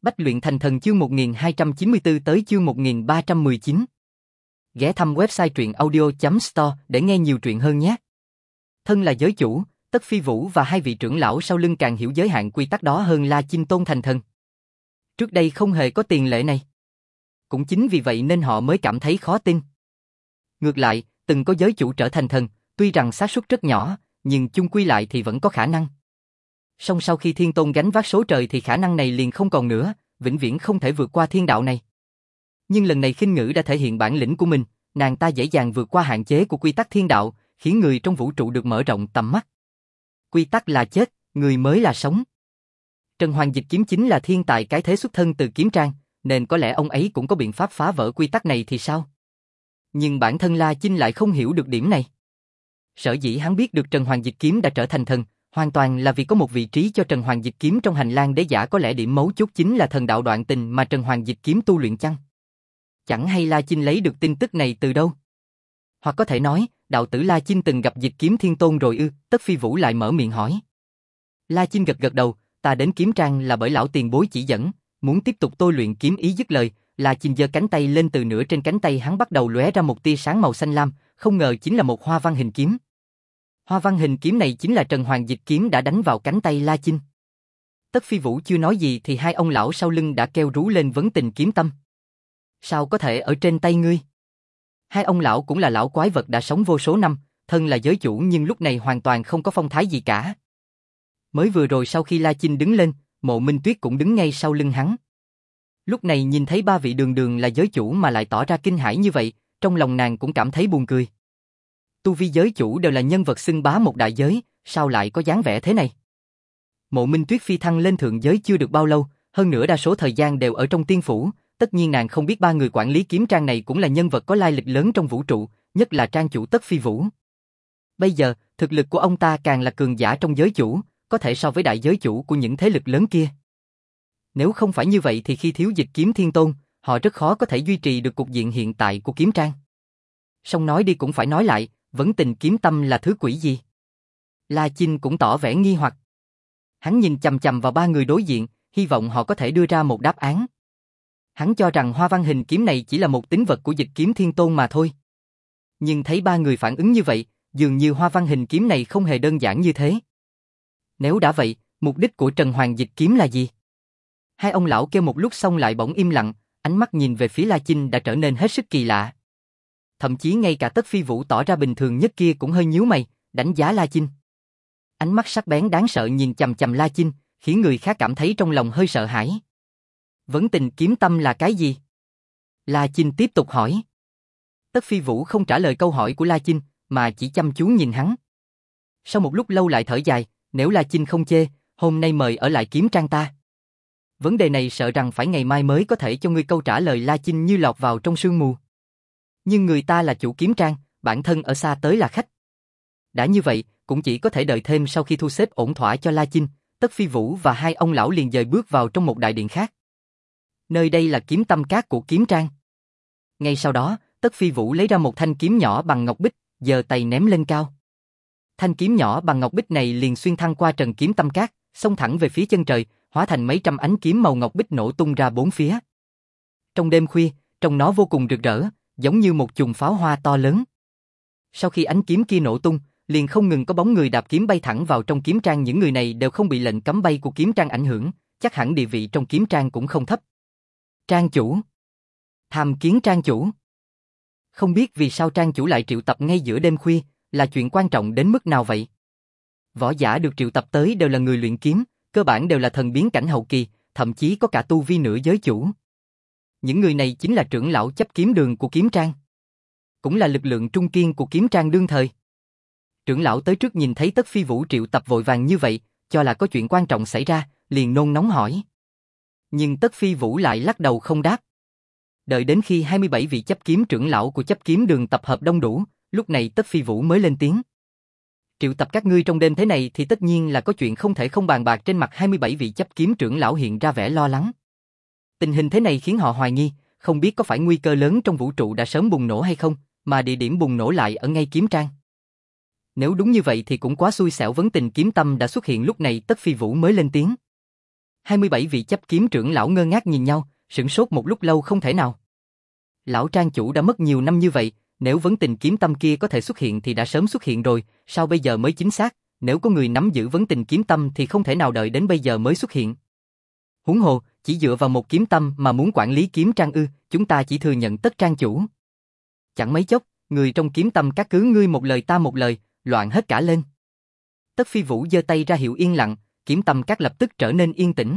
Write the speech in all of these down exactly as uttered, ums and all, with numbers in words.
Bách luyện thành thần chương một nghìn hai trăm chín mươi tư tới chương một nghìn ba trăm mười chín. Ghé thăm website truyện audio chấm store để nghe nhiều truyện hơn nhé. Thân là giới chủ, Tất Phi Vũ và hai vị trưởng lão sau lưng càng hiểu giới hạn quy tắc đó hơn La Chinh tôn thành thần. Trước đây không hề có tiền lệ này. Cũng chính vì vậy nên họ mới cảm thấy khó tin. Ngược lại, từng có giới chủ trở thành thần, tuy rằng xác suất rất nhỏ, nhưng chung quy lại thì vẫn có khả năng. Song sau khi Thiên Tôn gánh vác số trời thì khả năng này liền không còn nữa, vĩnh viễn không thể vượt qua thiên đạo này. Nhưng lần này Khinh Ngữ đã thể hiện bản lĩnh của mình, nàng ta dễ dàng vượt qua hạn chế của quy tắc thiên đạo, khiến người trong vũ trụ được mở rộng tầm mắt. Quy tắc là chết, người mới là sống. Trần Hoàng Dịch Kiếm chính là thiên tài cái thế xuất thân từ kiếm trang, nên có lẽ ông ấy cũng có biện pháp phá vỡ quy tắc này thì sao? Nhưng bản thân La Chinh lại không hiểu được điểm này. Sở dĩ hắn biết được Trần Hoàng Dịch Kiếm đã trở thành thần, hoàn toàn là vì có một vị trí cho Trần Hoàng Dịch Kiếm trong hành lang đế giả, có lẽ điểm mấu chốt chính là thần đạo đoạn tình mà Trần Hoàng Dịch Kiếm tu luyện chăng? Chẳng hay La Chinh lấy được tin tức này từ đâu? Hoặc có thể nói, đạo tử La Chinh từng gặp Dịch Kiếm Thiên Tôn rồi ư? Tất Phi Vũ lại mở miệng hỏi. La Chinh gật gật đầu, ta đến kiếm trang là bởi lão tiền bối chỉ dẫn, muốn tiếp tục tôi luyện kiếm ý. Dứt lời, La Chinh giơ cánh tay lên, từ nửa trên cánh tay hắn bắt đầu lóe ra một tia sáng màu xanh lam, không ngờ chính là một hoa văn hình kiếm. Hoa văn hình kiếm này chính là Trần Hoàng Dịch Kiếm đã đánh vào cánh tay La Chinh. Tất Phi Vũ chưa nói gì thì hai ông lão sau lưng đã kêu rú lên vấn tình kiếm tâm. Sao có thể ở trên tay ngươi? Hai ông lão cũng là lão quái vật đã sống vô số năm, thân là giới chủ nhưng lúc này hoàn toàn không có phong thái gì cả. Mới vừa rồi sau khi La Chinh đứng lên, Mộ Minh Tuyết cũng đứng ngay sau lưng hắn. Lúc này nhìn thấy ba vị đường đường là giới chủ mà lại tỏ ra kinh hãi như vậy, trong lòng nàng cũng cảm thấy buồn cười. Tu vi giới chủ đều là nhân vật xưng bá một đại giới, sao lại có dáng vẻ thế này? Mộ Minh Tuyết phi thăng lên thượng giới chưa được bao lâu, hơn nữa đa số thời gian đều ở trong tiên phủ, tất nhiên nàng không biết ba người quản lý kiếm trang này cũng là nhân vật có lai lịch lớn trong vũ trụ, nhất là trang chủ Tất Phi Vũ. Bây giờ, thực lực của ông ta càng là cường giả trong giới chủ, có thể so với đại giới chủ của những thế lực lớn kia. Nếu không phải như vậy thì khi thiếu Dịch Kiếm Thiên Tôn, họ rất khó có thể duy trì được cục diện hiện tại của kiếm trang. Song nói đi cũng phải nói lại, vấn tình kiếm tâm là thứ quỷ gì? La Chinh cũng tỏ vẻ nghi hoặc. Hắn nhìn chằm chằm vào ba người đối diện, hy vọng họ có thể đưa ra một đáp án. Hắn cho rằng hoa văn hình kiếm này chỉ là một tín vật của Dịch Kiếm Thiên Tôn mà thôi. Nhưng thấy ba người phản ứng như vậy, dường như hoa văn hình kiếm này không hề đơn giản như thế. Nếu đã vậy, mục đích của Trần Hoàng Dịch Kiếm là gì? Hai ông lão kêu một lúc xong lại bỗng im lặng, ánh mắt nhìn về phía La Chinh đã trở nên hết sức kỳ lạ. Thậm chí ngay cả Tất Phi Vũ tỏ ra bình thường nhất kia cũng hơi nhíu mày, đánh giá La Chinh. Ánh mắt sắc bén đáng sợ nhìn chằm chằm La Chinh, khiến người khác cảm thấy trong lòng hơi sợ hãi. Vấn tình kiếm tâm là cái gì? La Chinh tiếp tục hỏi. Tất Phi Vũ không trả lời câu hỏi của La Chinh, mà chỉ chăm chú nhìn hắn. Sau một lúc lâu lại thở dài, nếu La Chinh không chê, hôm nay mời ở lại kiếm trang ta. Vấn đề này sợ rằng phải ngày mai mới có thể cho ngươi câu trả lời. La Chinh như lọt vào trong sương mù. Nhưng người ta là chủ kiếm trang, bản thân ở xa tới là khách. Đã như vậy, cũng chỉ có thể đợi thêm. Sau khi thu xếp ổn thỏa cho La Chinh, Tất Phi Vũ và hai ông lão liền dời bước vào trong một đại điện khác. Nơi đây là kiếm tâm cát của kiếm trang. Ngay sau đó, Tất Phi Vũ lấy ra một thanh kiếm nhỏ bằng ngọc bích, giơ tay ném lên cao. Thanh kiếm nhỏ bằng ngọc bích này liền xuyên thẳng qua trần kiếm tâm cát, xông thẳng về phía chân trời, hóa thành mấy trăm ánh kiếm màu ngọc bích nổ tung ra bốn phía. Trong đêm khuya, trông nó vô cùng rực rỡ, giống như một chùm pháo hoa to lớn. Sau khi ánh kiếm kia nổ tung, liền không ngừng có bóng người đạp kiếm bay thẳng vào trong kiếm trang. Những người này đều không bị lệnh cấm bay của kiếm trang ảnh hưởng, chắc hẳn địa vị trong kiếm trang cũng không thấp. Trang chủ. Tham kiến trang chủ. Không biết vì sao trang chủ lại triệu tập ngay giữa đêm khuya, là chuyện quan trọng đến mức nào vậy? Võ giả được triệu tập tới đều là người luyện kiếm, cơ bản đều là thần biến cảnh hậu kỳ, thậm chí có cả tu vi nửa giới chủ. Những người này chính là trưởng lão chấp kiếm đường của kiếm trang, cũng là lực lượng trung kiên của kiếm trang đương thời. Trưởng lão tới trước nhìn thấy Tất Phi Vũ triệu tập vội vàng như vậy, cho là có chuyện quan trọng xảy ra, liền nôn nóng hỏi. Nhưng Tất Phi Vũ lại lắc đầu không đáp. Đợi đến khi hai mươi bảy vị chấp kiếm trưởng lão của chấp kiếm đường tập hợp đông đủ, lúc này Tất Phi Vũ mới lên tiếng. Triệu tập các ngươi trong đêm thế này thì tất nhiên là có chuyện không thể không bàn bạc. Trên mặt hai mươi bảy vị chấp kiếm trưởng lão hiện ra vẻ lo lắng. Tình hình thế này khiến họ hoài nghi, không biết có phải nguy cơ lớn trong vũ trụ đã sớm bùng nổ hay không, mà địa điểm bùng nổ lại ở ngay kiếm trang. Nếu đúng như vậy thì cũng quá xui xẻo. Vấn tình kiếm tâm đã xuất hiện. Lúc này Tất Phi Vũ mới lên tiếng. hai mươi bảy vị chấp kiếm trưởng lão ngơ ngác nhìn nhau, sửng sốt một lúc lâu không thể nào. Lão trang chủ đã mất nhiều năm như vậy, nếu vấn tình kiếm tâm kia có thể xuất hiện thì đã sớm xuất hiện rồi, sao bây giờ mới chính xác, nếu có người nắm giữ vấn tình kiếm tâm thì không thể nào đợi đến bây giờ mới xuất hiện. Huống hồ, chỉ dựa vào một kiếm tâm mà muốn quản lý kiếm trang ư, chúng ta chỉ thừa nhận tất trang chủ. Chẳng mấy chốc, người trong kiếm tâm các cứ ngươi một lời ta một lời, loạn hết cả lên. Tất Phi Vũ giơ tay ra hiệu yên lặng, kiếm tâm các lập tức trở nên yên tĩnh.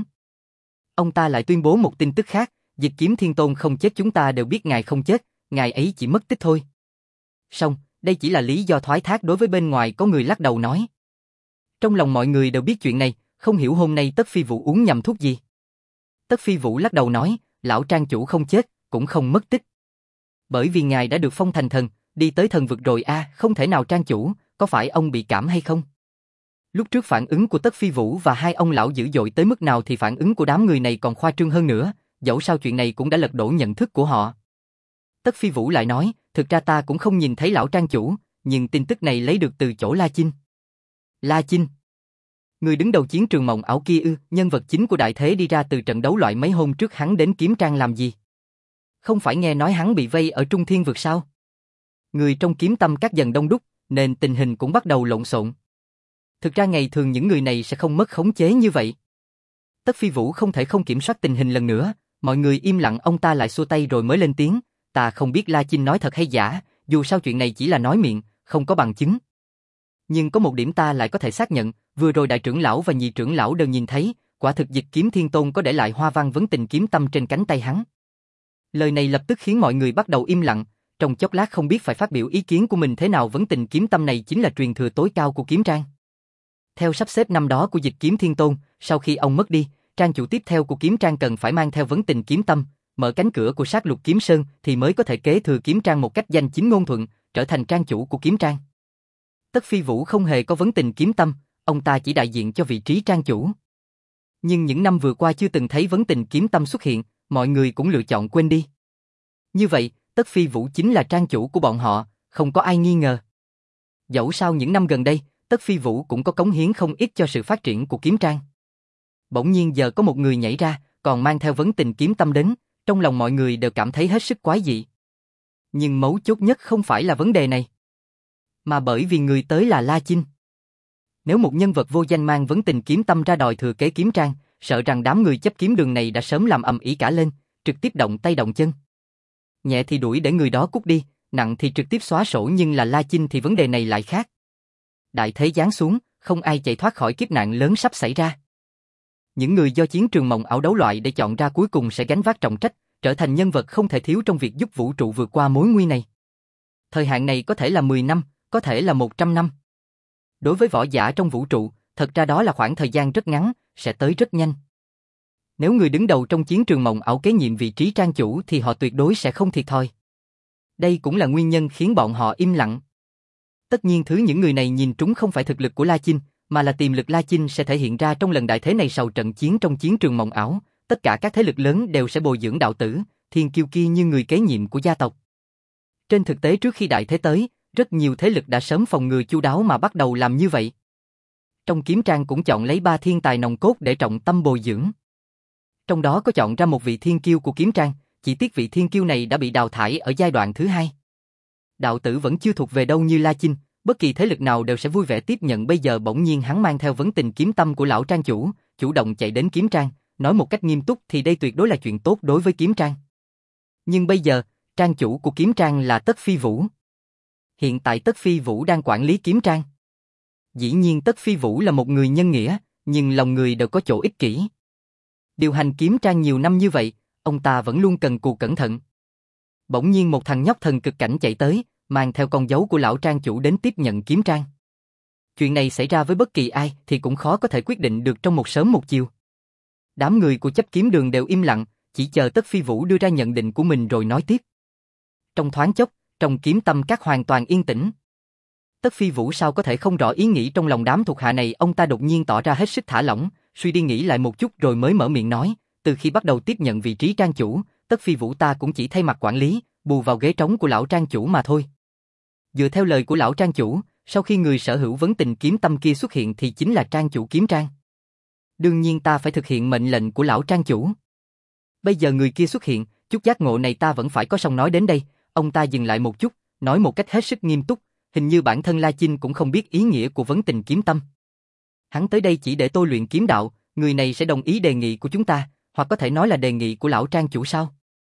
Ông ta lại tuyên bố một tin tức khác, Dịch Kiếm Thiên Tôn không chết, chúng ta đều biết ngài không chết, ngài ấy chỉ mất tích thôi. Song, đây chỉ là lý do thoái thác đối với bên ngoài, có người lắc đầu nói. Trong lòng mọi người đều biết chuyện này, không hiểu hôm nay Tất Phi Vũ uống nhầm thuốc gì. Tất Phi Vũ lắc đầu nói, lão trang chủ không chết, cũng không mất tích. Bởi vì ngài đã được phong thành thần, đi tới thần vực rồi a, à, không thể nào trang chủ, có phải ông bị cảm hay không? Lúc trước phản ứng của Tất Phi Vũ và hai ông lão dữ dội tới mức nào thì phản ứng của đám người này còn khoa trương hơn nữa, dẫu sao chuyện này cũng đã lật đổ nhận thức của họ. Tất Phi Vũ lại nói, thực ra ta cũng không nhìn thấy lão trang chủ, nhưng tin tức này lấy được từ chỗ La Chinh. La Chinh? Người đứng đầu chiến trường mộng ảo kia ư, nhân vật chính của đại thế đi ra từ trận đấu loại mấy hôm trước, hắn đến kiếm trang làm gì? Không phải nghe nói hắn bị vây ở Trung Thiên vực sao? Người trong kiếm tâm các dần đông đúc, nên tình hình cũng bắt đầu lộn xộn. Thực ra ngày thường những người này sẽ không mất khống chế như vậy. Tất Phi Vũ không thể không kiểm soát tình hình lần nữa, mọi người im lặng, ông ta lại xua tay rồi mới lên tiếng, ta không biết La Chinh nói thật hay giả, dù sao chuyện này chỉ là nói miệng, không có bằng chứng. Nhưng có một điểm ta lại có thể xác nhận, vừa rồi đại trưởng lão và nhị trưởng lão đều nhìn thấy, quả thực Dịch Kiếm Thiên Tôn có để lại hoa văn vấn tình kiếm tâm trên cánh tay hắn. Lời này lập tức khiến mọi người bắt đầu im lặng, trong chốc lát không biết phải phát biểu ý kiến của mình thế nào. Vấn tình kiếm tâm này chính là truyền thừa tối cao của kiếm trang. Theo sắp xếp năm đó của Dịch Kiếm Thiên Tôn, sau khi ông mất đi, trang chủ tiếp theo của kiếm trang cần phải mang theo vấn tình kiếm tâm, mở cánh cửa của sát lục kiếm sơn thì mới có thể kế thừa kiếm trang một cách danh chính ngôn thuận, trở thành trang chủ của kiếm trang. Tất Phi Vũ không hề có vấn tình kiếm tâm, ông ta chỉ đại diện cho vị trí trang chủ. Nhưng những năm vừa qua chưa từng thấy vấn tình kiếm tâm xuất hiện, mọi người cũng lựa chọn quên đi. Như vậy, Tất Phi Vũ chính là trang chủ của bọn họ, không có ai nghi ngờ. Dẫu sao những năm gần đây, Tất Phi Vũ cũng có cống hiến không ít cho sự phát triển của kiếm trang. Bỗng nhiên giờ có một người nhảy ra, còn mang theo vấn tình kiếm tâm đến, trong lòng mọi người đều cảm thấy hết sức quái dị. Nhưng mấu chốt nhất không phải là vấn đề này, mà bởi vì người tới là La Chinh. Nếu một nhân vật vô danh mang vấn tình kiếm tâm ra đòi thừa kế kiếm trang, sợ rằng đám người chấp kiếm đường này đã sớm làm ầm ĩ cả lên, trực tiếp động tay động chân. Nhẹ thì đuổi để người đó cút đi, nặng thì trực tiếp xóa sổ, nhưng là La Chinh thì vấn đề này lại khác. Đại thế giáng xuống, không ai chạy thoát khỏi kiếp nạn lớn sắp xảy ra. Những người do chiến trường mộng ảo đấu loại để chọn ra cuối cùng sẽ gánh vác trọng trách, trở thành nhân vật không thể thiếu trong việc giúp vũ trụ vượt qua mối nguy này. Thời hạn này có thể là mười năm, có thể là một trăm năm. Đối với võ giả trong vũ trụ, thật ra đó là khoảng thời gian rất ngắn, sẽ tới rất nhanh. Nếu người đứng đầu trong chiến trường mộng ảo kế nhiệm vị trí trang chủ thì họ tuyệt đối sẽ không thiệt thòi. Đây cũng là nguyên nhân khiến bọn họ im lặng. Tất nhiên thứ những người này nhìn trúng không phải thực lực của La Chinh, mà là tiềm lực La Chinh sẽ thể hiện ra trong lần đại thế này. Sau trận chiến trong chiến trường mộng ảo, tất cả các thế lực lớn đều sẽ bồi dưỡng đạo tử, thiên kiêu kia như người kế nhiệm của gia tộc. Trên thực tế trước khi đại thế tới, rất nhiều thế lực đã sớm phòng ngừa chu đáo mà bắt đầu làm như vậy. Trong kiếm trang cũng chọn lấy ba thiên tài nòng cốt để trọng tâm bồi dưỡng. Trong đó có chọn ra một vị thiên kiêu của kiếm trang, chỉ tiếc vị thiên kiêu này đã bị đào thải ở giai đoạn thứ hai. Đạo tử vẫn chưa thuộc về đâu như La Chinh, bất kỳ thế lực nào đều sẽ vui vẻ tiếp nhận. Bây giờ bỗng nhiên hắn mang theo vấn tình kiếm tâm của lão trang chủ, chủ động chạy đến kiếm trang, nói một cách nghiêm túc thì đây tuyệt đối là chuyện tốt đối với kiếm trang. Nhưng bây giờ, trang chủ của kiếm trang là Tất Phi Vũ. Hiện tại Tất Phi Vũ đang quản lý kiếm trang. Dĩ nhiên Tất Phi Vũ là một người nhân nghĩa, nhưng lòng người đều có chỗ ích kỷ. Điều hành kiếm trang nhiều năm như vậy, ông ta vẫn luôn cần cù cẩn thận. Bỗng nhiên một thằng nhóc thần cực cảnh chạy tới, mang theo con dấu của lão trang chủ đến tiếp nhận kiếm trang. Chuyện này xảy ra với bất kỳ ai thì cũng khó có thể quyết định được trong một sớm một chiều. Đám người của chấp kiếm đường đều im lặng, chỉ chờ Tất Phi Vũ đưa ra nhận định của mình rồi nói tiếp. Trong thoáng chốc, trong kiếm tâm các hoàn toàn yên tĩnh. Tất Phi Vũ sao có thể không rõ ý nghĩ trong lòng đám thuộc hạ này, ông ta đột nhiên tỏ ra hết sức thả lỏng, suy đi nghĩ lại một chút rồi mới mở miệng nói, từ khi bắt đầu tiếp nhận vị trí trang chủ, Tất Phi Vũ ta cũng chỉ thay mặt quản lý, bù vào ghế trống của lão trang chủ mà thôi. Dựa theo lời của lão trang chủ, sau khi người sở hữu vấn tình kiếm tâm kia xuất hiện thì chính là trang chủ kiếm trang. Đương nhiên ta phải thực hiện mệnh lệnh của lão trang chủ. Bây giờ người kia xuất hiện, chút giác ngộ này ta vẫn phải có song nói đến đây. Ông ta dừng lại một chút, nói một cách hết sức nghiêm túc, hình như bản thân La Chinh cũng không biết ý nghĩa của vấn tình kiếm tâm. Hắn tới đây chỉ để tôi luyện kiếm đạo, người này sẽ đồng ý đề nghị của chúng ta, hoặc có thể nói là đề nghị của lão trang chủ sao?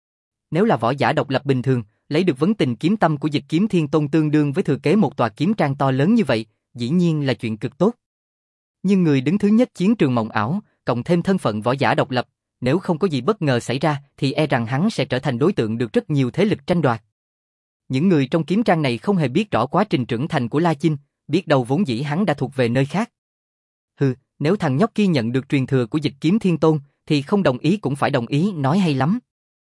Nếu là võ giả độc lập bình thường, lấy được vấn tình kiếm tâm của Dịch Kiếm Thiên Tôn tương đương với thừa kế một tòa kiếm trang to lớn như vậy, dĩ nhiên là chuyện cực tốt. Nhưng người đứng thứ nhất chiến trường mộng ảo, cộng thêm thân phận võ giả độc lập, nếu không có gì bất ngờ xảy ra thì e rằng hắn sẽ trở thành đối tượng được rất nhiều thế lực tranh đoạt. Những người trong kiếm trang này không hề biết rõ quá trình trưởng thành của La Chinh, biết đâu vốn dĩ hắn đã thuộc về nơi khác. Hừ, nếu thằng nhóc kia nhận được truyền thừa của Dịch Kiếm Thiên Tôn, thì không đồng ý cũng phải đồng ý, nói hay lắm.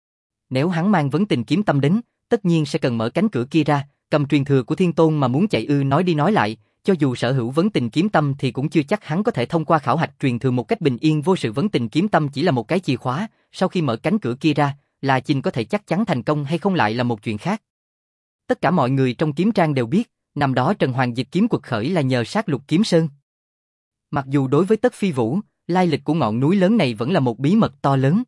Nếu hắn mang vấn tình kiếm tâm đến, tất nhiên sẽ cần mở cánh cửa kia ra, cầm truyền thừa của Thiên Tôn mà muốn chạy ư, nói đi nói lại, cho dù sở hữu vấn tình kiếm tâm thì cũng chưa chắc hắn có thể thông qua khảo hạch truyền thừa một cách bình yên vô sự. Vấn tình kiếm tâm chỉ là một cái chìa khóa, sau khi mở cánh cửa kia ra, La Chinh có thể chắc chắn thành công hay không lại là một chuyện khác. Tất cả mọi người trong kiếm trang đều biết, năm đó Trần Hoàng Dịch kiếm quật khởi là nhờ sát lục kiếm sơn. Mặc dù đối với Tất Phi Vũ, lai lịch của ngọn núi lớn này vẫn là một bí mật to lớn.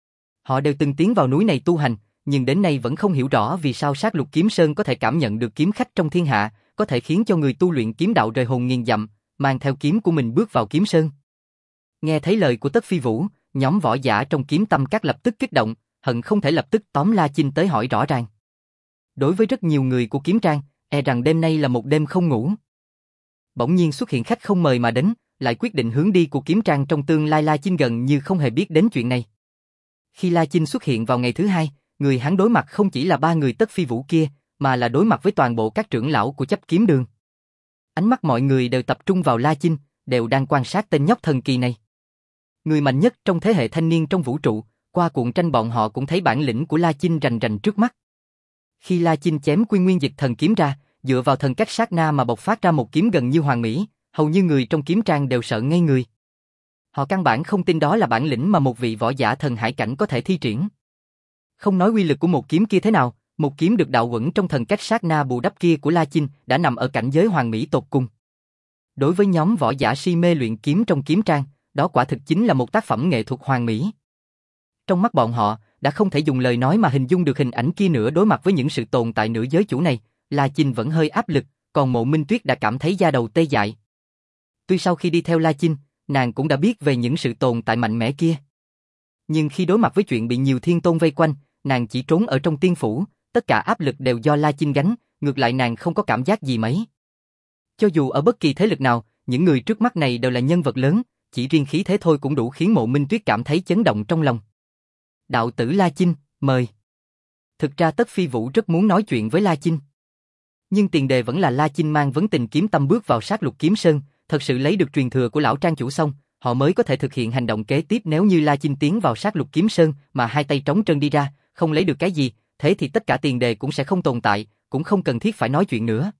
Họ đều từng tiến vào núi này tu hành, nhưng đến nay vẫn không hiểu rõ vì sao sát lục kiếm sơn có thể cảm nhận được kiếm khách trong thiên hạ, có thể khiến cho người tu luyện kiếm đạo rời hồn nghiền dặm, mang theo kiếm của mình bước vào kiếm sơn. Nghe thấy lời của Tất Phi Vũ, nhóm võ giả trong kiếm tâm các lập tức kích động, hận không thể lập tức tóm La Chinh tới hỏi rõ ràng. Đối với rất nhiều người của kiếm trang, e rằng đêm nay là một đêm không ngủ. Bỗng nhiên xuất hiện khách không mời mà đến, lại quyết định hướng đi của kiếm trang trong tương lai. La Chinh gần như không hề biết đến chuyện này. Khi La Chinh xuất hiện vào ngày thứ hai, người hắn đối mặt không chỉ là ba người Tất Phi Vũ kia, mà là đối mặt với toàn bộ các trưởng lão của chấp kiếm đường. Ánh mắt mọi người đều tập trung vào La Chinh, đều đang quan sát tên nhóc thần kỳ này. Người mạnh nhất trong thế hệ thanh niên trong vũ trụ, qua cuộn tranh bọn họ cũng thấy bản lĩnh của La Chinh rành rành trước mắt. Khi La Chinh chém Quy Nguyên Dịch Thần kiếm ra, dựa vào thần cách sát na mà bộc phát ra một kiếm gần như hoàn mỹ, hầu như người trong kiếm trang đều sợ ngây người. Họ căn bản không tin đó là bản lĩnh mà một vị võ giả thần hải cảnh có thể thi triển. Không nói uy lực của một kiếm kia thế nào, một kiếm được đạo quẩn trong thần cách sát na bù đắp kia của La Chinh đã nằm ở cảnh giới hoàn mỹ tột cùng. Đối với nhóm võ giả si mê luyện kiếm trong kiếm trang, đó quả thực chính là một tác phẩm nghệ thuật hoàn mỹ. Trong mắt bọn họ, đã không thể dùng lời nói mà hình dung được hình ảnh kia nữa. Đối mặt với những sự tồn tại nửa giới chủ này, La Chinh vẫn hơi áp lực, còn Mộ Minh Tuyết đã cảm thấy da đầu tê dại. Tuy sau khi đi theo La Chinh, nàng cũng đã biết về những sự tồn tại mạnh mẽ kia. Nhưng khi đối mặt với chuyện bị nhiều thiên tôn vây quanh, nàng chỉ trốn ở trong tiên phủ, tất cả áp lực đều do La Chinh gánh, ngược lại nàng không có cảm giác gì mấy. Cho dù ở bất kỳ thế lực nào, những người trước mắt này đều là nhân vật lớn, chỉ riêng khí thế thôi cũng đủ khiến Mộ Minh Tuyết cảm thấy chấn động trong lòng. Đạo tử La Chinh, mời. Thực ra Tất Phi Vũ rất muốn nói chuyện với La Chinh. Nhưng tiền đề vẫn là La Chinh mang vấn tình kiếm tâm bước vào sát lục kiếm sơn, thật sự lấy được truyền thừa của lão trang chủ xong, họ mới có thể thực hiện hành động kế tiếp. Nếu như La Chinh tiến vào sát lục kiếm sơn mà hai tay trống trơn đi ra, không lấy được cái gì, thế thì tất cả tiền đề cũng sẽ không tồn tại, cũng không cần thiết phải nói chuyện nữa.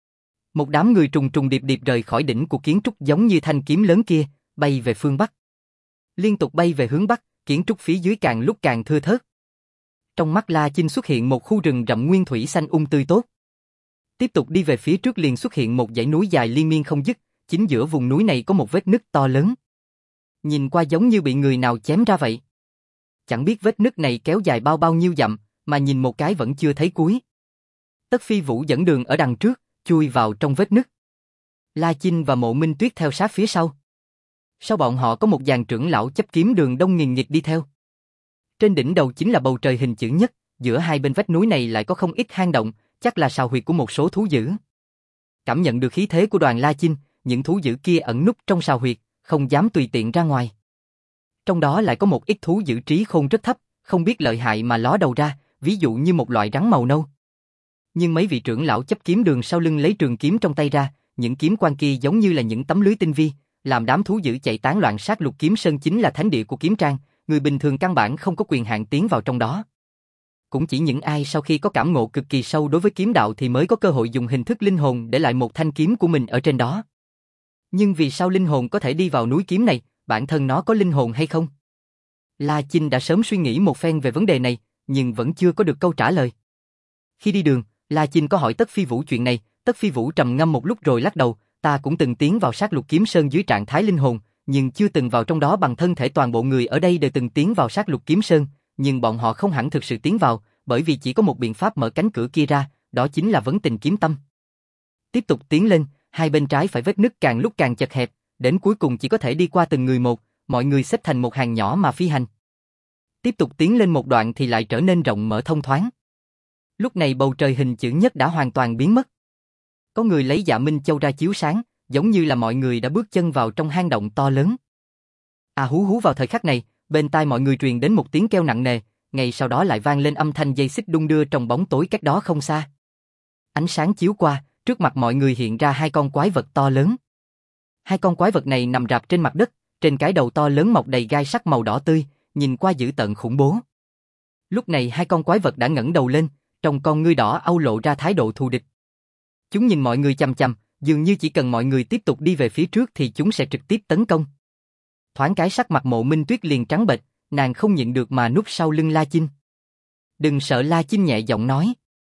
Một đám người trùng trùng điệp điệp rời khỏi đỉnh của kiến trúc giống như thanh kiếm lớn kia, bay về phương Bắc. Liên tục bay về hướng Bắc, kiến trúc phía dưới càng lúc càng thưa thớt. Trong mắt La Chinh xuất hiện một khu rừng rậm nguyên thủy xanh um tươi tốt. Tiếp tục đi về phía trước liền xuất hiện một dãy núi dài liên miên không dứt, chính giữa vùng núi này có một vết nứt to lớn. Nhìn qua giống như bị người nào chém ra vậy. Chẳng biết vết nứt này kéo dài bao bao nhiêu dặm, mà nhìn một cái vẫn chưa thấy cuối. Tất Phi Vũ dẫn đường ở đằng trước, chui vào trong vết nứt. La Chinh và Mộ Minh Tuyết theo sát phía sau. Sau bọn họ có một dàn trưởng lão chấp kiếm đường đông nghìn nghịt đi theo. Trên đỉnh đầu chính là bầu trời hình chữ nhất, giữa hai bên vách núi này lại có không ít hang động, chắc là sào huyệt của một số thú dữ. Cảm nhận được khí thế của đoàn La Chinh, những thú dữ kia ẩn núp trong sào huyệt, không dám tùy tiện ra ngoài. Trong đó lại có một ít thú dữ trí khôn rất thấp, không biết lợi hại mà ló đầu ra, ví dụ như một loại rắn màu nâu. Nhưng mấy vị trưởng lão chấp kiếm đường sau lưng lấy trường kiếm trong tay ra, những kiếm quan kia giống như là những tấm lưới tinh vi, làm đám thú dữ chạy tán loạn. Sát lục kiếm sơn chính là thánh địa của kiếm trang, người bình thường căn bản không có quyền hạn tiến vào trong đó. Cũng chỉ những ai sau khi có cảm ngộ cực kỳ sâu đối với kiếm đạo thì mới có cơ hội dùng hình thức linh hồn để lại một thanh kiếm của mình ở trên đó. Nhưng vì sao linh hồn có thể đi vào núi kiếm này, bản thân nó có linh hồn hay không? La Chinh đã sớm suy nghĩ một phen về vấn đề này, nhưng vẫn chưa có được câu trả lời. Khi đi đường, La Chinh có hỏi Tất Phi Vũ chuyện này, Tất Phi Vũ trầm ngâm một lúc rồi lắc đầu, ta cũng từng tiến vào sát lục kiếm sơn dưới trạng thái linh hồn, nhưng chưa từng vào trong đó bằng thân thể. Toàn bộ người ở đây đều từng tiến vào sát lục kiếm sơn, nhưng bọn họ không hẳn thực sự tiến vào, bởi vì chỉ có một biện pháp mở cánh cửa kia ra, đó chính là vấn tình kiếm tâm. Tiếp tục tiến lên, hai bên trái phải vết nứt càng lúc càng chật hẹp, đến cuối cùng chỉ có thể đi qua từng người một, mọi người xếp thành một hàng nhỏ mà phi hành. Tiếp tục tiến lên một đoạn thì lại trở nên rộng mở thông thoáng. Lúc này bầu trời hình chữ nhất đã hoàn toàn biến mất. Có người lấy Dạ Minh Châu ra chiếu sáng, giống như là mọi người đã bước chân vào trong hang động to lớn. À hú hú, vào thời khắc này, bên tai mọi người truyền đến một tiếng kêu nặng nề, ngay sau đó lại vang lên âm thanh dây xích đung đưa trong bóng tối cách đó không xa. Ánh sáng chiếu qua, trước mặt mọi người hiện ra hai con quái vật to lớn. Hai con quái vật này nằm rạp trên mặt đất, trên cái đầu to lớn mọc đầy gai sắc màu đỏ tươi, nhìn qua dữ tợn khủng bố. Lúc này hai con quái vật đã ngẩng đầu lên, trong con ngươi đỏ au lộ ra thái độ thù địch. Chúng nhìn mọi người chằm chằm, dường như chỉ cần mọi người tiếp tục đi về phía trước thì chúng sẽ trực tiếp tấn công. Thoáng cái sắc mặt Mộ Minh Tuyết liền trắng bệch, nàng không nhịn được mà núp sau lưng La Chinh. Đừng sợ, La Chinh nhẹ giọng nói.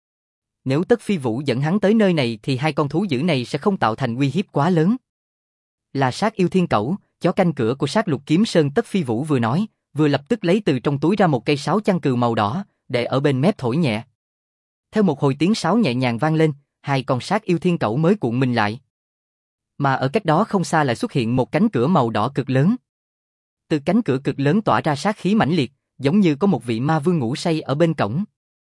Nếu Tất Phi Vũ dẫn hắn tới nơi này thì hai con thú dữ này sẽ không tạo thành uy hiếp quá lớn. Là Sát Yêu Thiên Cẩu, chó canh cửa của Sát Lục Kiếm Sơn. Tất Phi Vũ vừa nói, vừa lập tức lấy từ trong túi ra một cây sáo chăn cừu màu đỏ, để ở bên mép thổi nhẹ. Theo một hồi tiếng sáo nhẹ nhàng vang lên, hai con Sát Yêu Thiên Cẩu mới cuộn mình lại. Mà ở cách đó không xa lại xuất hiện một cánh cửa màu đỏ cực lớn. Từ cánh cửa cực lớn tỏa ra sát khí mãnh liệt, giống như có một vị ma vương ngủ say ở bên cổng.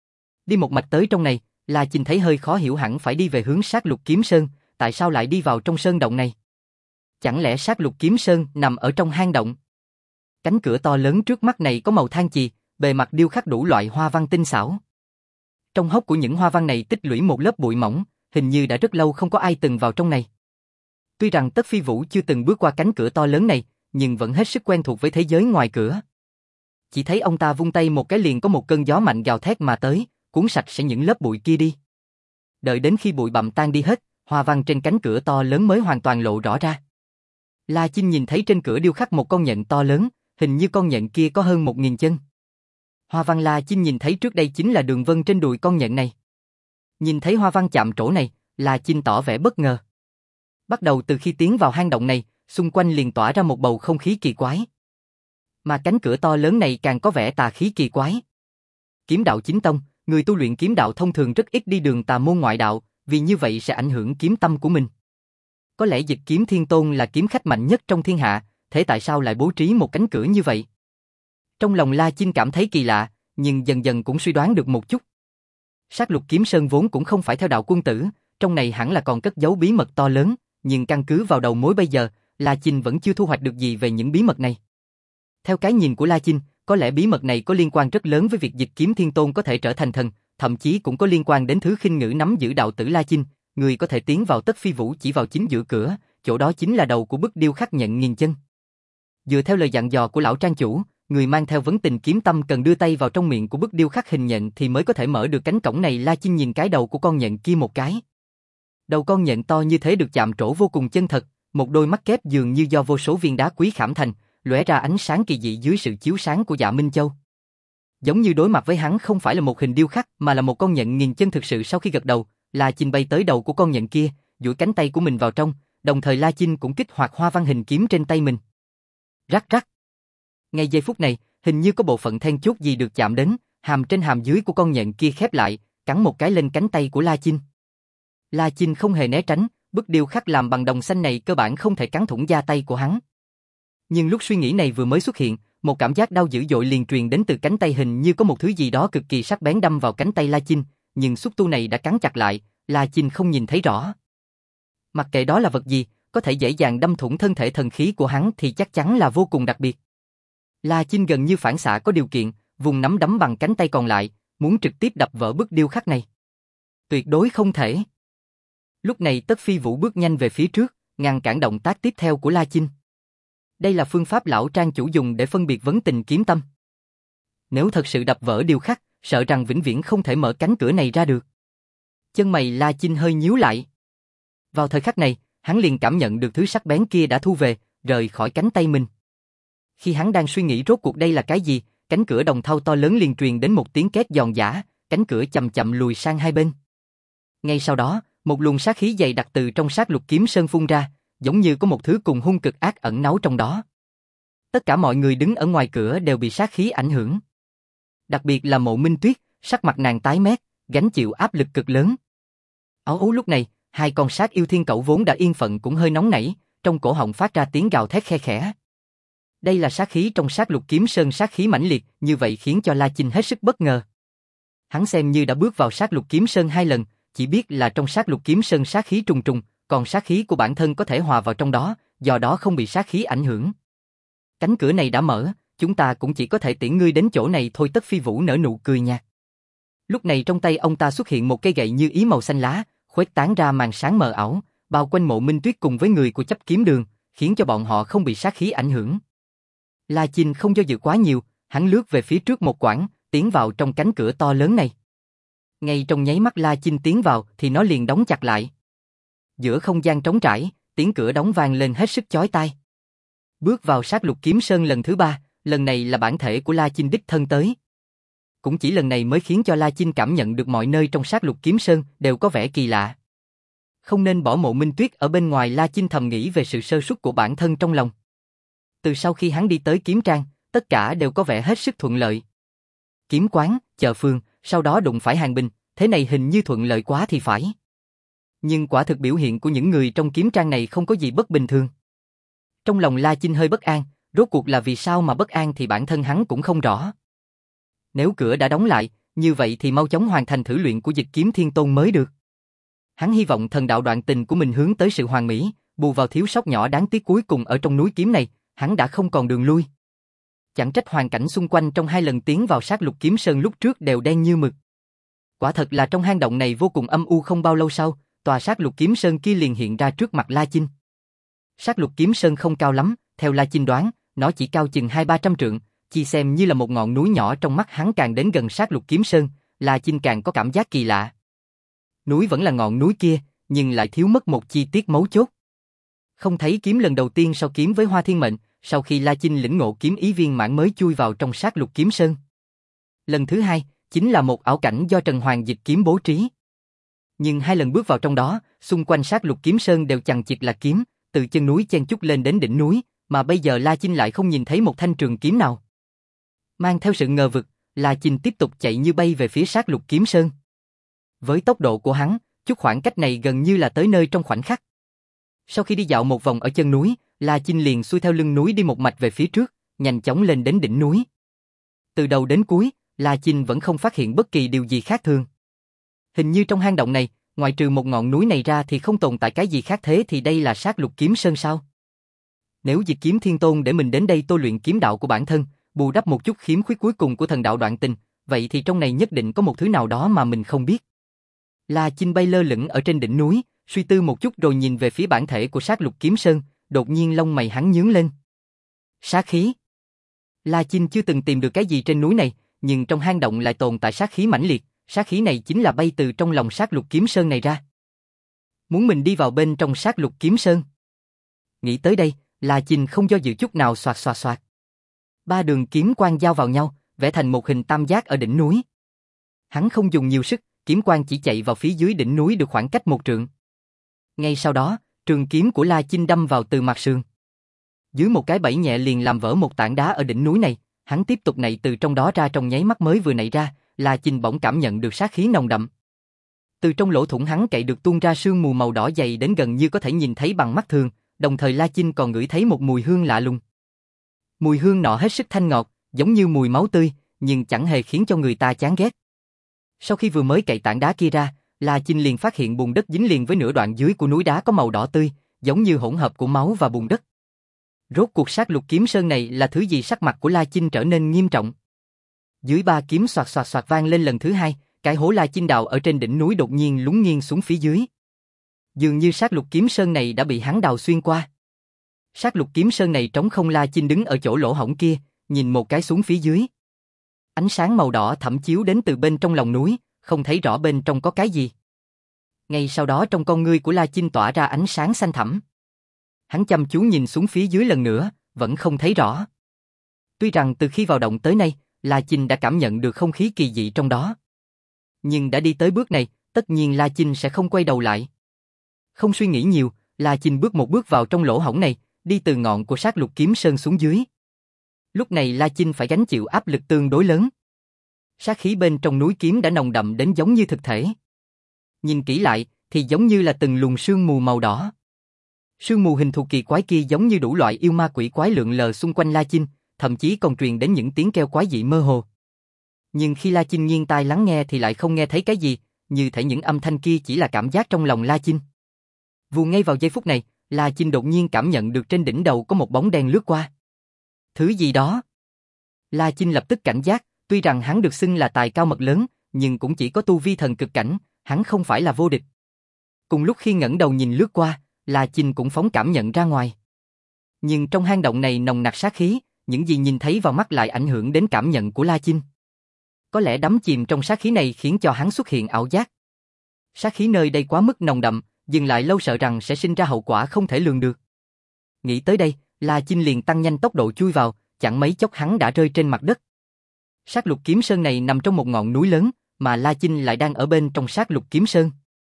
Đi một mạch tới trong này, La Chinh thấy hơi khó hiểu, hẳn phải đi về hướng Sát Lục Kiếm Sơn, tại sao lại đi vào trong sơn động này? Chẳng lẽ Sát Lục Kiếm Sơn nằm ở trong hang động? Cánh cửa to lớn trước mắt này có màu than chì, bề mặt điêu khắc đủ loại hoa văn tinh xảo. Trong hốc của những hoa văn này tích lũy một lớp bụi mỏng, hình như đã rất lâu không có ai từng vào trong này. Tuy rằng Tất Phi Vũ chưa từng bước qua cánh cửa to lớn này, nhưng vẫn hết sức quen thuộc với thế giới ngoài cửa. Chỉ thấy ông ta vung tay một cái liền có một cơn gió mạnh gào thét mà tới, cuốn sạch sẽ những lớp bụi kia đi. Đợi đến khi bụi bặm tan đi hết, hoa văn trên cánh cửa to lớn mới hoàn toàn lộ rõ ra. La Chinh nhìn thấy trên cửa điêu khắc một con nhện to lớn, hình như con nhện kia có hơn một nghìn chân. Hoa văn La Chinh nhìn thấy trước đây chính là đường vân trên đùi con nhện này. Nhìn thấy hoa văn chạm trổ này, La Chinh tỏ vẻ bất ngờ. Bắt đầu từ khi tiến vào hang động này, xung quanh liền tỏa ra một bầu không khí kỳ quái. Mà cánh cửa to lớn này càng có vẻ tà khí kỳ quái. Kiếm đạo chính tông, người tu luyện kiếm đạo thông thường rất ít đi đường tà môn ngoại đạo, vì như vậy sẽ ảnh hưởng kiếm tâm của mình. Có lẽ Dịch Kiếm Thiên Tôn là kiếm khách mạnh nhất trong thiên hạ, thế tại sao lại bố trí một cánh cửa như vậy? Trong lòng La Chinh cảm thấy kỳ lạ, nhưng dần dần cũng suy đoán được một chút. Sát Lục Kiếm Sơn vốn cũng không phải theo đạo quân tử, trong này hẳn là còn cất giấu bí mật to lớn, nhưng căn cứ vào đầu mối bây giờ, La Chinh vẫn chưa thu hoạch được gì về những bí mật này. Theo cái nhìn của La Chinh, có lẽ bí mật này có liên quan rất lớn với việc Dịch Kiếm Thiên Tôn có thể trở thành thần, thậm chí cũng có liên quan đến thứ khinh ngữ nắm giữ đạo tử La Chinh, người có thể tiến vào Tất Phi Vũ chỉ vào chính giữa cửa, chỗ đó chính là đầu của bức điêu khắc nhện nghìn chân. Dựa theo lời dặn dò của lão trang chủ, người mang theo vấn tình kiếm tâm cần đưa tay vào trong miệng của bức điêu khắc hình nhện thì mới có thể mở được cánh cổng này. La Chinh nhìn cái đầu của con nhện kia một cái. Đầu con nhện to như thế được chạm trổ vô cùng chân thật, một đôi mắt kép dường như do vô số viên đá quý khảm thành, lóe ra ánh sáng kỳ dị dưới sự chiếu sáng của Dạ Minh Châu. Giống như đối mặt với hắn không phải là một hình điêu khắc mà là một con nhện nghìn chân thực sự. Sau khi gật đầu, La Chinh bay tới đầu của con nhện kia, duỗi cánh tay của mình vào trong, đồng thời La Chinh cũng kích hoạt hoa văn hình kiếm trên tay mình. Rắc rắc. Ngay giây phút này, hình như có bộ phận then chốt gì được chạm đến, hàm trên hàm dưới của con nhện kia khép lại, cắn một cái lên cánh tay của La Chinh. La Chinh không hề né tránh, bức điêu khắc làm bằng đồng xanh này cơ bản không thể cắn thủng da tay của hắn. Nhưng lúc suy nghĩ này vừa mới xuất hiện, một cảm giác đau dữ dội liền truyền đến từ cánh tay, hình như có một thứ gì đó cực kỳ sắc bén đâm vào cánh tay La Chinh, nhưng xúc tu này đã cắn chặt lại, La Chinh không nhìn thấy rõ. Mặc kệ đó là vật gì, có thể dễ dàng đâm thủng thân thể thần khí của hắn thì chắc chắn là vô cùng đặc biệt. La Chinh gần như phản xạ có điều kiện, vùng nắm đấm bằng cánh tay còn lại, muốn trực tiếp đập vỡ bức điêu khắc này. Tuyệt đối không thể. Lúc này Tất Phi Vũ bước nhanh về phía trước, ngăn cản động tác tiếp theo của La Chinh. Đây là phương pháp lão trang chủ dùng để phân biệt vấn tình kiếm tâm. Nếu thật sự đập vỡ điêu khắc, sợ rằng vĩnh viễn không thể mở cánh cửa này ra được. Chân mày La Chinh hơi nhíu lại. Vào thời khắc này, hắn liền cảm nhận được thứ sắc bén kia đã thu về, rời khỏi cánh tay mình. Khi hắn đang suy nghĩ rốt cuộc đây là cái gì, cánh cửa đồng thau to lớn liền truyền đến một tiếng két giòn giã, cánh cửa chậm chậm lùi sang hai bên. Ngay sau đó, một luồng sát khí dày đặc từ trong Sát Lục Kiếm Sơn phun ra, giống như có một thứ cùng hung cực ác ẩn náu trong đó. Tất cả mọi người đứng ở ngoài cửa đều bị sát khí ảnh hưởng. Đặc biệt là Mộ Minh Tuyết, sắc mặt nàng tái mét, gánh chịu áp lực cực lớn. Ấu ấu lúc này, hai con sát yêu thiên cẩu vốn đã yên phận cũng hơi nóng nảy, trong cổ họng phát ra tiếng gào thét khe khẽ. Đây là sát khí trong sát lục kiếm sơn, sát khí mãnh liệt, như vậy khiến cho La Chinh hết sức bất ngờ. Hắn xem như đã bước vào sát lục kiếm sơn hai lần, chỉ biết là trong sát lục kiếm sơn sát khí trùng trùng, còn sát khí của bản thân có thể hòa vào trong đó, do đó không bị sát khí ảnh hưởng. Cánh cửa này đã mở, chúng ta cũng chỉ có thể tiễn ngươi đến chỗ này thôi. Tất Phi Vũ nở nụ cười nhạt. Lúc này trong tay ông ta xuất hiện một cây gậy như ý màu xanh lá, khuếch tán ra màn sáng mờ ảo, bao quanh Mộ Minh Tuyết cùng với người của Chấp Kiếm Đường, khiến cho bọn họ không bị sát khí ảnh hưởng. La Chinh không do dự quá nhiều, hắn lướt về phía trước một quãng, tiến vào trong cánh cửa to lớn này. Ngay trong nháy mắt La Chinh tiến vào thì nó liền đóng chặt lại. Giữa không gian trống trải, tiếng cửa đóng vang lên hết sức chói tai. Bước vào sát lục kiếm sơn lần thứ ba, lần này là bản thể của La Chinh đích thân tới. Cũng chỉ lần này mới khiến cho La Chinh cảm nhận được mọi nơi trong sát lục kiếm sơn đều có vẻ kỳ lạ. Không nên bỏ Mộ Minh Tuyết ở bên ngoài, La Chinh thầm nghĩ về sự sơ suất của bản thân trong lòng. Từ sau khi hắn đi tới kiếm trang, tất cả đều có vẻ hết sức thuận lợi. Kiếm quán, chợ phường, sau đó đụng phải hàng binh, thế này hình như thuận lợi quá thì phải. Nhưng quả thực biểu hiện của những người trong kiếm trang này không có gì bất bình thường. Trong lòng La Chinh hơi bất an, rốt cuộc là vì sao mà bất an thì bản thân hắn cũng không rõ. Nếu cửa đã đóng lại, như vậy thì mau chóng hoàn thành thử luyện của Dịch Kiếm Thiên Tôn mới được. Hắn hy vọng thần đạo đoạn tình của mình hướng tới sự hoàn mỹ, bù vào thiếu sót nhỏ đáng tiếc cuối cùng ở trong núi kiếm này, hắn đã không còn đường lui. Chẳng trách hoàn cảnh xung quanh trong hai lần tiến vào sát lục kiếm sơn lúc trước đều đen như mực. Quả thật là trong hang động này vô cùng âm u, không bao lâu sau, tòa sát lục kiếm sơn kia liền hiện ra trước mặt La Chinh. Sát lục kiếm sơn không cao lắm, theo La Chinh đoán, nó chỉ cao chừng hai ba trăm trượng, chỉ xem như là một ngọn núi nhỏ. Trong mắt hắn càng đến gần sát lục kiếm sơn, La Chinh càng có cảm giác kỳ lạ. Núi vẫn là ngọn núi kia, nhưng lại thiếu mất một chi tiết mấu chốt. Không thấy kiếm lần đầu tiên sau kiếm với Hoa Thiên Mệnh, sau khi La Chinh lĩnh ngộ kiếm ý viên mãn mới chui vào trong sát lục kiếm sơn. Lần thứ hai, chính là một ảo cảnh do Trần Hoàng Dịch kiếm bố trí. Nhưng hai lần bước vào trong đó, xung quanh sát lục kiếm sơn đều chằng chịt là kiếm, từ chân núi chen chúc lên đến đỉnh núi, mà bây giờ La Chinh lại không nhìn thấy một thanh trường kiếm nào. Mang theo sự ngờ vực, La Chinh tiếp tục chạy như bay về phía sát lục kiếm sơn. Với tốc độ của hắn, chút khoảng cách này gần như là tới nơi trong khoảnh khắc. Sau khi đi dạo một vòng ở chân núi, La Chinh liền xuôi theo lưng núi đi một mạch về phía trước, nhanh chóng lên đến đỉnh núi. Từ đầu đến cuối, La Chinh vẫn không phát hiện bất kỳ điều gì khác thường. Hình như trong hang động này, ngoài trừ một ngọn núi này ra thì không tồn tại cái gì khác, thế thì đây là sát lục kiếm sơn sao? Nếu Dịch Kiếm Thiên Tôn để mình đến đây tôi luyện kiếm đạo của bản thân, bù đắp một chút khiếm khuyết cuối cùng của thần đạo đoạn tình, vậy thì trong này nhất định có một thứ nào đó mà mình không biết. La Chinh bay lơ lửng ở trên đỉnh núi, suy tư một chút rồi nhìn về phía bản thể của sát lục kiếm sơn, đột nhiên lông mày hắn nhướng lên. Sát khí. La Chinh chưa từng tìm được cái gì trên núi này, nhưng trong hang động lại tồn tại sát khí mãnh liệt, sát khí này chính là bay từ trong lòng sát lục kiếm sơn này ra. Muốn mình đi vào bên trong sát lục kiếm sơn. Nghĩ tới đây, La Chinh không do dự chút nào, xoạt xoạt xoạt. Ba đường kiếm quang giao vào nhau, vẽ thành một hình tam giác ở đỉnh núi. Hắn không dùng nhiều sức, kiếm quang chỉ chạy vào phía dưới đỉnh núi được khoảng cách một trượng. Ngay sau đó, trường kiếm của La Chinh đâm vào từ mặt sườn. Dưới một cái bẫy nhẹ liền làm vỡ một tảng đá ở đỉnh núi này, hắn tiếp tục nảy từ trong đó ra. Trong nháy mắt mới vừa nảy ra, La Chinh bỗng cảm nhận được sát khí nồng đậm. Từ trong lỗ thủng hắn cậy được tuôn ra sương mù màu đỏ dày đến gần như có thể nhìn thấy bằng mắt thường, đồng thời La Chinh còn ngửi thấy một mùi hương lạ lùng. Mùi hương nọ hết sức thanh ngọt, giống như mùi máu tươi, nhưng chẳng hề khiến cho người ta chán ghét. Sau khi vừa mới cậy tảng đá kia ra, La Chinh liền phát hiện bùn đất dính liền với nửa đoạn dưới của núi đá có màu đỏ tươi, giống như hỗn hợp của máu và bùn đất. Rốt cuộc sát lục kiếm sơn này là thứ gì? Sắc mặt của La Chinh trở nên nghiêm trọng. Dưới ba kiếm xoạt xoạt xoạt vang lên lần thứ hai, cái hố La Chinh đào ở trên đỉnh núi đột nhiên lún nghiêng xuống phía dưới. Dường như sát lục kiếm sơn này đã bị hắn đào xuyên qua. Sát lục kiếm sơn này trống không. La Chinh đứng ở chỗ lỗ hổng kia, nhìn một cái xuống phía dưới. Ánh sáng màu đỏ thẫm chiếu đến từ bên trong lòng núi, không thấy rõ bên trong có cái gì. Ngay sau đó trong con ngươi của La Chinh tỏa ra ánh sáng xanh thẳm. Hắn chăm chú nhìn xuống phía dưới lần nữa, vẫn không thấy rõ. Tuy rằng từ khi vào động tới nay, La Chinh đã cảm nhận được không khí kỳ dị trong đó. Nhưng đã đi tới bước này, tất nhiên La Chinh sẽ không quay đầu lại. Không suy nghĩ nhiều, La Chinh bước một bước vào trong lỗ hổng này, đi từ ngọn của sát lục kiếm sơn xuống dưới. Lúc này La Chinh phải gánh chịu áp lực tương đối lớn. Sát khí bên trong núi kiếm đã nồng đậm đến giống như thực thể. Nhìn kỹ lại, thì giống như là từng luồng sương mù màu đỏ. Sương mù hình thù kỳ quái kia giống như đủ loại yêu ma quỷ quái lượn lờ xung quanh La Chinh, thậm chí còn truyền đến những tiếng kêu quái dị mơ hồ. Nhưng khi La Chinh nghiêng tai lắng nghe thì lại không nghe thấy cái gì, như thể những âm thanh kia chỉ là cảm giác trong lòng La Chinh. Vụ ngay vào giây phút này, La Chinh đột nhiên cảm nhận được trên đỉnh đầu có một bóng đen lướt qua. Thứ gì đó? La Chinh lập tức cảnh giác, tuy rằng hắn được xưng là tài cao mật lớn, nhưng cũng chỉ có tu vi thần cực cảnh, hắn không phải là vô địch. Cùng lúc khi ngẩng đầu nhìn lướt qua, La Chinh cũng phóng cảm nhận ra ngoài. Nhưng trong hang động này nồng nặc sát khí, những gì nhìn thấy vào mắt lại ảnh hưởng đến cảm nhận của La Chinh. Có lẽ đắm chìm trong sát khí này khiến cho hắn xuất hiện ảo giác. Sát khí nơi đây quá mức nồng đậm, dừng lại lâu sợ rằng sẽ sinh ra hậu quả không thể lường được. Nghĩ tới đây, La Chinh liền tăng nhanh tốc độ chui vào, chẳng mấy chốc hắn đã rơi trên mặt đất. Sát lục kiếm sơn này nằm trong một ngọn núi lớn, mà La Chinh lại đang ở bên trong sát lục kiếm sơn.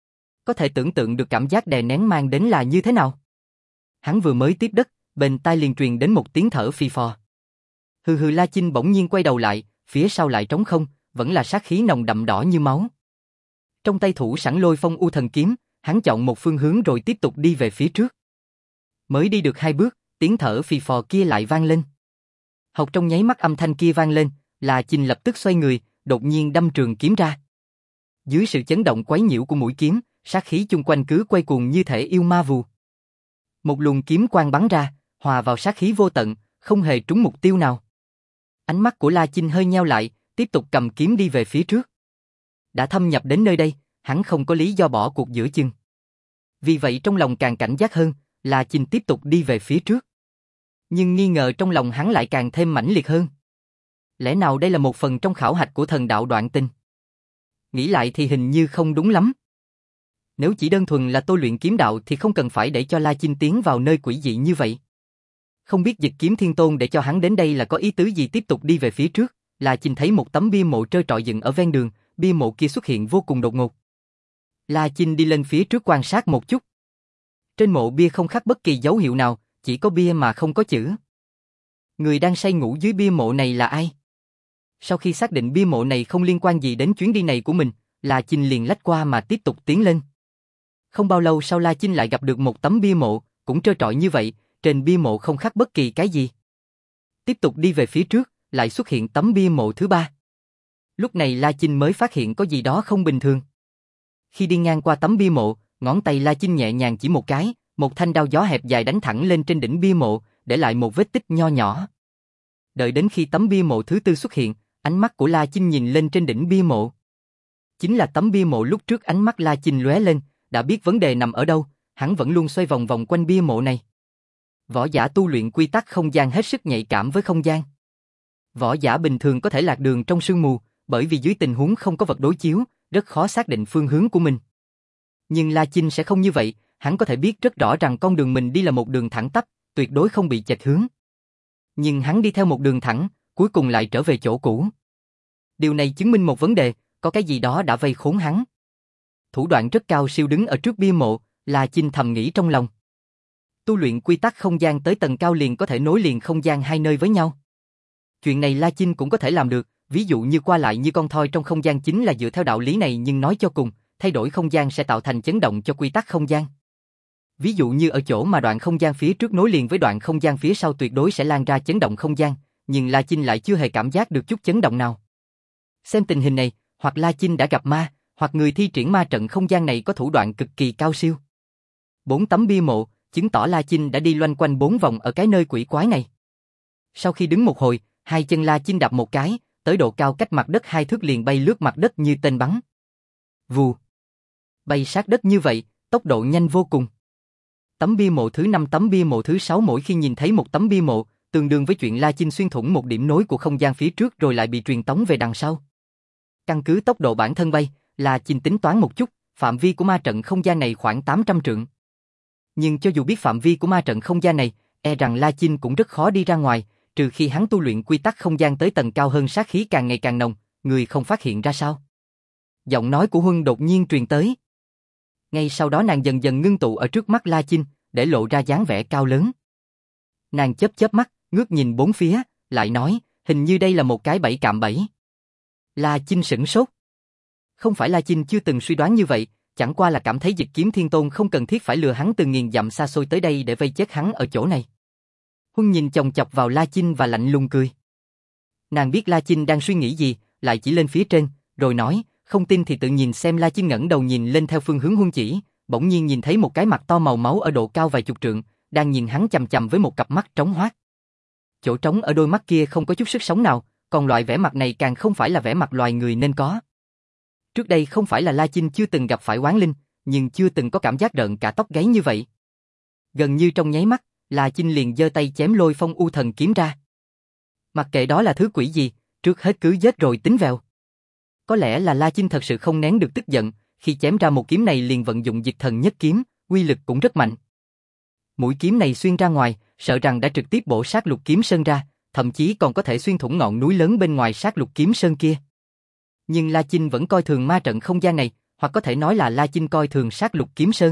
Có thể tưởng tượng được cảm giác đè nén mang đến là như thế nào. Hắn vừa mới tiếp đất, bên tai liền truyền đến một tiếng thở phì phò. Hừ hừ, La Chinh bỗng nhiên quay đầu lại, phía sau lại trống không, vẫn là sát khí nồng đậm đỏ như máu. Trong tay thủ sẵn Lôi Phong U Thần kiếm, hắn chọn một phương hướng rồi tiếp tục đi về phía trước. Mới đi được hai bước, tiếng thở phì phò kia lại vang lên. Học trong nháy mắt âm thanh kia vang lên, La Chinh lập tức xoay người, đột nhiên đâm trường kiếm ra. Dưới sự chấn động quấy nhiễu của mũi kiếm, sát khí chung quanh cứ quay cuồng như thể yêu ma vù. Một luồng kiếm quang bắn ra, hòa vào sát khí vô tận, không hề trúng mục tiêu nào. Ánh mắt của La Chinh hơi nheo lại, tiếp tục cầm kiếm đi về phía trước. Đã thâm nhập đến nơi đây, hắn không có lý do bỏ cuộc giữa chừng. Vì vậy trong lòng càng cảnh giác hơn, La Chinh tiếp tục đi về phía trước. Nhưng nghi ngờ trong lòng hắn lại càng thêm mãnh liệt hơn. Lẽ nào đây là một phần trong khảo hạch của thần đạo đoạn tinh? Nghĩ lại thì hình như không đúng lắm. Nếu chỉ đơn thuần là tôi luyện kiếm đạo thì không cần phải để cho La Chinh tiến vào nơi quỷ dị như vậy. Không biết Dịch Kiếm Thiên Tôn để cho hắn đến đây là có ý tứ gì. Tiếp tục đi về phía trước, La Chinh thấy một tấm bia mộ trơ trọi dựng ở ven đường, bia mộ kia xuất hiện vô cùng đột ngột. La Chinh đi lên phía trước quan sát một chút. Trên mộ bia không khắc bất kỳ dấu hiệu nào, chỉ có bia mà không có chữ. Người đang say ngủ dưới bia mộ này là ai? Sau khi xác định bia mộ này không liên quan gì đến chuyến đi này của mình, La Chinh liền lách qua mà tiếp tục tiến lên. Không bao lâu sau La Chinh lại gặp được một tấm bia mộ, cũng trơ trọi như vậy, trên bia mộ không khắc bất kỳ cái gì. Tiếp tục đi về phía trước, lại xuất hiện tấm bia mộ thứ ba. Lúc này La Chinh mới phát hiện có gì đó không bình thường. Khi đi ngang qua tấm bia mộ, ngón tay La Chinh nhẹ nhàng chỉ một cái, một thanh đao gió hẹp dài đánh thẳng lên trên đỉnh bia mộ, để lại một vết tích nho nhỏ. Đợi đến khi tấm bia mộ thứ tư xuất hiện, ánh mắt của La Chinh nhìn lên trên đỉnh bia mộ. Chính là tấm bia mộ lúc trước. Ánh mắt La Chinh lóe lên, đã biết vấn đề nằm ở đâu, hắn vẫn luôn xoay vòng vòng quanh bia mộ này. Võ giả tu luyện quy tắc không gian hết sức nhạy cảm với không gian. Võ giả bình thường có thể lạc đường trong sương mù, bởi vì dưới tình huống không có vật đối chiếu, rất khó xác định phương hướng của mình. Nhưng La Chinh sẽ không như vậy, hắn có thể biết rất rõ rằng con đường mình đi là một đường thẳng tắp, tuyệt đối không bị chệch hướng. Nhưng hắn đi theo một đường thẳng, cuối cùng lại trở về chỗ cũ. Điều này chứng minh một vấn đề, có cái gì đó đã vây khốn hắn. Thủ đoạn rất cao siêu đứng ở trước bia mộ, La Chinh thầm nghĩ trong lòng. Tu luyện quy tắc không gian tới tầng cao liền có thể nối liền không gian hai nơi với nhau. Chuyện này La Chinh cũng có thể làm được, ví dụ như qua lại như con thoi trong không gian chính là dựa theo đạo lý này, nhưng nói cho cùng, thay đổi không gian sẽ tạo thành chấn động cho quy tắc không gian. Ví dụ như ở chỗ mà đoạn không gian phía trước nối liền với đoạn không gian phía sau tuyệt đối sẽ lan ra chấn động không gian, nhưng La Chinh lại chưa hề cảm giác được chút chấn động nào. Xem tình hình này, hoặc La Chinh đã gặp ma, hoặc người thi triển ma trận không gian này có thủ đoạn cực kỳ cao siêu. Bốn tấm bia mộ, chứng tỏ La Chinh đã đi loanh quanh bốn vòng ở cái nơi quỷ quái này. Sau khi đứng một hồi, hai chân La Chinh đạp một cái, tới độ cao cách mặt đất hai thước liền bay lướt mặt đất như tên bắn. Vù. Bay sát đất như vậy, tốc độ nhanh vô cùng. Tấm bia mộ thứ năm, tấm bia mộ thứ sáu, mỗi khi nhìn thấy một tấm bia mộ, tương đương với chuyện La Chinh xuyên thủng một điểm nối của không gian phía trước rồi lại bị truyền tống về đằng sau. Căn cứ tốc độ bản thân bay, La Chinh tính toán một chút, phạm vi của ma trận không gian này khoảng tám trăm trượng. Nhưng cho dù biết phạm vi của ma trận không gian này, e rằng La Chinh cũng rất khó đi ra ngoài, trừ khi hắn tu luyện quy tắc không gian tới tầng cao hơn, sát khí càng ngày càng nồng, người không phát hiện ra sao. Giọng nói của Huân đột nhiên truyền tới. Ngay sau đó nàng dần dần ngưng tụ ở trước mắt La Chinh, để lộ ra dáng vẻ cao lớn. Nàng chớp chớp mắt, ngước nhìn bốn phía, lại nói, hình như đây là một cái bẫy cạm bẫy. La Chinh sửng sốt. Không phải La Chinh chưa từng suy đoán như vậy, chẳng qua là cảm thấy Dịch Kiếm Thiên Tôn không cần thiết phải lừa hắn từ nghìn dặm xa xôi tới đây để vây chết hắn ở chỗ này. Huân nhìn chòng chọc vào La Chinh và lạnh lùng cười. Nàng biết La Chinh đang suy nghĩ gì, lại chỉ lên phía trên, rồi nói, không tin thì tự nhìn xem. La Chinh ngẩng đầu nhìn lên theo phương hướng Huân chỉ, bỗng nhiên nhìn thấy một cái mặt to màu máu ở độ cao vài chục trượng, đang nhìn hắn chằm chằm với một cặp mắt trống hoác. Chỗ trống ở đôi mắt kia không có chút sức sống nào, còn loại vẻ mặt này càng không phải là vẻ mặt loài người nên có. Trước đây không phải là La Chinh chưa từng gặp phải oán linh, nhưng chưa từng có cảm giác rợn cả tóc gáy như vậy. Gần như trong nháy mắt, La Chinh liền giơ tay chém Lôi Phong U Thần kiếm ra. Mặc kệ đó là thứ quỷ gì, trước hết cứ giết rồi tính vào. Có lẽ là La Chinh thật sự không nén được tức giận, khi chém ra một kiếm này liền vận dụng Diệt Thần Nhất Kiếm, uy lực cũng rất mạnh. Mũi kiếm này xuyên ra ngoài, sợ rằng đã trực tiếp bổ sát Lục Kiếm Sơn ra, thậm chí còn có thể xuyên thủng ngọn núi lớn bên ngoài sát Lục Kiếm Sơn kia. Nhưng La Chinh vẫn coi thường ma trận không gian này, hoặc có thể nói là La Chinh coi thường sát Lục Kiếm Sơn.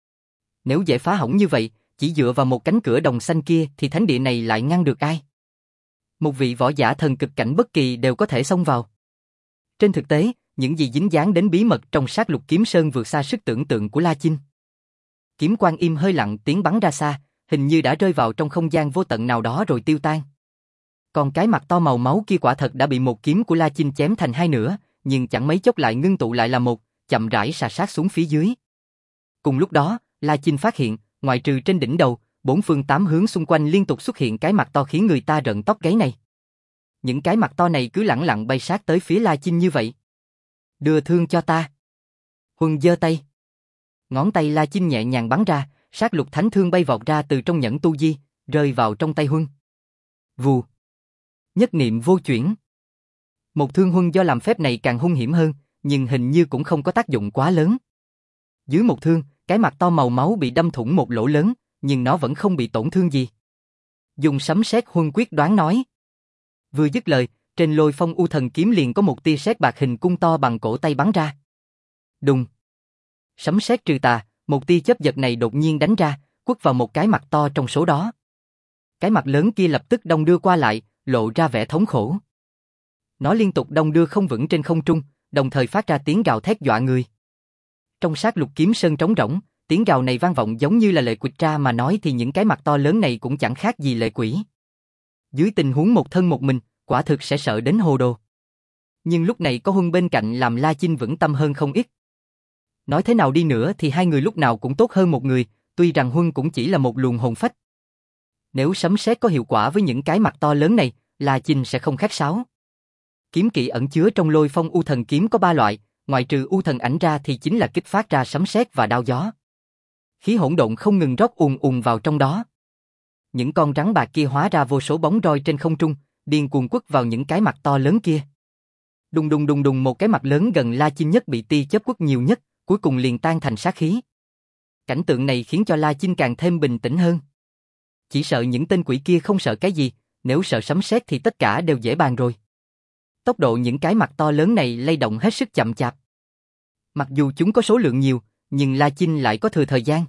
Nếu dễ phá hỏng như vậy, chỉ dựa vào một cánh cửa đồng xanh kia thì thánh địa này lại ngăn được ai? Một vị võ giả thần cực cảnh bất kỳ đều có thể xông vào. Trên thực tế, những gì dính dáng đến bí mật trong sát Lục Kiếm Sơn vượt xa sức tưởng tượng của La Chinh. Kiếm quang im hơi lặng tiếng bắn ra xa, hình như đã rơi vào trong không gian vô tận nào đó rồi tiêu tan. Còn cái mặt to màu máu kia quả thật đã bị một kiếm của La Chinh chém thành hai nửa, nhưng chẳng mấy chốc lại ngưng tụ lại là một, chậm rãi sà sát xuống phía dưới. Cùng lúc đó, La Chinh phát hiện, ngoại trừ trên đỉnh đầu, bốn phương tám hướng xung quanh liên tục xuất hiện cái mặt to khiến người ta rợn tóc gáy này. Những cái mặt to này cứ lẳng lặng bay sát tới phía La Chinh như vậy. Đưa thương cho ta. Huân giơ tay. Ngón tay La Chinh nhẹ nhàng bắn ra, sát lục thánh thương bay vọt ra từ trong nhẫn tu di, rơi vào trong tay Huân. Vù. Nhất niệm vô chuyển. Một thương Huân do làm phép này càng hung hiểm hơn, nhưng hình như cũng không có tác dụng quá lớn. Dưới một thương, cái mặt to màu máu bị đâm thủng một lỗ lớn, nhưng nó vẫn không bị tổn thương gì. Dùng sấm sét Huân quyết đoán nói. Vừa dứt lời, trên Lôi Phong U Thần kiếm liền có một tia sét bạc hình cung to bằng cổ tay bắn ra. Đùng. Sấm sét trừ tà, một tia chớp giật này đột nhiên đánh ra, quất vào một cái mặt to trong số đó. Cái mặt lớn kia lập tức đong đưa qua lại, lộ ra vẻ thống khổ. Nó liên tục đong đưa không vững trên không trung, đồng thời phát ra tiếng gào thét dọa người. Trong sát Lục Kiếm Sơn trống rỗng, tiếng gào này vang vọng giống như là lệ quỷ tra mà nói thì những cái mặt to lớn này cũng chẳng khác gì lệ quỷ. Dưới tình huống một thân một mình, quả thực sẽ sợ đến hồ đồ. Nhưng lúc này có Huân bên cạnh làm La Chinh vững tâm hơn không ít. Nói thế nào đi nữa thì hai người lúc nào cũng tốt hơn một người, tuy rằng Huân cũng chỉ là một luồng hồn phách. Nếu sấm sét có hiệu quả với những cái mặt to lớn này, La Chinh sẽ không khách sáo. Kiếm kỹ ẩn chứa trong Lôi Phong U Thần kiếm có ba loại, ngoại trừ U Thần ảnh ra thì chính là kích phát ra sấm sét và đao gió. Khí hỗn độn không ngừng rót ùn ùn vào trong đó. Những con rắn bạc kia hóa ra vô số bóng roi trên không trung, điên cuồng quất vào những cái mặt to lớn kia. Đùng đùng đùng đùng, một cái mặt lớn gần La Chinh nhất bị tia chớp quất nhiều nhất, cuối cùng liền tan thành sát khí. Cảnh tượng này khiến cho La Chinh càng thêm bình tĩnh hơn. Chỉ sợ những tên quỷ kia không sợ cái gì, nếu sợ sấm sét thì tất cả đều dễ bàn rồi. Tốc độ những cái mặt to lớn này lay động hết sức chậm chạp. Mặc dù chúng có số lượng nhiều, nhưng La Chinh lại có thừa thời gian.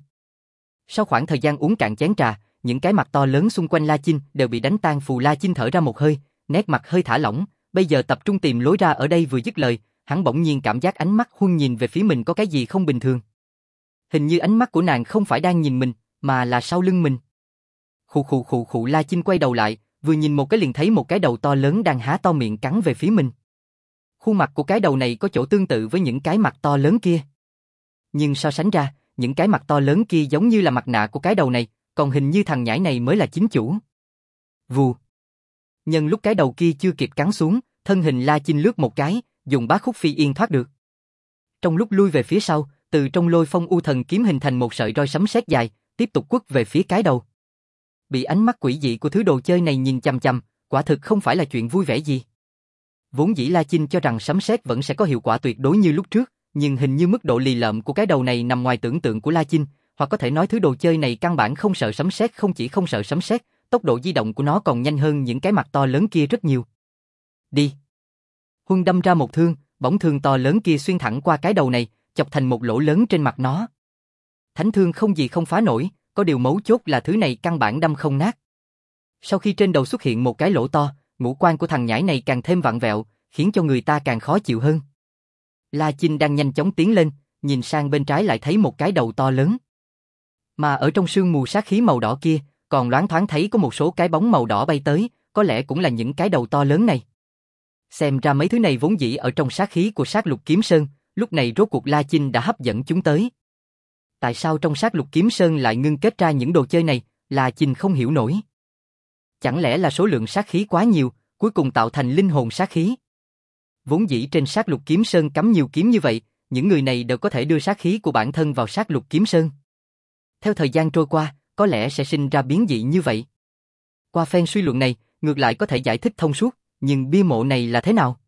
Sau khoảng thời gian uống cạn chén trà, những cái mặt to lớn xung quanh La Chinh đều bị đánh tan. Phù La Chinh thở ra một hơi, nét mặt hơi thả lỏng, bây giờ tập trung tìm lối ra. Ở đây vừa dứt lời, hắn bỗng nhiên cảm giác ánh mắt Huân nhìn về phía mình có cái gì không bình thường. Hình như ánh mắt của nàng không phải đang nhìn mình, mà là sau lưng mình. Khụ khụ khụ khụ. La Chinh quay đầu lại, vừa nhìn một cái liền thấy một cái đầu to lớn đang há to miệng cắn về phía mình. Khuôn mặt của cái đầu này có chỗ tương tự với những cái mặt to lớn kia. Nhưng so sánh ra, những cái mặt to lớn kia giống như là mặt nạ của cái đầu này, còn hình như thằng nhãi này mới là chính chủ. Vù. Nhân lúc cái đầu kia chưa kịp cắn xuống, thân hình La Chinh lướt một cái, dùng bá khúc phi yên thoát được. Trong lúc lui về phía sau, từ trong Lôi Phong U Thần kiếm hình thành một sợi roi sấm sét dài, tiếp tục quất về phía cái đầu. Bị ánh mắt quỷ dị của thứ đồ chơi này nhìn chằm chằm, quả thực không phải là chuyện vui vẻ gì. Vốn dĩ La Chinh cho rằng sấm sét vẫn sẽ có hiệu quả tuyệt đối như lúc trước, nhưng hình như mức độ lì lợm của cái đầu này nằm ngoài tưởng tượng của La Chinh, hoặc có thể nói thứ đồ chơi này căn bản không sợ sấm sét. Không chỉ không sợ sấm sét, tốc độ di động của nó còn nhanh hơn những cái mặt to lớn kia rất nhiều. Đi. Huân đâm ra một thương, bóng thương to lớn kia xuyên thẳng qua cái đầu này, chọc thành một lỗ lớn trên mặt nó. Thánh thương không gì không phá nổi, có điều mấu chốt là thứ này căn bản đâm không nát. Sau khi trên đầu xuất hiện một cái lỗ to, ngũ quan của thằng nhãi này càng thêm vặn vẹo, khiến cho người ta càng khó chịu hơn. La Chinh đang nhanh chóng tiến lên, nhìn sang bên trái lại thấy một cái đầu to lớn. Mà ở trong sương mù sát khí màu đỏ kia, còn loáng thoáng thấy có một số cái bóng màu đỏ bay tới, có lẽ cũng là những cái đầu to lớn này. Xem ra mấy thứ này vốn dĩ ở trong sát khí của sát lục kiếm sơn, lúc này rốt cuộc La Chinh đã hấp dẫn chúng tới. Tại sao trong sát lục kiếm sơn lại ngưng kết ra những đồ chơi này, La Chinh không hiểu nổi. Chẳng lẽ là số lượng sát khí quá nhiều, cuối cùng tạo thành linh hồn sát khí? Vốn dĩ trên sát lục kiếm sơn cắm nhiều kiếm như vậy, những người này đều có thể đưa sát khí của bản thân vào sát lục kiếm sơn. Theo thời gian trôi qua, có lẽ sẽ sinh ra biến dị như vậy. Qua phen suy luận này, ngược lại có thể giải thích thông suốt, nhưng bia mộ này là thế nào?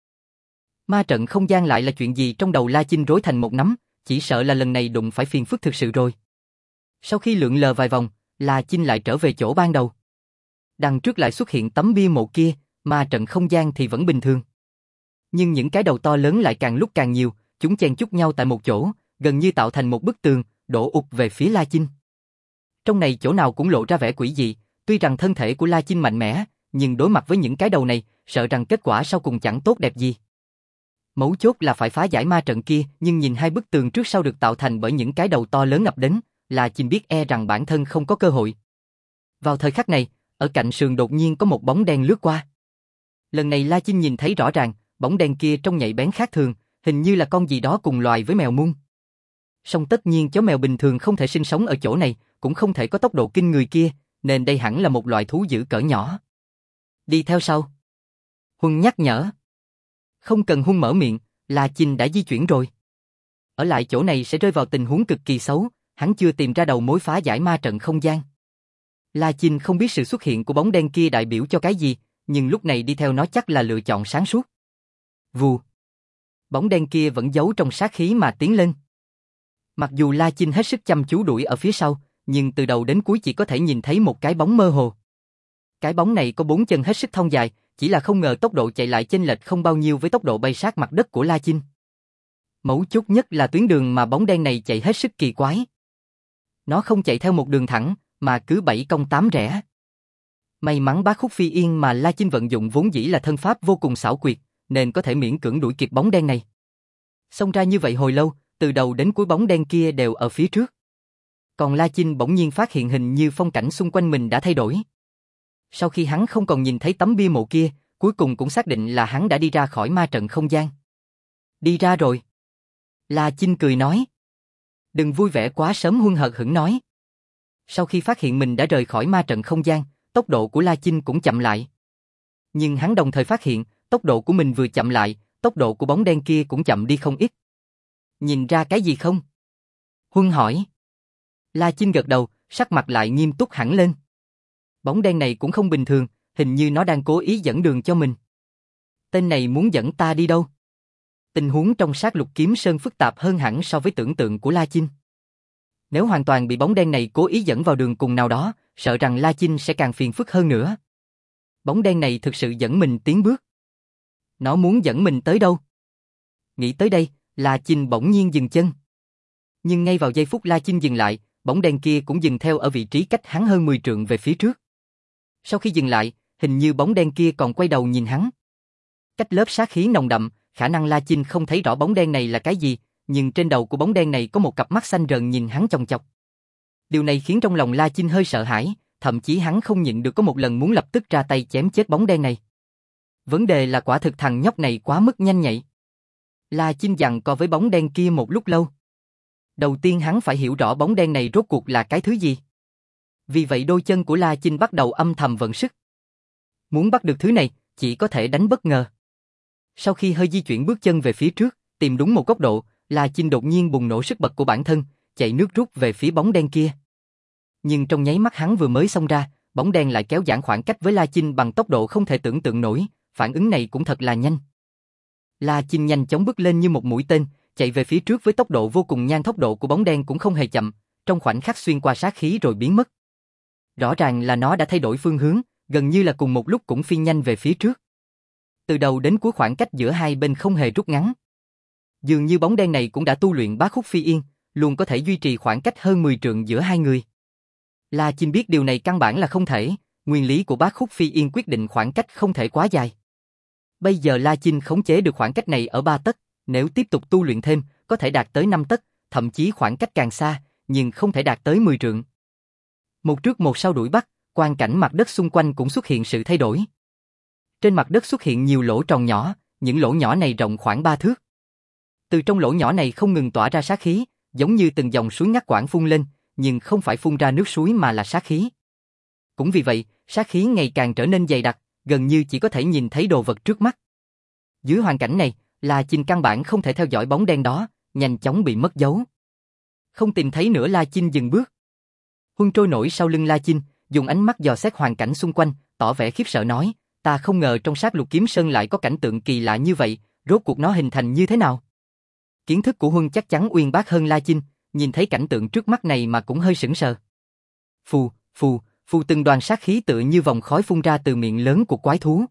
Ma trận không gian lại là chuyện gì? Trong đầu La Chinh rối thành một nắm, chỉ sợ là lần này đụng phải phiền phức thực sự rồi. Sau khi lượn lờ vài vòng, La Chinh lại trở về chỗ ban đầu. Đằng trước lại xuất hiện tấm bia mộ kia, ma trận không gian thì vẫn bình thường. Nhưng những cái đầu to lớn lại càng lúc càng nhiều, chúng chen chúc nhau tại một chỗ, gần như tạo thành một bức tường, đổ ụp về phía La Chinh. Trong này chỗ nào cũng lộ ra vẻ quỷ dị, tuy rằng thân thể của La Chinh mạnh mẽ, nhưng đối mặt với những cái đầu này, sợ rằng kết quả sau cùng chẳng tốt đẹp gì. Mấu chốt là phải phá giải ma trận kia, nhưng nhìn hai bức tường trước sau được tạo thành bởi những cái đầu to lớn ập đến, La Chinh biết e rằng bản thân không có cơ hội. Vào thời khắc này, ở cạnh sườn đột nhiên có một bóng đen lướt qua. Lần này La Chinh nhìn thấy rõ ràng, bóng đen kia trông nhạy bén khác thường, hình như là con gì đó cùng loài với mèo muông. Song tất nhiên chó mèo bình thường không thể sinh sống ở chỗ này, cũng không thể có tốc độ kinh người kia, nên đây hẳn là một loại thú dữ cỡ nhỏ. Đi theo sau. Huân nhắc nhở. Không cần Huân mở miệng, La Chinh đã di chuyển rồi. Ở lại chỗ này sẽ rơi vào tình huống cực kỳ xấu, hắn chưa tìm ra đầu mối phá giải ma trận không gian. La Chinh không biết sự xuất hiện của bóng đen kia đại biểu cho cái gì, nhưng lúc này đi theo nó chắc là lựa chọn sáng suốt. Vù. Bóng đen kia vẫn giấu trong sát khí mà tiến lên. Mặc dù La Chinh hết sức chăm chú đuổi ở phía sau, nhưng từ đầu đến cuối chỉ có thể nhìn thấy một cái bóng mơ hồ. Cái bóng này có bốn chân hết sức thon dài, chỉ là không ngờ tốc độ chạy lại chênh lệch không bao nhiêu với tốc độ bay sát mặt đất của La Chinh. Mấu chốt nhất là tuyến đường mà bóng đen này chạy hết sức kỳ quái. Nó không chạy theo một đường thẳng, mà cứ bảy cong tám rẽ. May mắn Bá Khúc Phi Yên mà La Chinh vận dụng vốn dĩ là thân pháp vô cùng xảo quyệt, nên có thể miễn cưỡng đuổi kịp bóng đen này. Xông ra như vậy hồi lâu, từ đầu đến cuối bóng đen kia đều ở phía trước. Còn La Chinh bỗng nhiên phát hiện hình như phong cảnh xung quanh mình đã thay đổi. Sau khi hắn không còn nhìn thấy tấm bia mộ kia, cuối cùng cũng xác định là hắn đã đi ra khỏi ma trận không gian. Đi ra rồi. La Chinh cười nói. Đừng vui vẻ quá sớm, Huân hờ hững nói. Sau khi phát hiện mình đã rời khỏi ma trận không gian, tốc độ của La Chinh cũng chậm lại. Nhưng hắn đồng thời phát hiện, tốc độ của mình vừa chậm lại, tốc độ của bóng đen kia cũng chậm đi không ít. Nhìn ra cái gì không? Huân hỏi. La Chinh gật đầu, sắc mặt lại nghiêm túc hẳn lên. Bóng đen này cũng không bình thường, hình như nó đang cố ý dẫn đường cho mình. Tên này muốn dẫn ta đi đâu? Tình huống trong sát lục kiếm sơn phức tạp hơn hẳn so với tưởng tượng của La Chinh. Nếu hoàn toàn bị bóng đen này cố ý dẫn vào đường cùng nào đó, sợ rằng La Chinh sẽ càng phiền phức hơn nữa. Bóng đen này thực sự dẫn mình tiến bước. Nó muốn dẫn mình tới đâu? Nghĩ tới đây, La Chinh bỗng nhiên dừng chân. Nhưng ngay vào giây phút La Chinh dừng lại, bóng đen kia cũng dừng theo ở vị trí cách hắn hơn mười trượng về phía trước. Sau khi dừng lại, hình như bóng đen kia còn quay đầu nhìn hắn. Cách lớp sát khí nồng đậm, khả năng La Chinh không thấy rõ bóng đen này là cái gì, nhưng trên đầu của bóng đen này có một cặp mắt xanh rờn nhìn hắn chòng chọc. Điều này khiến trong lòng La Chinh hơi sợ hãi, thậm chí hắn không nhịn được có một lần muốn lập tức ra tay chém chết bóng đen này. Vấn đề là quả thực thằng nhóc này quá mức nhanh nhạy. La Chinh giằng co với bóng đen kia một lúc lâu. Đầu tiên hắn phải hiểu rõ bóng đen này rốt cuộc là cái thứ gì. Vì vậy đôi chân của La Chinh bắt đầu âm thầm vận sức. Muốn bắt được thứ này, chỉ có thể đánh bất ngờ. Sau khi hơi di chuyển bước chân về phía trước, tìm đúng một góc độ, La Chinh đột nhiên bùng nổ sức bật của bản thân, chạy nước rút về phía bóng đen kia. Nhưng trong nháy mắt hắn vừa mới xông ra, bóng đen lại kéo giãn khoảng cách với La Chinh bằng tốc độ không thể tưởng tượng nổi, phản ứng này cũng thật là nhanh. La Chinh nhanh chóng bước lên như một mũi tên, chạy về phía trước với tốc độ vô cùng nhanh, tốc độ của bóng đen cũng không hề chậm, trong khoảnh khắc xuyên qua sát khí rồi biến mất. Rõ ràng là nó đã thay đổi phương hướng, gần như là cùng một lúc cũng phi nhanh về phía trước. Từ đầu đến cuối khoảng cách giữa hai bên không hề rút ngắn. Dường như bóng đen này cũng đã tu luyện Bá Khúc Phi Yên, luôn có thể duy trì khoảng cách hơn mười trượng giữa hai người. La Chinh biết điều này căn bản là không thể, nguyên lý của Bát Khúc Phi Yên quyết định khoảng cách không thể quá dài. Bây giờ La Chinh khống chế được khoảng cách này ở ba tấc, nếu tiếp tục tu luyện thêm, có thể đạt tới năm tấc, thậm chí khoảng cách càng xa, nhưng không thể đạt tới mười trượng. Một trước một sau đuổi bắt, quang cảnh mặt đất xung quanh cũng xuất hiện sự thay đổi. Trên mặt đất xuất hiện nhiều lỗ tròn nhỏ, những lỗ nhỏ này rộng khoảng ba thước. Từ trong lỗ nhỏ này không ngừng tỏa ra sát khí, giống như từng dòng suối ngắt quãng phun lên, nhưng không phải phun ra nước suối mà là sát khí. Cũng vì vậy, sát khí ngày càng trở nên dày đặc, gần như chỉ có thể nhìn thấy đồ vật trước mắt. Dưới hoàn cảnh này, La Chinh căn bản không thể theo dõi bóng đen đó, nhanh chóng bị mất dấu. Không tìm thấy nữa, La Chinh dừng bước. Huân trôi nổi sau lưng La Chinh, dùng ánh mắt dò xét hoàn cảnh xung quanh, tỏ vẻ khiếp sợ nói, ta không ngờ trong Sát Lục Kiếm Sơn lại có cảnh tượng kỳ lạ như vậy, rốt cuộc nó hình thành như thế nào? Kiến thức của Huân chắc chắn uyên bác hơn La Chinh, nhìn thấy cảnh tượng trước mắt này mà cũng hơi sững sờ. Phù, phù, phù, từng đoàn sát khí tựa như vòng khói phun ra từ miệng lớn của quái thú.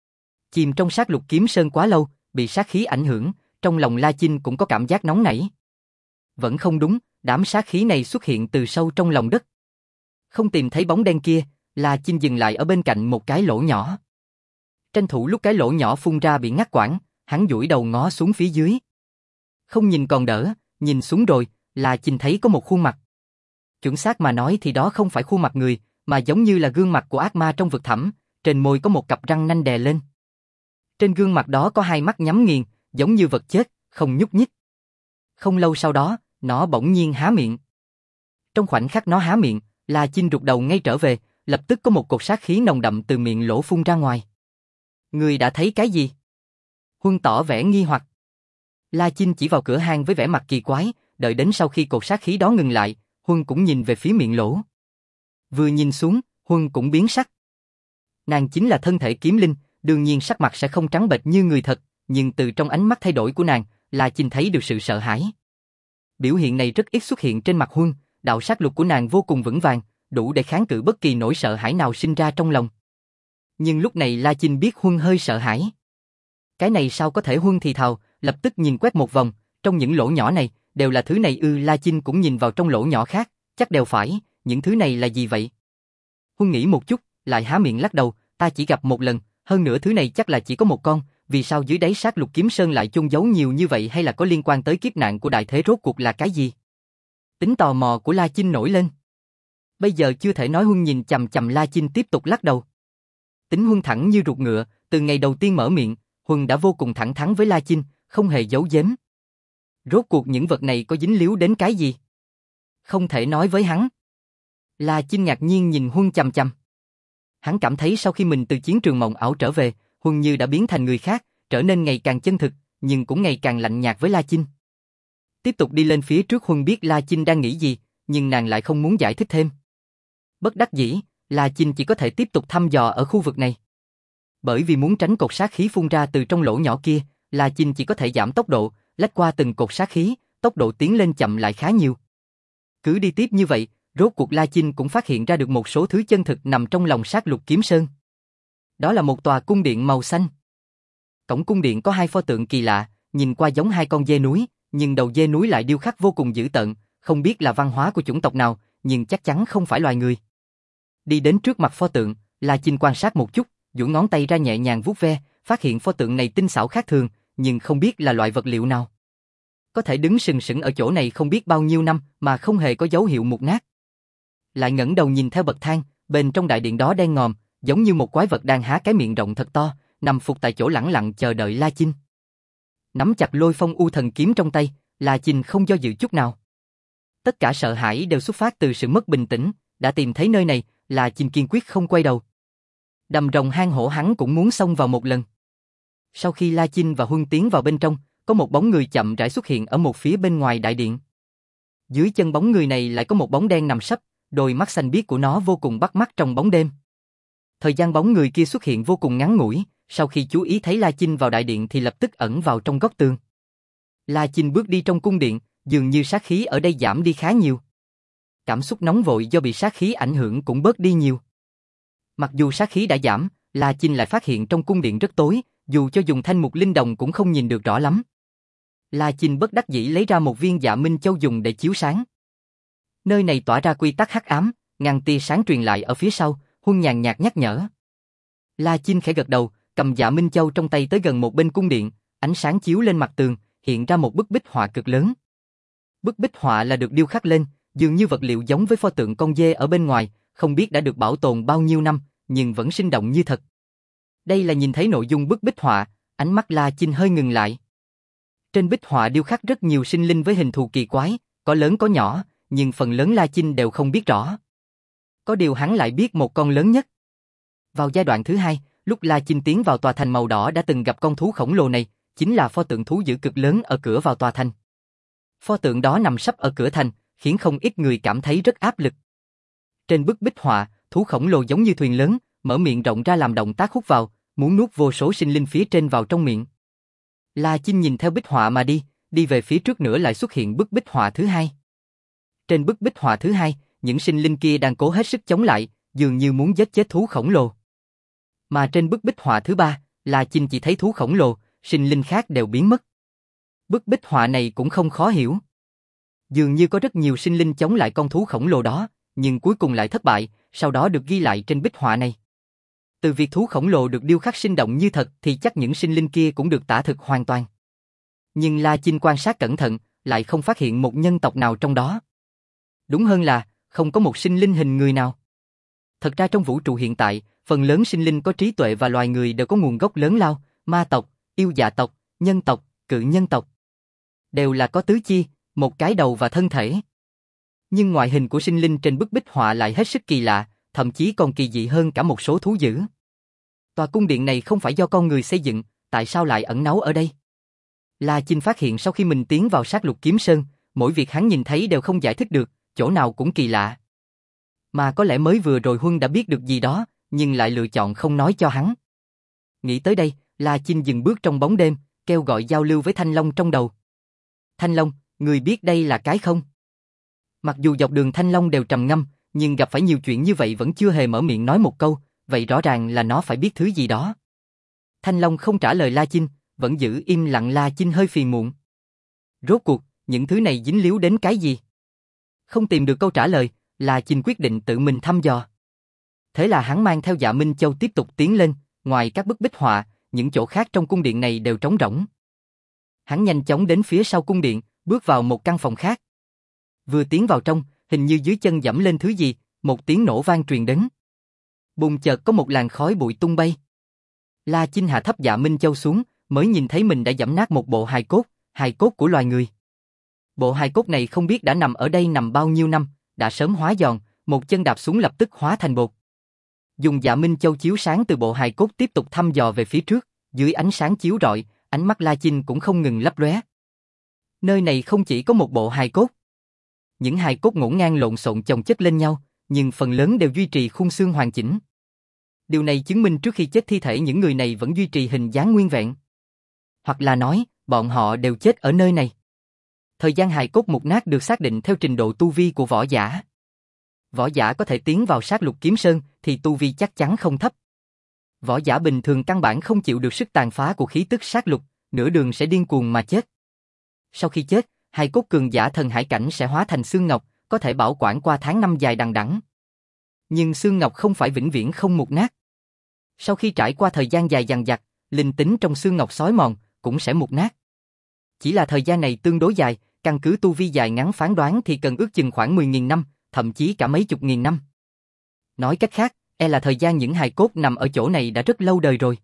Chìm trong Sát Lục Kiếm Sơn quá lâu, bị sát khí ảnh hưởng, trong lòng La Chinh cũng có cảm giác nóng nảy. Vẫn không đúng, đám sát khí này xuất hiện từ sâu trong lòng đất. Không tìm thấy bóng đen kia, La Chinh dừng lại ở bên cạnh một cái lỗ nhỏ. Tranh thủ lúc cái lỗ nhỏ phun ra bị ngắt quãng, hắn duỗi đầu ngó xuống phía dưới. Không nhìn còn đỡ, nhìn xuống rồi, La Chinh thấy có một khuôn mặt. Chuẩn xác mà nói thì đó không phải khuôn mặt người, mà giống như là gương mặt của ác ma trong vực thẳm, trên môi có một cặp răng nanh đè lên. Trên gương mặt đó có hai mắt nhắm nghiền, giống như vật chết, không nhúc nhích. Không lâu sau đó, nó bỗng nhiên há miệng. Trong khoảnh khắc nó há miệng, La Chinh rụt đầu ngay trở về, lập tức có một cột sát khí nồng đậm từ miệng lỗ phun ra ngoài. Người đã thấy cái gì? Huân tỏ vẻ nghi hoặc. La Chinh chỉ vào cửa hang với vẻ mặt kỳ quái, đợi đến sau khi cột sát khí đó ngừng lại, Huân cũng nhìn về phía miệng lỗ. Vừa nhìn xuống, Huân cũng biến sắc. Nàng chính là thân thể kiếm linh, đương nhiên sắc mặt sẽ không trắng bệch như người thật, nhưng từ trong ánh mắt thay đổi của nàng, La Chinh thấy được sự sợ hãi. Biểu hiện này rất ít xuất hiện trên mặt Huân, đạo sát lục của nàng vô cùng vững vàng, đủ để kháng cự bất kỳ nỗi sợ hãi nào sinh ra trong lòng. Nhưng lúc này La Chinh biết Huân hơi sợ hãi. Cái này sao có thể? Huân thì thào, lập tức nhìn quét một vòng, trong những lỗ nhỏ này, đều là thứ này ư? La Chinh cũng nhìn vào trong lỗ nhỏ khác, chắc đều phải, những thứ này là gì vậy? Huân nghĩ một chút, lại há miệng lắc đầu, ta chỉ gặp một lần, hơn nữa thứ này chắc là chỉ có một con, vì sao dưới đáy Sát Lục Kiếm Sơn lại chôn giấu nhiều như vậy, hay là có liên quan tới kiếp nạn của đại thế, rốt cuộc là cái gì? Tính tò mò của La Chinh nổi lên. Bây giờ chưa thể nói. Huân nhìn chằm chằm La Chinh tiếp tục lắc đầu. Tính Huân thẳng như ruột ngựa, từ ngày đầu tiên mở miệng, Huân đã vô cùng thẳng thắn với La Chinh, không hề giấu giếm. Rốt cuộc những vật này có dính líu đến cái gì? Không thể nói với hắn. La Chinh ngạc nhiên nhìn Huân chằm chằm. Hắn cảm thấy sau khi mình từ chiến trường mộng ảo trở về, Huân như đã biến thành người khác, trở nên ngày càng chân thực, nhưng cũng ngày càng lạnh nhạt với La Chinh. Tiếp tục đi lên phía trước, Huân biết La Chinh đang nghĩ gì, nhưng nàng lại không muốn giải thích thêm. Bất đắc dĩ, La Chinh chỉ có thể tiếp tục thăm dò ở khu vực này. Bởi vì muốn tránh cột sát khí phun ra từ trong lỗ nhỏ kia, La Chinh chỉ có thể giảm tốc độ, lách qua từng cột sát khí, tốc độ tiến lên chậm lại khá nhiều. Cứ đi tiếp như vậy, rốt cuộc La Chinh cũng phát hiện ra được một số thứ chân thực nằm trong lòng Sát Lục Kiếm Sơn. Đó là một tòa cung điện màu xanh. Cổng cung điện có hai pho tượng kỳ lạ, nhìn qua giống hai con dê núi, nhưng đầu dê núi lại điêu khắc vô cùng dữ tợn, không biết là văn hóa của chủng tộc nào, nhưng chắc chắn không phải loài người. Đi đến trước mặt pho tượng, La Chinh quan sát một chút, duỗi ngón tay ra nhẹ nhàng vuốt ve, phát hiện pho tượng này tinh xảo khác thường, nhưng không biết là loại vật liệu nào. Có thể đứng sừng sững ở chỗ này không biết bao nhiêu năm mà không hề có dấu hiệu mục nát. Lại ngẩng đầu nhìn theo bậc thang, bên trong đại điện đó đen ngòm, giống như một quái vật đang há cái miệng rộng thật to, nằm phục tại chỗ lẳng lặng chờ đợi La Chinh. Nắm chặt Lôi Phong U Thần kiếm trong tay, La Chinh không do dự chút nào. Tất cả sợ hãi đều xuất phát từ sự mất bình tĩnh, đã tìm thấy nơi này, La Chinh kiên quyết không quay đầu. Đầm rồng hang hổ hắn cũng muốn xông vào một lần. Sau khi La Chinh và Huân tiến vào bên trong, có một bóng người chậm rãi xuất hiện ở một phía bên ngoài đại điện. Dưới chân bóng người này lại có một bóng đen nằm sấp, đôi mắt xanh biếc của nó vô cùng bắt mắt trong bóng đêm. Thời gian bóng người kia xuất hiện vô cùng ngắn ngủi, sau khi chú ý thấy La Chinh vào đại điện thì lập tức ẩn vào trong góc tường. La Chinh bước đi trong cung điện, dường như sát khí ở đây giảm đi khá nhiều. Cảm xúc nóng vội do bị sát khí ảnh hưởng cũng bớt đi nhiều. Mặc dù sát khí đã giảm, La Chinh lại phát hiện trong cung điện rất tối, dù cho dùng thanh mục linh đồng cũng không nhìn được rõ lắm. La Chinh bất đắc dĩ lấy ra một viên Dạ Minh Châu dùng để chiếu sáng. Nơi này tỏa ra quy tắc hắc ám, ngăn tia sáng truyền lại ở phía sau, Huân nhàn nhạt nhắc nhở. La Chinh khẽ gật đầu, cầm Dạ Minh Châu trong tay tới gần một bên cung điện, ánh sáng chiếu lên mặt tường, hiện ra một bức bích họa cực lớn. Bức bích họa là được điêu khắc lên, dường như vật liệu giống với pho tượng con dê ở bên ngoài, không biết đã được bảo tồn bao nhiêu năm, nhưng vẫn sinh động như thật. Đây là nhìn thấy nội dung bức bích họa, ánh mắt La Chinh hơi ngừng lại. Trên bích họa điêu khắc rất nhiều sinh linh với hình thù kỳ quái, có lớn có nhỏ, nhưng phần lớn La Chinh đều không biết rõ. Có điều hắn lại biết một con lớn nhất. Vào giai đoạn thứ hai, lúc La Chinh tiến vào tòa thành màu đỏ đã từng gặp con thú khổng lồ này, chính là pho tượng thú dữ cực lớn ở cửa vào tòa thành. Pho tượng đó nằm sấp ở cửa thành, khiến không ít người cảm thấy rất áp lực. Trên bức bích họa, thú khổng lồ giống như thuyền lớn, mở miệng rộng ra làm động tác hút vào, muốn nuốt vô số sinh linh phía trên vào trong miệng. La Chinh nhìn theo bích họa mà đi, đi về phía trước nữa lại xuất hiện bức bích họa thứ hai. Trên bức bích họa thứ hai, những sinh linh kia đang cố hết sức chống lại, dường như muốn giết chết thú khổng lồ. Mà trên bức bích họa thứ ba, La Chinh chỉ thấy thú khổng lồ, sinh linh khác đều biến mất. Bức bích họa này cũng không khó hiểu. Dường như có rất nhiều sinh linh chống lại con thú khổng lồ đó, nhưng cuối cùng lại thất bại, sau đó được ghi lại trên bích họa này. Từ việc thú khổng lồ được điêu khắc sinh động như thật thì chắc những sinh linh kia cũng được tả thực hoàn toàn. Nhưng La Chinh quan sát cẩn thận, lại không phát hiện một nhân tộc nào trong đó. Đúng hơn là, không có một sinh linh hình người nào. Thật ra trong vũ trụ hiện tại, phần lớn sinh linh có trí tuệ và loài người đều có nguồn gốc lớn lao, ma tộc, yêu dạ tộc, nhân tộc, cự nhân tộc. Đều là có tứ chi, một cái đầu và thân thể. Nhưng ngoại hình của sinh linh trên bức bích họa lại hết sức kỳ lạ, thậm chí còn kỳ dị hơn cả một số thú dữ. Tòa cung điện này không phải do con người xây dựng, tại sao lại ẩn náu ở đây? La Chinh phát hiện sau khi mình tiến vào sát lục kiếm sơn, mỗi việc hắn nhìn thấy đều không giải thích được, chỗ nào cũng kỳ lạ. Mà có lẽ mới vừa rồi Huân đã biết được gì đó, nhưng lại lựa chọn không nói cho hắn. Nghĩ tới đây, La Chinh dừng bước trong bóng đêm, kêu gọi giao lưu với Thanh Long trong đầu. Thanh Long, người biết đây là cái không? Mặc dù dọc đường Thanh Long đều trầm ngâm, nhưng gặp phải nhiều chuyện như vậy vẫn chưa hề mở miệng nói một câu, vậy rõ ràng là nó phải biết thứ gì đó. Thanh Long không trả lời La Chinh, vẫn giữ im lặng. La Chinh hơi phiền muộn. Rốt cuộc, những thứ này dính líu đến cái gì? Không tìm được câu trả lời, La Chinh quyết định tự mình thăm dò. Thế là hắn mang theo Dạ Minh Châu tiếp tục tiến lên, ngoài các bức bích họa, những chỗ khác trong cung điện này đều trống rỗng. Hắn nhanh chóng đến phía sau cung điện, bước vào một căn phòng khác. Vừa tiến vào trong, hình như dưới chân dẫm lên thứ gì, một tiếng nổ vang truyền đến. Bùng chợt có một làn khói bụi tung bay. La Chinh hạ thấp Dạ Minh Châu xuống, mới nhìn thấy mình đã giẫm nát một bộ hài cốt, hài cốt của loài người. Bộ hài cốt này không biết đã nằm ở đây nằm bao nhiêu năm, đã sớm hóa giòn, một chân đạp xuống lập tức hóa thành bột. Dùng Dạ Minh Châu chiếu sáng từ bộ hài cốt tiếp tục thăm dò về phía trước, dưới ánh sáng chiếu rọi, ánh mắt La Chinh cũng không ngừng lấp lóe. Nơi này không chỉ có một bộ hài cốt. Những hài cốt ngổn ngang lộn xộn chồng chất lên nhau, nhưng phần lớn đều duy trì khung xương hoàn chỉnh. Điều này chứng minh trước khi chết thi thể những người này vẫn duy trì hình dáng nguyên vẹn. Hoặc là nói, bọn họ đều chết ở nơi này. Thời gian hài cốt mục nát được xác định theo trình độ tu vi của võ giả. Võ giả có thể tiến vào sát lục kiếm sơn thì tu vi chắc chắn không thấp. Võ giả bình thường căn bản không chịu được sức tàn phá của khí tức sát lục, nửa đường sẽ điên cuồng mà chết. Sau khi chết, hài cốt cường giả thần hải cảnh sẽ hóa thành xương ngọc, có thể bảo quản qua tháng năm dài đằng đẵng. Nhưng xương ngọc không phải vĩnh viễn không mục nát. Sau khi trải qua thời gian dài dằng dặc, linh tính trong xương ngọc xói mòn, cũng sẽ mục nát. Chỉ là thời gian này tương đối dài, căn cứ tu vi dài ngắn phán đoán thì cần ước chừng khoảng mười nghìn năm, thậm chí cả mấy chục nghìn năm. Nói cách khác, e là thời gian những hài cốt nằm ở chỗ này đã rất lâu đời rồi.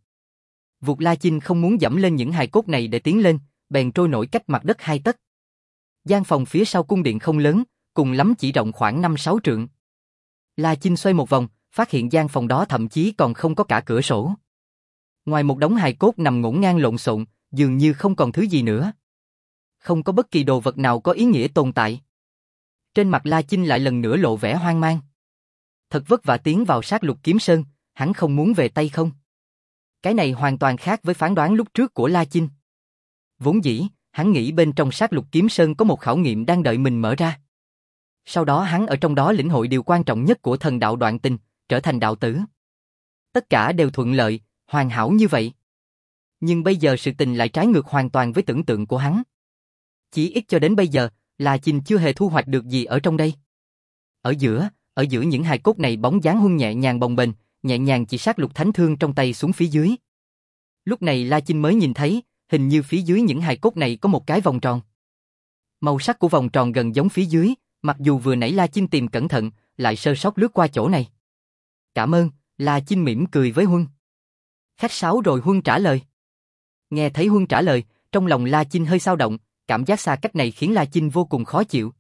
Vụt La Chinh không muốn dẫm lên những hài cốt này để tiến lên, bèn trôi nổi cách mặt đất hai tấc. Gian phòng phía sau cung điện không lớn, cùng lắm chỉ rộng khoảng năm sáu trượng. La Chinh xoay một vòng, phát hiện gian phòng đó thậm chí còn không có cả cửa sổ. Ngoài một đống hài cốt nằm ngổn ngang lộn xộn, dường như không còn thứ gì nữa. Không có bất kỳ đồ vật nào có ý nghĩa tồn tại. Trên mặt La Chinh lại lần nữa lộ vẻ hoang mang. Thật vất vả tiến vào sát lục kiếm sơn, hắn không muốn về tay không. Cái này hoàn toàn khác với phán đoán lúc trước của La Chinh. Vốn dĩ, hắn nghĩ bên trong sát lục kiếm sơn có một khảo nghiệm đang đợi mình mở ra. Sau đó hắn ở trong đó lĩnh hội điều quan trọng nhất của thần đạo đoạn tình, trở thành đạo tử. Tất cả đều thuận lợi, hoàn hảo như vậy. Nhưng bây giờ sự tình lại trái ngược hoàn toàn với tưởng tượng của hắn. Chỉ ít cho đến bây giờ, La Chinh chưa hề thu hoạch được gì ở trong đây. Ở giữa, ở giữa những hài cốt này bóng dáng Huân nhẹ nhàng bồng bềnh, nhẹ nhàng chỉ sát lục thánh thương trong tay xuống phía dưới. Lúc này La Chinh mới nhìn thấy, hình như phía dưới những hài cốt này có một cái vòng tròn. Màu sắc của vòng tròn gần giống phía dưới, mặc dù vừa nãy La Chinh tìm cẩn thận, lại sơ sót lướt qua chỗ này. Cảm ơn, La Chinh mỉm cười với Huân. Khách sáo rồi Huân trả lời. Nghe thấy Huân trả lời, trong lòng La Chinh hơi dao động, cảm giác xa cách này khiến La Chinh vô cùng khó chịu.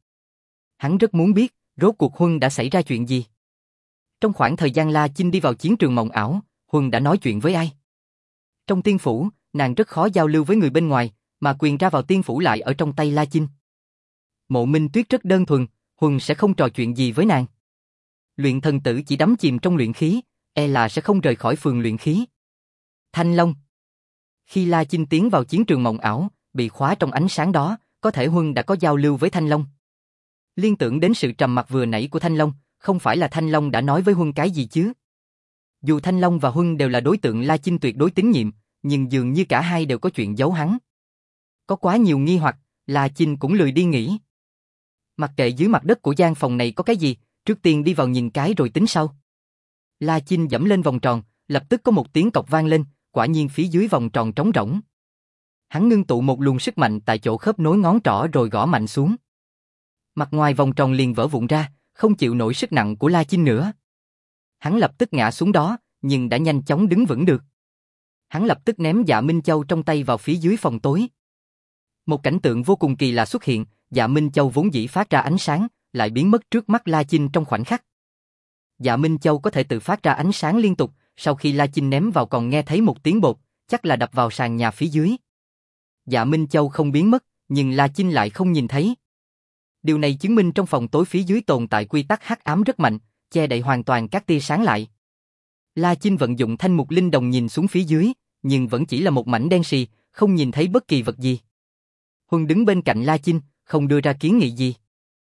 Hắn rất muốn biết, rốt cuộc Huân đã xảy ra chuyện gì. Trong khoảng thời gian La Chinh đi vào chiến trường mộng ảo, Huân đã nói chuyện với ai? Trong tiên phủ, nàng rất khó giao lưu với người bên ngoài, mà quyền ra vào tiên phủ lại ở trong tay La Chinh. Mộ Minh Tuyết rất đơn thuần, Huân sẽ không trò chuyện gì với nàng. Luyện thần tử chỉ đắm chìm trong luyện khí, e là sẽ không rời khỏi phường luyện khí. Thanh Long. Khi La Chinh tiến vào chiến trường mộng ảo, bị khóa trong ánh sáng đó, có thể Huân đã có giao lưu với Thanh Long. Liên tưởng đến sự trầm mặc vừa nãy của Thanh Long, không phải là Thanh Long đã nói với Huân cái gì chứ? Dù Thanh Long và Huân đều là đối tượng La Chinh tuyệt đối tín nhiệm, nhưng dường như cả hai đều có chuyện giấu hắn. Có quá nhiều nghi hoặc, La Chinh cũng lười đi nghĩ. Mặc kệ dưới mặt đất của gian phòng này có cái gì, trước tiên đi vào nhìn cái rồi tính sau. La Chinh dẫm lên vòng tròn, lập tức có một tiếng cọc vang lên, quả nhiên phía dưới vòng tròn trống rỗng. Hắn ngưng tụ một luồng sức mạnh tại chỗ khớp nối ngón trỏ rồi gõ mạnh xuống. Mặt ngoài vòng tròn liền vỡ vụn ra, không chịu nổi sức nặng của La Chinh nữa. Hắn lập tức ngã xuống đó, nhưng đã nhanh chóng đứng vững được. Hắn lập tức ném Dạ Minh Châu trong tay vào phía dưới phòng tối. Một cảnh tượng vô cùng kỳ lạ xuất hiện, Dạ Minh Châu vốn dĩ phát ra ánh sáng, lại biến mất trước mắt La Chinh trong khoảnh khắc. Dạ Minh Châu có thể tự phát ra ánh sáng liên tục, sau khi La Chinh ném vào còn nghe thấy một tiếng bột, chắc là đập vào sàn nhà phía dưới. Dạ Minh Châu không biến mất, nhưng La Chinh lại không nhìn thấy. Điều này chứng minh trong phòng tối phía dưới tồn tại quy tắc hắc ám rất mạnh, che đậy hoàn toàn các tia sáng lại. La Chinh vận dụng thanh mục linh đồng nhìn xuống phía dưới, nhưng vẫn chỉ là một mảnh đen sì, không nhìn thấy bất kỳ vật gì. Huân đứng bên cạnh La Chinh, không đưa ra kiến nghị gì.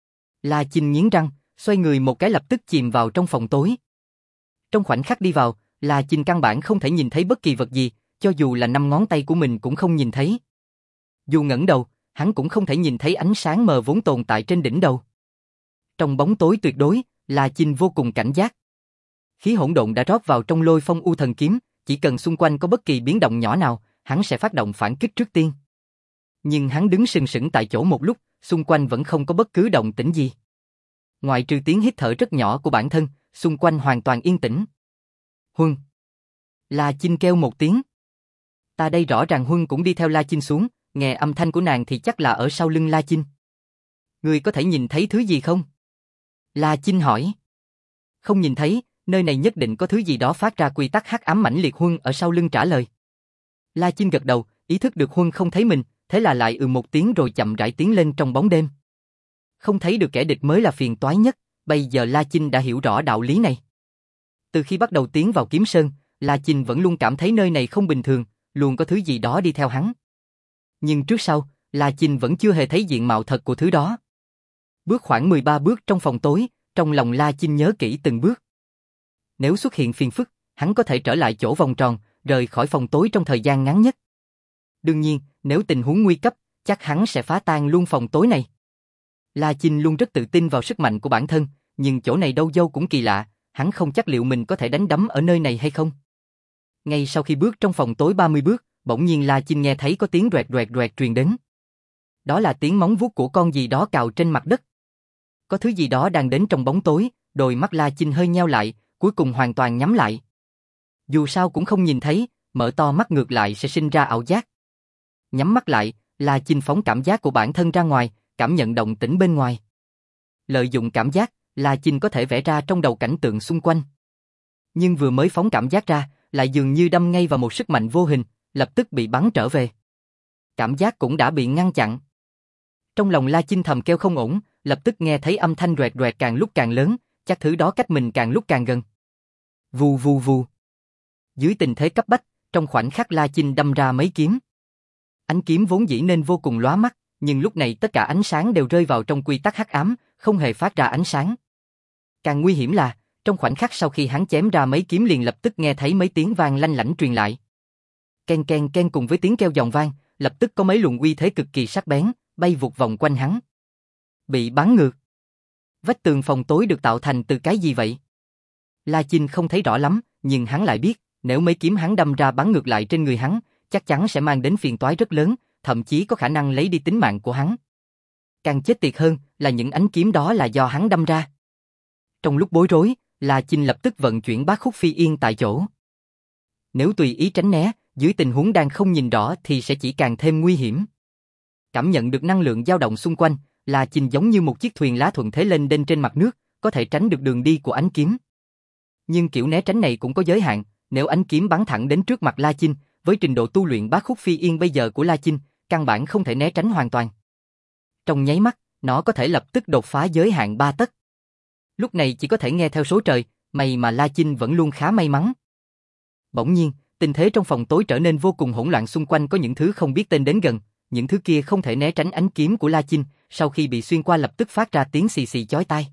La Chinh nghiến răng, xoay người một cái lập tức chìm vào trong phòng tối. Trong khoảnh khắc đi vào, La Chinh căn bản không thể nhìn thấy bất kỳ vật gì, cho dù là năm ngón tay của mình cũng không nhìn thấy. Dù ngẩng đầu, hắn cũng không thể nhìn thấy ánh sáng mờ vốn tồn tại trên đỉnh đầu. Trong bóng tối tuyệt đối, La Chinh vô cùng cảnh giác. Khí hỗn độn đã rót vào trong Lôi Phong U Thần Kiếm, chỉ cần xung quanh có bất kỳ biến động nhỏ nào, hắn sẽ phát động phản kích trước tiên. Nhưng hắn đứng sừng sững tại chỗ một lúc, xung quanh vẫn không có bất cứ động tĩnh gì. Ngoại trừ tiếng hít thở rất nhỏ của bản thân, xung quanh hoàn toàn yên tĩnh. Huân. La Chinh kêu một tiếng. Ta đây rõ ràng Huân cũng đi theo La Chinh xuống, nghe âm thanh của nàng thì chắc là ở sau lưng La Chinh. Ngươi có thể nhìn thấy thứ gì không? La Chinh hỏi. Không nhìn thấy, nơi này nhất định có thứ gì đó phát ra quy tắc hắc ám mãnh liệt. Huân ở sau lưng trả lời. La Chinh gật đầu, ý thức được Huân không thấy mình, thế là lại ừ một tiếng rồi chậm rãi tiến lên trong bóng đêm. Không thấy được kẻ địch mới là phiền toái nhất, bây giờ La Chinh đã hiểu rõ đạo lý này. Từ khi bắt đầu tiến vào Kiếm Sơn, La Chinh vẫn luôn cảm thấy nơi này không bình thường, luôn có thứ gì đó đi theo hắn. Nhưng trước sau, La Chinh vẫn chưa hề thấy diện mạo thật của thứ đó. Bước khoảng mười ba bước trong phòng tối, trong lòng La Chinh nhớ kỹ từng bước. Nếu xuất hiện phiền phức, hắn có thể trở lại chỗ vòng tròn, rời khỏi phòng tối trong thời gian ngắn nhất. Đương nhiên, nếu tình huống nguy cấp, chắc hắn sẽ phá tan luôn phòng tối này. La Chinh luôn rất tự tin vào sức mạnh của bản thân, nhưng chỗ này đâu dâu cũng kỳ lạ, hắn không chắc liệu mình có thể đánh đấm ở nơi này hay không. Ngay sau khi bước trong phòng tối ba mươi bước, bỗng nhiên La Chinh nghe thấy có tiếng roẹt roẹt roẹt truyền đến. Đó là tiếng móng vuốt của con gì đó cào trên mặt đất. Có thứ gì đó đang đến trong bóng tối, đôi mắt La Chinh hơi nheo lại, cuối cùng hoàn toàn nhắm lại. Dù sao cũng không nhìn thấy, mở to mắt ngược lại sẽ sinh ra ảo giác. Nhắm mắt lại, La Chinh phóng cảm giác của bản thân ra ngoài, cảm nhận động tĩnh bên ngoài. Lợi dụng cảm giác, La Chinh có thể vẽ ra trong đầu cảnh tượng xung quanh. Nhưng vừa mới phóng cảm giác ra, lại dường như đâm ngay vào một sức mạnh vô hình, lập tức bị bắn trở về. Cảm giác cũng đã bị ngăn chặn. Trong lòng La Chinh thầm kêu không ổn, lập tức nghe thấy âm thanh roẹt roẹt càng lúc càng lớn, chắc thứ đó cách mình càng lúc càng gần. Vù vù vù. Dưới tình thế cấp bách, trong khoảnh khắc La Chinh đâm ra mấy kiếm. Ánh kiếm vốn dĩ nên vô cùng lóa mắt, nhưng lúc này tất cả ánh sáng đều rơi vào trong quy tắc hắc ám, không hề phát ra ánh sáng. Càng nguy hiểm là, trong khoảnh khắc sau khi hắn chém ra mấy kiếm liền lập tức nghe thấy mấy tiếng vang lanh lảnh truyền lại. Ken ken ken cùng với tiếng kêu giòn vang, lập tức có mấy luồng uy thế cực kỳ sắc bén, bay vụt vòng quanh hắn. Bị bắn ngược. Vách tường phòng tối được tạo thành từ cái gì vậy? La Chinh không thấy rõ lắm, nhưng hắn lại biết, nếu mấy kiếm hắn đâm ra bắn ngược lại trên người hắn, chắc chắn sẽ mang đến phiền toái rất lớn, thậm chí có khả năng lấy đi tính mạng của hắn. Càng chết tiệt hơn là những ánh kiếm đó là do hắn đâm ra. Trong lúc bối rối, La Chinh lập tức vận chuyển bát khúc phi yên tại chỗ. Nếu tùy ý tránh né, dưới tình huống đang không nhìn rõ thì sẽ chỉ càng thêm nguy hiểm. Cảm nhận được năng lượng dao động xung quanh, La Chinh giống như một chiếc thuyền lá thuận thế lên đên trên mặt nước, có thể tránh được đường đi của ánh kiếm. Nhưng kiểu né tránh này cũng có giới hạn, nếu ánh kiếm bắn thẳng đến trước mặt La Chinh, với trình độ tu luyện bát khúc phi yên bây giờ của La Chinh, căn bản không thể né tránh hoàn toàn. Trong nháy mắt, nó có thể lập tức đột phá giới hạn ba tấc. Lúc này chỉ có thể nghe theo số trời, may mà La Chinh vẫn luôn khá may mắn. Bỗng nhiên, tình thế trong phòng tối trở nên vô cùng hỗn loạn, xung quanh có những thứ không biết tên đến gần, những thứ kia không thể né tránh ánh kiếm của La Chinh, sau khi bị xuyên qua lập tức phát ra tiếng xì xì chói tai.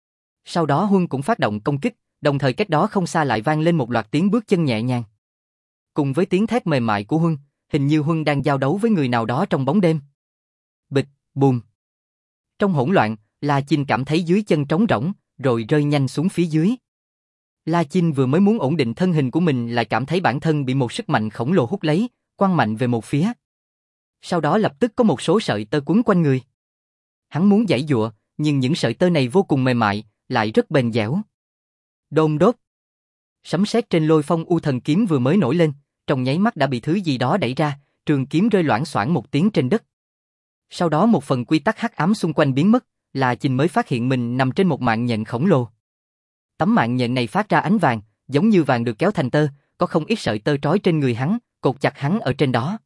Sau đó Huân cũng phát động công kích, đồng thời cách đó không xa lại vang lên một loạt tiếng bước chân nhẹ nhàng. Cùng với tiếng thét mềm mại của Huân, hình như Huân đang giao đấu với người nào đó trong bóng đêm. Bịch, bùm. Trong hỗn loạn, La Chinh cảm thấy dưới chân trống rỗng, rồi rơi nhanh xuống phía dưới. La Chinh vừa mới muốn ổn định thân hình của mình lại cảm thấy bản thân bị một sức mạnh khổng lồ hút lấy, quăng mạnh về một phía. Sau đó lập tức có một số sợi tơ quấn quanh người. Hắn muốn giãy giụa, nhưng những sợi tơ này vô cùng mềm mại, lại rất bền dẻo. Đôn đốt. Sấm sét trên Lôi Phong U Thần kiếm vừa mới nổi lên, trong nháy mắt đã bị thứ gì đó đẩy ra, trường kiếm rơi loảng xoảng một tiếng trên đất. Sau đó một phần quy tắc hắc ám xung quanh biến mất, La Chinh mới phát hiện mình nằm trên một mạng nhện khổng lồ. Tấm mạng nhện này phát ra ánh vàng, giống như vàng được kéo thành tơ, có không ít sợi tơ trói trên người hắn, cột chặt hắn ở trên đó.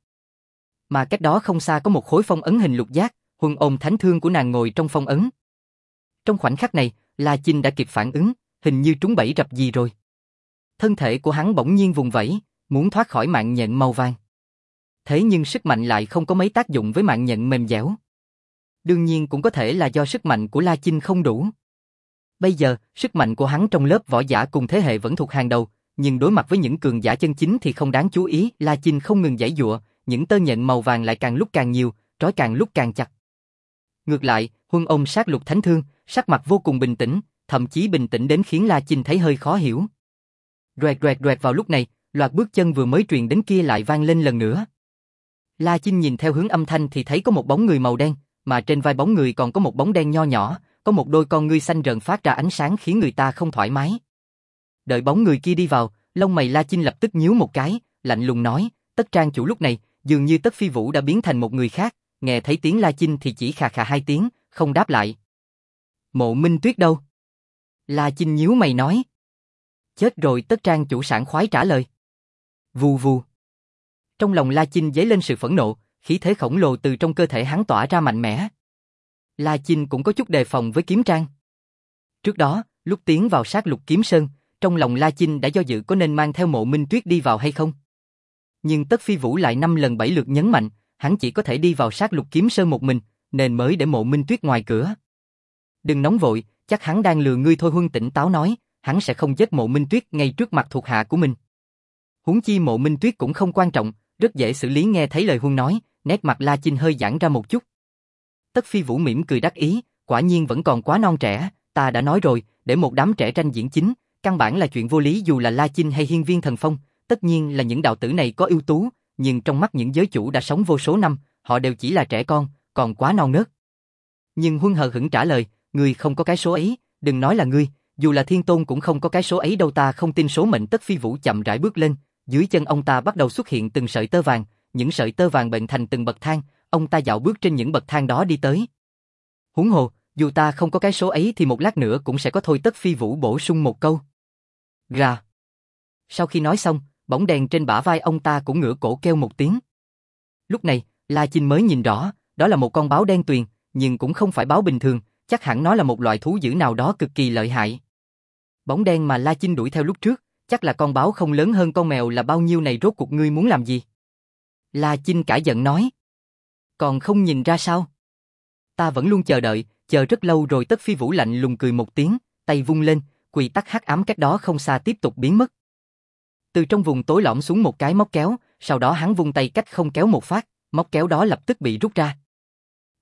Mà cách đó không xa có một khối phong ấn hình lục giác, Huân ôm thánh thương của nàng ngồi trong phong ấn. Trong khoảnh khắc này, La Chinh đã kịp phản ứng, hình như trúng bẫy rập gì rồi. Thân thể của hắn bỗng nhiên vùng vẫy, muốn thoát khỏi mạng nhện màu vàng. Thế nhưng sức mạnh lại không có mấy tác dụng với mạng nhện mềm dẻo. Đương nhiên cũng có thể là do sức mạnh của La Chinh không đủ. Bây giờ, sức mạnh của hắn trong lớp võ giả cùng thế hệ vẫn thuộc hàng đầu, nhưng đối mặt với những cường giả chân chính thì không đáng chú ý. La Chinh không ngừng giãy giụa, những tơ nhện màu vàng lại càng lúc càng nhiều, trói càng lúc càng chặt. Ngược lại, Huân ôm sát lục thánh thương, sắc mặt vô cùng bình tĩnh, thậm chí bình tĩnh đến khiến La Chinh thấy hơi khó hiểu. Roẹt roẹt roẹt vào lúc này, loạt bước chân vừa mới truyền đến kia lại vang lên lần nữa. La Chinh nhìn theo hướng âm thanh thì thấy có một bóng người màu đen, mà trên vai bóng người còn có một bóng đen nho nhỏ, có một đôi con ngươi xanh rờn phát ra ánh sáng khiến người ta không thoải mái. Đợi bóng người kia đi vào, lông mày La Chinh lập tức nhíu một cái, lạnh lùng nói, Tất trang chủ lúc này, dường như Tất Phi Vũ đã biến thành một người khác, nghe thấy tiếng La Chinh thì chỉ khà khà hai tiếng, không đáp lại. Mộ Minh Tuyết đâu? La Chinh nhíu mày nói. Chết rồi, Tất trang chủ sảng khoái trả lời. Vù vù. Trong lòng La Chinh dấy lên sự phẫn nộ, khí thế khổng lồ từ trong cơ thể hắn tỏa ra mạnh mẽ. La Chinh cũng có chút đề phòng với kiếm trang. Trước đó, lúc tiến vào sát lục kiếm sơn, trong lòng La Chinh đã do dự có nên mang theo Mộ Minh Tuyết đi vào hay không. Nhưng Tất Phi Vũ lại năm lần bảy lượt nhấn mạnh, hắn chỉ có thể đi vào sát lục kiếm sơn một mình, nên mới để Mộ Minh Tuyết ngoài cửa. Đừng nóng vội, chắc hắn đang lừa ngươi thôi. Huân tỉnh táo nói, hắn sẽ không giết Mộ Minh Tuyết ngay trước mặt thuộc hạ của mình. Huống chi Mộ Minh Tuyết cũng không quan trọng, rất dễ xử lý. Nghe thấy lời Huân nói, nét mặt La Chinh hơi giãn ra một chút. Tất Phi Vũ mỉm cười đắc ý, quả nhiên vẫn còn quá non trẻ, ta đã nói rồi, để một đám trẻ tranh diễn chính, căn bản là chuyện vô lý. Dù là La Chinh hay Hiên Viên Thần Phong, tất nhiên là những đạo tử này có ưu tú, nhưng trong mắt những giới chủ đã sống vô số năm, họ đều chỉ là trẻ con, còn quá non nớt. Nhưng Huân hờ hững trả lời, ngươi không có cái số ấy, đừng nói là ngươi, dù là Thiên Tôn cũng không có cái số ấy đâu, ta không tin số mệnh. Tất Phi Vũ chậm rãi bước lên, dưới chân ông ta bắt đầu xuất hiện từng sợi tơ vàng, những sợi tơ vàng bệnh thành từng bậc thang, ông ta dạo bước trên những bậc thang đó đi tới. Huống hồ, dù ta không có cái số ấy thì một lát nữa cũng sẽ có thôi. Tất Phi Vũ bổ sung một câu. Gà. Sau khi nói xong, bóng đèn trên bả vai ông ta cũng ngửa cổ kêu một tiếng. Lúc này, La Chinh mới nhìn rõ, đó là một con báo đen tuyền, nhưng cũng không phải báo bình thường, chắc hẳn nó là một loại thú dữ nào đó cực kỳ lợi hại. Bóng đen mà La Chinh đuổi theo lúc trước, chắc là con báo không lớn hơn con mèo là bao nhiêu này. Rốt cuộc ngươi muốn làm gì? La Chinh cả giận nói. Còn không nhìn ra sao? Ta vẫn luôn chờ đợi, chờ rất lâu rồi. Tất Phi Vũ lạnh lùng cười một tiếng, tay vung lên, quy tắc hắc ám cách đó không xa tiếp tục biến mất. Từ trong vùng tối lõm xuống một cái móc kéo, sau đó hắn vung tay cách không kéo một phát, móc kéo đó lập tức bị rút ra.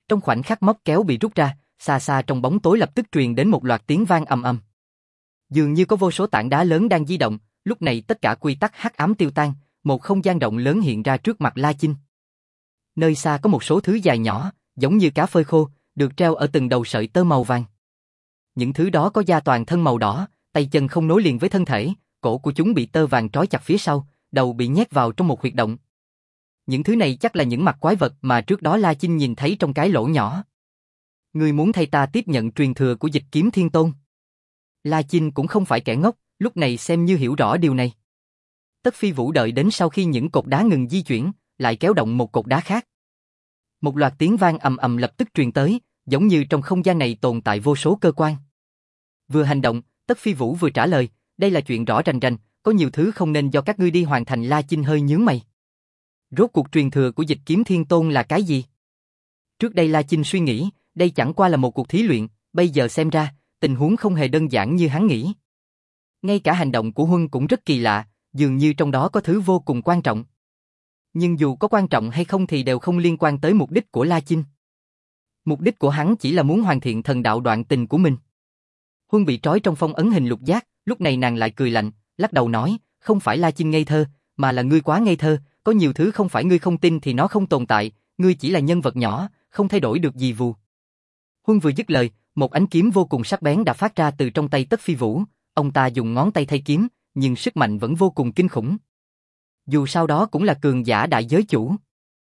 Trong khoảnh khắc móc kéo bị rút ra, xa xa trong bóng tối lập tức truyền đến một loạt tiếng vang ầm ầm. Dường như có vô số tảng đá lớn đang di động, lúc này tất cả quy tắc hắc ám tiêu tan, một không gian rộng lớn hiện ra trước mặt La Chinh. Nơi xa có một số thứ dài nhỏ, giống như cá phơi khô, được treo ở từng đầu sợi tơ màu vàng. Những thứ đó có da toàn thân màu đỏ, tay chân không nối liền với thân thể, cổ của chúng bị tơ vàng trói chặt phía sau, đầu bị nhét vào trong một huyệt động. Những thứ này chắc là những mặt quái vật mà trước đó La Chinh nhìn thấy trong cái lỗ nhỏ. Ngươi muốn thay ta tiếp nhận truyền thừa của Dịch Kiếm Thiên Tôn? La Chinh cũng không phải kẻ ngốc, lúc này xem như hiểu rõ điều này. Tất Phi Vũ đợi đến sau khi những cột đá ngừng di chuyển, lại kéo động một cột đá khác. Một loạt tiếng vang ầm ầm lập tức truyền tới, giống như trong không gian này tồn tại vô số cơ quan. Vừa hành động, Tất Phi Vũ vừa trả lời, đây là chuyện rõ rành rành, có nhiều thứ không nên do các ngươi đi hoàn thành. La Chinh hơi nhướng mày. Rốt cuộc truyền thừa của Dịch Kiếm Thiên Tôn là cái gì? Trước đây La Chinh suy nghĩ, đây chẳng qua là một cuộc thí luyện, bây giờ xem ra, tình huống không hề đơn giản như hắn nghĩ. Ngay cả hành động của Huân cũng rất kỳ lạ, dường như trong đó có thứ vô cùng quan trọng. Nhưng dù có quan trọng hay không thì đều không liên quan tới mục đích của La Chinh. Mục đích của hắn chỉ là muốn hoàn thiện thần đạo đoạn tình của mình. Huân bị trói trong phong ấn hình lục giác, lúc này nàng lại cười lạnh, lắc đầu nói, không phải La Chinh ngây thơ, mà là ngươi quá ngây thơ, có nhiều thứ không phải ngươi không tin thì nó không tồn tại, ngươi chỉ là nhân vật nhỏ, không thay đổi được gì vù. Huân vừa dứt lời, một ánh kiếm vô cùng sắc bén đã phát ra từ trong tay Tất Phi Vũ, ông ta dùng ngón tay thay kiếm, nhưng sức mạnh vẫn vô cùng kinh khủng. Dù sao đó cũng là cường giả đại giới chủ.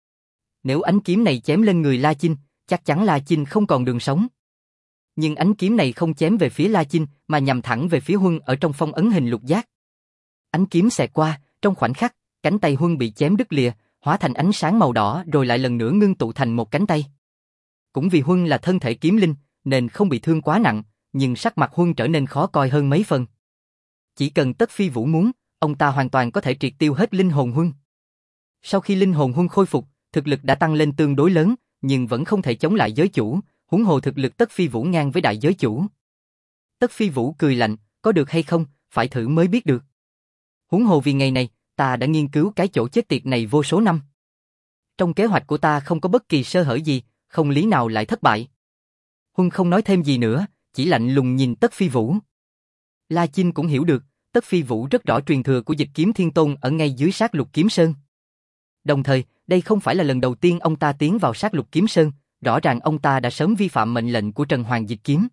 Nếu ánh kiếm này chém lên người La Chinh, chắc chắn La Chinh không còn đường sống. Nhưng ánh kiếm này không chém về phía La Chinh, mà nhằm thẳng về phía Huân ở trong phong ấn hình lục giác. Ánh kiếm xẹt qua, trong khoảnh khắc, cánh tay Huân bị chém đứt lìa, hóa thành ánh sáng màu đỏ rồi lại lần nữa ngưng tụ thành một cánh tay. Cũng vì Huân là thân thể kiếm linh, nên không bị thương quá nặng, nhưng sắc mặt Huân trở nên khó coi hơn mấy phần. Chỉ cần Tất Phi Vũ muốn, ông ta hoàn toàn có thể triệt tiêu hết linh hồn Huân. Sau khi linh hồn Huân khôi phục, thực lực đã tăng lên tương đối lớn, nhưng vẫn không thể chống lại giới chủ, huống hồ thực lực Tất Phi Vũ ngang với đại giới chủ. Tất Phi Vũ cười lạnh, có được hay không, phải thử mới biết được. Huống hồ vì ngày này, ta đã nghiên cứu cái chỗ chết tiệt này vô số năm. Trong kế hoạch của ta không có bất kỳ sơ hở gì, không lý nào lại thất bại. Huân không nói thêm gì nữa, chỉ lạnh lùng nhìn Tất Phi Vũ. La Chinh cũng hiểu được, Tất Phi Vũ rất rõ truyền thừa của Dịch Kiếm Thiên Tôn ở ngay dưới Sát Lục Kiếm Sơn. Đồng thời, đây không phải là lần đầu tiên ông ta tiến vào Sát Lục Kiếm Sơn, rõ ràng ông ta đã sớm vi phạm mệnh lệnh của Trần Hoàng Dịch Kiếm.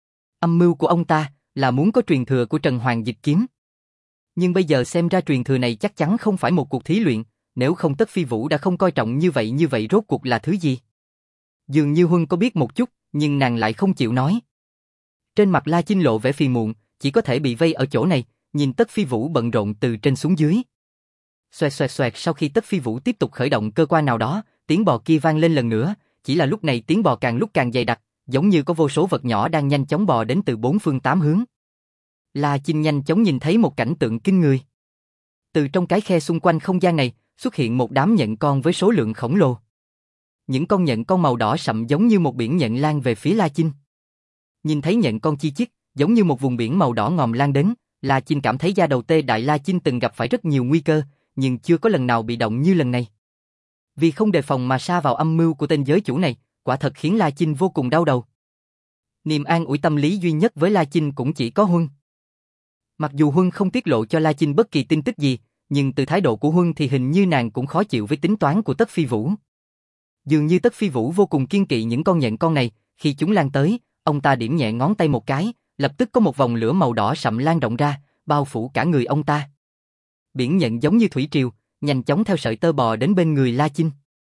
Âm mưu của ông ta là muốn có truyền thừa của Trần Hoàng Dịch Kiếm. Nhưng bây giờ xem ra truyền thừa này chắc chắn không phải một cuộc thí luyện, nếu không Tất Phi Vũ đã không coi trọng như vậy như vậy rốt cuộc là thứ gì? Dường như Huân có biết một chút, nhưng nàng lại không chịu nói. Trên mặt La Chinh lộ vẻ phiền muộn, chỉ có thể bị vây ở chỗ này, nhìn Tất Phi Vũ bận rộn từ trên xuống dưới. Xoẹt xoẹt xoẹt, sau khi Tất Phi Vũ tiếp tục khởi động cơ quan nào đó, tiếng bò kia vang lên lần nữa, chỉ là lúc này tiếng bò càng lúc càng dày đặc, giống như có vô số vật nhỏ đang nhanh chóng bò đến từ bốn phương tám hướng. La Chinh nhanh chóng nhìn thấy một cảnh tượng kinh người. Từ trong cái khe xung quanh không gian này, xuất hiện một đám nhện con với số lượng khổng lồ. Những con nhện con màu đỏ sậm giống như một biển nhện lan về phía La Chinh. Nhìn thấy nhện con chi chít, giống như một vùng biển màu đỏ ngòm lan đến, La Chinh cảm thấy da đầu tê dại. La Chinh từng gặp phải rất nhiều nguy cơ, nhưng chưa có lần nào bị động như lần này. Vì không đề phòng mà sa vào âm mưu của tên giới chủ này, quả thật khiến La Chinh vô cùng đau đầu. Niềm an ủi tâm lý duy nhất với La Chinh cũng chỉ có Huân. Mặc dù Huân không tiết lộ cho La Chinh bất kỳ tin tức gì, nhưng từ thái độ của Huân thì hình như nàng cũng khó chịu với tính toán của Tất Phi Vũ. Dường như Tất Phi Vũ vô cùng kiêng kỵ những con nhện con này, khi chúng lan tới, ông ta điểm nhẹ ngón tay một cái, lập tức có một vòng lửa màu đỏ sậm lan rộng ra, bao phủ cả người ông ta. Biển nhện giống như thủy triều, nhanh chóng theo sợi tơ bò đến bên người La Chinh.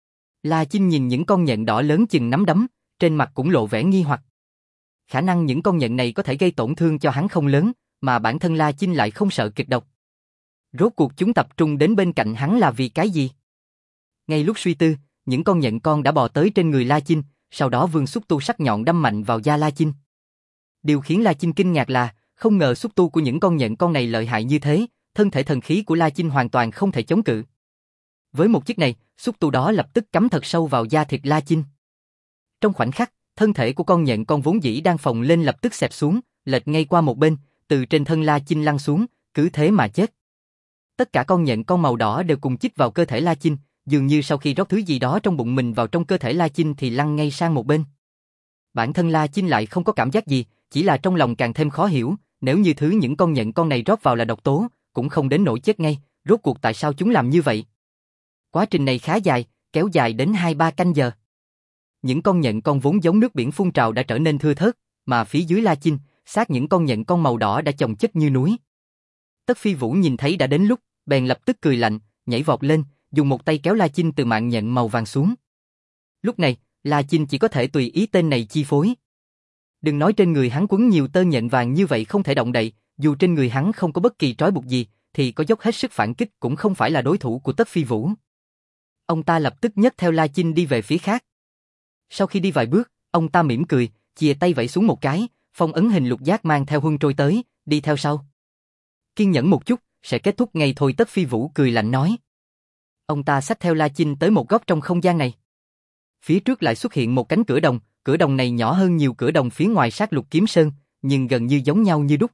La Chinh nhìn những con nhện đỏ lớn chừng nắm đấm, trên mặt cũng lộ vẻ nghi hoặc. Khả năng những con nhện này có thể gây tổn thương cho hắn không lớn, mà bản thân La Chinh lại không sợ kịch độc. Rốt cuộc chúng tập trung đến bên cạnh hắn là vì cái gì? Ngay lúc suy tư, những con nhện con đã bò tới trên người La Chinh, sau đó vươn xúc tu sắc nhọn đâm mạnh vào da La Chinh. Điều khiến La Chinh kinh ngạc là, không ngờ xúc tu của những con nhện con này lợi hại như thế, thân thể thần khí của La Chinh hoàn toàn không thể chống cự. Với một chiếc này, xúc tu đó lập tức cắm thật sâu vào da thịt La Chinh. Trong khoảnh khắc, thân thể của con nhện con vốn dĩ đang phồng lên lập tức xẹp xuống, lệch ngay qua một bên, từ trên thân La Chinh lăn xuống, cứ thế mà chết. Tất cả con nhện con màu đỏ đều cùng chích vào cơ thể La Chinh, dường như sau khi rót thứ gì đó trong bụng mình vào trong cơ thể La Chinh thì lăn ngay sang một bên. Bản thân La Chinh lại không có cảm giác gì, chỉ là trong lòng càng thêm khó hiểu, nếu như thứ những con nhện con này rót vào là độc tố, cũng không đến nỗi chết ngay, rốt cuộc tại sao chúng làm như vậy? Quá trình này khá dài, kéo dài đến hai ba canh giờ. Những con nhện con vốn giống nước biển phun trào đã trở nên thưa thớt, mà phía dưới La Chinh, xác những con nhện con màu đỏ đã chồng chất như núi. Tất Phi Vũ nhìn thấy đã đến lúc, bèn lập tức cười lạnh, nhảy vọt lên, dùng một tay kéo La Chinh từ mạng nhện màu vàng xuống. Lúc này, La Chinh chỉ có thể tùy ý tên này chi phối. Đừng nói trên người hắn quấn nhiều tơ nhện vàng như vậy không thể động đậy, dù trên người hắn không có bất kỳ trói buộc gì, thì có dốc hết sức phản kích cũng không phải là đối thủ của Tất Phi Vũ. Ông ta lập tức nhấc theo La Chinh đi về phía khác. Sau khi đi vài bước, ông ta mỉm cười, chìa tay vẫy xuống một cái, phong ấn hình lục giác mang theo huân trôi tới, đi theo sau. Kiên nhẫn một chút, sẽ kết thúc ngay thôi. Tất Phi Vũ cười lạnh nói. Ông ta xách theo La Chinh tới một góc trong không gian này. Phía trước lại xuất hiện một cánh cửa đồng, cửa đồng này nhỏ hơn nhiều cửa đồng phía ngoài sát lục kiếm sơn, nhưng gần như giống nhau như đúc.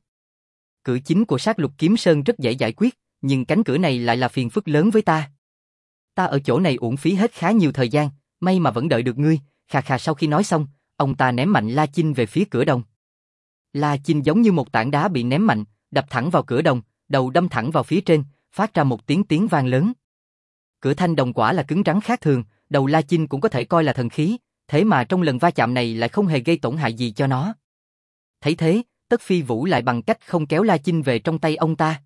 Cửa chính của sát lục kiếm sơn rất dễ giải quyết, nhưng cánh cửa này lại là phiền phức lớn với ta. Ta ở chỗ này uổng phí hết khá nhiều thời gian, may mà vẫn đợi được ngươi. Khà khà. Sau khi nói xong, ông ta ném mạnh La Chinh về phía cửa đồng. La Chinh giống như một tảng đá bị ném mạnh, đập thẳng vào cửa đồng, đầu đâm thẳng vào phía trên, phát ra một tiếng tiếng vang lớn. Cửa thanh đồng quả là cứng rắn khác thường, đầu La Chinh cũng có thể coi là thần khí, thế mà trong lần va chạm này lại không hề gây tổn hại gì cho nó. Thấy thế, Tất Phi Vũ lại bằng cách không kéo La Chinh về trong tay ông ta.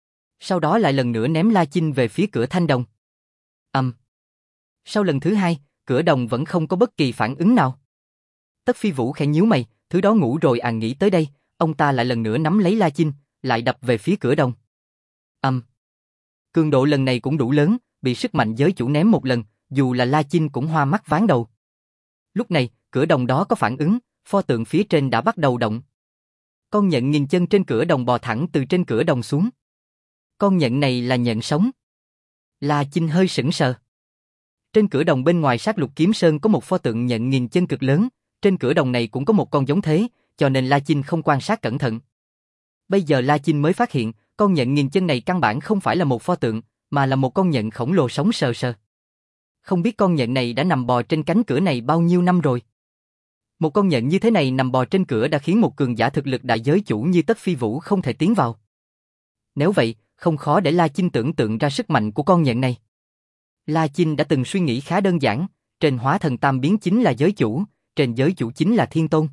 Sau đó lại lần nữa ném La Chinh về phía cửa thanh đồng. Ầm. Um. Sau lần thứ hai, cửa đồng vẫn không có bất kỳ phản ứng nào. Tất Phi Vũ khẽ nhíu mày, thứ đó ngủ rồi à. Nghĩ tới đây, ông ta lại lần nữa nắm lấy La Chinh, lại đập về phía cửa đồng. Ầm. Um. Cường độ lần này cũng đủ lớn, bị sức mạnh giới chủ ném một lần, dù là La Chinh cũng hoa mắt váng đầu. Lúc này, cửa đồng đó có phản ứng, pho tượng phía trên đã bắt đầu động. Con nhện nghìn chân trên cửa đồng bò thẳng từ trên cửa đồng xuống. Con nhện này là nhện sống. La Chinh hơi sững sờ. Trên cửa đồng bên ngoài sát lục kiếm sơn có một pho tượng nhện nghìn chân cực lớn, trên cửa đồng này cũng có một con giống thế, cho nên La Chinh không quan sát cẩn thận. Bây giờ La Chinh mới phát hiện, con nhện nghìn chân này căn bản không phải là một pho tượng, mà là một con nhện khổng lồ sống sờ sờ. Không biết con nhện này đã nằm bò trên cánh cửa này bao nhiêu năm rồi. Một con nhện như thế này nằm bò trên cửa đã khiến một cường giả thực lực đại giới chủ như Tất Phi Vũ không thể tiến vào. Nếu vậy, không khó để La Chinh tưởng tượng ra sức mạnh của con nhện này. La Chinh đã từng suy nghĩ khá đơn giản, trên hóa thần tam biến chính là giới chủ, trên giới chủ chính là thiên tôn.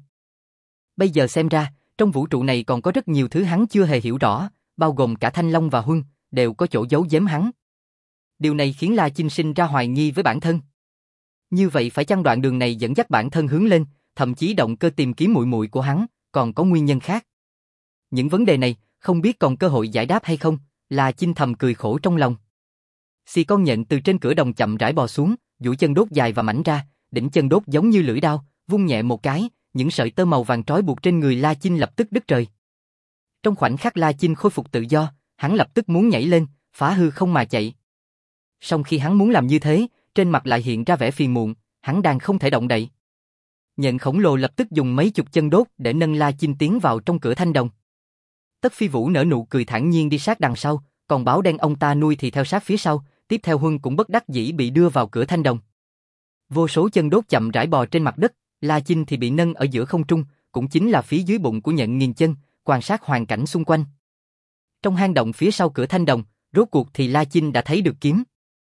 Bây giờ xem ra, trong vũ trụ này còn có rất nhiều thứ hắn chưa hề hiểu rõ, bao gồm cả Thanh Long và Huân, đều có chỗ giấu giếm hắn. Điều này khiến La Chinh sinh ra hoài nghi với bản thân. Như vậy phải chăng đoạn đường này dẫn dắt bản thân hướng lên, thậm chí động cơ tìm kiếm muội muội của hắn, còn có nguyên nhân khác? Những vấn đề này, không biết còn cơ hội giải đáp hay không, La Chinh thầm cười khổ trong lòng. Xì con nhện từ trên cửa đồng chậm rãi bò xuống, duỗi chân đốt dài và mảnh ra, đỉnh chân đốt giống như lưỡi dao, vung nhẹ một cái, những sợi tơ màu vàng trói buộc trên người La Chinh lập tức đứt rời. Trong khoảnh khắc La Chinh khôi phục tự do, hắn lập tức muốn nhảy lên, phá hư không mà chạy. Song khi hắn muốn làm như thế, trên mặt lại hiện ra vẻ phiền muộn, hắn đang không thể động đậy. Nhện khổng lồ lập tức dùng mấy chục chân đốt để nâng La Chinh tiến vào trong cửa thanh đồng. Tất Phi Vũ nở nụ cười thản nhiên đi sát đằng sau, còn báo đen ông ta nuôi thì theo sát phía sau, tiếp theo Huân cũng bất đắc dĩ bị đưa vào cửa thanh đồng. Vô số chân đốt chậm rãi bò trên mặt đất, La Chinh thì bị nâng ở giữa không trung, cũng chính là phía dưới bụng của nhện nghìn chân, quan sát hoàn cảnh xung quanh. Trong hang động phía sau cửa thanh đồng, rốt cuộc thì La Chinh đã thấy được kiếm.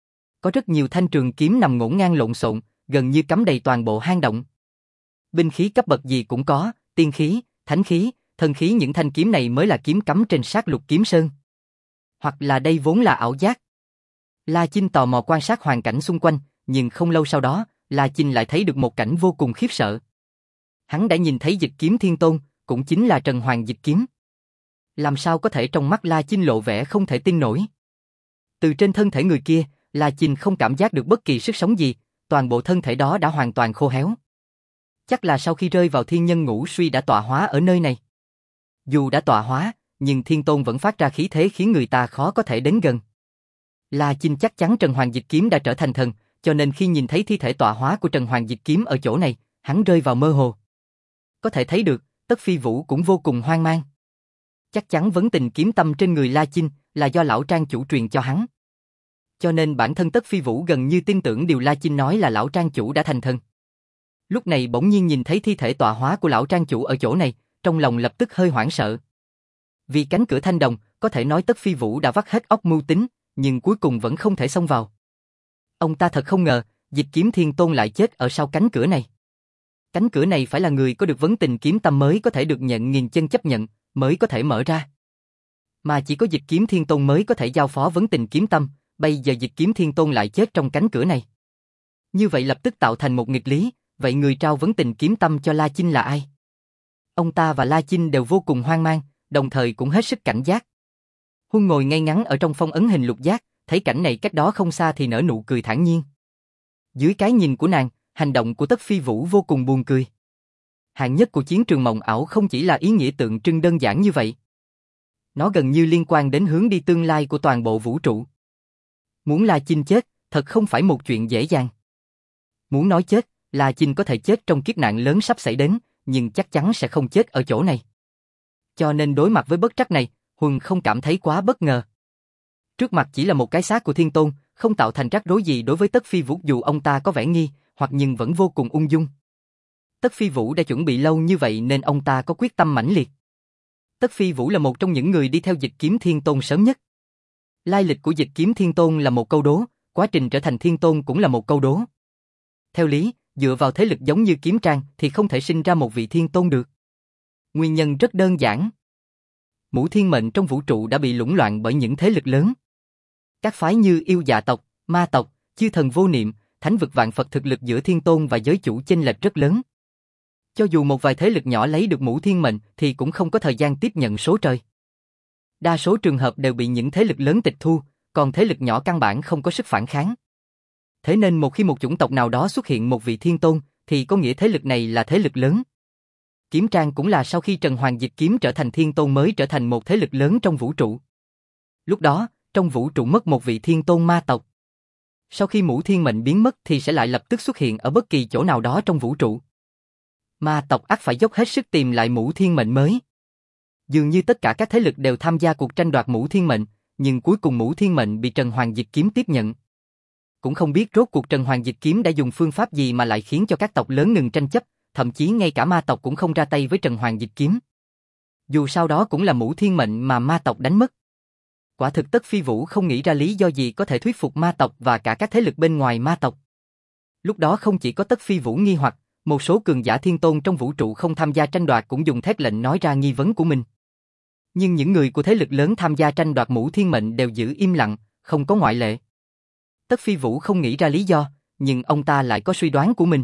Có rất nhiều thanh trường kiếm nằm ngổn ngang lộn xộn, gần như cắm đầy toàn bộ hang động. Binh khí cấp bậc gì cũng có, tiên khí, thánh khí, thần khí, những thanh kiếm này mới là kiếm cắm trên sát lục kiếm sơn. Hoặc là đây vốn là ảo giác. La Chinh tò mò quan sát hoàn cảnh xung quanh, nhưng không lâu sau đó, La Chinh lại thấy được một cảnh vô cùng khiếp sợ. Hắn đã nhìn thấy Dịch Kiếm Thiên Tôn, cũng chính là Trần Hoàng Dịch Kiếm. Làm sao có thể? Trong mắt La Chinh lộ vẻ không thể tin nổi. Từ trên thân thể người kia, La Chinh không cảm giác được bất kỳ sức sống gì, toàn bộ thân thể đó đã hoàn toàn khô héo. Chắc là sau khi rơi vào thiên nhân ngũ suy đã tọa hóa ở nơi này. Dù đã tọa hóa, nhưng Thiên Tôn vẫn phát ra khí thế khiến người ta khó có thể đến gần. La Chinh chắc chắn Trần Hoàng Dịch Kiếm đã trở thành thần, cho nên khi nhìn thấy thi thể tọa hóa của Trần Hoàng Dịch Kiếm ở chỗ này, hắn rơi vào mơ hồ. Có thể thấy được, Tất Phi Vũ cũng vô cùng hoang mang. Chắc chắn vấn tình kiếm tâm trên người La Chinh là do lão trang chủ truyền cho hắn. Cho nên bản thân Tất Phi Vũ gần như tin tưởng điều La Chinh nói là lão trang chủ đã thành thần. Lúc này bỗng nhiên nhìn thấy thi thể tọa hóa của lão trang chủ ở chỗ này, trong lòng lập tức hơi hoảng sợ. Vì cánh cửa thanh đồng, có thể nói Tất Phi Vũ đã vắt hết óc mưu tính, nhưng cuối cùng vẫn không thể xông vào. Ông ta thật không ngờ, Dịch Kiếm Thiên Tôn lại chết ở sau cánh cửa này. Cánh cửa này phải là người có được vấn tình kiếm tâm mới có thể được nhận nghìn chân chấp nhận, mới có thể mở ra. Mà chỉ có Dịch Kiếm Thiên Tôn mới có thể giao phó vấn tình kiếm tâm, bây giờ Dịch Kiếm Thiên Tôn lại chết trong cánh cửa này. Như vậy lập tức tạo thành một nghịch lý, vậy người trao vấn tình kiếm tâm cho La Chinh là ai? Ông ta và La Chinh đều vô cùng hoang mang, đồng thời cũng hết sức cảnh giác. Huân ngồi ngay ngắn ở trong phong ấn hình lục giác, thấy cảnh này cách đó không xa thì nở nụ cười thản nhiên. Dưới cái nhìn của nàng, hành động của Tất Phi Vũ vô cùng buồn cười. Hạng nhất của chiến trường mộng ảo không chỉ là ý nghĩa tượng trưng đơn giản như vậy. Nó gần như liên quan đến hướng đi tương lai của toàn bộ vũ trụ. Muốn La Chinh chết, thật không phải một chuyện dễ dàng. Muốn nói chết, La Chinh có thể chết trong kiếp nạn lớn sắp xảy đến, nhưng chắc chắn sẽ không chết ở chỗ này. Cho nên đối mặt với bất trắc này, Huân không cảm thấy quá bất ngờ. Trước mặt chỉ là một cái xác của Thiên Tôn, không tạo thành rắc rối gì đối với Tất Phi Vũ dù ông ta có vẻ nghi, hoặc nhưng vẫn vô cùng ung dung. Tất Phi Vũ đã chuẩn bị lâu như vậy nên ông ta có quyết tâm mãnh liệt. Tất Phi Vũ là một trong những người đi theo Dịch Kiếm Thiên Tôn sớm nhất. Lai lịch của Dịch Kiếm Thiên Tôn là một câu đố, quá trình trở thành Thiên Tôn cũng là một câu đố. Theo lý, dựa vào thế lực giống như Kiếm Trang thì không thể sinh ra một vị Thiên Tôn được. Nguyên nhân rất đơn giản. Mũ thiên mệnh trong vũ trụ đã bị lũng loạn bởi những thế lực lớn. Các phái như yêu dạ tộc, ma tộc, chư thần vô niệm, thánh vực vạn Phật thực lực giữa Thiên Tôn và giới chủ chênh lệch rất lớn. Cho dù một vài thế lực nhỏ lấy được mũ thiên mệnh thì cũng không có thời gian tiếp nhận số trời. Đa số trường hợp đều bị những thế lực lớn tịch thu, còn thế lực nhỏ căn bản không có sức phản kháng. Thế nên một khi một chủng tộc nào đó xuất hiện một vị Thiên Tôn, thì có nghĩa thế lực này là thế lực lớn. Kiếm Trang cũng là sau khi Trần Hoàng Dịch Kiếm trở thành Thiên Tôn mới trở thành một thế lực lớn trong vũ trụ. Lúc đó, trong vũ trụ mất một vị Thiên Tôn ma tộc. Sau khi mũ thiên mệnh biến mất thì sẽ lại lập tức xuất hiện ở bất kỳ chỗ nào đó trong vũ trụ. Ma tộc ắt phải dốc hết sức tìm lại mũ thiên mệnh mới. Dường như tất cả các thế lực đều tham gia cuộc tranh đoạt mũ thiên mệnh, nhưng cuối cùng mũ thiên mệnh bị Trần Hoàng Dịch Kiếm tiếp nhận. Cũng không biết rốt cuộc Trần Hoàng Dịch Kiếm đã dùng phương pháp gì mà lại khiến cho các tộc lớn ngừng tranh chấp, thậm chí ngay cả ma tộc cũng không ra tay với Trần Hoàng Dịch Kiếm. Dù sau đó cũng là mũ thiên mệnh mà ma tộc đánh mất. Quả thực Tất Phi Vũ không nghĩ ra lý do gì có thể thuyết phục ma tộc và cả các thế lực bên ngoài ma tộc. Lúc đó không chỉ có Tất Phi Vũ nghi hoặc, một số cường giả Thiên Tôn trong vũ trụ không tham gia tranh đoạt cũng dùng thét lệnh nói ra nghi vấn của mình. Nhưng những người của thế lực lớn tham gia tranh đoạt mũ thiên mệnh đều giữ im lặng, không có ngoại lệ. Tất Phi Vũ không nghĩ ra lý do, nhưng ông ta lại có suy đoán của mình.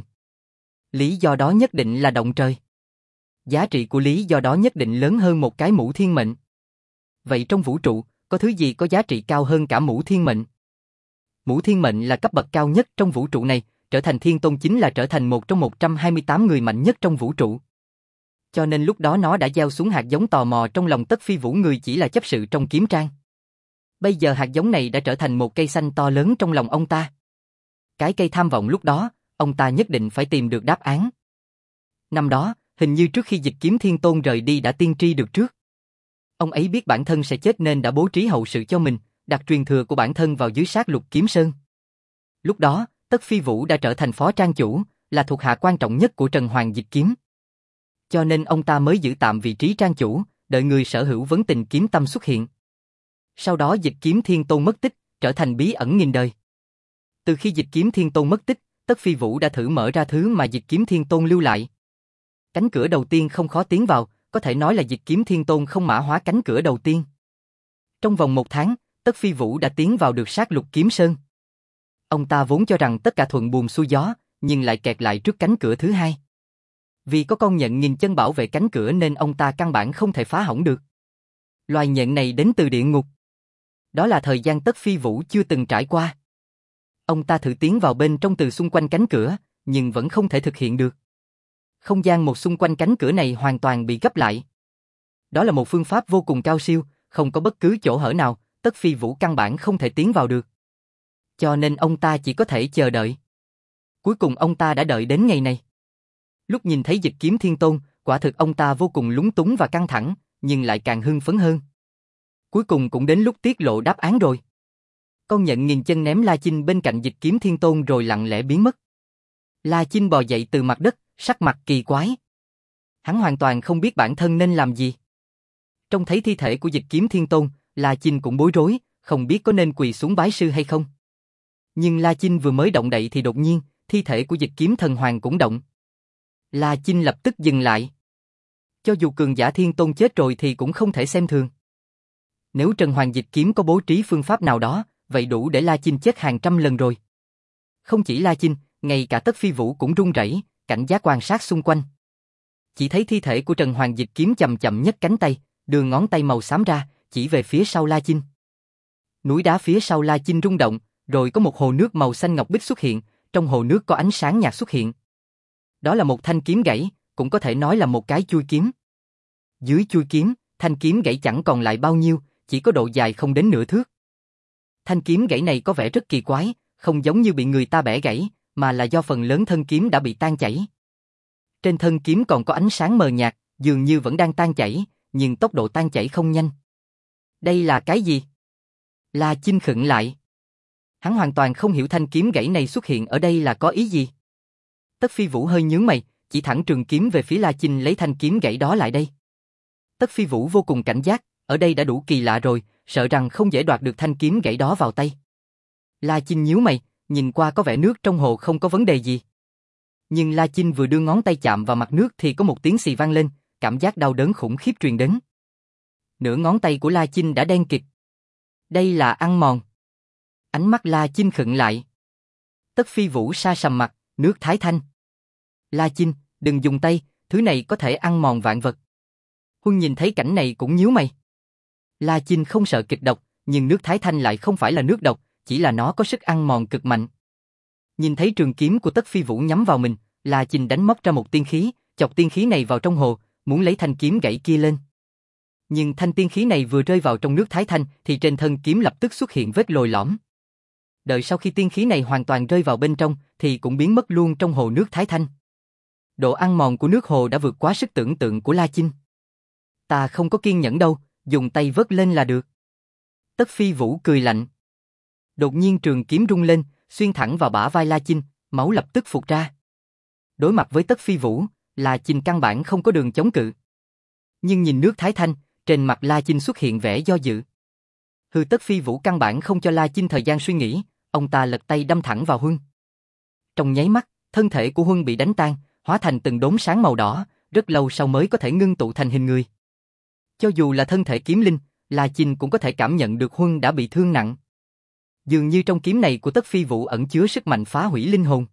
Lý do đó nhất định là động trời. Giá trị của lý do đó nhất định lớn hơn một cái mũ thiên mệnh. Vậy trong vũ trụ, có thứ gì có giá trị cao hơn cả mũ thiên mệnh? Mũ thiên mệnh là cấp bậc cao nhất trong vũ trụ này, trở thành Thiên Tôn chính là trở thành một trong một trăm hai mươi tám người mạnh nhất trong vũ trụ. Cho nên lúc đó nó đã gieo xuống hạt giống tò mò trong lòng Tất Phi Vũ người chỉ là chấp sự trong Kiếm Trang. Bây giờ hạt giống này đã trở thành một cây xanh to lớn trong lòng ông ta. Cái cây tham vọng lúc đó, ông ta nhất định phải tìm được đáp án. Năm đó, hình như trước khi Dịch Kiếm Thiên Tôn rời đi đã tiên tri được trước. Ông ấy biết bản thân sẽ chết nên đã bố trí hậu sự cho mình, đặt truyền thừa của bản thân vào dưới sát lục kiếm sơn. Lúc đó, Tất Phi Vũ đã trở thành phó trang chủ, là thuộc hạ quan trọng nhất của Trần Hoàng Dịch Kiếm. Cho nên ông ta mới giữ tạm vị trí trang chủ, đợi người sở hữu vấn tình kiếm tâm xuất hiện. Sau đó Dịch Kiếm Thiên Tôn mất tích, trở thành bí ẩn nghìn đời. Từ khi Dịch Kiếm Thiên Tôn mất tích, Tất Phi Vũ đã thử mở ra thứ mà Dịch Kiếm Thiên Tôn lưu lại. Cánh cửa đầu tiên không khó tiến vào, có thể nói là Dịch Kiếm Thiên Tôn không mã hóa cánh cửa đầu tiên. Trong vòng một tháng, Tất Phi Vũ đã tiến vào được sát lục kiếm sơn. Ông ta vốn cho rằng tất cả thuận buồm xuôi gió, nhưng lại kẹt lại trước cánh cửa thứ hai. Vì có con nhện nghìn chân bảo vệ cánh cửa nên ông ta căn bản không thể phá hỏng được. Loài nhện này đến từ địa ngục. Đó là thời gian Tất Phi Vũ chưa từng trải qua. Ông ta thử tiến vào bên trong từ xung quanh cánh cửa, nhưng vẫn không thể thực hiện được. Không gian một xung quanh cánh cửa này hoàn toàn bị gấp lại. Đó là một phương pháp vô cùng cao siêu, không có bất cứ chỗ hở nào, Tất Phi Vũ căn bản không thể tiến vào được. Cho nên ông ta chỉ có thể chờ đợi. Cuối cùng ông ta đã đợi đến ngày này. Lúc nhìn thấy Dịch Kiếm Thiên Tôn, quả thực ông ta vô cùng lúng túng và căng thẳng, nhưng lại càng hưng phấn hơn. Cuối cùng cũng đến lúc tiết lộ đáp án rồi. Con nhận nghìn chân ném La Chinh bên cạnh Dịch Kiếm Thiên Tôn rồi lặng lẽ biến mất. La Chinh bò dậy từ mặt đất, sắc mặt kỳ quái. Hắn hoàn toàn không biết bản thân nên làm gì. Trông thấy thi thể của Dịch Kiếm Thiên Tôn, La Chinh cũng bối rối, không biết có nên quỳ xuống bái sư hay không. Nhưng La Chinh vừa mới động đậy thì đột nhiên, thi thể của Dịch Kiếm Thần Hoàng cũng động. La Chinh lập tức dừng lại. Cho dù cường giả Thiên Tôn chết rồi thì cũng không thể xem thường. Nếu Trần Hoàng Dịch Kiếm có bố trí phương pháp nào đó, vậy đủ để La Chinh chết hàng trăm lần rồi. Không chỉ La Chinh, ngay cả Tất Phi Vũ cũng run rẩy, cảnh giác quan sát xung quanh. Chỉ thấy thi thể của Trần Hoàng Dịch Kiếm chậm chậm nhấc cánh tay, đưa ngón tay màu xám ra, chỉ về phía sau La Chinh. Núi đá phía sau La Chinh rung động, rồi có một hồ nước màu xanh ngọc bích xuất hiện, trong hồ nước có ánh sáng nhạt xuất hiện. Đó là một thanh kiếm gãy, cũng có thể nói là một cái chuôi kiếm. Dưới chuôi kiếm, thanh kiếm gãy chẳng còn lại bao nhiêu, chỉ có độ dài không đến nửa thước. Thanh kiếm gãy này có vẻ rất kỳ quái, không giống như bị người ta bẻ gãy, mà là do phần lớn thân kiếm đã bị tan chảy. Trên thân kiếm còn có ánh sáng mờ nhạt, dường như vẫn đang tan chảy, nhưng tốc độ tan chảy không nhanh. Đây là cái gì? La Chinh khựng lại. Hắn hoàn toàn không hiểu thanh kiếm gãy này xuất hiện ở đây là có ý gì. Tất Phi Vũ hơi nhướng mày, chỉ thẳng trường kiếm về phía La Chinh lấy thanh kiếm gãy đó lại đây. Tất Phi Vũ vô cùng cảnh giác, ở đây đã đủ kỳ lạ rồi, sợ rằng không dễ đoạt được thanh kiếm gãy đó vào tay. La Chinh nhíu mày, nhìn qua có vẻ nước trong hồ không có vấn đề gì. Nhưng La Chinh vừa đưa ngón tay chạm vào mặt nước thì có một tiếng xì vang lên, cảm giác đau đớn khủng khiếp truyền đến. Nửa ngón tay của La Chinh đã đen kịt. Đây là ăn mòn. Ánh mắt La Chinh khựng lại. Tất Phi Vũ sa sầm mặt, nước Thái Thanh. La Chinh, đừng dùng tay, thứ này có thể ăn mòn vạn vật. Huân nhìn thấy cảnh này cũng nhíu mày. La Chinh không sợ kịch độc, nhưng nước Thái Thanh lại không phải là nước độc, chỉ là nó có sức ăn mòn cực mạnh. Nhìn thấy trường kiếm của Tất Phi Vũ nhắm vào mình, La Chinh đánh móc ra một tiên khí, chọc tiên khí này vào trong hồ, muốn lấy thanh kiếm gãy kia lên. Nhưng thanh tiên khí này vừa rơi vào trong nước Thái Thanh thì trên thân kiếm lập tức xuất hiện vết lồi lõm. Đợi sau khi tiên khí này hoàn toàn rơi vào bên trong thì cũng biến mất luôn trong hồ nước Thái Thanh. Độ ăn mòn của nước hồ đã vượt quá sức tưởng tượng của La Chinh. Ta không có kiên nhẫn đâu, dùng tay vớt lên là được. Tất Phi Vũ cười lạnh. Đột nhiên trường kiếm rung lên, xuyên thẳng vào bả vai La Chinh, máu lập tức phụt ra. Đối mặt với Tất Phi Vũ, La Chinh căn bản không có đường chống cự. Nhưng nhìn nước Thái Thanh, trên mặt La Chinh xuất hiện vẻ do dự. Hư Tất Phi Vũ căn bản không cho La Chinh thời gian suy nghĩ, ông ta lật tay đâm thẳng vào Huân. Trong nháy mắt, thân thể của Huân bị đánh tan, hóa thành từng đốm sáng màu đỏ, rất lâu sau mới có thể ngưng tụ thành hình người. Cho dù là thân thể kiếm linh, La Chinh cũng có thể cảm nhận được Huân đã bị thương nặng. Dường như trong kiếm này của Tất Phi Vũ ẩn chứa sức mạnh phá hủy linh hồn.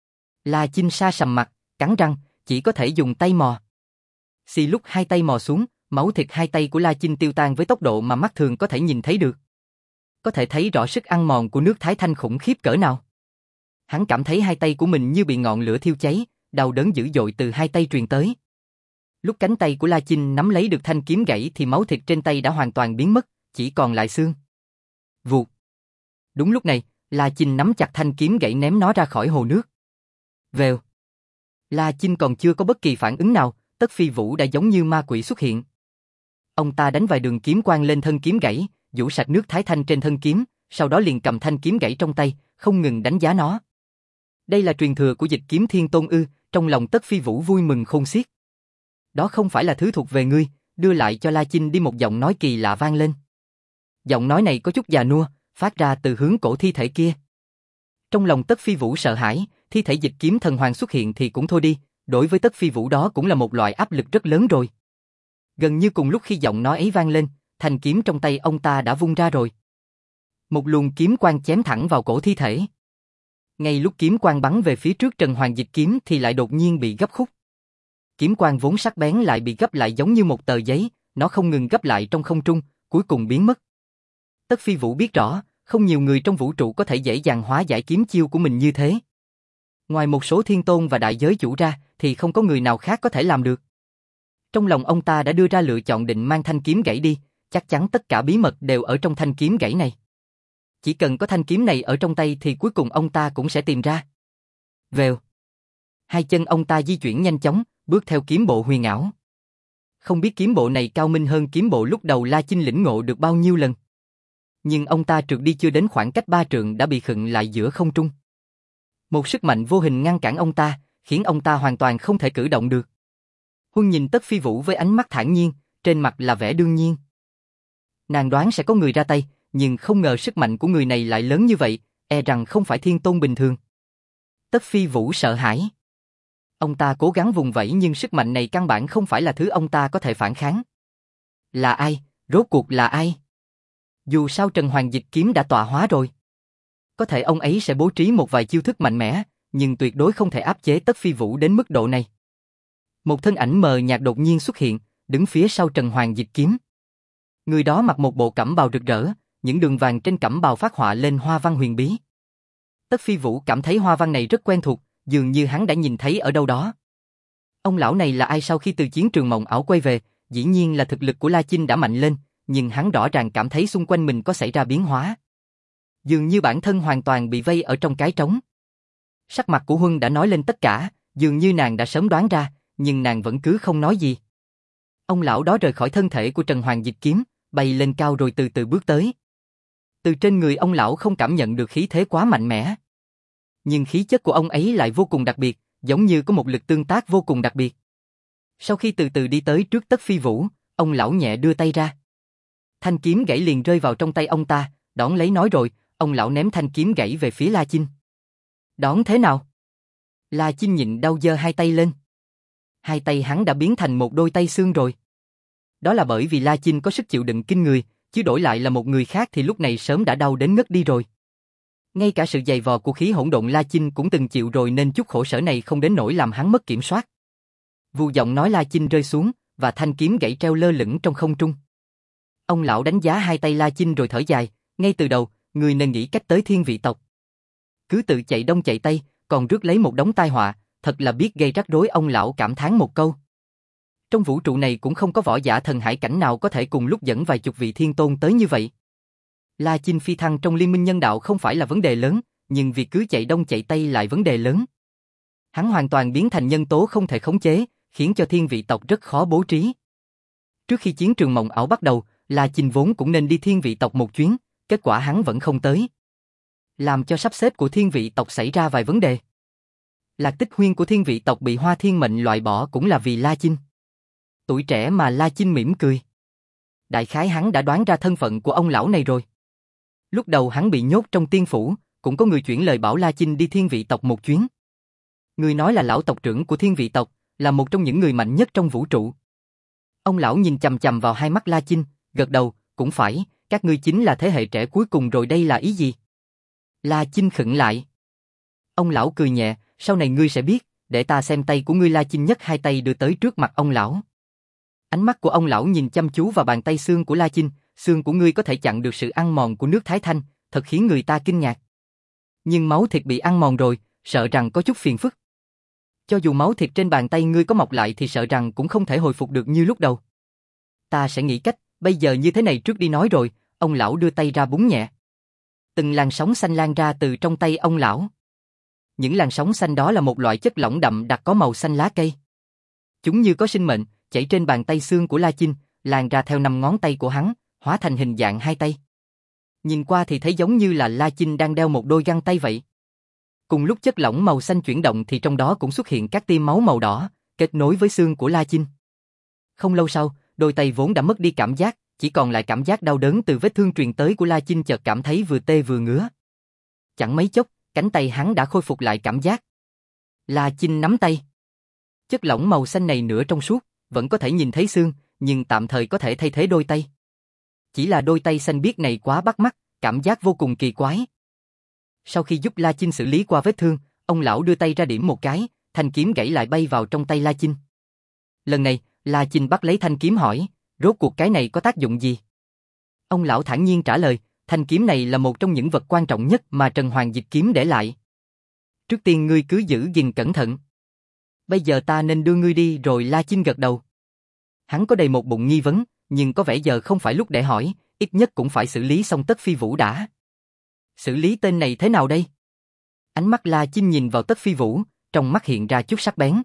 La Chinh sa sầm mặt, cắn răng, chỉ có thể dùng tay mò. Xì lúc hai tay mò xuống, máu thịt hai tay của La Chinh tiêu tan với tốc độ mà mắt thường có thể nhìn thấy được. Có thể thấy rõ sức ăn mòn của nước Thái Thanh khủng khiếp cỡ nào. Hắn cảm thấy hai tay của mình như bị ngọn lửa thiêu cháy, đau đớn dữ dội từ hai tay truyền tới. Lúc cánh tay của La Chinh nắm lấy được thanh kiếm gãy thì máu thịt trên tay đã hoàn toàn biến mất, chỉ còn lại xương. Vụt. Đúng lúc này, La Chinh nắm chặt thanh kiếm gãy ném nó ra khỏi hồ nước. Vèo. La Chinh còn chưa có bất kỳ phản ứng nào, Tất Phi Vũ đã giống như ma quỷ xuất hiện. Ông ta đánh vài đường kiếm quang lên thân kiếm gãy, vũ sạch nước Thái Thanh trên thân kiếm, sau đó liền cầm thanh kiếm gãy trong tay, không ngừng đánh giá nó. Đây là truyền thừa của Dịch Kiếm Thiên Tôn ư? Trong lòng Tất Phi Vũ vui mừng khôn xiết. Đó không phải là thứ thuộc về ngươi, đưa lại cho La Chinh đi. Một giọng nói kỳ lạ vang lên. Giọng nói này có chút già nua, phát ra từ hướng cổ thi thể kia. Trong lòng Tất Phi Vũ sợ hãi, thi thể Dịch Kiếm Thần Hoàng xuất hiện thì cũng thôi đi, đối với Tất Phi Vũ đó cũng là một loại áp lực rất lớn rồi. Gần như cùng lúc khi giọng nói ấy vang lên, thanh kiếm trong tay ông ta đã vung ra rồi. Một luồng kiếm quang chém thẳng vào cổ thi thể. Ngay lúc kiếm quang bắn về phía trước Trần Hoàng Dịch Kiếm thì lại đột nhiên bị gấp khúc. Kiếm quang vốn sắc bén lại bị gấp lại giống như một tờ giấy, nó không ngừng gấp lại trong không trung, cuối cùng biến mất. Tất Phi Vũ biết rõ, không nhiều người trong vũ trụ có thể dễ dàng hóa giải kiếm chiêu của mình như thế. Ngoài một số thiên tôn và đại giới chủ ra, thì không có người nào khác có thể làm được. Trong lòng ông ta đã đưa ra lựa chọn định mang thanh kiếm gãy đi, chắc chắn tất cả bí mật đều ở trong thanh kiếm gãy này. Chỉ cần có thanh kiếm này ở trong tay thì cuối cùng ông ta cũng sẽ tìm ra. Vèo. Hai chân ông ta di chuyển nhanh chóng, bước theo kiếm bộ huyền ảo. Không biết kiếm bộ này cao minh hơn kiếm bộ lúc đầu La Chinh lĩnh ngộ được bao nhiêu lần. Nhưng ông ta trượt đi chưa đến khoảng cách ba trượng đã bị khựng lại giữa không trung. Một sức mạnh vô hình ngăn cản ông ta, khiến ông ta hoàn toàn không thể cử động được. Huân nhìn Tất Phi Vũ với ánh mắt thản nhiên, trên mặt là vẻ đương nhiên. Nàng đoán sẽ có người ra tay, nhưng không ngờ sức mạnh của người này lại lớn như vậy, e rằng không phải thiên tôn bình thường. Tất Phi Vũ sợ hãi. Ông ta cố gắng vùng vẫy nhưng sức mạnh này căn bản không phải là thứ ông ta có thể phản kháng. Là ai? Rốt cuộc là ai? Dù sao Trần Hoàng Dịch Kiếm đã tọa hóa rồi. Có thể ông ấy sẽ bố trí một vài chiêu thức mạnh mẽ, nhưng tuyệt đối không thể áp chế Tất Phi Vũ đến mức độ này. Một thân ảnh mờ nhạt đột nhiên xuất hiện, đứng phía sau Trần Hoàng Dịch Kiếm. Người đó mặc một bộ cẩm bào rực rỡ, những đường vàng trên cẩm bào phát họa lên hoa văn huyền bí. Tất Phi Vũ cảm thấy hoa văn này rất quen thuộc, dường như hắn đã nhìn thấy ở đâu đó. Ông lão này là ai? Sau khi từ chiến trường mộng ảo quay về, dĩ nhiên là thực lực của La Chinh đã mạnh lên, nhưng hắn rõ ràng cảm thấy xung quanh mình có xảy ra biến hóa. Dường như bản thân hoàn toàn bị vây ở trong cái trống. Sắc mặt của Huân đã nói lên tất cả, dường như nàng đã sớm đoán ra, nhưng nàng vẫn cứ không nói gì. Ông lão đó rời khỏi thân thể của Trần Hoàng Dịch Kiếm, bay lên cao rồi từ từ bước tới. Từ trên người ông lão không cảm nhận được khí thế quá mạnh mẽ. Nhưng khí chất của ông ấy lại vô cùng đặc biệt, giống như có một lực tương tác vô cùng đặc biệt. Sau khi từ từ đi tới trước Tất Phi Vũ, ông lão nhẹ đưa tay ra. Thanh kiếm gãy liền rơi vào trong tay ông ta, đón lấy nói rồi, ông lão ném thanh kiếm gãy về phía La Chinh. Đón thế nào? La Chinh nhịn đau giơ hai tay lên. Hai tay hắn đã biến thành một đôi tay xương rồi. Đó là bởi vì La Chinh có sức chịu đựng kinh người, chứ đổi lại là một người khác thì lúc này sớm đã đau đến ngất đi rồi. Ngay cả sự dày vò của khí hỗn độn La Chinh cũng từng chịu rồi nên chút khổ sở này không đến nỗi làm hắn mất kiểm soát. Vù giọng nói La Chinh rơi xuống, và thanh kiếm gãy treo lơ lửng trong không trung. Ông lão đánh giá hai tay La Chinh rồi thở dài, ngay từ đầu, người nên nghĩ cách tới thiên vị tộc. Cứ tự chạy đông chạy tây, còn rước lấy một đống tai họa, thật là biết gây rắc rối. Ông lão cảm thán một câu. Trong vũ trụ này cũng không có võ giả thần hải cảnh nào có thể cùng lúc dẫn vài chục vị thiên tôn tới như vậy. La Chinh phi thăng trong liên minh nhân đạo không phải là vấn đề lớn, nhưng việc cứ chạy đông chạy tây lại vấn đề lớn. Hắn hoàn toàn biến thành nhân tố không thể khống chế, khiến cho thiên vị tộc rất khó bố trí. Trước khi chiến trường mộng ảo bắt đầu, La Chinh vốn cũng nên đi thiên vị tộc một chuyến, kết quả hắn vẫn không tới. Làm cho sắp xếp của thiên vị tộc xảy ra vài vấn đề. Lạc Tích Huyên của thiên vị tộc bị Hoa Thiên Mệnh loại bỏ cũng là vì La Chinh. Tuổi trẻ mà La Chinh mỉm cười. Đại khái hắn đã đoán ra thân phận của ông lão này rồi. Lúc đầu hắn bị nhốt trong tiên phủ, cũng có người chuyển lời bảo La Chinh đi thiên vị tộc một chuyến. Người nói là lão tộc trưởng của thiên vị tộc, là một trong những người mạnh nhất trong vũ trụ. Ông lão nhìn chằm chằm vào hai mắt La Chinh, gật đầu, cũng phải, các ngươi chính là thế hệ trẻ cuối cùng rồi. Đây là ý gì? La Chinh khựng lại. Ông lão cười nhẹ, sau này ngươi sẽ biết, để ta xem tay của ngươi. La Chinh nhấc hai tay đưa tới trước mặt ông lão. Ánh mắt của ông lão nhìn chăm chú vào bàn tay xương của La Chinh, xương của ngươi có thể chặn được sự ăn mòn của nước Thái Thanh, thật khiến người ta kinh ngạc. Nhưng máu thịt bị ăn mòn rồi, sợ rằng có chút phiền phức. Cho dù máu thịt trên bàn tay ngươi có mọc lại thì sợ rằng cũng không thể hồi phục được như lúc đầu. Ta sẽ nghĩ cách, bây giờ như thế này trước đi. Nói rồi, ông lão đưa tay ra búng nhẹ. Từng làn sóng xanh lan ra từ trong tay ông lão. Những làn sóng xanh đó là một loại chất lỏng đậm đặc có màu xanh lá cây. Chúng như có sinh mệnh, chảy trên bàn tay xương của La Chinh, lan ra theo năm ngón tay của hắn, hóa thành hình dạng hai tay. Nhìn qua thì thấy giống như là La Chinh đang đeo một đôi găng tay vậy. Cùng lúc chất lỏng màu xanh chuyển động thì trong đó cũng xuất hiện các tia máu màu đỏ, kết nối với xương của La Chinh. Không lâu sau, đôi tay vốn đã mất đi cảm giác, chỉ còn lại cảm giác đau đớn từ vết thương truyền tới của La Chinh chợt cảm thấy vừa tê vừa ngứa. Chẳng mấy chốc, cánh tay hắn đã khôi phục lại cảm giác. La Chinh nắm tay. Chất lỏng màu xanh này nửa trong suốt, vẫn có thể nhìn thấy xương, nhưng tạm thời có thể thay thế đôi tay. Chỉ là đôi tay xanh biếc này quá bắt mắt, cảm giác vô cùng kỳ quái. Sau khi giúp La Chinh xử lý qua vết thương, ông lão đưa tay ra điểm một cái, thanh kiếm gãy lại bay vào trong tay La Chinh. Lần này, La Chinh bắt lấy thanh kiếm hỏi, rốt cuộc cái này có tác dụng gì? Ông lão thản nhiên trả lời, thanh kiếm này là một trong những vật quan trọng nhất mà Trần Hoàng Dịch Kiếm để lại. Trước tiên ngươi cứ giữ gìn cẩn thận. Bây giờ ta nên đưa ngươi đi rồi. La Chinh gật đầu. Hắn có đầy một bụng nghi vấn, nhưng có vẻ giờ không phải lúc để hỏi, ít nhất cũng phải xử lý xong Tất Phi Vũ đã. Xử lý tên này thế nào đây? Ánh mắt La Chinh nhìn vào Tất Phi Vũ, trong mắt hiện ra chút sắc bén.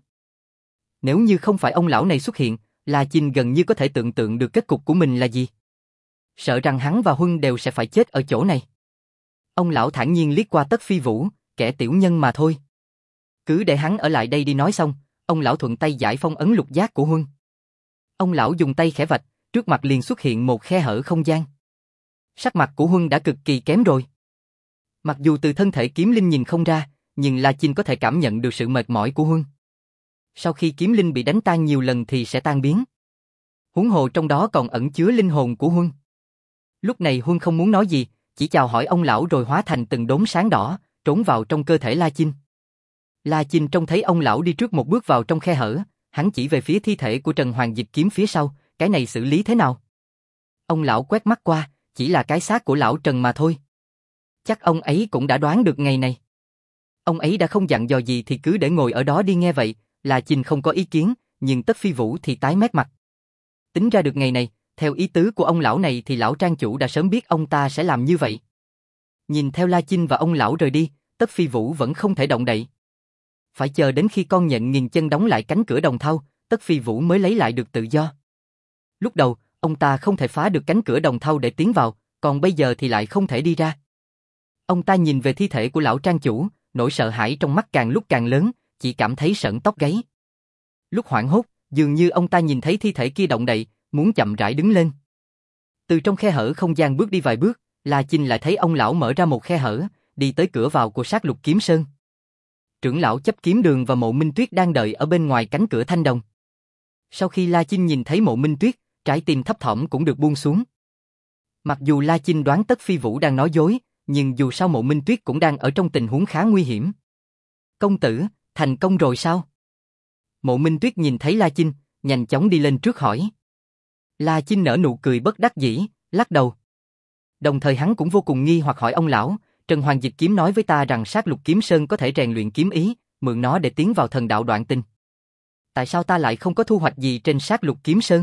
Nếu như không phải ông lão này xuất hiện, La Chinh gần như có thể tưởng tượng được kết cục của mình là gì. Sợ rằng hắn và Huân đều sẽ phải chết ở chỗ này. Ông lão thản nhiên liếc qua Tất Phi Vũ, kẻ tiểu nhân mà thôi. Cứ để hắn ở lại đây đi. Nói xong, ông lão thuận tay giải phong ấn lục giác của Huân. Ông lão dùng tay khẽ vạch, trước mặt liền xuất hiện một khe hở không gian. Sắc mặt của Huân đã cực kỳ kém rồi. Mặc dù từ thân thể kiếm linh nhìn không ra, nhưng La Chinh có thể cảm nhận được sự mệt mỏi của Huân. Sau khi kiếm linh bị đánh tan nhiều lần thì sẽ tan biến. Huống hồ trong đó còn ẩn chứa linh hồn của Huân. Lúc này Huân không muốn nói gì, chỉ chào hỏi ông lão rồi hóa thành từng đốm sáng đỏ, trốn vào trong cơ thể La Chinh. La Chinh trông thấy ông lão đi trước một bước vào trong khe hở, hắn chỉ về phía thi thể của Trần Hoàng Dịch Kiếm phía sau, cái này xử lý thế nào? Ông lão quét mắt qua, chỉ là cái xác của lão Trần mà thôi. Chắc ông ấy cũng đã đoán được ngày này. Ông ấy đã không dặn dò gì thì cứ để ngồi ở đó đi. Nghe vậy, La Chinh không có ý kiến, nhưng Tất Phi Vũ thì tái mét mặt. Tính ra được ngày này, theo ý tứ của ông lão này thì lão trang chủ đã sớm biết ông ta sẽ làm như vậy. Nhìn theo La Chinh và ông lão rời đi, Tất Phi Vũ vẫn không thể động đậy. Phải chờ đến khi con nhện nghiền chân đóng lại cánh cửa đồng thau, Tất Phi Vũ mới lấy lại được tự do. Lúc đầu, ông ta không thể phá được cánh cửa đồng thau để tiến vào, còn bây giờ thì lại không thể đi ra. Ông ta nhìn về thi thể của lão trang chủ, nỗi sợ hãi trong mắt càng lúc càng lớn, chỉ cảm thấy sởn tóc gáy. Lúc hoảng hốt, dường như ông ta nhìn thấy thi thể kia động đậy, muốn chậm rãi đứng lên. Từ trong khe hở không gian bước đi vài bước, La Chinh lại thấy ông lão mở ra một khe hở, đi tới cửa vào của Sát Lục Kiếm Sơn. Trưởng lão Chấp Kiếm Đường và Mộ Minh Tuyết đang đợi ở bên ngoài cánh cửa thanh đồng. Sau khi La Chinh nhìn thấy Mộ Minh Tuyết, trái tim thấp thỏm cũng được buông xuống. Mặc dù La Chinh đoán Tất Phi Vũ đang nói dối, nhưng dù sao Mộ Minh Tuyết cũng đang ở trong tình huống khá nguy hiểm. Công tử, thành công rồi sao? Mộ Minh Tuyết nhìn thấy La Chinh, nhanh chóng đi lên trước hỏi. La Chinh nở nụ cười bất đắc dĩ, lắc đầu. Đồng thời hắn cũng vô cùng nghi hoặc hỏi ông lão, Trần Hoàng Dịch Kiếm nói với ta rằng Sát Lục Kiếm Sơn có thể rèn luyện kiếm ý, mượn nó để tiến vào thần đạo đoạn tinh. Tại sao ta lại không có thu hoạch gì trên Sát Lục Kiếm Sơn?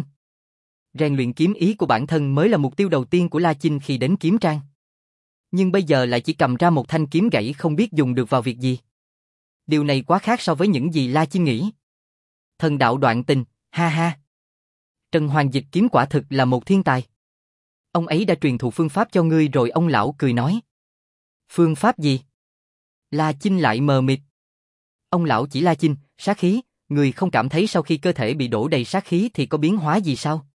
Rèn luyện kiếm ý của bản thân mới là mục tiêu đầu tiên của La Chinh khi đến kiếm trang. Nhưng bây giờ lại chỉ cầm ra một thanh kiếm gãy không biết dùng được vào việc gì. Điều này quá khác so với những gì La Chinh nghĩ. Thần đạo đoạn tình, ha ha. Trần Hoàng Dịch Kiếm quả thực là một thiên tài. Ông ấy đã truyền thụ phương pháp cho ngươi rồi. Ông lão cười nói. Phương pháp gì? La Chinh lại mờ mịt. Ông lão chỉ La Chinh, sát khí, người không cảm thấy sau khi cơ thể bị đổ đầy sát khí thì có biến hóa gì sao?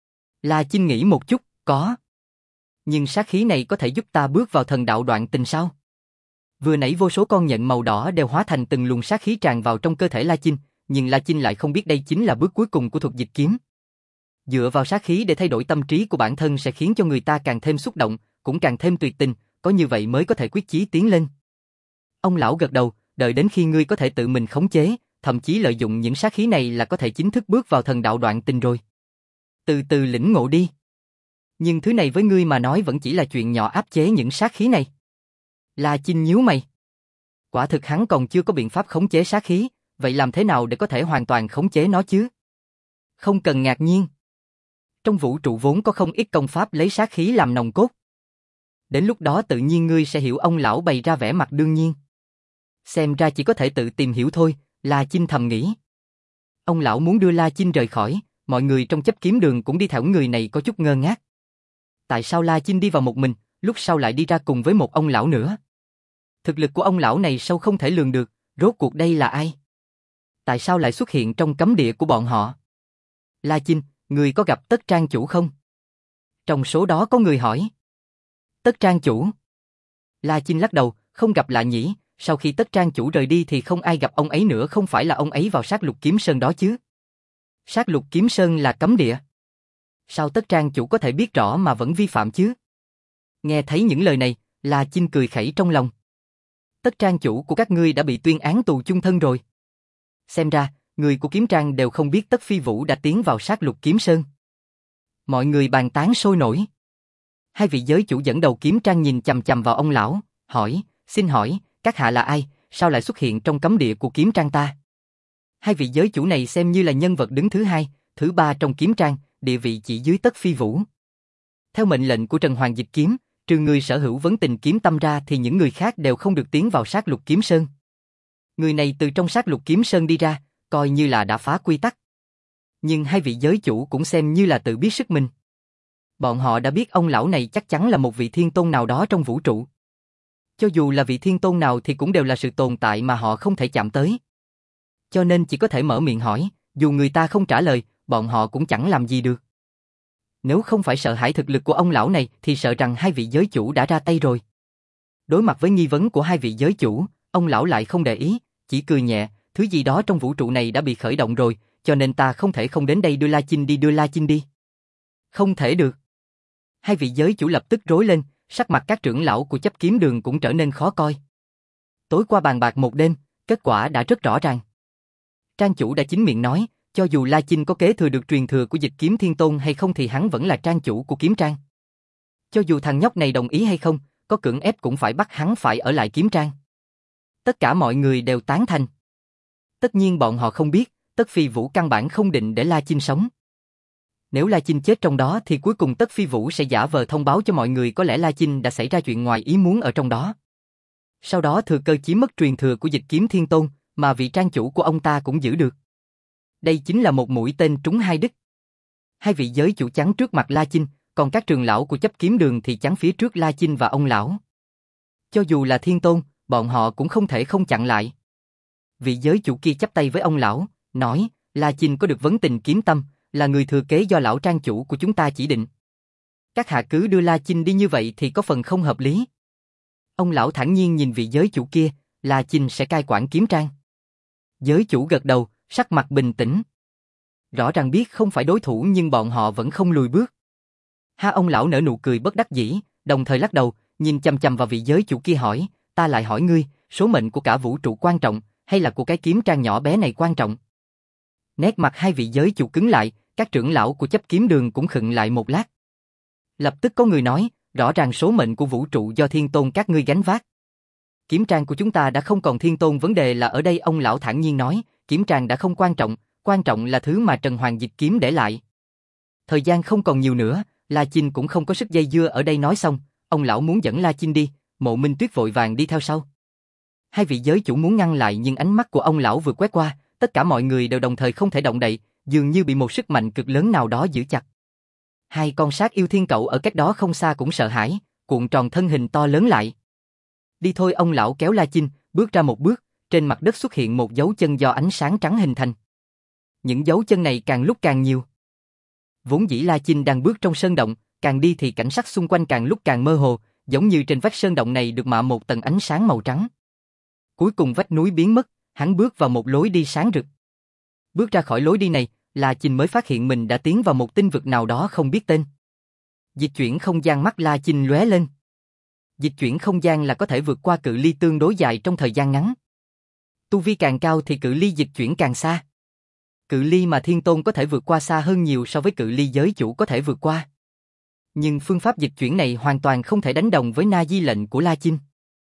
La Chinh nghĩ một chút, có. Nhưng sát khí này có thể giúp ta bước vào thần đạo đoạn tình sao? Vừa nãy vô số con nhện màu đỏ đều hóa thành từng luồng sát khí tràn vào trong cơ thể La Chinh, nhưng La Chinh lại không biết đây chính là bước cuối cùng của thuật dịch kiếm. Dựa vào sát khí để thay đổi tâm trí của bản thân sẽ khiến cho người ta càng thêm xúc động, cũng càng thêm tuyệt tình, có như vậy mới có thể quyết chí tiến lên. Ông lão gật đầu, đợi đến khi ngươi có thể tự mình khống chế, thậm chí lợi dụng những sát khí này là có thể chính thức bước vào thần đạo đoạn tình rồi. Từ từ lĩnh ngộ đi. Nhưng thứ này với ngươi mà nói vẫn chỉ là chuyện nhỏ. Áp chế những sát khí này. La Chinh nhíu mày. Quả thực hắn còn chưa có biện pháp khống chế sát khí, vậy làm thế nào để có thể hoàn toàn khống chế nó chứ? Không cần ngạc nhiên. Trong vũ trụ vốn có không ít công pháp lấy sát khí làm nòng cốt. Đến lúc đó tự nhiên ngươi sẽ hiểu. Ông lão bày ra vẻ mặt đương nhiên. Xem ra chỉ có thể tự tìm hiểu thôi, La Chinh thầm nghĩ. Ông lão muốn đưa La Chinh rời khỏi, mọi người trong Chấp Kiếm Đường cũng đi theo. Người này có chút ngơ ngác. Tại sao La Chinh đi vào một mình, lúc sau lại đi ra cùng với một ông lão nữa? Thực lực của ông lão này sâu không thể lường được, rốt cuộc đây là ai? Tại sao lại xuất hiện trong cấm địa của bọn họ? La Chinh, người có gặp Tất Trang chủ không? Trong số đó có người hỏi. Tất Trang chủ? La Chinh lắc đầu, không gặp lạ nhỉ, sau khi Tất Trang chủ rời đi thì không ai gặp ông ấy nữa. Không phải là ông ấy vào Sát Lục Kiếm Sơn đó chứ? Sát Lục Kiếm Sơn là cấm địa. Sao Tất Trang chủ có thể biết rõ mà vẫn vi phạm chứ? Nghe thấy những lời này, La Chinh cười khẩy trong lòng. Tất Trang chủ của các ngươi đã bị tuyên án tù chung thân rồi. Xem ra, người của Kiếm Trang đều không biết Tất Phi Vũ đã tiến vào Sát Lục Kiếm Sơn. Mọi người bàn tán sôi nổi. Hai vị giới chủ dẫn đầu Kiếm Trang nhìn chằm chằm vào ông lão, hỏi, xin hỏi, các hạ là ai, sao lại xuất hiện trong cấm địa của Kiếm Trang ta? Hai vị giới chủ này xem như là nhân vật đứng thứ hai, thứ ba trong Kiếm Trang, địa vị chỉ dưới Tất Phi Vũ. Theo mệnh lệnh của Trần Hoàng Dịch Kiếm, trừ người sở hữu vấn tình kiếm tâm ra thì những người khác đều không được tiến vào Sát Lục Kiếm Sơn. Người này từ trong Sát Lục Kiếm Sơn đi ra, coi như là đã phá quy tắc. Nhưng hai vị giới chủ cũng xem như là tự biết sức mình. Bọn họ đã biết ông lão này chắc chắn là một vị thiên tôn nào đó trong vũ trụ. Cho dù là vị thiên tôn nào thì cũng đều là sự tồn tại mà họ không thể chạm tới. Cho nên chỉ có thể mở miệng hỏi, dù người ta không trả lời, bọn họ cũng chẳng làm gì được. Nếu không phải sợ hãi thực lực của ông lão này thì sợ rằng hai vị giới chủ đã ra tay rồi. Đối mặt với nghi vấn của hai vị giới chủ, ông lão lại không để ý, chỉ cười nhẹ, thứ gì đó trong vũ trụ này đã bị khởi động rồi, cho nên ta không thể không đến đây đưa La Chinh đi đưa La Chinh đi. Không thể được. Hai vị giới chủ lập tức rối lên, sắc mặt các trưởng lão của chấp kiếm đường cũng trở nên khó coi. Tối qua bàn bạc một đêm, kết quả đã rất rõ ràng. Trang chủ đã chính miệng nói, cho dù La Chinh có kế thừa được truyền thừa của Dịch Kiếm Thiên Tôn hay không thì hắn vẫn là trang chủ của kiếm trang. Cho dù thằng nhóc này đồng ý hay không, có cưỡng ép cũng phải bắt hắn phải ở lại kiếm trang. Tất cả mọi người đều tán thành. Tất nhiên bọn họ không biết, Tất Phi Vũ căn bản không định để La Chinh sống. Nếu La Chinh chết trong đó thì cuối cùng Tất Phi Vũ sẽ giả vờ thông báo cho mọi người có lẽ La Chinh đã xảy ra chuyện ngoài ý muốn ở trong đó. Sau đó thừa cơ chiếm mất truyền thừa của Dịch Kiếm Thiên Tôn, mà vị trang chủ của ông ta cũng giữ được. Đây chính là một mũi tên trúng hai đích. Hai vị giới chủ chắn trước mặt La Chinh, còn các trường lão của chấp kiếm đường thì chắn phía trước La Chinh và ông lão. Cho dù là thiên tôn, bọn họ cũng không thể không chặn lại. Vị giới chủ kia chắp tay với ông lão, nói, La Chinh có được vấn tình kiếm tâm, là người thừa kế do lão trang chủ của chúng ta chỉ định. Các hạ cứ đưa La Chinh đi như vậy thì có phần không hợp lý. Ông lão thản nhiên nhìn vị giới chủ kia, La Chinh sẽ cai quản kiếm trang. Giới chủ gật đầu, sắc mặt bình tĩnh. Rõ ràng biết không phải đối thủ nhưng bọn họ vẫn không lùi bước. Ha, ông lão nở nụ cười bất đắc dĩ, đồng thời lắc đầu, nhìn chằm chằm vào vị giới chủ kia hỏi, ta lại hỏi ngươi, số mệnh của cả vũ trụ quan trọng, hay là của cái kiếm trang nhỏ bé này quan trọng? Nét mặt hai vị giới chủ cứng lại, các trưởng lão của chấp kiếm đường cũng khựng lại một lát. Lập tức có người nói, rõ ràng số mệnh của vũ trụ do thiên tôn các ngươi gánh vác. Kiếm trang của chúng ta đã không còn thiên tôn, vấn đề là ở đây. Ông lão thản nhiên nói, kiếm trang đã không quan trọng, quan trọng là thứ mà Trần Hoàng Dịch Kiếm để lại. Thời gian không còn nhiều nữa, La Chinh cũng không có sức dây dưa ở đây. Nói xong, ông lão muốn dẫn La Chinh đi, Mộ Minh Tuyết vội vàng đi theo sau. Hai vị giới chủ muốn ngăn lại nhưng ánh mắt của ông lão vừa quét qua, tất cả mọi người đều đồng thời không thể động đậy, dường như bị một sức mạnh cực lớn nào đó giữ chặt. Hai con sát yêu thiên cẩu ở cách đó không xa cũng sợ hãi, cuộn tròn thân hình to lớn lại. Đi thôi, ông lão kéo La Chinh, bước ra một bước, trên mặt đất xuất hiện một dấu chân do ánh sáng trắng hình thành. Những dấu chân này càng lúc càng nhiều. Vốn dĩ La Chinh đang bước trong sơn động, càng đi thì cảnh sắc xung quanh càng lúc càng mơ hồ, giống như trên vách sơn động này được mạ một tầng ánh sáng màu trắng. Cuối cùng vách núi biến mất, hắn bước vào một lối đi sáng rực. Bước ra khỏi lối đi này, La Chinh mới phát hiện mình đã tiến vào một tinh vực nào đó không biết tên. Dịch chuyển không gian, mắt La Chinh lóe lên. Dịch chuyển không gian là có thể vượt qua cự ly tương đối dài trong thời gian ngắn. Tu vi càng cao thì cự ly dịch chuyển càng xa. Cự ly mà thiên tôn có thể vượt qua xa hơn nhiều so với cự ly giới chủ có thể vượt qua. Nhưng phương pháp dịch chuyển này hoàn toàn không thể đánh đồng với Na Di lệnh của La Chinh.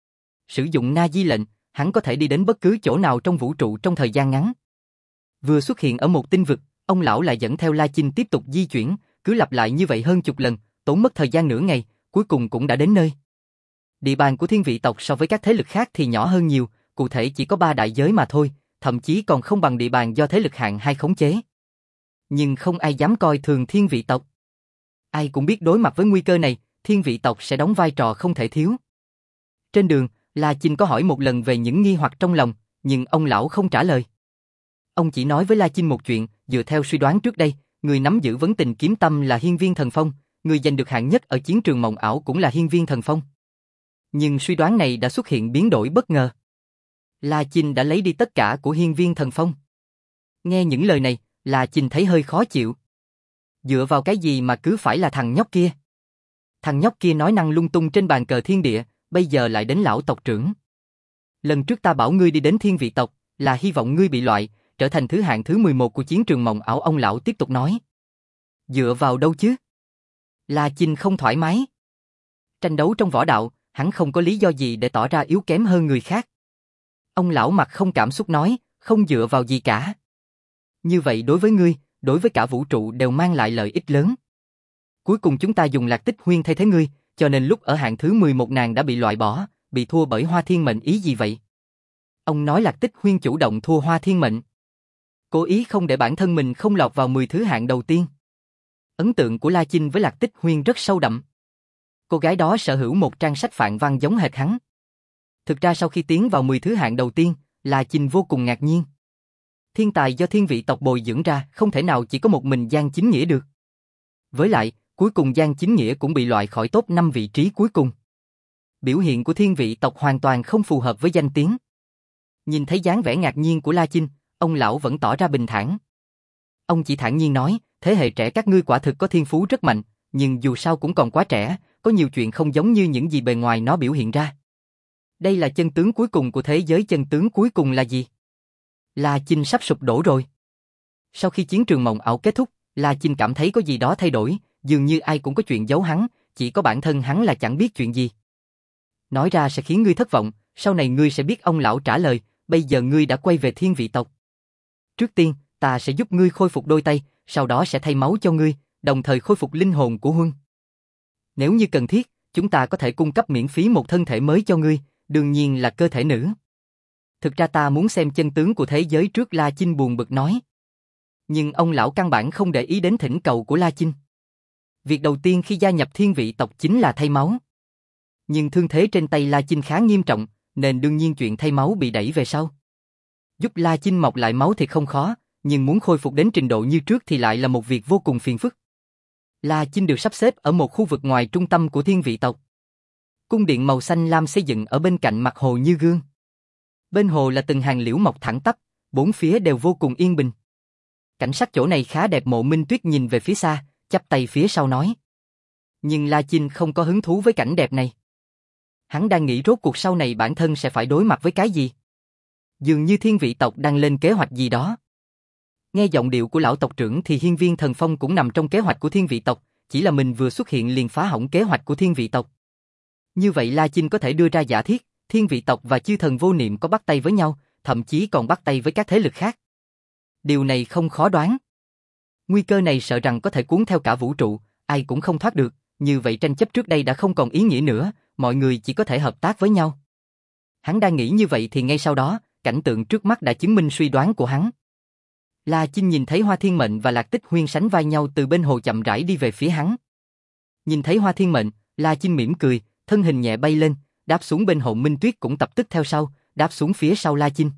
Sử dụng Na Di lệnh, hắn có thể đi đến bất cứ chỗ nào trong vũ trụ trong thời gian ngắn. Vừa xuất hiện ở một tinh vực, ông lão lại dẫn theo La Chinh tiếp tục di chuyển, cứ lặp lại như vậy hơn chục lần, tốn mất thời gian nửa ngày, cuối cùng cũng đã đến nơi. Địa bàn của thiên vị tộc so với các thế lực khác thì nhỏ hơn nhiều, cụ thể chỉ có ba đại giới mà thôi, thậm chí còn không bằng địa bàn do thế lực hạng hai khống chế. Nhưng không ai dám coi thường thiên vị tộc. Ai cũng biết đối mặt với nguy cơ này, thiên vị tộc sẽ đóng vai trò không thể thiếu. Trên đường, La Chinh có hỏi một lần về những nghi hoặc trong lòng, nhưng ông lão không trả lời. Ông chỉ nói với La Chinh một chuyện, dựa theo suy đoán trước đây, người nắm giữ vấn tình kiếm tâm là Hiên Viên Thần Phong, người giành được hạng nhất ở chiến trường mộng ảo cũng là Hiên Viên Thần Phong. Nhưng suy đoán này đã xuất hiện biến đổi bất ngờ. La Chinh đã lấy đi tất cả của Hiên Viên Thần Phong. Nghe những lời này, La Chinh thấy hơi khó chịu. Dựa vào cái gì mà cứ phải là thằng nhóc kia? Thằng nhóc kia nói năng lung tung trên bàn cờ thiên địa, bây giờ lại đến lão tộc trưởng. Lần trước ta bảo ngươi đi đến thiên vị tộc, là hy vọng ngươi bị loại, trở thành thứ hạng thứ mười một của chiến trường mộng ảo, ông lão tiếp tục nói. Dựa vào đâu chứ? La Chinh không thoải mái. Tranh đấu trong võ đạo, hắn không có lý do gì để tỏ ra yếu kém hơn người khác. Ông lão mặt không cảm xúc nói, không dựa vào gì cả. Như vậy đối với ngươi, đối với cả vũ trụ đều mang lại lợi ích lớn. Cuối cùng chúng ta dùng Lạc Tích Huyên thay thế ngươi, cho nên lúc ở hạng thứ mười một nàng đã bị loại bỏ, bị thua bởi Hoa Thiên Mệnh, ý gì vậy? Ông nói Lạc Tích Huyên chủ động thua Hoa Thiên Mệnh. Cố ý không để bản thân mình không lọt vào mười thứ hạng đầu tiên. Ấn tượng của La Chinh với Lạc Tích Huyên rất sâu đậm. Cô gái đó sở hữu một trang sách phạn văn giống hệt hắn. Thực ra sau khi tiến vào mười thứ hạng đầu tiên, La Chinh vô cùng ngạc nhiên. Thiên tài do thiên vị tộc bồi dưỡng ra không thể nào chỉ có một mình Giang Chính Nghĩa được. Với lại, cuối cùng Giang Chính Nghĩa cũng bị loại khỏi top năm vị trí cuối cùng. Biểu hiện của thiên vị tộc hoàn toàn không phù hợp với danh tiếng. Nhìn thấy dáng vẻ ngạc nhiên của La Chinh, ông lão vẫn tỏ ra bình thản. Ông chỉ thản nhiên nói, thế hệ trẻ các ngươi quả thực có thiên phú rất mạnh, nhưng dù sao cũng còn quá trẻ, có nhiều chuyện không giống như những gì bề ngoài nó biểu hiện ra. Đây là chân tướng cuối cùng của thế giới, chân tướng cuối cùng là gì? La Chinh sắp sụp đổ rồi. Sau khi chiến trường mộng ảo kết thúc, La Chinh cảm thấy có gì đó thay đổi, dường như ai cũng có chuyện giấu hắn, chỉ có bản thân hắn là chẳng biết chuyện gì. Nói ra sẽ khiến ngươi thất vọng, sau này ngươi sẽ biết, ông lão trả lời, bây giờ ngươi đã quay về thiên vị tộc. Trước tiên, ta sẽ giúp ngươi khôi phục đôi tay, sau đó sẽ thay máu cho ngươi, đồng thời khôi phục linh hồn của Huân. Nếu như cần thiết, chúng ta có thể cung cấp miễn phí một thân thể mới cho ngươi, đương nhiên là cơ thể nữ. Thực ra ta muốn xem chân tướng của thế giới trước, La Chinh buồn bực nói. Nhưng ông lão căn bản không để ý đến thỉnh cầu của La Chinh. Việc đầu tiên khi gia nhập thiên vị tộc chính là thay máu. Nhưng thương thế trên tay La Chinh khá nghiêm trọng, nên đương nhiên chuyện thay máu bị đẩy về sau. Giúp La Chinh mọc lại máu thì không khó, nhưng muốn khôi phục đến trình độ như trước thì lại là một việc vô cùng phiền phức. La Chinh được sắp xếp ở một khu vực ngoài trung tâm của thiên vị tộc. Cung điện màu xanh lam xây dựng ở bên cạnh mặt hồ như gương. Bên hồ là từng hàng liễu mọc thẳng tắp, bốn phía đều vô cùng yên bình. Cảnh sắc chỗ này khá đẹp. Mộ Minh Tuyết nhìn về phía xa, chắp tay phía sau nói. Nhưng La Chinh không có hứng thú với cảnh đẹp này. Hắn đang nghĩ rốt cuộc sau này bản thân sẽ phải đối mặt với cái gì. Dường như thiên vị tộc đang lên kế hoạch gì đó. Nghe giọng điệu của lão tộc trưởng thì hiên viên thần phong cũng nằm trong kế hoạch của thiên vị tộc, chỉ là mình vừa xuất hiện liền phá hỏng kế hoạch của thiên vị tộc. Như vậy La Chinh có thể đưa ra giả thiết, thiên vị tộc và chư thần vô niệm có bắt tay với nhau, thậm chí còn bắt tay với các thế lực khác. Điều này không khó đoán. Nguy cơ này sợ rằng có thể cuốn theo cả vũ trụ, ai cũng không thoát được, như vậy tranh chấp trước đây đã không còn ý nghĩa nữa, mọi người chỉ có thể hợp tác với nhau. Hắn đang nghĩ như vậy thì ngay sau đó, cảnh tượng trước mắt đã chứng minh suy đoán của hắn. La Chinh nhìn thấy Hoa Thiên Mệnh và Lạc Tích Huyên sánh vai nhau từ bên hồ chậm rãi đi về phía hắn. Nhìn thấy Hoa Thiên Mệnh, La Chinh mỉm cười, thân hình nhẹ bay lên, đáp xuống bên hồ. Minh Tuyết cũng tập tức theo sau, đáp xuống phía sau La Chinh.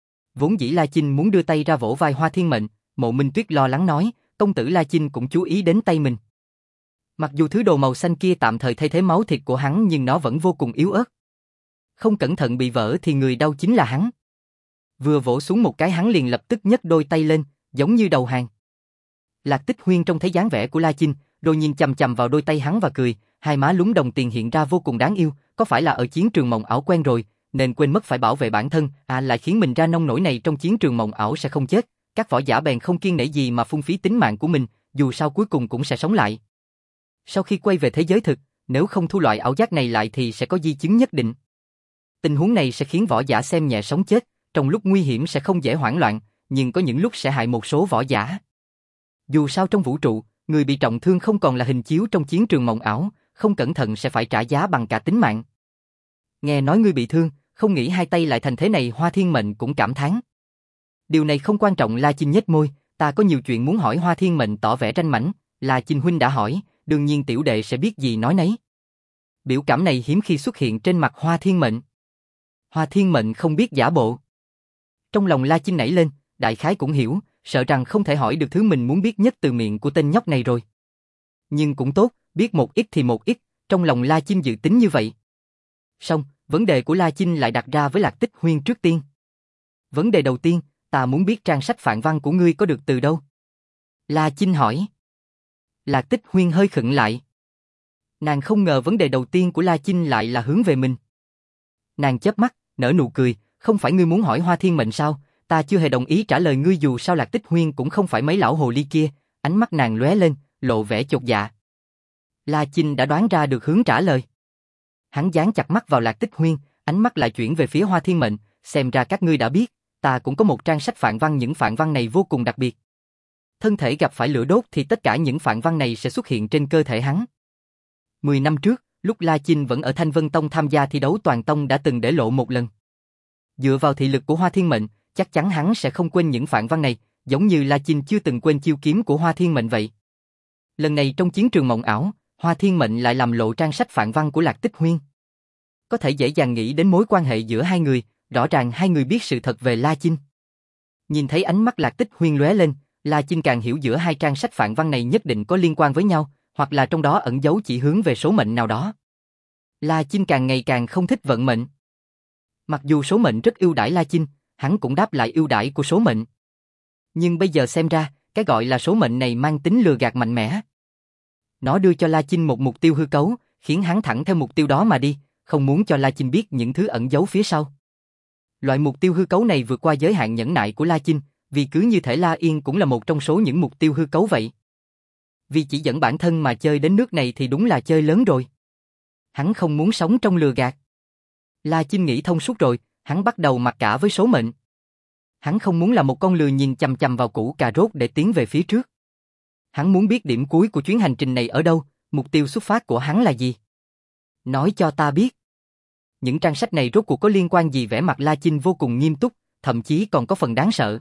Vốn dĩ La Chinh muốn đưa tay ra vỗ vai Hoa Thiên Mệnh, Mộ Minh Tuyết lo lắng nói, công tử La Chinh cũng chú ý đến tay mình. Mặc dù thứ đồ màu xanh kia tạm thời thay thế máu thịt của hắn nhưng nó vẫn vô cùng yếu ớt. Không cẩn thận bị vỡ thì người đau chính là hắn. Vừa vỗ xuống một cái hắn liền lập tức nhấc đôi tay lên, giống như đầu hàng. Lạc Tích Huyên trông thấy dáng vẻ của La Chinh, rồi nhìn chằm chằm vào đôi tay hắn và cười, hai má lúm đồng tiền hiện ra vô cùng đáng yêu, có phải là ở chiến trường mộng ảo quen rồi, nên quên mất phải bảo vệ bản thân, à lại khiến mình ra nông nổi này. Trong chiến trường mộng ảo sẽ không chết, các võ giả bèn không kiêng nể gì mà phung phí tính mạng của mình, dù sao cuối cùng cũng sẽ sống lại. Sau khi quay về thế giới thực, nếu không thu loại ảo giác này lại thì sẽ có di chứng nhất định. Tình huống này sẽ khiến võ giả xem nhẹ sống chết, trong lúc nguy hiểm sẽ không dễ hoảng loạn, nhưng có những lúc sẽ hại một số võ giả. Dù sao trong vũ trụ, người bị trọng thương không còn là hình chiếu trong chiến trường mộng ảo, không cẩn thận sẽ phải trả giá bằng cả tính mạng. Nghe nói ngươi bị thương, không nghĩ hai tay lại thành thế này. Hoa Thiên Mệnh cũng cảm thán. Điều này không quan trọng. La Chinh nhếch môi, ta có nhiều chuyện muốn hỏi. Hoa Thiên Mệnh tỏ vẻ ranh mãnh, La Chinh huynh đã hỏi, đương nhiên tiểu đệ sẽ biết gì nói nấy. Biểu cảm này hiếm khi xuất hiện trên mặt Hoa Thiên Mệnh. Hoa Thiên Mệnh không biết giả bộ. Trong lòng La Chinh nảy lên, đại khái cũng hiểu, sợ rằng không thể hỏi được thứ mình muốn biết nhất từ miệng của tên nhóc này rồi. Nhưng cũng tốt, biết một ít thì một ít, trong lòng La Chinh dự tính như vậy. Xong, vấn đề của La Chinh lại đặt ra với Lạc Tích Huyên trước tiên. Vấn đề đầu tiên, ta muốn biết trang sách phạn văn của ngươi có được từ đâu? La Chinh hỏi. Lạc Tích Huyên hơi khựng lại. Nàng không ngờ vấn đề đầu tiên của La Chinh lại là hướng về mình. Nàng chớp mắt, nở nụ cười, không phải ngươi muốn hỏi Hoa Thiên Mệnh sao? Ta chưa hề đồng ý trả lời ngươi, dù sao Lạc Tích Huyên cũng không phải mấy lão hồ ly kia. Ánh mắt nàng lóe lên, lộ vẻ chột dạ. La Chinh đã đoán ra được hướng trả lời. Hắn dán chặt mắt vào Lạc Tích Huyên, ánh mắt lại chuyển về phía Hoa Thiên Mệnh, xem ra các ngươi đã biết, ta cũng có một trang sách phạn văn, những phạn văn này vô cùng đặc biệt. Thân thể gặp phải lửa đốt thì tất cả những phạn văn này sẽ xuất hiện trên cơ thể hắn. Mười năm trước, lúc La Chinh vẫn ở Thanh Vân Tông tham gia thi đấu toàn tông đã từng để lộ một lần. Dựa vào thị lực của Hoa Thiên Mệnh, chắc chắn hắn sẽ không quên những phạn văn này, giống như La Chinh chưa từng quên chiêu kiếm của Hoa Thiên Mệnh vậy. Lần này trong chiến trường mộng ảo, Hoa Thiên Mệnh lại làm lộ trang sách phạn văn của Lạc Tích Huyên. Có thể dễ dàng nghĩ đến mối quan hệ giữa hai người, rõ ràng hai người biết sự thật về La Chinh. Nhìn thấy ánh mắt Lạc Tích Huyên lóe lên, La Chinh càng hiểu giữa hai trang sách phạn văn này nhất định có liên quan với nhau, hoặc là trong đó ẩn dấu chỉ hướng về số mệnh nào đó. La Chinh càng ngày càng không thích vận mệnh. Mặc dù số mệnh rất ưu đãi La Chinh, hắn cũng đáp lại ưu đãi của số mệnh. Nhưng bây giờ xem ra, cái gọi là số mệnh này mang tính lừa gạt mạnh mẽ. Nó đưa cho La Chinh một mục tiêu hư cấu, khiến hắn thẳng theo mục tiêu đó mà đi, không muốn cho La Chinh biết những thứ ẩn giấu phía sau. Loại mục tiêu hư cấu này vượt qua giới hạn nhẫn nại của La Chinh, vì cứ như thể La Yên cũng là một trong số những mục tiêu hư cấu vậy. Vì chỉ dẫn bản thân mà chơi đến nước này thì đúng là chơi lớn rồi. Hắn không muốn sống trong lừa gạt. La Chinh nghĩ thông suốt rồi, hắn bắt đầu mặc cả với số mệnh. Hắn không muốn là một con lừa nhìn chằm chằm vào củ cà rốt để tiến về phía trước. Hắn muốn biết điểm cuối của chuyến hành trình này ở đâu, mục tiêu xuất phát của hắn là gì. Nói cho ta biết. Những trang sách này rốt cuộc có liên quan gì? Vẻ mặt La Chinh vô cùng nghiêm túc, thậm chí còn có phần đáng sợ.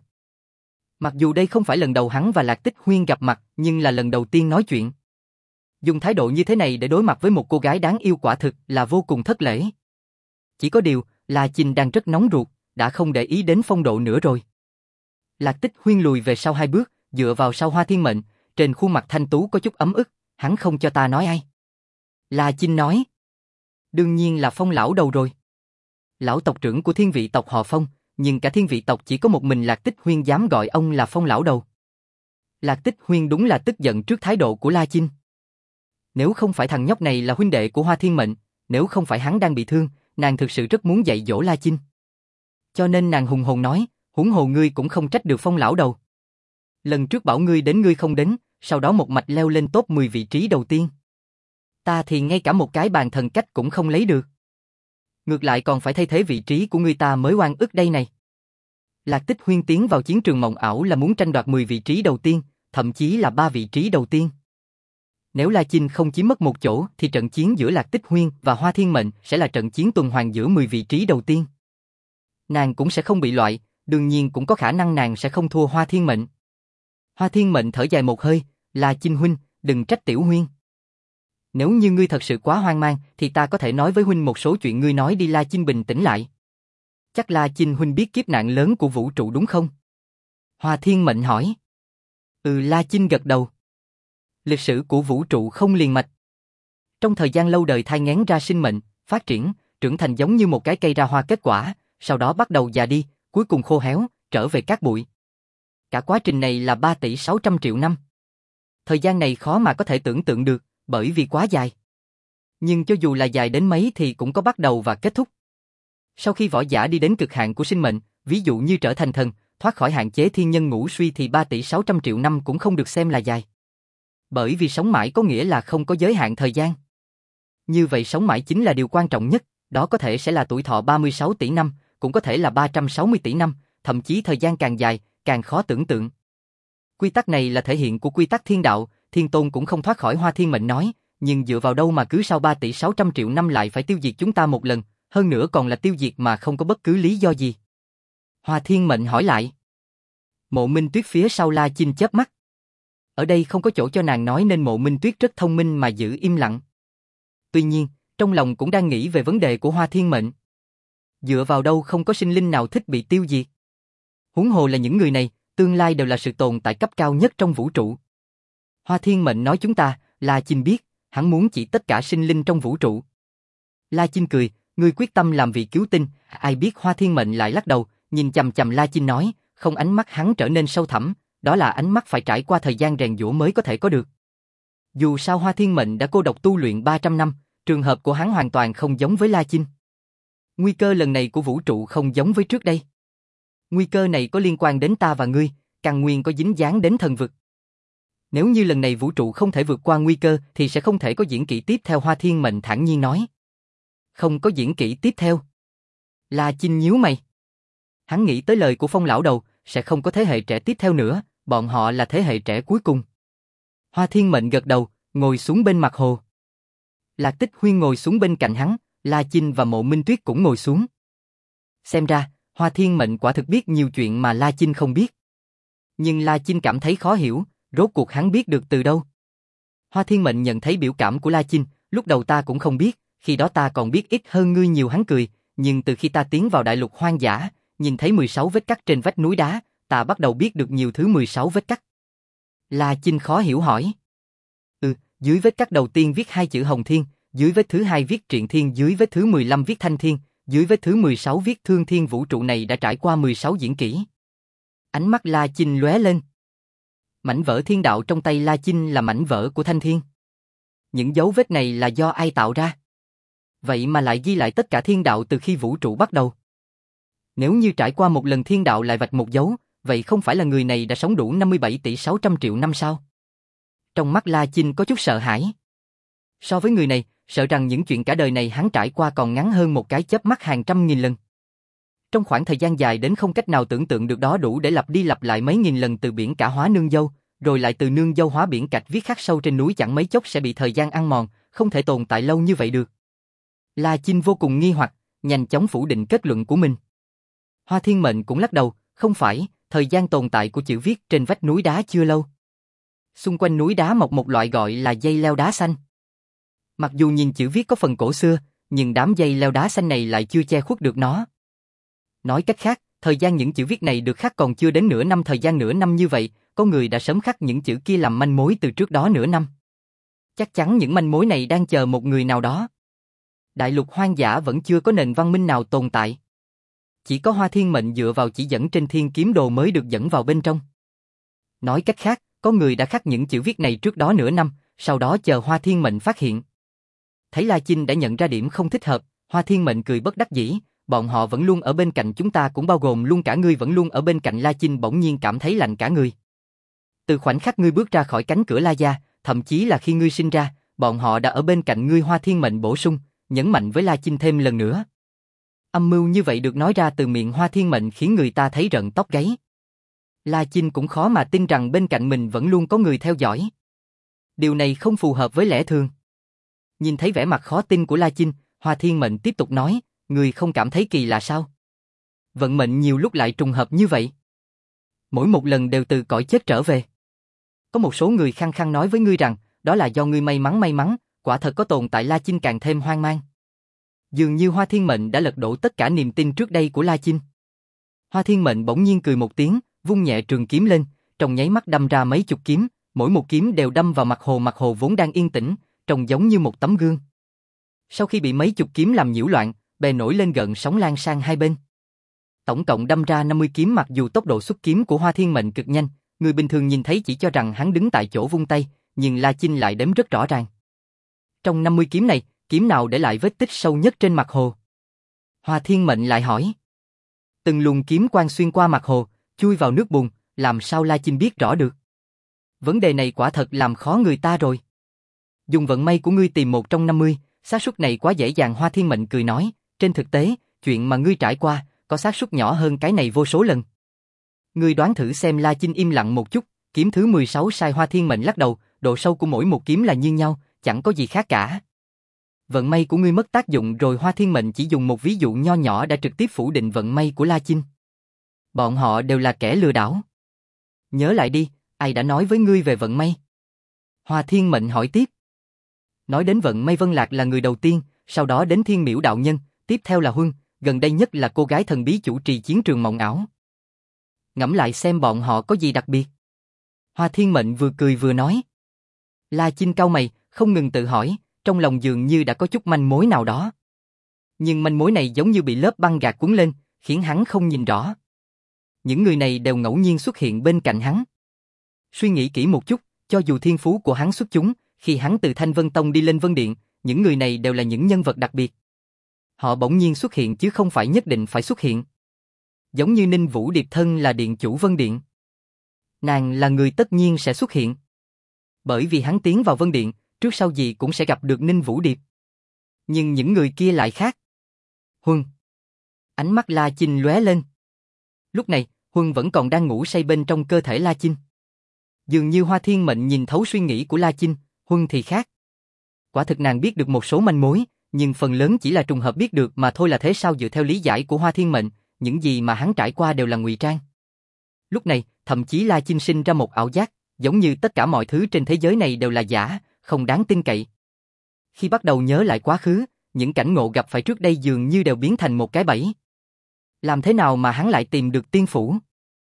Mặc dù đây không phải lần đầu hắn và Lạc Tích Huyên gặp mặt, nhưng là lần đầu tiên nói chuyện. Dùng thái độ như thế này để đối mặt với một cô gái đáng yêu quả thực là vô cùng thất lễ. Chỉ có điều, La Chinh đang rất nóng ruột, đã không để ý đến phong độ nữa rồi. Lạc Tích Huyên lùi về sau hai bước, dựa vào sau Hoa Thiên Mệnh, trên khuôn mặt thanh tú có chút ấm ức, hắn không cho ta nói ai. La Chinh nói. Đương nhiên là Phong lão đầu rồi. Lão tộc trưởng của thiên vị tộc họ Phong, nhưng cả thiên vị tộc chỉ có một mình Lạc Tích Huyên dám gọi ông là Phong lão đầu. Lạc Tích Huyên đúng là tức giận trước thái độ của La Chinh. Nếu không phải thằng nhóc này là huynh đệ của Hoa Thiên Mệnh, nếu không phải hắn đang bị thương, nàng thực sự rất muốn dạy dỗ La Chinh. Cho nên nàng hùng hồn nói, huống hồ ngươi cũng không trách được Phong lão đầu. Lần trước bảo ngươi đến ngươi không đến, sau đó một mạch leo lên top mười vị trí đầu tiên. Ta thì ngay cả một cái bàn thần cách cũng không lấy được. Ngược lại còn phải thay thế vị trí của ngươi, ta mới oan ức đây này. Lạc Tích Huyên tiến vào chiến trường mộng ảo là muốn tranh đoạt mười vị trí đầu tiên, thậm chí là ba vị trí đầu tiên. Nếu La Chinh không chiếm mất một chỗ thì trận chiến giữa Lạc Tích Huyên và Hoa Thiên Mệnh sẽ là trận chiến tuần hoàn giữa mười vị trí đầu tiên. Nàng cũng sẽ không bị loại, đương nhiên cũng có khả năng nàng sẽ không thua Hoa Thiên Mệnh. Hoa Thiên Mệnh thở dài một hơi, La Chinh huynh, đừng trách tiểu huyên. Nếu như ngươi thật sự quá hoang mang thì ta có thể nói với huynh một số chuyện, ngươi nói đi. La Chinh bình tĩnh lại. Chắc La Chinh huynh biết kiếp nạn lớn của vũ trụ đúng không? Hoa Thiên Mệnh hỏi. Ừ, La Chinh gật đầu. Lịch sử của vũ trụ không liền mạch. Trong thời gian lâu đời thai nghén ra sinh mệnh, phát triển, trưởng thành giống như một cái cây ra hoa kết quả, sau đó bắt đầu già đi, cuối cùng khô héo, trở về cát bụi. Cả quá trình này là ba tỷ sáu trăm triệu năm. Thời gian này khó mà có thể tưởng tượng được, bởi vì quá dài. Nhưng cho dù là dài đến mấy thì cũng có bắt đầu và kết thúc. Sau khi võ giả đi đến cực hạn của sinh mệnh, ví dụ như trở thành thần, thoát khỏi hạn chế thiên nhân ngũ suy thì ba tỷ sáu trăm triệu năm cũng không được xem là dài. Bởi vì sống mãi có nghĩa là không có giới hạn thời gian. Như vậy sống mãi chính là điều quan trọng nhất, đó có thể sẽ là tuổi thọ ba mươi sáu tỷ năm, cũng có thể là ba trăm sáu mươi tỷ năm, thậm chí thời gian càng dài, càng khó tưởng tượng. Quy tắc này là thể hiện của quy tắc thiên đạo, Thiên Tôn cũng không thoát khỏi. Hoa Thiên Mệnh nói, nhưng dựa vào đâu mà cứ sau ba tỷ sáu trăm triệu năm lại phải tiêu diệt chúng ta một lần, hơn nữa còn là tiêu diệt mà không có bất cứ lý do gì. Hoa Thiên Mệnh hỏi lại. Mộ Minh Tuyết phía sau La Chinh chớp mắt. Ở đây không có chỗ cho nàng nói nên Mộ Minh Tuyết rất thông minh mà giữ im lặng. Tuy nhiên, trong lòng cũng đang nghĩ về vấn đề của Hoa Thiên Mệnh. Dựa vào đâu không có sinh linh nào thích bị tiêu diệt. Huống hồ là những người này, tương lai đều là sự tồn tại cấp cao nhất trong vũ trụ. Hoa Thiên Mệnh nói chúng ta, La Chinh biết, hắn muốn chỉ tất cả sinh linh trong vũ trụ. La Chinh cười, ngươi quyết tâm làm vị cứu tinh, ai biết. Hoa Thiên Mệnh lại lắc đầu, nhìn chằm chằm La Chinh nói, không, ánh mắt hắn trở nên sâu thẳm, đó là ánh mắt phải trải qua thời gian rèn giũa mới có thể có được. Dù sao Hoa Thiên Mệnh đã cô độc tu luyện ba trăm năm, trường hợp của hắn hoàn toàn không giống với La Chinh. Nguy cơ lần này của vũ trụ không giống với trước đây. Nguy cơ này có liên quan đến ta và ngươi, căn nguyên có dính dáng đến thần vực. Nếu như lần này vũ trụ không thể vượt qua nguy cơ thì sẽ không thể có diễn kỹ tiếp theo. Hoa Thiên Mệnh thản nhiên nói. Không có diễn kỹ tiếp theo. La Chinh nhíu mày. Hắn nghĩ tới lời của Phong lão đầu, sẽ không có thế hệ trẻ tiếp theo nữa, bọn họ là thế hệ trẻ cuối cùng. Hoa Thiên Mệnh gật đầu, ngồi xuống bên mặt hồ. Lạc Tích Huyên ngồi xuống bên cạnh hắn, La Chinh và Mộ Minh Tuyết cũng ngồi xuống. Xem ra, Hoa Thiên Mệnh quả thực biết nhiều chuyện mà La Chinh không biết. Nhưng La Chinh cảm thấy khó hiểu, rốt cuộc hắn biết được từ đâu. Hoa Thiên Mệnh nhận thấy biểu cảm của La Chinh, lúc đầu ta cũng không biết, khi đó ta còn biết ít hơn ngươi nhiều, hắn cười, nhưng từ khi ta tiến vào đại lục hoang dã, nhìn thấy mười sáu vết cắt trên vách núi đá, ta bắt đầu biết được nhiều thứ. Mười sáu vết cắt. La Chinh khó hiểu hỏi. Ừ, dưới vết cắt đầu tiên viết hai chữ Hồng Thiên, dưới vết thứ hai viết Triện Thiên, dưới vết thứ mười lăm viết Thanh Thiên, dưới vết thứ mười sáu viết Thương Thiên. Vũ trụ này đã trải qua mười sáu diễn kỷ. Ánh mắt La Chinh lóe lên. Mảnh vỡ thiên đạo trong tay La Chinh là mảnh vỡ của Thanh Thiên. Những dấu vết này là do ai tạo ra? Vậy mà lại ghi lại tất cả thiên đạo từ khi vũ trụ bắt đầu. Nếu như trải qua một lần thiên đạo lại vạch một dấu, vậy không phải là người này đã sống đủ năm mươi bảy tỷ sáu trăm triệu năm sao? Trong mắt La Chinh có chút sợ hãi. So với người này, sợ rằng những chuyện cả đời này hắn trải qua còn ngắn hơn một cái chớp mắt hàng trăm nghìn lần. Trong khoảng thời gian dài đến không cách nào tưởng tượng được đó, đủ để lặp đi lặp lại mấy nghìn lần, từ biển cả hóa nương dâu, rồi lại từ nương dâu hóa biển Cạch, viết khắc sâu trên núi, chẳng mấy chốc sẽ bị thời gian ăn mòn, không thể tồn tại lâu như vậy được. La Chinh vô cùng nghi hoặc, nhanh chóng phủ định kết luận của mình. Hoa Thiên Mệnh cũng lắc đầu, không phải, thời gian tồn tại của chữ viết trên vách núi đá chưa lâu. Xung quanh núi đá mọc một loại gọi là dây leo đá xanh. Mặc dù nhìn chữ viết có phần cổ xưa, nhưng đám dây leo đá xanh này lại chưa che khuất được nó. Nói cách khác, thời gian những chữ viết này được khắc còn chưa đến nửa năm. Thời gian nửa năm như vậy, có người đã sớm khắc những chữ kia làm manh mối từ trước đó nửa năm. Chắc chắn những manh mối này đang chờ một người nào đó. Đại lục hoang dã vẫn chưa có nền văn minh nào tồn tại. Chỉ có Hoa Thiên Mệnh dựa vào chỉ dẫn trên Thiên Kiếm Đồ mới được dẫn vào bên trong. Nói cách khác, có người đã khắc những chữ viết này trước đó nửa năm, sau đó chờ Hoa Thiên Mệnh phát hiện. Thấy La Chinh đã nhận ra điểm không thích hợp, Hoa Thiên Mệnh cười bất đắc dĩ, bọn họ vẫn luôn ở bên cạnh chúng ta, cũng bao gồm luôn cả ngươi vẫn luôn ở bên cạnh. La Chinh bỗng nhiên cảm thấy lạnh cả người. Từ khoảnh khắc ngươi bước ra khỏi cánh cửa La gia, thậm chí là khi ngươi sinh ra, bọn họ đã ở bên cạnh ngươi. Hoa Thiên Mệnh bổ sung, nhấn mạnh với La Chinh thêm lần nữa. Âm mưu như vậy được nói ra từ miệng Hoa Thiên Mệnh khiến người ta thấy rợn tóc gáy. La Chinh cũng khó mà tin rằng bên cạnh mình vẫn luôn có người theo dõi. Điều này không phù hợp với lẽ thường. Nhìn thấy vẻ mặt khó tin của La Chinh, Hoa Thiên Mệnh tiếp tục nói, người không cảm thấy kỳ lạ sao? Vận mệnh nhiều lúc lại trùng hợp như vậy. Mỗi một lần đều từ cõi chết trở về. Có một số người khăng khăng nói với ngươi rằng, đó là do ngươi may mắn may mắn, quả thật có tồn tại. La Chinh càng thêm hoang mang. Dường như Hoa Thiên Mệnh đã lật đổ tất cả niềm tin trước đây của La Chinh. Hoa Thiên Mệnh bỗng nhiên cười một tiếng, vung nhẹ trường kiếm lên, trong nháy mắt đâm ra mấy chục kiếm, mỗi một kiếm đều đâm vào mặt hồ. Mặt hồ vốn đang yên tĩnh, trông giống như một tấm gương. Sau khi bị mấy chục kiếm làm nhiễu loạn, bè nổi lên gợn sóng lan sang hai bên. Tổng cộng đâm ra năm mươi kiếm. Mặc dù tốc độ xuất kiếm của Hoa Thiên Mệnh cực nhanh, người bình thường nhìn thấy chỉ cho rằng hắn đứng tại chỗ vung tay, nhưng La Chinh lại đếm rất rõ ràng. Trong năm mươi kiếm này, kiếm nào để lại vết tích sâu nhất trên mặt hồ? Hoa Thiên Mệnh lại hỏi. Từng luồng kiếm quang xuyên qua mặt hồ, chui vào nước bùn, làm sao La Chinh biết rõ được? Vấn đề này quả thật làm khó người ta rồi. Dùng vận may của ngươi tìm một trong năm mươi, xác suất này quá dễ dàng. Hoa Thiên Mệnh cười nói, trên thực tế, chuyện mà ngươi trải qua, có xác suất nhỏ hơn cái này vô số lần. Ngươi đoán thử xem. La Chinh im lặng một chút, kiếm thứ mười sáu sai. Hoa Thiên Mệnh lắc đầu, độ sâu của mỗi một kiếm là như nhau, chẳng có gì khác cả. Vận may của ngươi mất tác dụng rồi. Hoa Thiên Mệnh chỉ dùng một ví dụ nho nhỏ đã trực tiếp phủ định vận may của La Chinh. Bọn họ đều là kẻ lừa đảo. Nhớ lại đi, ai đã nói với ngươi về vận may? Hoa Thiên Mệnh hỏi tiếp. Nói đến vận may, Vân Lạc là người đầu tiên, sau đó đến Thiên Miễu đạo nhân, tiếp theo là Huân, gần đây nhất là cô gái thần bí chủ trì chiến trường mộng ảo. Ngẫm lại xem bọn họ có gì đặc biệt. Hoa Thiên Mệnh vừa cười vừa nói. La Chinh cau mày, không ngừng tự hỏi, trong lòng dường như đã có chút manh mối nào đó. Nhưng manh mối này giống như bị lớp băng gạc cuốn lên, khiến hắn không nhìn rõ. Những người này đều ngẫu nhiên xuất hiện bên cạnh hắn. Suy nghĩ kỹ một chút, cho dù thiên phú của hắn xuất chúng, khi hắn từ Thanh Vân Tông đi lên Vân Điện, những người này đều là những nhân vật đặc biệt. Họ bỗng nhiên xuất hiện chứ không phải nhất định phải xuất hiện. Giống như Ninh Vũ Điệp thân là điện chủ Vân Điện. Nàng là người tất nhiên sẽ xuất hiện. Bởi vì hắn tiến vào Vân Điện, trước sau gì cũng sẽ gặp được Ninh Vũ Điệp. Nhưng những người kia lại khác. Huân. Ánh mắt La Chinh lóe lên. Lúc này, Huân vẫn còn đang ngủ say bên trong cơ thể La Chinh. Dường như Hoa Thiên Mệnh nhìn thấu suy nghĩ của La Chinh, Huân thì khác. Quả thực nàng biết được một số manh mối, nhưng phần lớn chỉ là trùng hợp biết được mà thôi. Là thế sao? Dựa theo lý giải của Hoa Thiên Mệnh, những gì mà hắn trải qua đều là ngụy trang. Lúc này, thậm chí La Chinh sinh ra một ảo giác, giống như tất cả mọi thứ trên thế giới này đều là giả, không đáng tin cậy. Khi bắt đầu nhớ lại quá khứ, những cảnh ngộ gặp phải trước đây dường như đều biến thành một cái bẫy. Làm thế nào mà hắn lại tìm được tiên phủ?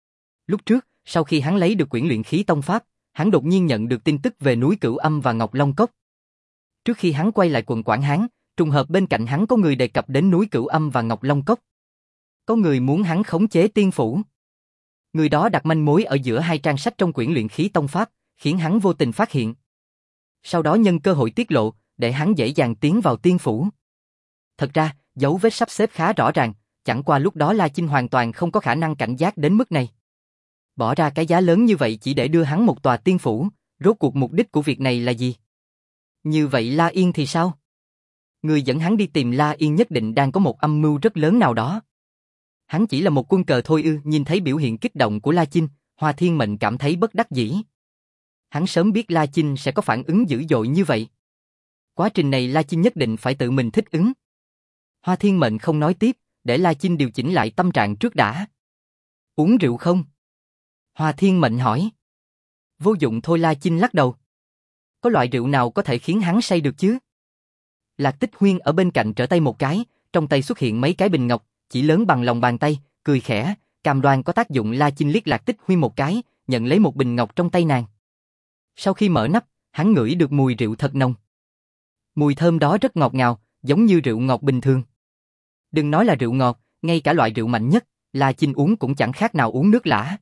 Lúc trước, sau khi hắn lấy được quyển luyện khí tông pháp, hắn đột nhiên nhận được tin tức về núi Cửu Âm và Ngọc Long Cốc. Trước khi hắn quay lại quận Quảng Hán, trùng hợp bên cạnh hắn có người đề cập đến núi Cửu Âm và Ngọc Long Cốc. Có người muốn hắn khống chế tiên phủ. Người đó đặt manh mối ở giữa hai trang sách trong quyển luyện khí tông pháp, khiến hắn vô tình phát hiện. Sau đó nhân cơ hội tiết lộ, để hắn dễ dàng tiến vào tiên phủ. Thật ra, dấu vết sắp xếp khá rõ ràng, chẳng qua lúc đó La Chinh hoàn toàn không có khả năng cảnh giác đến mức này. Bỏ ra cái giá lớn như vậy chỉ để đưa hắn một tòa tiên phủ, rốt cuộc mục đích của việc này là gì? Như vậy La Yên thì sao? Người dẫn hắn đi tìm La Yên nhất định đang có một âm mưu rất lớn nào đó. Hắn chỉ là một quân cờ thôi ư? Nhìn thấy biểu hiện kích động của La Chinh, Hoa Thiên Mệnh cảm thấy bất đắc dĩ. Hắn sớm biết La Chinh sẽ có phản ứng dữ dội như vậy. Quá trình này La Chinh nhất định phải tự mình thích ứng. Hoa Thiên Mệnh không nói tiếp, để La Chinh điều chỉnh lại tâm trạng trước đã. Uống rượu không? Hoa Thiên Mệnh hỏi. Vô dụng thôi, La Chinh lắc đầu. Có loại rượu nào có thể khiến hắn say được chứ? Lạc Tích Huyên ở bên cạnh trở tay một cái, trong tay xuất hiện mấy cái bình ngọc, chỉ lớn bằng lòng bàn tay, cười khẽ, cam đoan có tác dụng. La Chinh liếc Lạc Tích Huyên một cái, nhận lấy một bình ngọc trong tay nàng. Sau khi mở nắp, hắn ngửi được mùi rượu thật nồng. Mùi thơm đó rất ngọt ngào, giống như rượu ngọt bình thường. Đừng nói là rượu ngọt, ngay cả loại rượu mạnh nhất, La Chinh uống cũng chẳng khác nào uống nước lã.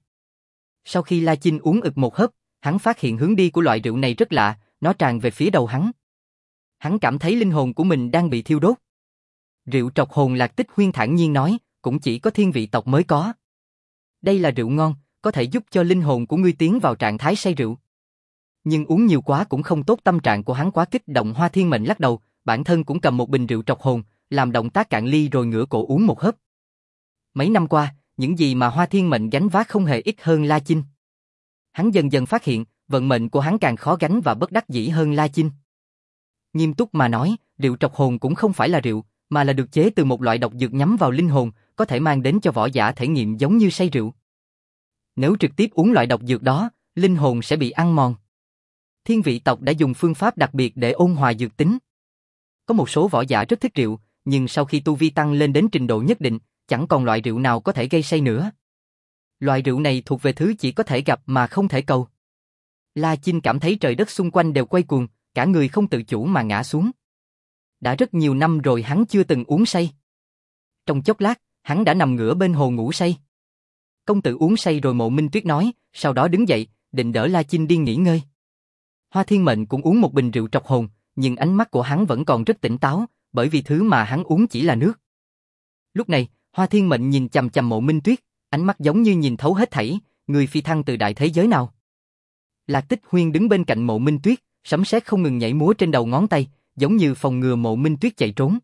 Sau khi La Chinh uống ực một hớp, hắn phát hiện hướng đi của loại rượu này rất lạ, nó tràn về phía đầu hắn. Hắn cảm thấy linh hồn của mình đang bị thiêu đốt. Rượu trọc hồn, Lạc Tích Huyên thản nhiên nói, cũng chỉ có thiên vị tộc mới có. Đây là rượu ngon, có thể giúp cho linh hồn của ngươi tiến vào trạng thái say rượu. Nhưng uống nhiều quá cũng không tốt, tâm trạng của hắn quá kích động. Hoa Thiên Mệnh lắc đầu, bản thân cũng cầm một bình rượu trọc hồn, làm động tác cạn ly rồi ngửa cổ uống một hớp. Mấy năm qua, những gì mà Hoa Thiên Mệnh gánh vác không hề ít hơn La Chinh. Hắn dần dần phát hiện, vận mệnh của hắn càng khó gánh và bất đắc dĩ hơn La Chinh. Nghiêm túc mà nói, rượu trọc hồn cũng không phải là rượu, mà là được chế từ một loại độc dược nhắm vào linh hồn, có thể mang đến cho võ giả thể nghiệm giống như say rượu. Nếu trực tiếp uống loại độc dược đó, linh hồn sẽ bị ăn mòn. Thiên vị tộc đã dùng phương pháp đặc biệt để ôn hòa dược tính. Có một số võ giả rất thích rượu, nhưng sau khi tu vi tăng lên đến trình độ nhất định, chẳng còn loại rượu nào có thể gây say nữa. Loại rượu này thuộc về thứ chỉ có thể gặp mà không thể cầu. La Chinh cảm thấy trời đất xung quanh đều quay cuồng, cả người không tự chủ mà ngã xuống. Đã rất nhiều năm rồi hắn chưa từng uống say. Trong chốc lát, hắn đã nằm ngửa bên hồ ngủ say. Công tử uống say rồi, Mộ Minh Tuyết nói, sau đó đứng dậy, định đỡ La Chinh đi nghỉ ngơi. Hoa Thiên Mệnh cũng uống một bình rượu trọc hồn, nhưng ánh mắt của hắn vẫn còn rất tỉnh táo, bởi vì thứ mà hắn uống chỉ là nước. Lúc này, Hoa Thiên Mệnh nhìn chằm chằm Mộ Minh Tuyết, ánh mắt giống như nhìn thấu hết thảy, người phi thăng từ đại thế giới nào. Lạc Tích Huyên đứng bên cạnh Mộ Minh Tuyết, sấm sét không ngừng nhảy múa trên đầu ngón tay, giống như phòng ngừa Mộ Minh Tuyết chạy trốn.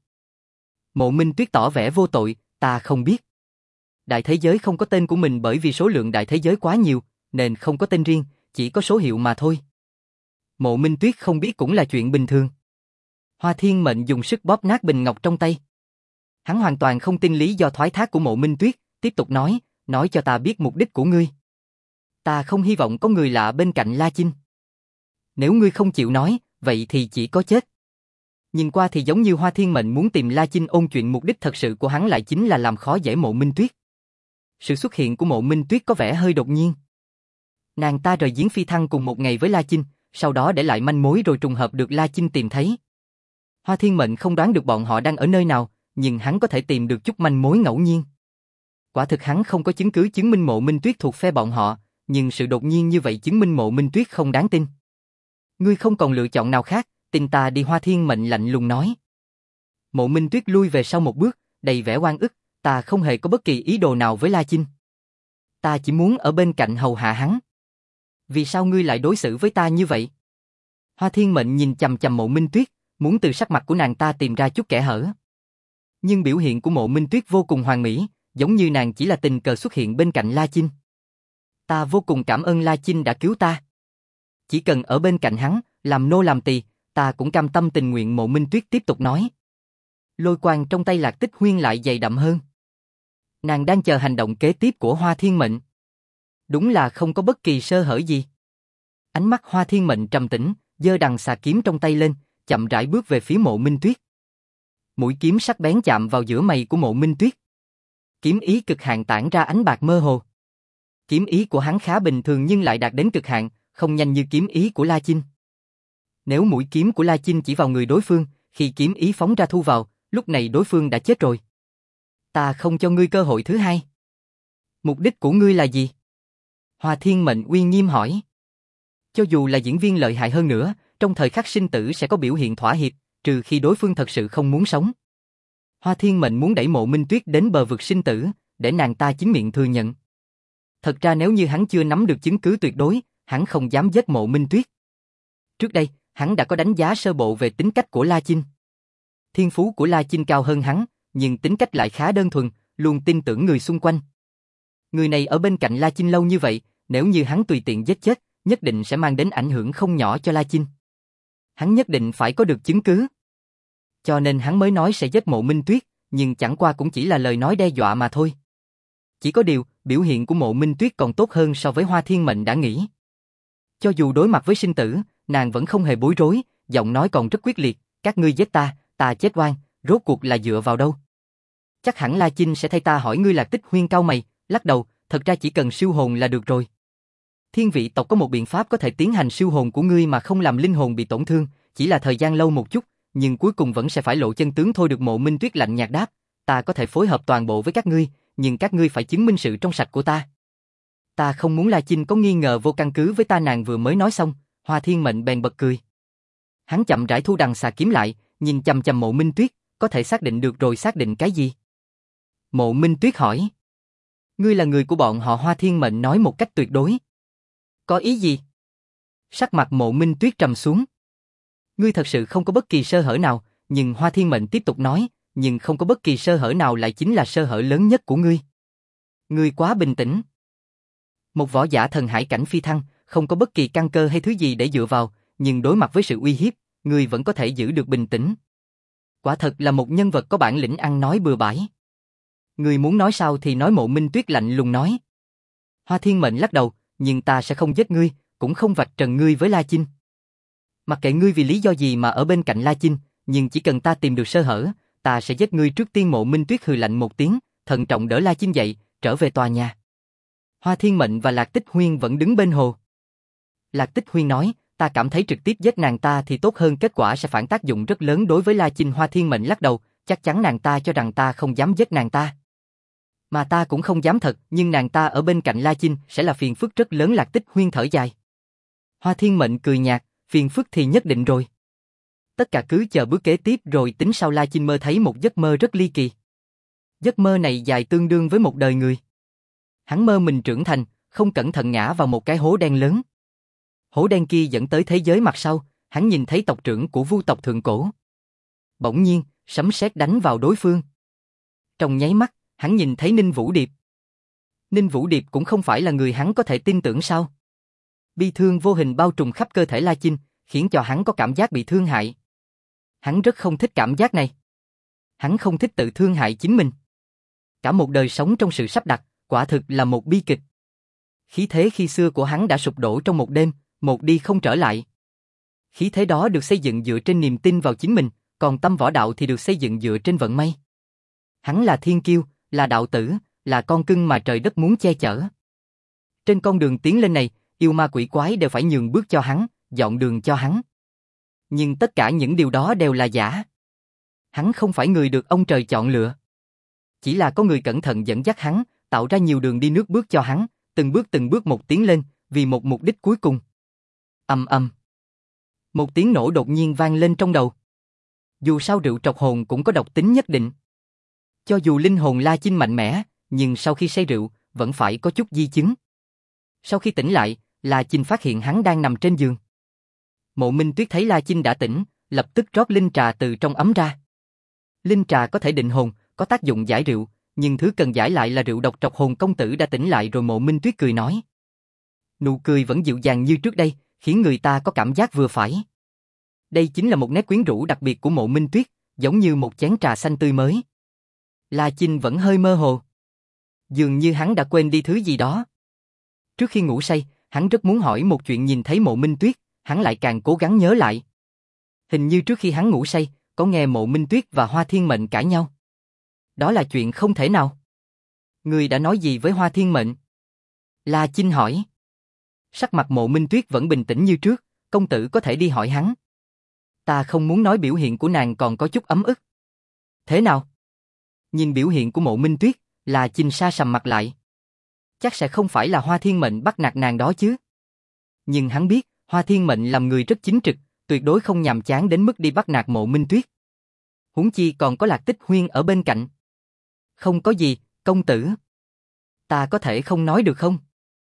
Mộ Minh Tuyết tỏ vẻ vô tội, ta không biết. Đại thế giới không có tên của mình bởi vì số lượng đại thế giới quá nhiều, nên không có tên riêng, chỉ có số hiệu mà thôi. Mộ Minh Tuyết không biết cũng là chuyện bình thường. Hoa Thiên Mệnh dùng sức bóp nát bình ngọc trong tay. Hắn hoàn toàn không tin lý do thoái thác của Mộ Minh Tuyết, tiếp tục nói, nói cho ta biết mục đích của ngươi. Ta không hy vọng có người lạ bên cạnh La Chinh. Nếu ngươi không chịu nói, vậy thì chỉ có chết. Nhìn qua thì giống như Hoa Thiên Mệnh muốn tìm La Chinh ôn chuyện, mục đích thật sự của hắn lại chính là làm khó dễ Mộ Minh Tuyết. Sự xuất hiện của Mộ Minh Tuyết có vẻ hơi đột nhiên. Nàng ta rời giếng phi thăng cùng một ngày với La Chinh, sau đó để lại manh mối rồi trùng hợp được La Chinh tìm thấy. Hoa Thiên Mệnh không đoán được bọn họ đang ở nơi nào, nhưng hắn có thể tìm được chút manh mối ngẫu nhiên. Quả thực hắn không có chứng cứ chứng minh Mộ Minh Tuyết thuộc phe bọn họ, nhưng sự đột nhiên như vậy chứng minh Mộ Minh Tuyết không đáng tin. Ngươi không còn lựa chọn nào khác, tin ta đi, Hoa Thiên Mệnh lạnh lùng nói. Mộ Minh Tuyết lui về sau một bước, đầy vẻ oan ức, ta không hề có bất kỳ ý đồ nào với La Chinh. Ta chỉ muốn ở bên cạnh hầu hạ hắn. Vì sao ngươi lại đối xử với ta như vậy? Hoa Thiên Mệnh nhìn chằm chằm Mộ Minh Tuyết, muốn từ sắc mặt của nàng ta tìm ra chút kẽ hở. Nhưng biểu hiện của Mộ Minh Tuyết vô cùng hoàn mỹ, giống như nàng chỉ là tình cờ xuất hiện bên cạnh La Chinh. Ta vô cùng cảm ơn La Chinh đã cứu ta. Chỉ cần ở bên cạnh hắn, làm nô làm tỳ, ta cũng cam tâm tình nguyện, Mộ Minh Tuyết tiếp tục nói. Lôi quang trong tay Lạc Tích Huyên lại dày đậm hơn. Nàng đang chờ hành động kế tiếp của Hoa Thiên Mệnh. Đúng là không có bất kỳ sơ hở gì. Ánh mắt Hoa Thiên Mệnh trầm tĩnh, giơ đằng xà kiếm trong tay lên, chậm rãi bước về phía Mộ Minh Tuyết. Mũi kiếm sắc bén chạm vào giữa mày của Mộ Minh Tuyết. Kiếm ý cực hạn tản ra ánh bạc mơ hồ. Kiếm ý của hắn khá bình thường nhưng lại đạt đến cực hạn, không nhanh như kiếm ý của La Chinh. Nếu mũi kiếm của La Chinh chỉ vào người đối phương, khi kiếm ý phóng ra thu vào, lúc này đối phương đã chết rồi. Ta không cho ngươi cơ hội thứ hai. Mục đích của ngươi là gì? Hoa Thiên Mệnh uy nghiêm hỏi. Cho dù là diễn viên lợi hại hơn nữa, trong thời khắc sinh tử sẽ có biểu hiện thỏa hiệp, trừ khi đối phương thật sự không muốn sống. Hoa Thiên Mệnh muốn đẩy Mộ Minh Tuyết đến bờ vực sinh tử, để nàng ta chính miệng thừa nhận. Thật ra nếu như hắn chưa nắm được chứng cứ tuyệt đối, hắn không dám giết Mộ Minh Tuyết. Trước đây, hắn đã có đánh giá sơ bộ về tính cách của La Chinh. Thiên phú của La Chinh cao hơn hắn, nhưng tính cách lại khá đơn thuần, luôn tin tưởng người xung quanh. Người này ở bên cạnh La Chinh lâu như vậy, nếu như hắn tùy tiện giết chết, nhất định sẽ mang đến ảnh hưởng không nhỏ cho La Chinh. Hắn nhất định phải có được chứng cứ. Cho nên hắn mới nói sẽ giết Mộ Minh Tuyết, nhưng chẳng qua cũng chỉ là lời nói đe dọa mà thôi. Chỉ có điều, biểu hiện của Mộ Minh Tuyết còn tốt hơn so với Hoa Thiên Mệnh đã nghĩ. Cho dù đối mặt với sinh tử, nàng vẫn không hề bối rối, giọng nói còn rất quyết liệt, các ngươi giết ta, ta chết oan, rốt cuộc là dựa vào đâu? Chắc hẳn La Chinh sẽ thay ta hỏi ngươi. Lạc Tích Huyên cau mày, lắc đầu, thật ra chỉ cần siêu hồn là được rồi. Thiên Vị tộc có một biện pháp có thể tiến hành siêu hồn của ngươi mà không làm linh hồn bị tổn thương, chỉ là thời gian lâu một chút, nhưng cuối cùng vẫn sẽ phải lộ chân tướng thôi. Được Mộ Minh Tuyết lạnh nhạt đáp, ta có thể phối hợp toàn bộ với các ngươi, nhưng các ngươi phải chứng minh sự trong sạch của ta. Ta không muốn La Chinh có nghi ngờ vô căn cứ với ta. Nàng vừa mới nói xong, Hoa Thiên Mệnh bèn bật cười. Hắn chậm rãi thu đằng xà kiếm lại, nhìn chằm chằm Mộ Minh Tuyết, có thể xác định được rồi. Xác định cái gì? Mộ Minh Tuyết hỏi. Ngươi là người của bọn họ. Hoa Thiên Mệnh nói một cách tuyệt đối. Có ý gì? Sắc mặt Mộ Minh Tuyết trầm xuống. Ngươi thật sự không có bất kỳ sơ hở nào, nhưng Hoa Thiên Mệnh tiếp tục nói, nhưng không có bất kỳ sơ hở nào lại chính là sơ hở lớn nhất của ngươi. Ngươi quá bình tĩnh. Một võ giả thần hải cảnh phi thăng, không có bất kỳ căn cơ hay thứ gì để dựa vào, nhưng đối mặt với sự uy hiếp, ngươi vẫn có thể giữ được bình tĩnh. Quả thật là một nhân vật có bản lĩnh ăn nói bừa bãi. Ngươi muốn nói sao thì nói. Mộ Minh Tuyết lạnh lùng nói. Hoa Thiên Mệnh lắc đầu, nhưng ta sẽ không giết ngươi, cũng không vạch trần ngươi với La Chinh. Mặc kệ ngươi vì lý do gì mà ở bên cạnh La Chinh, nhưng chỉ cần ta tìm được sơ hở, ta sẽ giết ngươi trước tiên. Mộ Minh Tuyết hừ lạnh một tiếng, thận trọng đỡ La Chinh dậy, trở về tòa nhà. Hoa Thiên Mệnh và Lạc Tích Huyên vẫn đứng bên hồ. Lạc Tích Huyên nói, ta cảm thấy trực tiếp giết nàng ta thì tốt hơn, kết quả sẽ phản tác dụng rất lớn đối với La Chinh. Hoa Thiên Mệnh lắc đầu, chắc chắn nàng ta cho rằng ta không dám giết nàng ta. Mà ta cũng không dám thật, nhưng nàng ta ở bên cạnh La Chinh sẽ là phiền phức rất lớn. Lạc Tích Huyên thở dài. Hoa Thiên Mệnh cười nhạt, phiền phức thì nhất định rồi. Tất cả cứ chờ bước kế tiếp rồi tính sau. La Chinh mơ thấy một giấc mơ rất ly kỳ. Giấc mơ này dài tương đương với một đời người. Hắn mơ mình trưởng thành, không cẩn thận ngã vào một cái hố đen lớn. Hố đen kia dẫn tới thế giới mặt sau, hắn nhìn thấy tộc trưởng của Vu tộc thượng cổ. Bỗng nhiên, sấm sét đánh vào đối phương. Trong nháy mắt, hắn nhìn thấy Ninh Vũ Điệp. Ninh Vũ Điệp cũng không phải là người hắn có thể tin tưởng sao? Bi thương vô hình bao trùm khắp cơ thể La Chinh, khiến cho hắn có cảm giác bị thương hại. Hắn rất không thích cảm giác này. Hắn không thích tự thương hại chính mình. Cả một đời sống trong sự sắp đặt, quả thực là một bi kịch. Khí thế khi xưa của hắn đã sụp đổ trong một đêm, một đi không trở lại. Khí thế đó được xây dựng dựa trên niềm tin vào chính mình, còn tâm võ đạo thì được xây dựng dựa trên vận may. Hắn là thiên kiêu, là đạo tử, là con cưng mà trời đất muốn che chở. Trên con đường tiến lên này, yêu ma quỷ quái đều phải nhường bước cho hắn, dọn đường cho hắn. Nhưng tất cả những điều đó đều là giả. Hắn không phải người được ông trời chọn lựa. Chỉ là có người cẩn thận dẫn dắt hắn, tạo ra nhiều đường đi nước bước cho hắn, từng bước từng bước một tiến lên, vì một mục đích cuối cùng. Ầm ầm. Một tiếng nổ đột nhiên vang lên trong đầu. Dù sao rượu trọc hồn cũng có độc tính nhất định. Cho dù linh hồn La Chinh mạnh mẽ, nhưng sau khi say rượu, vẫn phải có chút di chứng. Sau khi tỉnh lại, La Chinh phát hiện hắn đang nằm trên giường. Mộ Minh Tuyết thấy La Chinh đã tỉnh, lập tức rót linh trà từ trong ấm ra. Linh trà có thể định hồn, có tác dụng giải rượu, nhưng thứ cần giải lại là rượu độc trọc hồn. Công tử đã tỉnh lại rồi. Mộ Minh Tuyết cười nói. Nụ cười vẫn dịu dàng như trước đây, khiến người ta có cảm giác vừa phải. Đây chính là một nét quyến rũ đặc biệt của Mộ Minh Tuyết, giống như một chén trà xanh tươi mới. La Chinh vẫn hơi mơ hồ. Dường như hắn đã quên đi thứ gì đó. Trước khi ngủ say, hắn rất muốn hỏi một chuyện. Nhìn thấy Mộ Minh Tuyết, hắn lại càng cố gắng nhớ lại. Hình như trước khi hắn ngủ say, có nghe Mộ Minh Tuyết và Hoa Thiên Mệnh cãi nhau. Đó là chuyện không thể nào. Ngươi đã nói gì với Hoa Thiên Mệnh? La Chinh hỏi. Sắc mặt Mộ Minh Tuyết vẫn bình tĩnh như trước, công tử có thể đi hỏi hắn. Ta không muốn nói biểu hiện của nàng còn có chút ấm ức. Thế nào? Nhìn biểu hiện của Mộ Minh Tuyết, La Chinh sa sầm mặt lại. Chắc sẽ không phải là Hoa Thiên Mệnh bắt nạt nàng đó chứ. Nhưng hắn biết, Hoa Thiên Mệnh làm người rất chính trực, tuyệt đối không nhàm chán đến mức đi bắt nạt Mộ Minh Tuyết. Huống chi còn có Lạc Tích Huyên ở bên cạnh. Không có gì, công tử. Ta có thể không nói được không?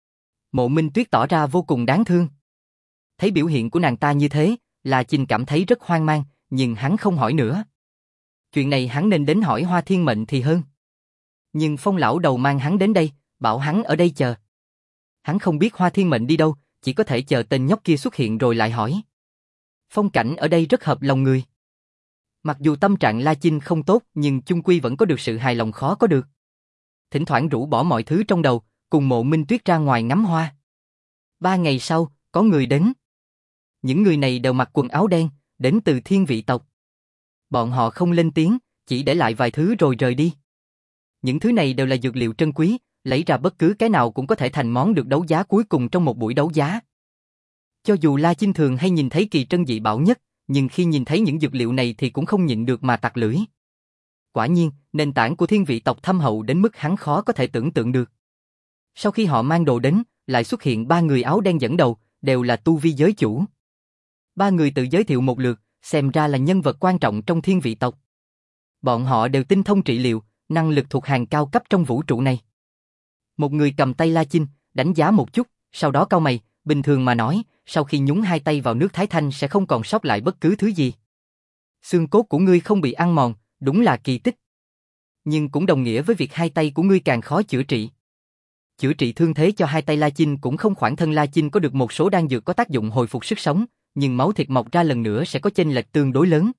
Mộ Minh Tuyết tỏ ra vô cùng đáng thương. Thấy biểu hiện của nàng ta như thế, La Chinh cảm thấy rất hoang mang, nhưng hắn không hỏi nữa. Chuyện này hắn nên đến hỏi Hoa Thiên Mệnh thì hơn. Nhưng Phong lão đầu mang hắn đến đây, bảo hắn ở đây chờ. Hắn không biết Hoa Thiên Mệnh đi đâu, chỉ có thể chờ tên nhóc kia xuất hiện rồi lại hỏi. Phong cảnh ở đây rất hợp lòng người. Mặc dù tâm trạng La Chinh không tốt, nhưng chung quy vẫn có được sự hài lòng khó có được. Thỉnh thoảng rũ bỏ mọi thứ trong đầu, cùng Mộ Minh Tuyết ra ngoài ngắm hoa. Ba ngày sau, có người đến. Những người này đều mặc quần áo đen, đến từ Thiên Vị tộc. Bọn họ không lên tiếng, chỉ để lại vài thứ rồi rời đi. Những thứ này đều là dược liệu trân quý, lấy ra bất cứ cái nào cũng có thể thành món được đấu giá cuối cùng trong một buổi đấu giá. Cho dù La Chinh thường hay nhìn thấy kỳ trân dị bảo nhất, nhưng khi nhìn thấy những dược liệu này thì cũng không nhịn được mà tặc lưỡi. Quả nhiên, nền tảng của Thiên Vị tộc thâm hậu đến mức hắn khó có thể tưởng tượng được. Sau khi họ mang đồ đến, lại xuất hiện ba người áo đen dẫn đầu, đều là tu vi giới chủ. Ba người tự giới thiệu một lượt, xem ra là nhân vật quan trọng trong Thiên Vị tộc. Bọn họ đều tinh thông trị liệu, năng lực thuộc hàng cao cấp trong vũ trụ này. Một người cầm tay La Chinh, đánh giá một chút, sau đó cau mày, bình thường mà nói, sau khi nhúng hai tay vào nước Thái Thanh sẽ không còn sót lại bất cứ thứ gì. Xương cốt của ngươi không bị ăn mòn, đúng là kỳ tích. Nhưng cũng đồng nghĩa với việc hai tay của ngươi càng khó chữa trị. Chữa trị thương thế cho hai tay La Chinh cũng không khoản thân La Chinh có được một số đan dược có tác dụng hồi phục sức sống, nhưng máu thịt mọc ra lần nữa sẽ có chênh lệch tương đối lớn.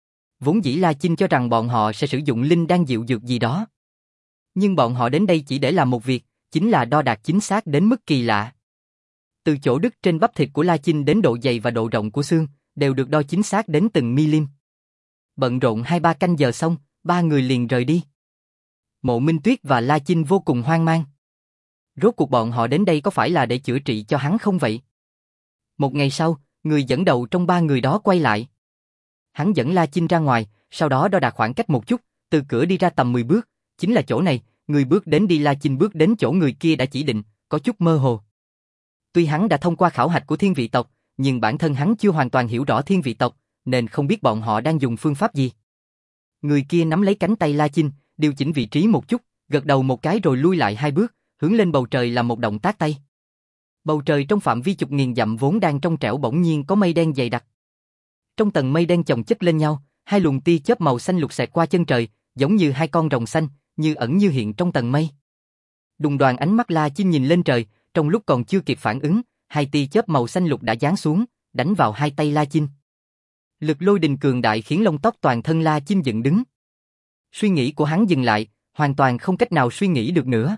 Vốn dĩ La Chinh cho rằng bọn họ sẽ sử dụng linh đan dịu dược gì đó. Nhưng bọn họ đến đây chỉ để làm một việc, chính là đo đạc chính xác đến mức kỳ lạ. Từ chỗ đứt trên bắp thịt của La Chinh đến độ dày và độ rộng của xương, đều được đo chính xác đến từng milim. Bận rộn hai ba canh giờ xong, ba người liền rời đi. Mộ Minh Tuyết và La Chinh vô cùng hoang mang. Rốt cuộc bọn họ đến đây có phải là để chữa trị cho hắn không vậy? Một ngày sau, người dẫn đầu trong ba người đó quay lại. Hắn dẫn La Chinh ra ngoài, sau đó đo đạc khoảng cách một chút, từ cửa đi ra tầm mười bước, chính là chỗ này, người bước đến đi La Chinh bước đến chỗ người kia đã chỉ định, có chút mơ hồ. Tuy hắn đã thông qua khảo hạch của Thiên Vị tộc, nhưng bản thân hắn chưa hoàn toàn hiểu rõ Thiên Vị tộc, nên không biết bọn họ đang dùng phương pháp gì. Người kia nắm lấy cánh tay La Chinh, điều chỉnh vị trí một chút, gật đầu một cái rồi lui lại hai bước, hướng lên bầu trời làm một động tác tay. Bầu trời trong phạm vi chục nghìn dặm vốn đang trong trẻo bỗng nhiên có mây đen dày đặc. Trong tầng mây đen chồng chất lên nhau, hai luồng tia chớp màu xanh lục xẹt qua chân trời, giống như hai con rồng xanh, như ẩn như hiện trong tầng mây. Đùng đoàn ánh mắt La Chinh nhìn lên trời, trong lúc còn chưa kịp phản ứng, hai tia chớp màu xanh lục đã giáng xuống, đánh vào hai tay La Chinh. Lực lôi đình cường đại khiến lông tóc toàn thân La Chinh dựng đứng. Suy nghĩ của hắn dừng lại, hoàn toàn không cách nào suy nghĩ được nữa.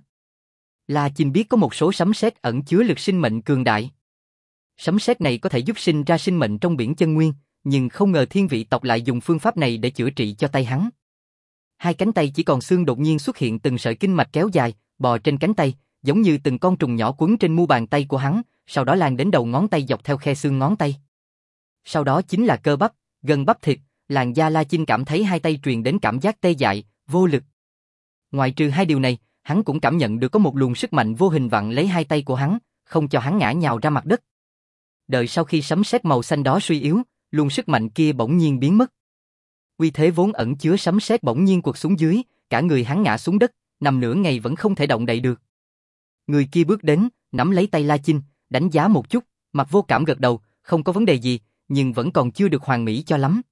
La Chinh biết có một số sấm sét ẩn chứa lực sinh mệnh cường đại. Sấm sét này có thể giúp sinh ra sinh mệnh trong biển chân nguyên, nhưng không ngờ Thiên Vị tộc lại dùng phương pháp này để chữa trị cho tay hắn. Hai cánh tay chỉ còn xương đột nhiên xuất hiện từng sợi kinh mạch kéo dài, bò trên cánh tay, giống như từng con trùng nhỏ quấn trên mu bàn tay của hắn, sau đó lan đến đầu ngón tay dọc theo khe xương ngón tay. Sau đó chính là cơ bắp, gân bắp thịt, làn da. La Chinh cảm thấy hai tay truyền đến cảm giác tê dại, vô lực. Ngoại trừ hai điều này, hắn cũng cảm nhận được có một luồng sức mạnh vô hình vặn lấy hai tay của hắn, không cho hắn ngã nhào ra mặt đất. Đợi sau khi sấm sét màu xanh đó suy yếu, luồng sức mạnh kia bỗng nhiên biến mất. Uy thế vốn ẩn chứa sấm sét bỗng nhiên quật xuống dưới, cả người hắn ngã xuống đất, nằm nửa ngày vẫn không thể động đậy được. Người kia bước đến, nắm lấy tay La Chinh, đánh giá một chút, mặt vô cảm gật đầu, không có vấn đề gì, nhưng vẫn còn chưa được hoàn mỹ cho lắm.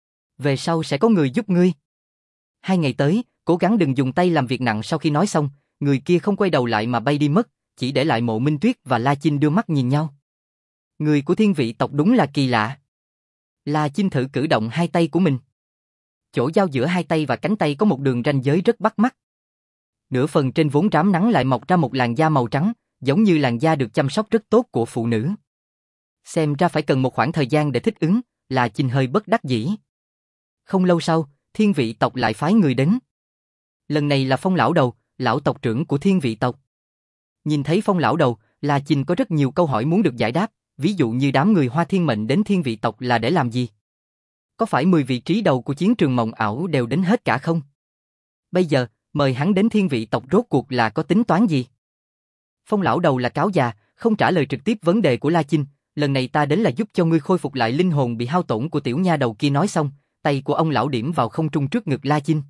Về sau sẽ có người giúp ngươi. Hai ngày tới, cố gắng đừng dùng tay làm việc nặng. Sau khi nói xong, người kia không quay đầu lại mà bay đi mất, chỉ để lại Mộ Minh Tuyết và La Chinh đưa mắt nhìn nhau. Người của Thiên Vị tộc đúng là kỳ lạ. La Chinh thử cử động hai tay của mình. Chỗ giao giữa hai tay và cánh tay có một đường ranh giới rất bắt mắt. Nửa phần trên vốn rám nắng lại mọc ra một làn da màu trắng, giống như làn da được chăm sóc rất tốt của phụ nữ. Xem ra phải cần một khoảng thời gian để thích ứng, La Chinh hơi bất đắc dĩ. Không lâu sau, Thiên Vị tộc lại phái người đến. Lần này là Phong lão đầu, lão tộc trưởng của Thiên Vị tộc. Nhìn thấy Phong lão đầu, La Chinh có rất nhiều câu hỏi muốn được giải đáp, ví dụ như đám người Hoa Thiên mệnh đến Thiên Vị tộc là để làm gì? Có phải mười vị trí đầu của chiến trường mộng ảo đều đến hết cả không? Bây giờ, mời hắn đến Thiên Vị tộc rốt cuộc là có tính toán gì? Phong lão đầu là cáo già, không trả lời trực tiếp vấn đề của La Chinh. Lần này ta đến là giúp cho ngươi khôi phục lại linh hồn bị hao tổn của tiểu nha đầu kia. Nói xong, tay của ông lão điểm vào không trung trước ngực La Chinh.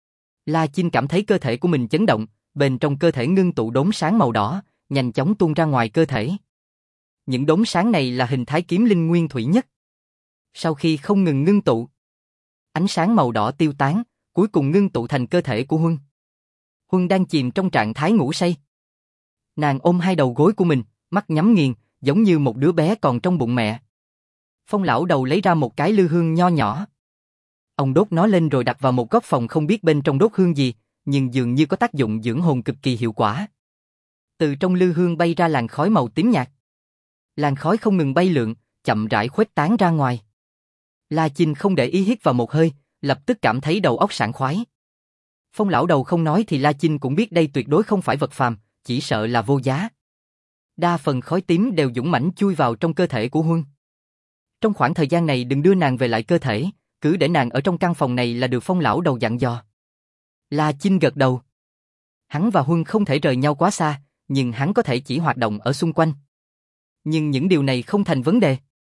La Chinh cảm thấy cơ thể của mình chấn động, bên trong cơ thể ngưng tụ đốm sáng màu đỏ, nhanh chóng tuôn ra ngoài cơ thể. Những đốm sáng này là hình thái kiếm linh nguyên thủy nhất. Sau khi không ngừng ngưng tụ, ánh sáng màu đỏ tiêu tán, cuối cùng ngưng tụ thành cơ thể của Huân. Huân đang chìm trong trạng thái ngủ say. Nàng ôm hai đầu gối của mình, mắt nhắm nghiền, giống như một đứa bé còn trong bụng mẹ. Phong lão đầu lấy ra một cái lư hương nho nhỏ. Ông đốt nó lên rồi đặt vào một góc phòng, không biết bên trong đốt hương gì, nhưng dường như có tác dụng dưỡng hồn cực kỳ hiệu quả. Từ trong lư hương bay ra làn khói màu tím nhạt. Làn khói không ngừng bay lượn, chậm rãi khuếch tán ra ngoài. La Chinh không để ý hít vào một hơi, lập tức cảm thấy đầu óc sảng khoái. Phong lão đầu không nói thì La Chinh cũng biết đây tuyệt đối không phải vật phàm, chỉ sợ là vô giá. Đa phần khói tím đều dũng mãnh chui vào trong cơ thể của Huân. Trong khoảng thời gian này đừng đưa nàng về lại cơ thể, cứ để nàng ở trong căn phòng này là được, Phong lão đầu dặn dò. La Chinh gật đầu. Hắn và Huân không thể rời nhau quá xa, nhưng hắn có thể chỉ hoạt động ở xung quanh. Nhưng những điều này không thành vấn đề.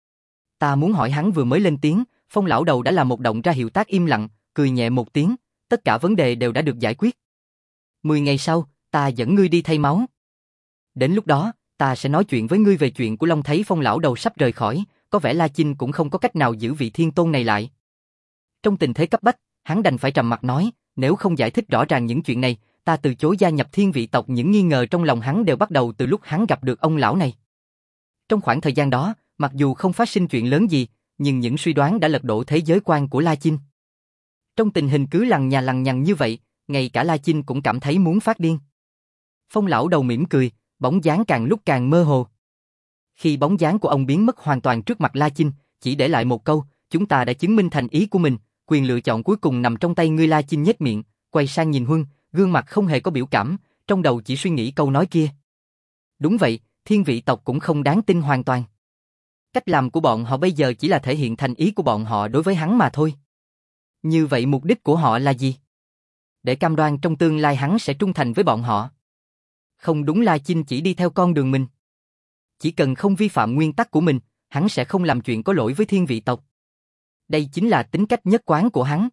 Ta muốn hỏi. Hắn vừa mới lên tiếng, Phong lão đầu đã làm một động ra hiệu tác im lặng, cười nhẹ một tiếng, tất cả vấn đề đều đã được giải quyết. Mười ngày sau, ta dẫn ngươi đi thay máu. Đến lúc đó, ta sẽ nói chuyện với ngươi về chuyện của Long. Thấy Phong lão đầu sắp rời khỏi, có vẻ La Chinh cũng không có cách nào giữ vị thiên tôn này lại. Trong tình thế cấp bách, hắn đành phải trầm mặt nói, nếu không giải thích rõ ràng những chuyện này, ta từ chối gia nhập Thiên Vị tộc. Những nghi ngờ trong lòng hắn đều bắt đầu từ lúc hắn gặp được ông lão này. Trong khoảng thời gian đó, mặc dù không phát sinh chuyện lớn gì, nhưng những suy đoán đã lật đổ thế giới quan của La Chinh. Trong tình hình cứ lằng nhà lằng nhằng như vậy, ngay cả La Chinh cũng cảm thấy muốn phát điên. Phong lão đầu mỉm cười, bóng dáng càng lúc càng mơ hồ. Khi bóng dáng của ông biến mất hoàn toàn trước mặt La Chinh, chỉ để lại một câu, chúng ta đã chứng minh thành ý của mình, quyền lựa chọn cuối cùng nằm trong tay ngươi. La Chinh nhếch miệng, quay sang nhìn Huân, gương mặt không hề có biểu cảm, trong đầu chỉ suy nghĩ câu nói kia. Đúng vậy, Thiên Vị tộc cũng không đáng tin hoàn toàn. Cách làm của bọn họ bây giờ chỉ là thể hiện thành ý của bọn họ đối với hắn mà thôi. Như vậy mục đích của họ là gì? Để cam đoan trong tương lai hắn sẽ trung thành với bọn họ. Không đúng, La Chinh chỉ đi theo con đường mình. Chỉ cần không vi phạm nguyên tắc của mình, hắn sẽ không làm chuyện có lỗi với Thiên Vị tộc. Đây chính là tính cách nhất quán của hắn.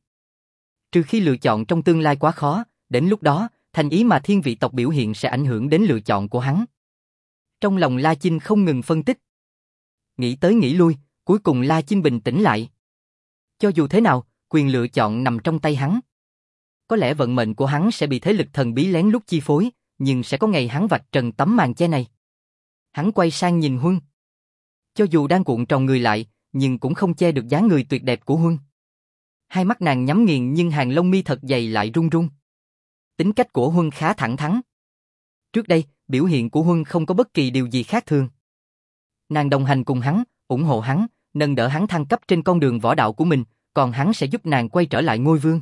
Trừ khi lựa chọn trong tương lai quá khó, đến lúc đó, thành ý mà Thiên Vị tộc biểu hiện sẽ ảnh hưởng đến lựa chọn của hắn. Trong lòng La Chinh không ngừng phân tích. Nghĩ tới nghĩ lui, cuối cùng La Chinh bình tĩnh lại. Cho dù thế nào, quyền lựa chọn nằm trong tay hắn. Có lẽ vận mệnh của hắn sẽ bị thế lực thần bí lén lút chi phối, nhưng sẽ có ngày hắn vạch trần tấm màn che này. Hắn quay sang nhìn Huân. Cho dù đang cuộn tròn người lại, nhưng cũng không che được dáng người tuyệt đẹp của Huân. Hai mắt nàng nhắm nghiền nhưng hàng lông mi thật dày lại run run. Tính cách của Huân khá thẳng thắn. Trước đây, biểu hiện của Huân không có bất kỳ điều gì khác thường. Nàng đồng hành cùng hắn, ủng hộ hắn, nâng đỡ hắn thăng cấp trên con đường võ đạo của mình, còn hắn sẽ giúp nàng quay trở lại ngôi vương.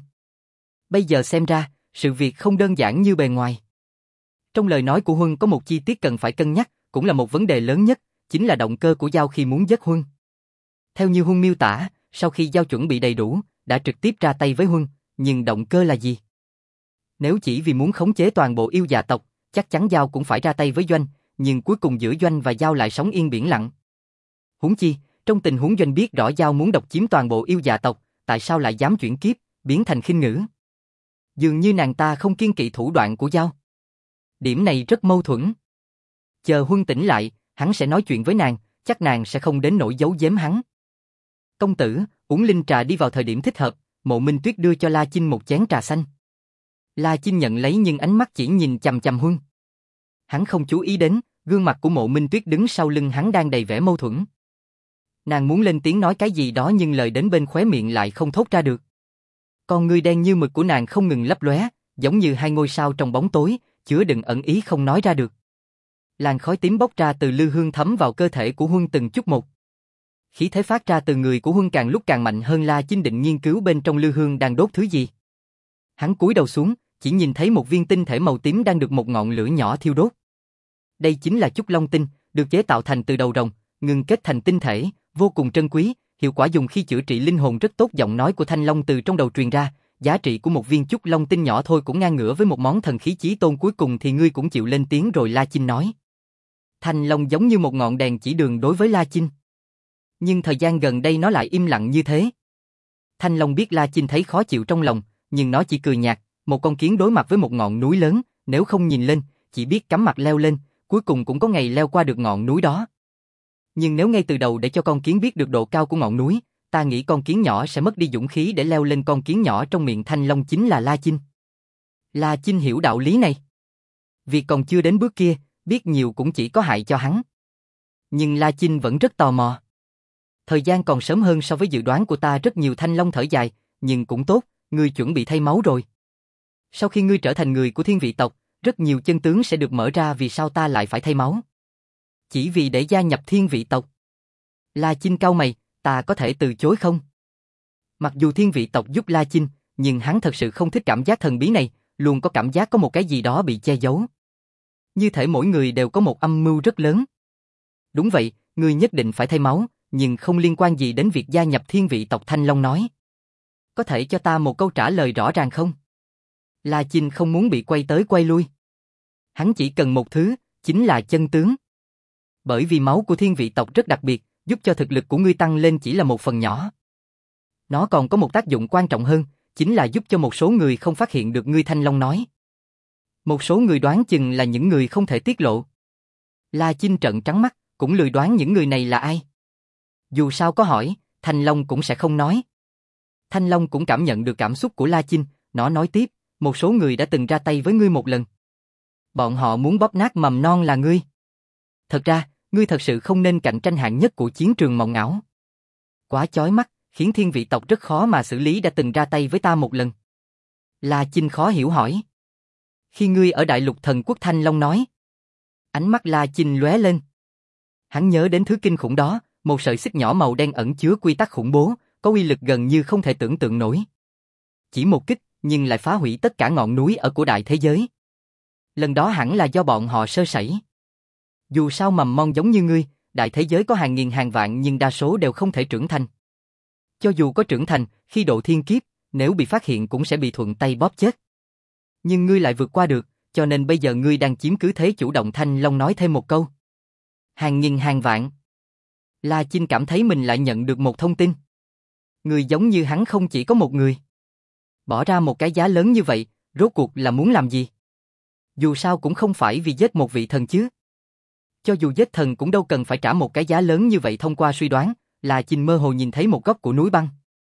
Bây giờ xem ra, sự việc không đơn giản như bề ngoài. Trong lời nói của Huân có một chi tiết cần phải cân nhắc, cũng là một vấn đề lớn nhất, chính là động cơ của Giao khi muốn giết Huân. Theo như Huân miêu tả, sau khi Giao chuẩn bị đầy đủ, đã trực tiếp ra tay với Huân, nhưng động cơ là gì? Nếu chỉ vì muốn khống chế toàn bộ yêu dạ tộc, chắc chắn Giao cũng phải ra tay với Doanh, nhưng cuối cùng giữa Doanh và Giao lại sống yên biển lặng. Huống chi, trong tình huống Doanh biết rõ Giao muốn độc chiếm toàn bộ yêu dạ tộc, tại sao lại dám chuyển kiếp, biến thành khinh ngữ? Dường như nàng ta không kiêng kỵ thủ đoạn của Giao. Điểm này rất mâu thuẫn. Chờ Huân tỉnh lại, hắn sẽ nói chuyện với nàng, chắc nàng sẽ không đến nỗi giấu giếm hắn. Công tử, uống linh trà đi. Vào thời điểm thích hợp, Mộ Minh Tuyết đưa cho La Chinh một chén trà xanh. La Chinh nhận lấy nhưng ánh mắt chỉ nhìn chằm chằm Huân. Hắn không chú ý đến, gương mặt của Mộ Minh Tuyết đứng sau lưng hắn đang đầy vẻ mâu thuẫn. Nàng muốn lên tiếng nói cái gì đó nhưng lời đến bên khóe miệng lại không thốt ra được. Con ngươi đen như mực của nàng không ngừng lấp lóe, giống như hai ngôi sao trong bóng tối, chứa đựng ẩn ý không nói ra được. Làn khói tím bốc ra từ lư hương thấm vào cơ thể của Huân từng chút một, Khí thế phát ra từ người của Huân càng lúc càng mạnh hơn. La Chinh định nghiên cứu bên trong lư hương đang đốt thứ gì. Hắn cúi đầu xuống, chỉ nhìn thấy một viên tinh thể màu tím đang được một ngọn lửa nhỏ thiêu đốt. Đây chính là Chúc Long tinh, được chế tạo thành từ đầu rồng, ngưng kết thành tinh thể, vô cùng trân quý, hiệu quả dùng khi chữa trị linh hồn rất tốt. Giọng nói của Thanh Long từ trong đầu truyền ra, giá trị của một viên Chúc Long tinh nhỏ thôi cũng ngang ngửa với một món thần khí chí tôn, cuối cùng thì ngươi cũng chịu lên tiếng rồi. La Chinh nói. Thanh Long giống như một ngọn đèn chỉ đường đối với La Chinh. Nhưng thời gian gần đây nó lại im lặng như thế. Thanh Long biết La Chinh thấy khó chịu trong lòng, nhưng nó chỉ cười nhạt, một con kiến đối mặt với một ngọn núi lớn, nếu không nhìn lên, chỉ biết cắm mặt leo lên, cuối cùng cũng có ngày leo qua được ngọn núi đó. Nhưng nếu ngay từ đầu để cho con kiến biết được độ cao của ngọn núi, ta nghĩ con kiến nhỏ sẽ mất đi dũng khí để leo lên. Con kiến nhỏ trong miệng Thanh Long chính là La Chinh. La Chinh hiểu đạo lý này. Việc còn chưa đến bước kia, biết nhiều cũng chỉ có hại cho hắn. Nhưng La Chinh vẫn rất tò mò. Thời gian còn sớm hơn so với dự đoán của ta rất nhiều. Thanh Long thở dài, nhưng cũng tốt, ngươi chuẩn bị thay máu rồi. Sau khi ngươi trở thành người của thiên vị tộc, rất nhiều chân tướng sẽ được mở ra. Vì sao ta lại phải thay máu? Chỉ vì để gia nhập thiên vị tộc. La Chinh cau mày, ta có thể từ chối không? Mặc dù thiên vị tộc giúp La Chinh, nhưng hắn thật sự không thích cảm giác thần bí này, luôn có cảm giác có một cái gì đó bị che giấu. Như thể mỗi người đều có một âm mưu rất lớn. Đúng vậy, ngươi nhất định phải thay máu, nhưng không liên quan gì đến việc gia nhập thiên vị tộc. Thanh Long nói. Có thể cho ta một câu trả lời rõ ràng không? La Chinh không muốn bị quay tới quay lui. Hắn chỉ cần một thứ, chính là chân tướng. Bởi vì máu của thiên vị tộc rất đặc biệt, giúp cho thực lực của ngươi tăng lên chỉ là một phần nhỏ. Nó còn có một tác dụng quan trọng hơn, chính là giúp cho một số người không phát hiện được ngươi. Thanh Long nói. Một số người đoán chừng là những người không thể tiết lộ. La Chinh trợn trắng mắt, cũng lười đoán những người này là ai. Dù sao có hỏi, Thanh Long cũng sẽ không nói. Thanh Long cũng cảm nhận được cảm xúc của La Chinh, nó nói tiếp, một số người đã từng ra tay với ngươi một lần. Bọn họ muốn bóp nát mầm non là ngươi. Thật ra, ngươi thật sự không nên cạnh tranh hạng nhất của chiến trường mộng ảo. Quá chói mắt, khiến thiên vị tộc rất khó mà xử lý. Đã từng ra tay với ta một lần. La Chinh khó hiểu hỏi. Khi ngươi ở Đại Lục Thần Quốc. Thanh Long nói. Ánh mắt La Chinh lóe lên. Hắn nhớ đến thứ kinh khủng đó, một sợi xích nhỏ màu đen ẩn chứa quy tắc khủng bố, có uy lực gần như không thể tưởng tượng nổi. Chỉ một kích, nhưng lại phá hủy tất cả ngọn núi ở của đại thế giới. Lần đó hẳn là do bọn họ sơ sẩy. Dù sao mầm mon giống như ngươi, đại thế giới có hàng nghìn hàng vạn nhưng đa số đều không thể trưởng thành. Cho dù có trưởng thành, khi độ thiên kiếp, nếu bị phát hiện cũng sẽ bị thuận tay bóp chết. Nhưng ngươi lại vượt qua được, cho nên bây giờ ngươi đang chiếm cứ thế chủ động. Thanh Long nói thêm một câu. Hàng nghìn hàng vạn. La Chinh cảm thấy mình lại nhận được một thông tin. Người giống như hắn không chỉ có một người. Bỏ ra một cái giá lớn như vậy, rốt cuộc là muốn làm gì? Dù sao cũng không phải vì giết một vị thần chứ. Cho dù giết thần cũng đâu cần phải trả một cái giá lớn như vậy. Thông qua suy đoán, La Chinh mơ hồ nhìn thấy một góc của núi băng.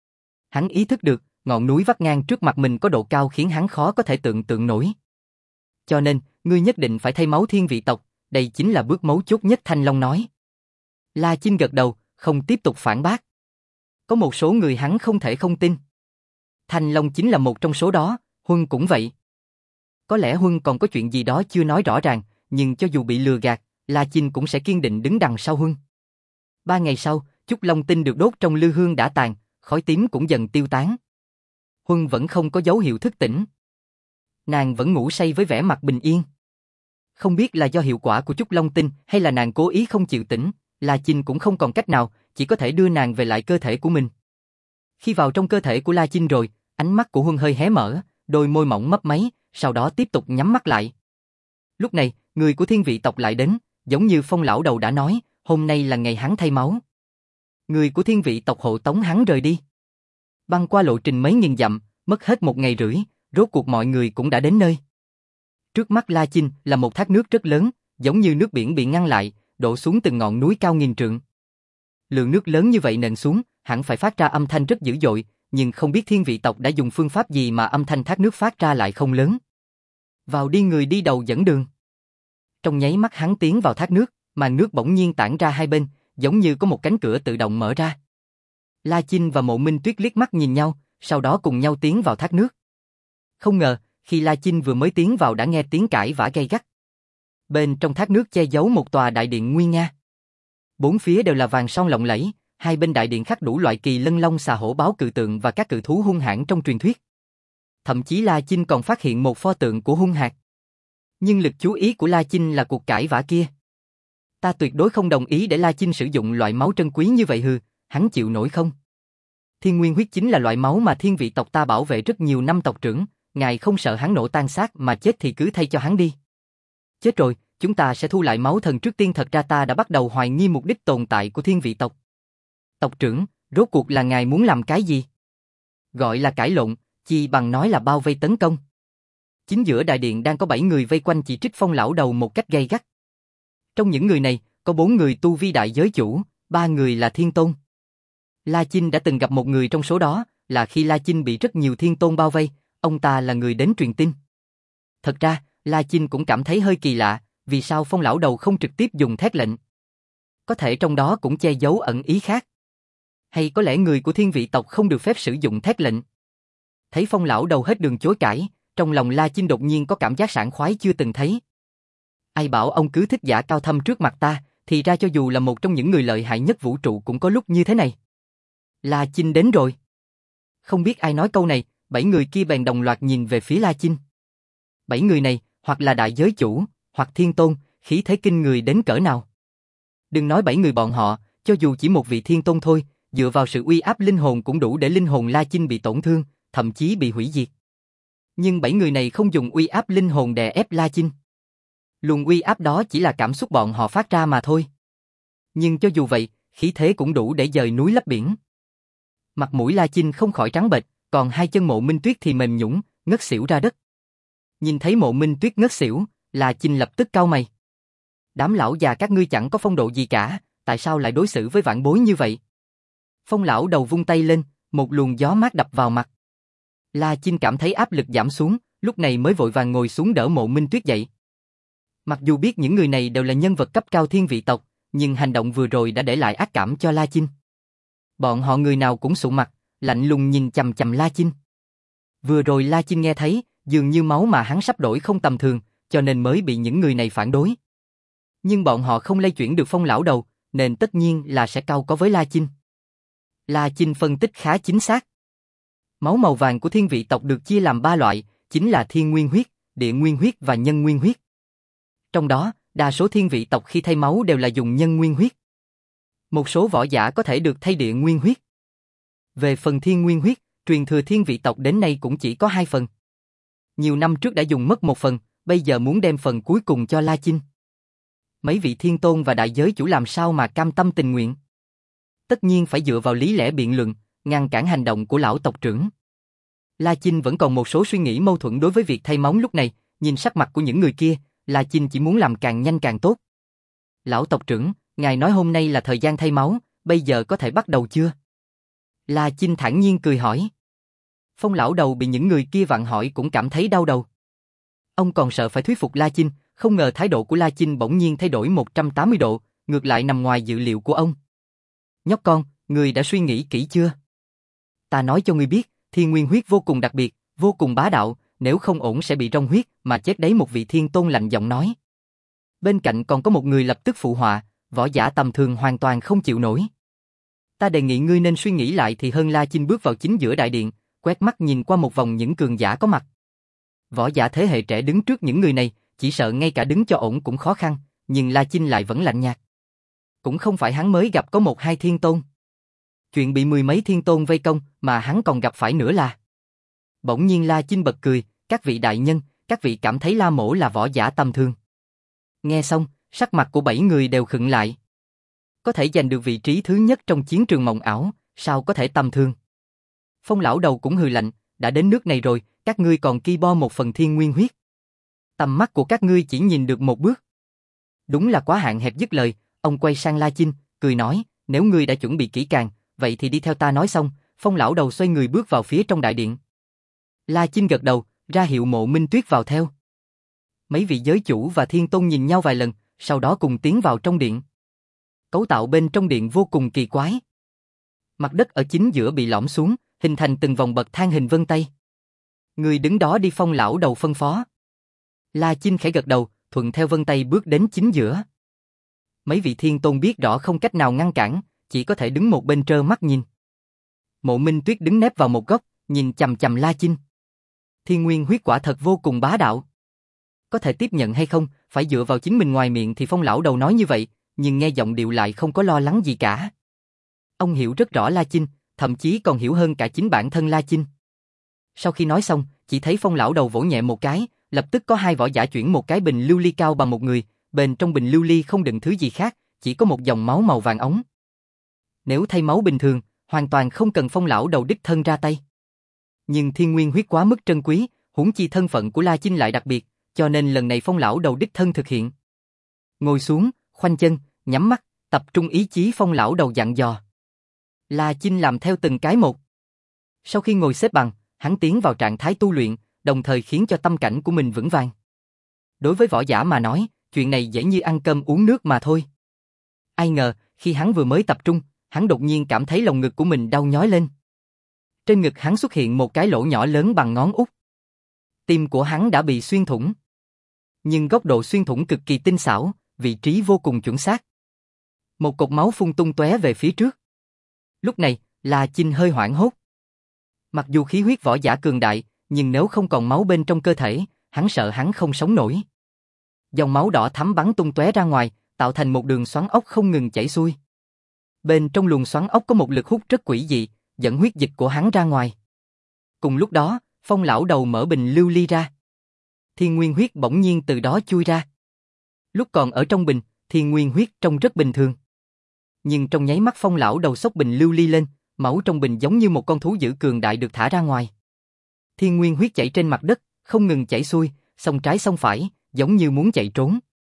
Hắn ý thức được, ngọn núi vắt ngang trước mặt mình có độ cao khiến hắn khó có thể tưởng tượng nổi. Cho nên, ngươi nhất định phải thay máu thiên vị tộc, đây chính là bước mấu chốt nhất. Thanh Long nói. La Chinh gật đầu, không tiếp tục phản bác. Có một số người hắn không thể không tin. Thanh Long chính là một trong số đó, Huân cũng vậy. Có lẽ Huân còn có chuyện gì đó chưa nói rõ ràng, nhưng cho dù bị lừa gạt, La Chinh cũng sẽ kiên định đứng đằng sau Huân. Ba ngày sau, Chúc Long tinh được đốt trong lư hương đã tàn, khói tím cũng dần tiêu tán. Huân vẫn không có dấu hiệu thức tỉnh. Nàng vẫn ngủ say với vẻ mặt bình yên. Không biết là do hiệu quả của Chúc Long tinh hay là nàng cố ý không chịu tỉnh, La Chinh cũng không còn cách nào, chỉ có thể đưa nàng về lại cơ thể của mình. Khi vào trong cơ thể của La Chinh rồi, ánh mắt của Huân hơi hé mở, đôi môi mỏng mấp máy, sau đó tiếp tục nhắm mắt lại. Lúc này, người của thiên vị tộc lại đến, giống như Phong lão đầu đã nói, hôm nay là ngày hắn thay máu. Người của thiên vị tộc hộ tống hắn rời đi. Băng qua lộ trình mấy nghìn dặm, mất hết một ngày rưỡi, rốt cuộc mọi người cũng đã đến nơi. Trước mắt La Chinh là một thác nước rất lớn, giống như nước biển bị ngăn lại, đổ xuống từng ngọn núi cao nghìn trượng. Lượng nước lớn như vậy nện xuống, hẳn phải phát ra âm thanh rất dữ dội, nhưng không biết thiên vị tộc đã dùng phương pháp gì mà âm thanh thác nước phát ra lại không lớn. Vào đi. Người đi đầu dẫn đường. Trong nháy mắt hắn tiến vào thác nước, màn nước bỗng nhiên tản ra hai bên, giống như có một cánh cửa tự động mở ra. La Chinh và Mộ Minh Tuyết liếc mắt nhìn nhau, sau đó cùng nhau tiến vào thác nước. Không ngờ, khi La Chinh vừa mới tiến vào đã nghe tiếng cãi vã gay gắt. Bên trong thác nước che giấu một tòa đại điện nguy nga. Bốn phía đều là vàng son lộng lẫy, Hai bên đại điện khắc đủ loại kỳ lân long xà hổ báo cự tượng và các cự thú hung hãn trong truyền thuyết. Thậm chí La Chinh còn phát hiện một pho tượng của hung hạc. Nhưng lực chú ý của La Chinh là cuộc cãi vã kia. Ta tuyệt đối không đồng ý để La Chinh sử dụng loại máu trân quý như vậy hừ, hắn chịu nổi không? Thiên nguyên huyết chính là loại máu mà thiên vị tộc ta bảo vệ rất nhiều năm tộc trưởng, ngài không sợ hắn nổ tan xác mà chết thì cứ thay cho hắn đi. Chết rồi, chúng ta sẽ thu lại máu thần trước tiên, thật ra ta đã bắt đầu hoài nghi mục đích tồn tại của thiên vị tộc. Tộc trưởng, rốt cuộc là ngài muốn làm cái gì? Gọi là cãi lộn, chi bằng nói là bao vây tấn công. Chính giữa đại điện đang có bảy người vây quanh chỉ trích Phong lão đầu một cách gay gắt. Trong những người này, có bốn người tu vi đại giới chủ, ba người là thiên tôn. La Chinh đã từng gặp một người trong số đó, là khi La Chinh bị rất nhiều thiên tôn bao vây, ông ta là người đến truyền tin. Thật ra, La Chinh cũng cảm thấy hơi kỳ lạ, vì sao Phong lão đầu không trực tiếp dùng thét lệnh? Có thể trong đó cũng che giấu ẩn ý khác. Hay có lẽ người của thiên vị tộc không được phép sử dụng thét lệnh? Thấy Phong lão đầu hết đường chối cãi, trong lòng La Chinh đột nhiên có cảm giác sảng khoái chưa từng thấy. Ai bảo ông cứ thích giả cao thâm trước mặt ta, thì ra cho dù là một trong những người lợi hại nhất vũ trụ cũng có lúc như thế này. La Chinh đến rồi. Không biết ai nói câu này, bảy người kia bèn đồng loạt nhìn về phía La Chinh. Bảy người này, hoặc là đại giới chủ, hoặc thiên tôn, khí thế kinh người đến cỡ nào. Đừng nói bảy người bọn họ, cho dù chỉ một vị thiên tôn thôi, dựa vào sự uy áp linh hồn cũng đủ để linh hồn La Chinh bị tổn thương, thậm chí bị hủy diệt. Nhưng bảy người này không dùng uy áp linh hồn đè ép La Chinh. Luồng uy áp đó chỉ là cảm xúc bọn họ phát ra mà thôi. Nhưng cho dù vậy, khí thế cũng đủ để dời núi lấp biển. Mặt mũi La Chinh không khỏi trắng bệch, còn hai chân Mộ Minh Tuyết thì mềm nhũn, ngất xỉu ra đất. Nhìn thấy Mộ Minh Tuyết ngất xỉu, La Chinh lập tức cau mày. Đám lão già các ngươi chẳng có phong độ gì cả, tại sao lại đối xử với vãn bối như vậy? Phong lão đầu vung tay lên, một luồng gió mát đập vào mặt. La Chinh cảm thấy áp lực giảm xuống, lúc này mới vội vàng ngồi xuống đỡ Mộ Minh Tuyết dậy. Mặc dù biết những người này đều là nhân vật cấp cao thiên vị tộc, nhưng hành động vừa rồi đã để lại ác cảm cho La Chinh. Bọn họ người nào cũng sụ mặt, lạnh lùng nhìn chằm chằm La Chinh. Vừa rồi La Chinh nghe thấy, dường như máu mà hắn sắp đổi không tầm thường, cho nên mới bị những người này phản đối. Nhưng bọn họ không lay chuyển được Phong lão đầu, nên tất nhiên là sẽ cau có với La Chinh. La Chinh phân tích khá chính xác. Máu màu vàng của thiên vị tộc được chia làm ba loại, chính là thiên nguyên huyết, địa nguyên huyết và nhân nguyên huyết. Trong đó, đa số thiên vị tộc khi thay máu đều là dùng nhân nguyên huyết. Một số võ giả có thể được thay địa nguyên huyết. Về phần thiên nguyên huyết, truyền thừa thiên vị tộc đến nay cũng chỉ có hai phần. Nhiều năm trước đã dùng mất một phần, bây giờ muốn đem phần cuối cùng cho La Chinh. Mấy vị thiên tôn và đại giới chủ làm sao mà cam tâm tình nguyện? Tất nhiên phải dựa vào lý lẽ biện luận, ngăn cản hành động của lão tộc trưởng. La Chinh vẫn còn một số suy nghĩ mâu thuẫn đối với việc thay máu lúc này, nhìn sắc mặt của những người kia, La Chinh chỉ muốn làm càng nhanh càng tốt. Lão tộc trưởng, ngài nói hôm nay là thời gian thay máu, bây giờ có thể bắt đầu chưa? La Chinh thản nhiên cười hỏi. Phong lão đầu bị những người kia vặn hỏi cũng cảm thấy đau đầu. Ông còn sợ phải thuyết phục La Chinh, không ngờ thái độ của La Chinh bỗng nhiên thay đổi một trăm tám mươi độ, ngược lại nằm ngoài dự liệu của ông. Nhóc con, ngươi đã suy nghĩ kỹ chưa? Ta nói cho ngươi biết, thiên nguyên huyết vô cùng đặc biệt, vô cùng bá đạo, nếu không ổn sẽ bị rong huyết mà chết đấy, một vị thiên tôn lạnh giọng nói. Bên cạnh còn có một người lập tức phụ họa, võ giả tầm thường hoàn toàn không chịu nổi. Ta đề nghị ngươi nên suy nghĩ lại thì hơn. La Chinh bước vào chính giữa đại điện, quét mắt nhìn qua một vòng những cường giả có mặt. Võ giả thế hệ trẻ đứng trước những người này, chỉ sợ ngay cả đứng cho ổn cũng khó khăn, nhưng La Chinh lại vẫn lạnh nhạt. Cũng không phải hắn mới gặp có một hai thiên tôn. Chuyện bị mười mấy thiên tôn vây công mà hắn còn gặp phải nữa là. Bỗng nhiên La Chinh bật cười, các vị đại nhân, các vị cảm thấy La Mỗ là võ giả tầm thường. Nghe xong, sắc mặt của bảy người đều khựng lại. Có thể giành được vị trí thứ nhất trong chiến trường mộng ảo, sao có thể tầm thường? Phong lão đầu cũng hừ lạnh, đã đến nước này rồi, các ngươi còn ki bo một phần thiên nguyên huyết. Tầm mắt của các ngươi chỉ nhìn được một bước. Đúng là quá hạn hẹp. Dứt lời, ông quay sang La Chinh, cười nói, nếu ngươi đã chuẩn bị kỹ càng, vậy thì đi theo ta. Nói xong, Phong lão đầu xoay người bước vào phía trong đại điện. La Chinh gật đầu, ra hiệu Mộ Minh Tuyết vào theo. Mấy vị giới chủ và thiên tôn nhìn nhau vài lần, sau đó cùng tiến vào trong điện. Cấu tạo bên trong điện vô cùng kỳ quái. Mặt đất ở chính giữa bị lõm xuống, hình thành từng vòng bậc thang hình vân tay. Người đứng đó đi. Phong lão đầu phân phó. La Chinh khẽ gật đầu, thuận theo vân tay bước đến chính giữa. Mấy vị thiên tôn biết rõ không cách nào ngăn cản, chỉ có thể đứng một bên trơ mắt nhìn. Mộ Minh Tuyết đứng nép vào một góc, nhìn chằm chằm La Chinh. Thiên nguyên huyết quả thật vô cùng bá đạo. Có thể tiếp nhận hay không, phải dựa vào chính mình. Ngoài miệng thì Phong lão đầu nói như vậy, nhưng nghe giọng điệu lại không có lo lắng gì cả. Ông hiểu rất rõ La Chinh, thậm chí còn hiểu hơn cả chính bản thân La Chinh. Sau khi nói xong, chỉ thấy Phong lão đầu vỗ nhẹ một cái, lập tức có hai võ giả chuyển một cái bình lưu ly cao bằng một người, bên trong bình lưu ly không đựng thứ gì khác, chỉ có một dòng máu màu vàng óng. Nếu thay máu bình thường, hoàn toàn không cần Phong lão đầu đích thân ra tay. Nhưng thiên nguyên huyết quá mức trân quý, huống chi thân phận của La Chinh lại đặc biệt, cho nên lần này Phong lão đầu đích thân thực hiện. Ngồi xuống, khoanh chân, nhắm mắt, tập trung ý chí. Phong lão đầu dặn dò. La Chinh làm theo từng cái một. Sau khi ngồi xếp bằng, hắn tiến vào trạng thái tu luyện, đồng thời khiến cho tâm cảnh của mình vững vàng. Đối với võ giả mà nói, chuyện này dễ như ăn cơm uống nước mà thôi. Ai ngờ, khi hắn vừa mới tập trung, hắn đột nhiên cảm thấy lồng ngực của mình đau nhói lên. Trên ngực hắn xuất hiện một cái lỗ nhỏ lớn bằng ngón út. Tim của hắn đã bị xuyên thủng. Nhưng góc độ xuyên thủng cực kỳ tinh xảo, vị trí vô cùng chuẩn xác. Một cột máu phun tung tóe về phía trước. Lúc này, La Chinh hơi hoảng hốt. Mặc dù khí huyết võ giả cường đại, nhưng nếu không còn máu bên trong cơ thể, hắn sợ hắn không sống nổi. Dòng máu đỏ thắm bắn tung tóe ra ngoài, tạo thành một đường xoắn ốc không ngừng chảy xuôi. Bên trong luồng xoắn ốc có một lực hút rất quỷ dị, dẫn huyết dịch của hắn ra ngoài. Cùng lúc đó, Phong lão đầu mở bình lưu ly ra. Thiên nguyên huyết bỗng nhiên từ đó chui ra. Lúc còn ở trong bình, thiên nguyên huyết trông rất bình thường. Nhưng trong nháy mắt Phong lão đầu xốc bình lưu ly lên, máu trong bình giống như một con thú dữ cường đại được thả ra ngoài. Thiên nguyên huyết chảy trên mặt đất, không ngừng chảy xuôi, xông trái xông phải, giống như muốn chạy trốn.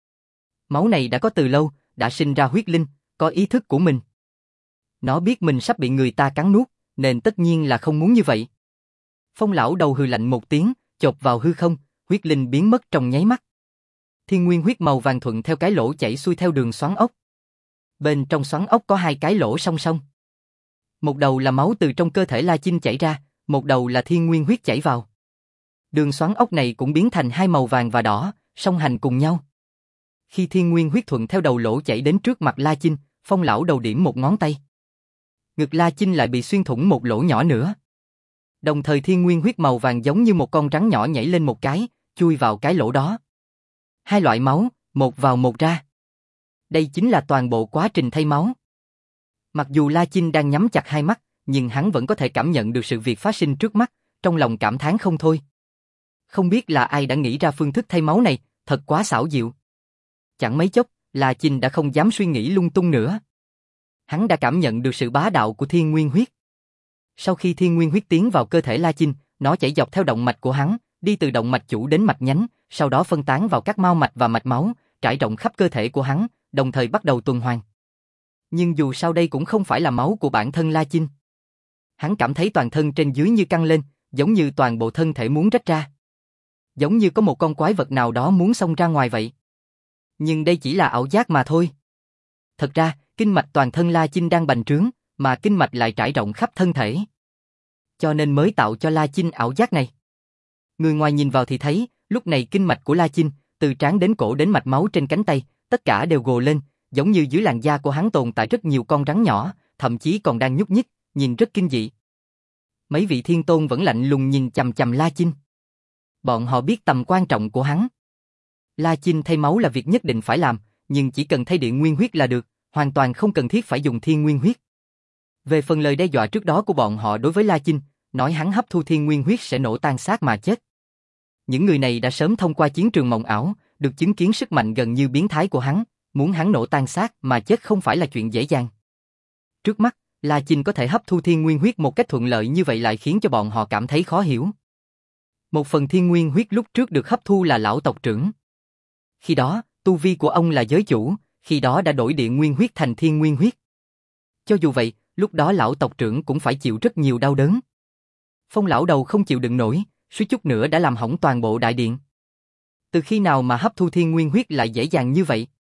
Máu này đã có từ lâu, đã sinh ra huyết linh, có ý thức của mình. Nó biết mình sắp bị người ta cắn nuốt, nên tất nhiên là không muốn như vậy. Phong lão đầu hừ lạnh một tiếng, chộp vào hư không, huyết linh biến mất trong nháy mắt. Thiên nguyên huyết màu vàng thuận theo cái lỗ chảy xuôi theo đường xoắn ốc. Bên trong xoắn ốc có hai cái lỗ song song. Một đầu là máu từ trong cơ thể La Chinh chảy ra, một đầu là thiên nguyên huyết chảy vào. Đường xoắn ốc này cũng biến thành hai màu vàng và đỏ, song hành cùng nhau. Khi thiên nguyên huyết thuận theo đầu lỗ chảy đến trước mặt La Chinh, Phong lão đầu điểm một ngón tay. Ngực La Chinh lại bị xuyên thủng một lỗ nhỏ nữa. Đồng thời thiên nguyên huyết màu vàng giống như một con rắn nhỏ nhảy lên một cái, chui vào cái lỗ đó. Hai loại máu, một vào một ra. Đây chính là toàn bộ quá trình thay máu. Mặc dù La Chinh đang nhắm chặt hai mắt, nhưng hắn vẫn có thể cảm nhận được sự việc phát sinh trước mắt, trong lòng cảm thán không thôi. Không biết là ai đã nghĩ ra phương thức thay máu này, thật quá xảo diệu. Chẳng mấy chốc, La Chinh đã không dám suy nghĩ lung tung nữa. Hắn đã cảm nhận được sự bá đạo của thiên nguyên huyết. Sau khi thiên nguyên huyết tiến vào cơ thể La Chinh, nó chảy dọc theo động mạch của hắn, đi từ động mạch chủ đến mạch nhánh, sau đó phân tán vào các mao mạch và mạch máu, trải rộng khắp cơ thể của hắn, đồng thời bắt đầu tuần hoàn. Nhưng dù sao đây cũng không phải là máu của bản thân La Chinh. Hắn cảm thấy toàn thân trên dưới như căng lên, giống như toàn bộ thân thể muốn rách ra. Giống như có một con quái vật nào đó muốn xông ra ngoài vậy. Nhưng đây chỉ là ảo giác mà thôi. Thật ra, kinh mạch toàn thân La Chinh đang bành trướng, mà kinh mạch lại trải rộng khắp thân thể. Cho nên mới tạo cho La Chinh ảo giác này. Người ngoài nhìn vào thì thấy, lúc này kinh mạch của La Chinh, từ trán đến cổ đến mạch máu trên cánh tay, tất cả đều gồ lên, giống như dưới làn da của hắn tồn tại rất nhiều con rắn nhỏ, thậm chí còn đang nhúc nhích, nhìn rất kinh dị. Mấy vị thiên tôn vẫn lạnh lùng nhìn chằm chằm La Chinh. Bọn họ biết tầm quan trọng của hắn. La Chinh thay máu là việc nhất định phải làm, nhưng chỉ cần thay điện nguyên huyết là được, hoàn toàn không cần thiết phải dùng thiên nguyên huyết. Về phần lời đe dọa trước đó của bọn họ đối với La Chinh, nói hắn hấp thu thiên nguyên huyết sẽ nổ tan xác mà chết. Những người này đã sớm thông qua chiến trường mộng ảo, được chứng kiến sức mạnh gần như biến thái của hắn, muốn hắn nổ tan xác mà chết không phải là chuyện dễ dàng. Trước mắt, La Chinh có thể hấp thu thiên nguyên huyết một cách thuận lợi như vậy lại khiến cho bọn họ cảm thấy khó hiểu. Một phần thiên nguyên huyết lúc trước được hấp thu là lão tộc trưởng. Khi đó, tu vi của ông là giới chủ, khi đó đã đổi điện nguyên huyết thành thiên nguyên huyết. Cho dù vậy, lúc đó lão tộc trưởng cũng phải chịu rất nhiều đau đớn. Phong lão đầu không chịu đựng nổi, suýt chút nữa đã làm hỏng toàn bộ đại điện. Từ khi nào mà hấp thu thiên nguyên huyết lại dễ dàng như vậy?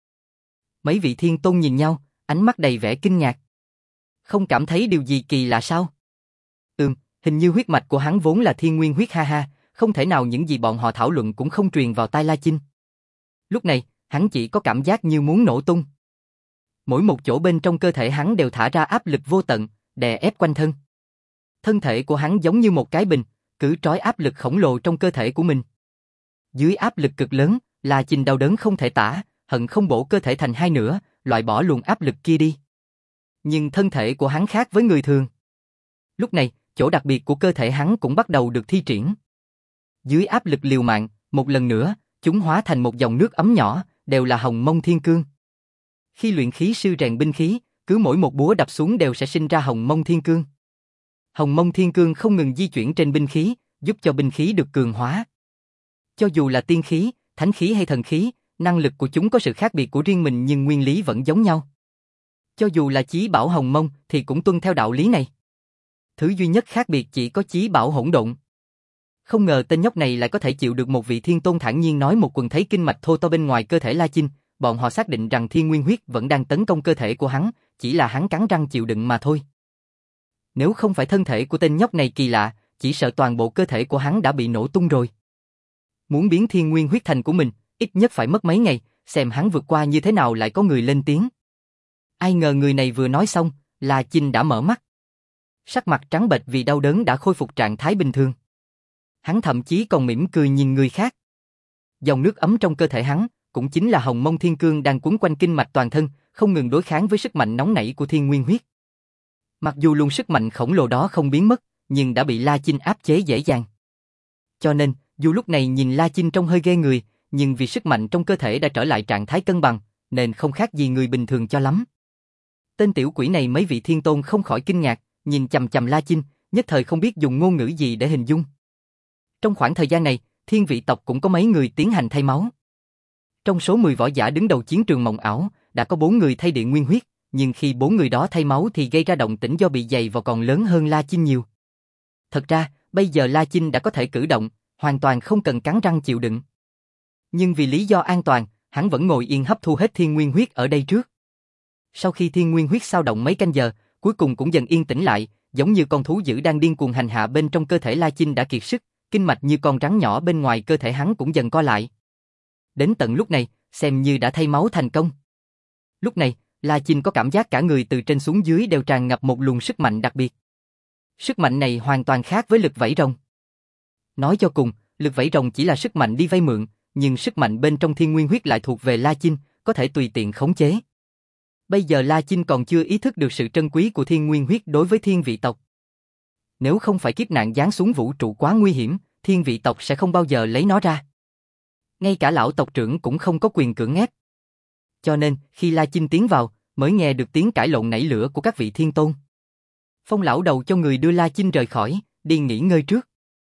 Mấy vị thiên tôn nhìn nhau, ánh mắt đầy vẻ kinh ngạc. Không cảm thấy điều gì kỳ lạ sao? Ừm, hình như huyết mạch của hắn vốn là thiên nguyên huyết ha ha, không thể nào những gì bọn họ thảo luận cũng không truyền vào tai La Chinh. Lúc này, hắn chỉ có cảm giác như muốn nổ tung. Mỗi một chỗ bên trong cơ thể hắn đều thả ra áp lực vô tận, đè ép quanh thân. Thân thể của hắn giống như một cái bình, cứ trói áp lực khổng lồ trong cơ thể của mình. Dưới áp lực cực lớn, La Chinh đau đớn không thể tả, hận không bổ cơ thể thành hai nửa, loại bỏ luồng áp lực kia đi. Nhưng thân thể của hắn khác với người thường. Lúc này, chỗ đặc biệt của cơ thể hắn cũng bắt đầu được thi triển. Dưới áp lực liều mạng, một lần nữa, chúng hóa thành một dòng nước ấm nhỏ, đều là hồng mông thiên cương. Khi luyện khí sư rèn binh khí, cứ mỗi một búa đập xuống đều sẽ sinh ra hồng mông thiên cương. Hồng mông thiên cương không ngừng di chuyển trên binh khí, giúp cho binh khí được cường hóa. Cho dù là tiên khí, thánh khí hay thần khí, năng lực của chúng có sự khác biệt của riêng mình nhưng nguyên lý vẫn giống nhau. Cho dù là chí bảo hồng mông thì cũng tuân theo đạo lý này. Thứ duy nhất khác biệt chỉ có chí bảo hỗn độn. Không ngờ tên nhóc này lại có thể chịu được một vị thiên tôn thản nhiên nói một quần thấy kinh mạch thô to bên ngoài cơ thể La Chinh, bọn họ xác định rằng thiên nguyên huyết vẫn đang tấn công cơ thể của hắn, chỉ là hắn cắn răng chịu đựng mà thôi. Nếu không phải thân thể của tên nhóc này kỳ lạ, chỉ sợ toàn bộ cơ thể của hắn đã bị nổ tung rồi. Muốn biến thiên nguyên huyết thành của mình, ít nhất phải mất mấy ngày, xem hắn vượt qua như thế nào lại có người lên tiếng. Ai ngờ người này vừa nói xong, La Chinh đã mở mắt. Sắc mặt trắng bệch vì đau đớn đã khôi phục trạng thái bình thường. Hắn thậm chí còn mỉm cười nhìn người khác. Dòng nước ấm trong cơ thể hắn, cũng chính là hồng mông thiên cương đang quấn quanh kinh mạch toàn thân, không ngừng đối kháng với sức mạnh nóng nảy của thiên nguyên huyết. Mặc dù luồng sức mạnh khổng lồ đó không biến mất, nhưng đã bị La Chinh áp chế dễ dàng. Cho nên, dù lúc này nhìn La Chinh trông hơi ghê người, nhưng vì sức mạnh trong cơ thể đã trở lại trạng thái cân bằng, nên không khác gì người bình thường cho lắm. Tên tiểu quỷ này mấy vị thiên tôn không khỏi kinh ngạc, nhìn chằm chằm La Chinh, nhất thời không biết dùng ngôn ngữ gì để hình dung. Trong khoảng thời gian này, thiên vị tộc cũng có mấy người tiến hành thay máu. Trong số mười võ giả đứng đầu chiến trường mộng ảo, đã có bốn người thay điện nguyên huyết, nhưng khi bốn người đó thay máu thì gây ra động tĩnh do bị dày vào còn lớn hơn La Chinh nhiều. Thật ra, bây giờ La Chinh đã có thể cử động, hoàn toàn không cần cắn răng chịu đựng. Nhưng vì lý do an toàn, hắn vẫn ngồi yên hấp thu hết thiên nguyên huyết ở đây trước. Sau khi thiên nguyên huyết xao động mấy canh giờ, cuối cùng cũng dần yên tĩnh lại, giống như con thú dữ đang điên cuồng hành hạ bên trong cơ thể La Chinh đã kiệt sức, kinh mạch như con rắn nhỏ bên ngoài cơ thể hắn cũng dần co lại. Đến tận lúc này, xem như đã thay máu thành công. Lúc này, La Chinh có cảm giác cả người từ trên xuống dưới đều tràn ngập một luồng sức mạnh đặc biệt. Sức mạnh này hoàn toàn khác với lực vảy rồng. Nói cho cùng, lực vảy rồng chỉ là sức mạnh đi vay mượn, nhưng sức mạnh bên trong thiên nguyên huyết lại thuộc về La Chinh, có thể tùy tiện khống chế. Bây giờ La Chinh còn chưa ý thức được sự trân quý của thiên nguyên huyết đối với thiên vị tộc. Nếu không phải kiếp nạn giáng xuống vũ trụ quá nguy hiểm, thiên vị tộc sẽ không bao giờ lấy nó ra. Ngay cả lão tộc trưởng cũng không có quyền cưỡng ép. Cho nên, khi La Chinh tiến vào, mới nghe được tiếng cãi lộn nảy lửa của các vị thiên tôn. Phong lão đầu cho người đưa La Chinh rời khỏi, đi nghỉ ngơi trước.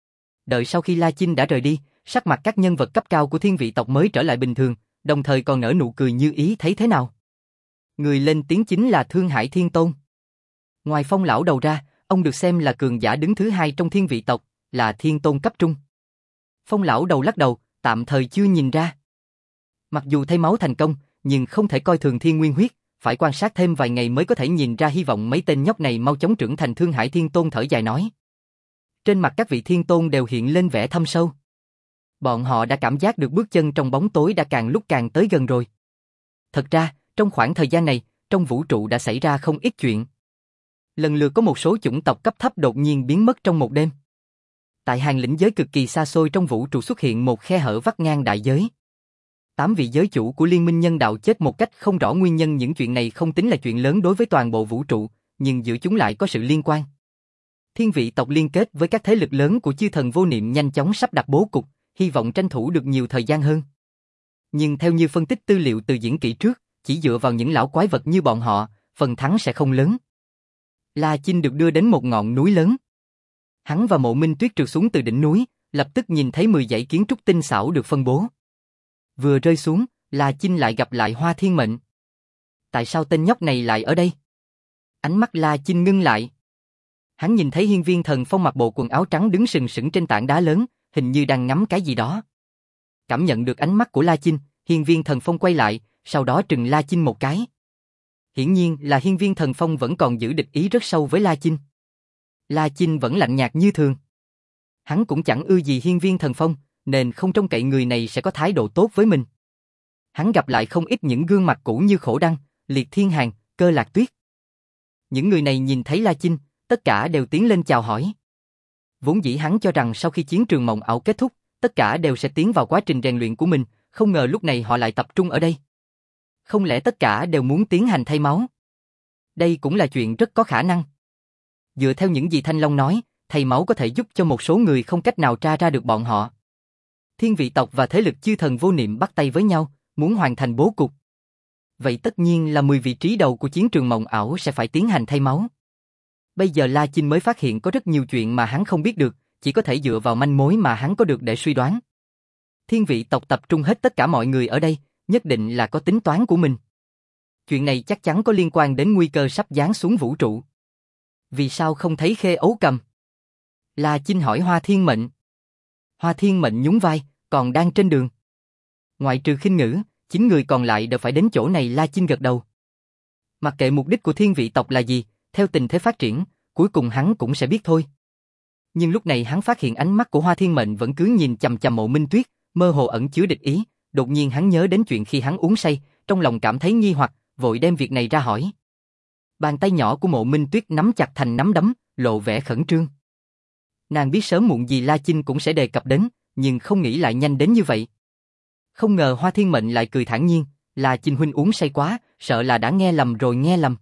Đợi sau khi La Chinh đã rời đi, sắc mặt các nhân vật cấp cao của thiên vị tộc mới trở lại bình thường, đồng thời còn nở nụ cười như ý thấy thế nào. Người lên tiếng chính là Thương Hải Thiên Tôn. Ngoài Phong lão đầu ra, ông được xem là cường giả đứng thứ hai trong thiên vị tộc, là thiên tôn cấp trung. Phong lão đầu lắc đầu, tạm thời chưa nhìn ra. Mặc dù thay máu thành công, nhưng không thể coi thường thiên nguyên huyết, phải quan sát thêm vài ngày mới có thể nhìn ra hy vọng mấy tên nhóc này mau chóng trưởng thành. Thương Hải Thiên Tôn thở dài nói. Trên mặt các vị thiên tôn đều hiện lên vẻ thâm sâu. Bọn họ đã cảm giác được bước chân trong bóng tối đã càng lúc càng tới gần rồi. Thật ra, trong khoảng thời gian này, trong vũ trụ đã xảy ra không ít chuyện. Lần lượt có một số chủng tộc cấp thấp đột nhiên biến mất trong một đêm. Tại hàng lĩnh giới cực kỳ xa xôi trong vũ trụ xuất hiện một khe hở vắt ngang đại giới. Tám vị giới chủ của Liên minh Nhân Đạo chết một cách không rõ nguyên nhân. Những chuyện này không tính là chuyện lớn đối với toàn bộ vũ trụ, nhưng giữa chúng lại có sự liên quan. Thiên vị tộc liên kết với các thế lực lớn của chư thần vô niệm nhanh chóng sắp đặt bố cục, hy vọng tranh thủ được nhiều thời gian hơn. Nhưng theo như phân tích tư liệu từ diễn kỹ trước, chỉ dựa vào những lão quái vật như bọn họ, phần thắng sẽ không lớn. La Chinh được đưa đến một ngọn núi lớn. Hắn và Mộ Minh Tuyết trượt xuống từ đỉnh núi, lập tức nhìn thấy mười dãy kiến trúc tinh xảo được phân bố. Vừa rơi xuống, La Chinh lại gặp lại Hoa Thiên Mệnh. Tại sao tên nhóc này lại ở đây? Ánh mắt La Chinh ngưng lại. Hắn nhìn thấy Hiên Viên Thần Phong mặc bộ quần áo trắng đứng sừng sững trên tảng đá lớn, hình như đang ngắm cái gì đó. Cảm nhận được ánh mắt của La Chinh, Hiên Viên Thần Phong quay lại, sau đó trừng La Chinh một cái. Hiển nhiên là Hiên Viên Thần Phong vẫn còn giữ địch ý rất sâu với La Chinh. La Chinh vẫn lạnh nhạt như thường. Hắn cũng chẳng ưa gì Hiên Viên Thần Phong, nên không trông cậy người này sẽ có thái độ tốt với mình. Hắn gặp lại không ít những gương mặt cũ như Khổ Đăng, Liệt Thiên Hàn, Cơ Lạc Tuyết. Những người này nhìn thấy La Chinh, tất cả đều tiến lên chào hỏi. Vốn dĩ hắn cho rằng sau khi chiến trường mộng ảo kết thúc, tất cả đều sẽ tiến vào quá trình rèn luyện của mình, không ngờ lúc này họ lại tập trung ở đây. Không lẽ tất cả đều muốn tiến hành thay máu? Đây cũng là chuyện rất có khả năng. Dựa theo những gì Thanh Long nói, thay máu có thể giúp cho một số người không cách nào tra ra được bọn họ. Thiên vị tộc và thế lực chư thần vô niệm bắt tay với nhau, muốn hoàn thành bố cục. Vậy tất nhiên là mười vị trí đầu của chiến trường mộng ảo sẽ phải tiến hành thay máu. Bây giờ La Chinh mới phát hiện có rất nhiều chuyện mà hắn không biết được, chỉ có thể dựa vào manh mối mà hắn có được để suy đoán. Thiên vị tộc tập trung hết tất cả mọi người ở đây, nhất định là có tính toán của mình. Chuyện này chắc chắn có liên quan đến nguy cơ sắp giáng xuống vũ trụ. Vì sao không thấy Khê Ấu Cầm? La Chinh hỏi Hoa Thiên Mệnh. Hoa Thiên Mệnh nhún vai, còn đang trên đường. Ngoại trừ Khinh Ngữ, chín người còn lại đều phải đến chỗ này. La Chinh gật đầu. Mặc kệ mục đích của thiên vị tộc là gì, theo tình thế phát triển, cuối cùng hắn cũng sẽ biết thôi. Nhưng lúc này hắn phát hiện ánh mắt của Hoa Thiên Mệnh vẫn cứ nhìn chằm chằm Mộ Minh Tuyết, mơ hồ ẩn chứa địch ý. Đột nhiên hắn nhớ đến chuyện khi hắn uống say, trong lòng cảm thấy nghi hoặc, vội đem việc này ra hỏi. Bàn tay nhỏ của Mộ Minh Tuyết nắm chặt thành nắm đấm, lộ vẻ khẩn trương. Nàng biết sớm muộn gì La Chinh cũng sẽ đề cập đến, nhưng không nghĩ lại nhanh đến như vậy. Không ngờ Hoa Thiên Mệnh lại cười thản nhiên, La Chinh huynh uống say quá, sợ là đã nghe lầm rồi nghe lầm.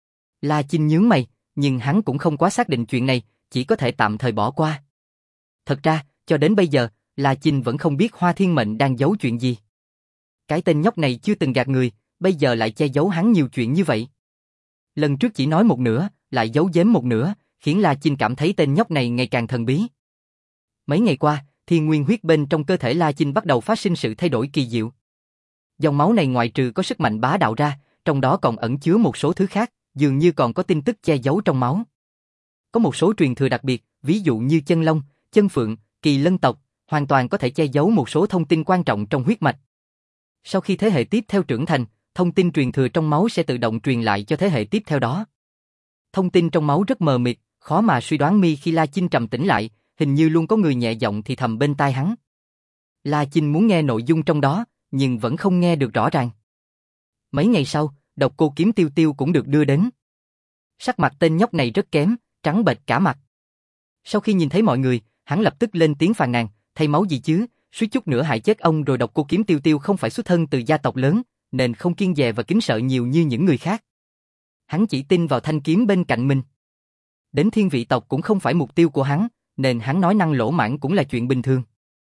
La Chinh nhướng mày, nhưng hắn cũng không quá xác định chuyện này, chỉ có thể tạm thời bỏ qua. Thật ra, cho đến bây giờ, La Chinh vẫn không biết Hoa Thiên Mệnh đang giấu chuyện gì. Cái tên nhóc này chưa từng gạt người, bây giờ lại che giấu hắn nhiều chuyện như vậy. Lần trước chỉ nói một nửa, lại giấu giếm một nửa, khiến La Chinh cảm thấy tên nhóc này ngày càng thần bí. Mấy ngày qua, thiên nguyên huyết bên trong cơ thể La Chinh bắt đầu phát sinh sự thay đổi kỳ diệu. Dòng máu này ngoại trừ có sức mạnh bá đạo ra, trong đó còn ẩn chứa một số thứ khác, dường như còn có tin tức che giấu trong máu. Có một số truyền thừa đặc biệt, ví dụ như chân long, chân phượng, kỳ lân tộc, hoàn toàn có thể che giấu một số thông tin quan trọng trong huyết mạch. Sau khi thế hệ tiếp theo trưởng thành, thông tin truyền thừa trong máu sẽ tự động truyền lại cho thế hệ tiếp theo đó. Thông tin trong máu rất mờ mịt, khó mà suy đoán. Mi khi La Chinh trầm tĩnh lại, hình như luôn có người nhẹ giọng thì thầm bên tai hắn. La Chinh muốn nghe nội dung trong đó, nhưng vẫn không nghe được rõ ràng. Mấy ngày sau, Độc Cô Kiếm Tiêu Tiêu cũng được đưa đến. Sắc mặt tên nhóc này rất kém, trắng bệch cả mặt. Sau khi nhìn thấy mọi người, hắn lập tức lên tiếng phàn nàn, thay máu gì chứ, suýt chút nữa hại chết ông rồi. Độc Cô Kiếm Tiêu Tiêu không phải xuất thân từ gia tộc lớn, nên không kiêng dè và kính sợ nhiều như những người khác. Hắn chỉ tin vào thanh kiếm bên cạnh mình. Đến thiên vị tộc cũng không phải mục tiêu của hắn, nên hắn nói năng lỗ mãng cũng là chuyện bình thường.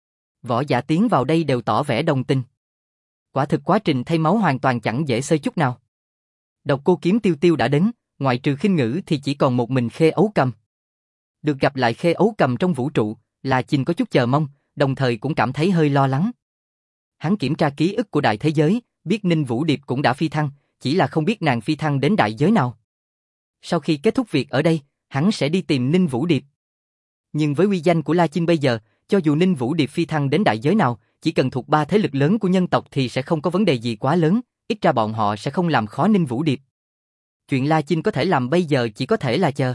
Võ giả tiến vào đây đều tỏ vẻ đồng tình. Quả thực quá trình thay máu hoàn toàn chẳng dễ xơi chút nào. Độc Cô Kiếm Tiêu Tiêu đã đến, ngoại trừ Khinh Ngữ thì chỉ còn một mình Khê Ấu Cầm. Được gặp lại Khê Ấu Cầm trong vũ trụ, La Chinh có chút chờ mong, đồng thời cũng cảm thấy hơi lo lắng. Hắn kiểm tra ký ức của đại thế giới, biết Ninh Vũ Điệp cũng đã phi thăng, chỉ là không biết nàng phi thăng đến đại giới nào. Sau khi kết thúc việc ở đây, hắn sẽ đi tìm Ninh Vũ Điệp. Nhưng với uy danh của La Chinh bây giờ, cho dù Ninh Vũ Điệp phi thăng đến đại giới nào, chỉ cần thuộc ba thế lực lớn của nhân tộc thì sẽ không có vấn đề gì quá lớn, ít ra bọn họ sẽ không làm khó Ninh Vũ Điệp. Chuyện La Chinh có thể làm bây giờ chỉ có thể là chờ.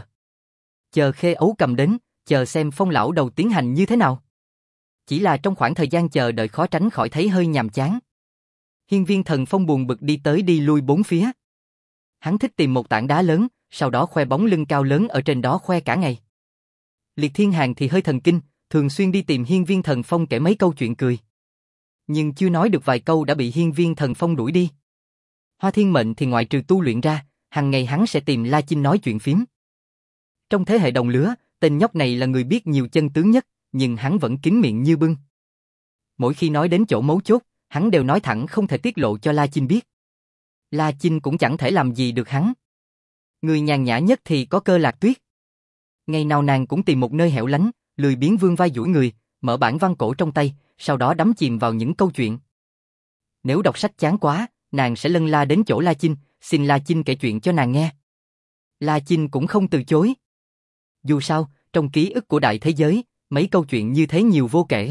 Chờ Khê Ấu Cầm đến, chờ xem Phong lão đầu tiến hành như thế nào. Chỉ là trong khoảng thời gian chờ đợi khó tránh khỏi thấy hơi nhàm chán. Hiên Viên Thần Phong buồn bực đi tới đi lui bốn phía. Hắn thích tìm một tảng đá lớn, sau đó khoe bóng lưng cao lớn ở trên đó khoe cả ngày. Liệt Thiên Hàn thì hơi thần kinh, thường xuyên đi tìm Hiên Viên Thần Phong kể mấy câu chuyện cười. Nhưng chưa nói được vài câu đã bị Hiên Viên Thần Phong đuổi đi. Hoa Thiên Mệnh thì ngoại trừ tu luyện ra, hàng ngày hắn sẽ tìm La Chinh nói chuyện phím. Trong thế hệ đồng lứa, tên nhóc này là người biết nhiều chân tướng nhất, nhưng hắn vẫn kín miệng như bưng. Mỗi khi nói đến chỗ mấu chốt, hắn đều nói thẳng không thể tiết lộ cho La Chinh biết. La Chinh cũng chẳng thể làm gì được hắn. Người nhàn nhã nhất thì có Cơ Lạc Tuyết. Ngày nào nàng cũng tìm một nơi hẻo lánh, lười biếng vươn vai duỗi người, mở bản văn cổ trong tay, sau đó đắm chìm vào những câu chuyện. Nếu đọc sách chán quá, nàng sẽ lân la đến chỗ La Chinh, xin La Chinh kể chuyện cho nàng nghe. La Chinh cũng không từ chối. Dù sao, trong ký ức của đại thế giới, mấy câu chuyện như thế nhiều vô kể.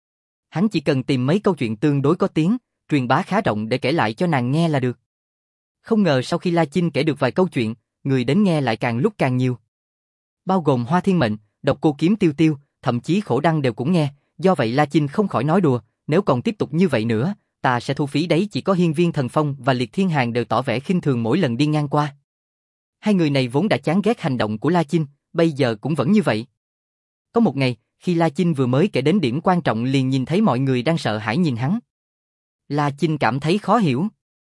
Hắn chỉ cần tìm mấy câu chuyện tương đối có tiếng, truyền bá khá rộng để kể lại cho nàng nghe là được. Không ngờ sau khi La Chinh kể được vài câu chuyện, người đến nghe lại càng lúc càng nhiều. Bao gồm Hoa Thiên Mệnh, Độc Cô Kiếm Tiêu Tiêu, thậm chí Khổ Đăng đều cũng nghe, do vậy La Chinh không khỏi nói đùa, nếu còn tiếp tục như vậy nữa, ta sẽ thu phí đấy. Chỉ có Hiên Viên Thần Phong và Liệt Thiên Hàn đều tỏ vẻ khinh thường mỗi lần đi ngang qua. Hai người này vốn đã chán ghét hành động của La Chinh, bây giờ cũng vẫn như vậy. Có một ngày, khi La Chinh vừa mới kể đến điểm quan trọng liền nhìn thấy mọi người đang sợ hãi nhìn hắn. La Chinh cảm thấy khó hiểu.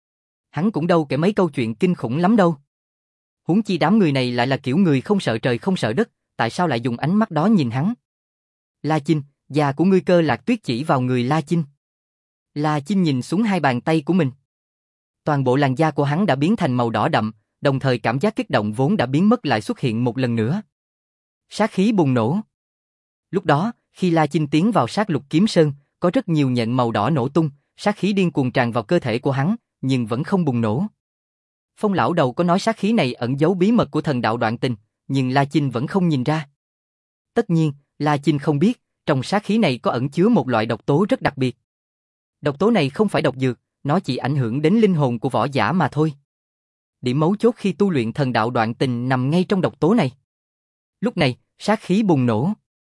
Hắn cũng đâu kể mấy câu chuyện kinh khủng lắm đâu. Huống chi đám người này lại là kiểu người không sợ trời không sợ đất, tại sao lại dùng ánh mắt đó nhìn hắn? La Chinh, da của ngươi. Cơ Lạc Tuyết chỉ vào người La Chinh. La Chinh nhìn xuống hai bàn tay của mình. Toàn bộ làn da của hắn đã biến thành màu đỏ đậm, đồng thời cảm giác kích động vốn đã biến mất lại xuất hiện một lần nữa. Sát khí bùng nổ. Lúc đó, khi La Chinh tiến vào sát lục kiếm sơn, có rất nhiều nhện màu đỏ nổ tung, sát khí điên cuồng tràn vào cơ thể của hắn, nhưng vẫn không bùng nổ. Phong lão đầu có nói sát khí này ẩn giấu bí mật của thần đạo đoạn tình, nhưng La Chinh vẫn không nhìn ra. Tất nhiên, La Chinh không biết, trong sát khí này có ẩn chứa một loại độc tố rất đặc biệt. Độc tố này không phải độc dược, nó chỉ ảnh hưởng đến linh hồn của võ giả mà thôi. Điểm mấu chốt khi tu luyện thần đạo đoạn tình nằm ngay trong độc tố này. Lúc này, sát khí bùng nổ.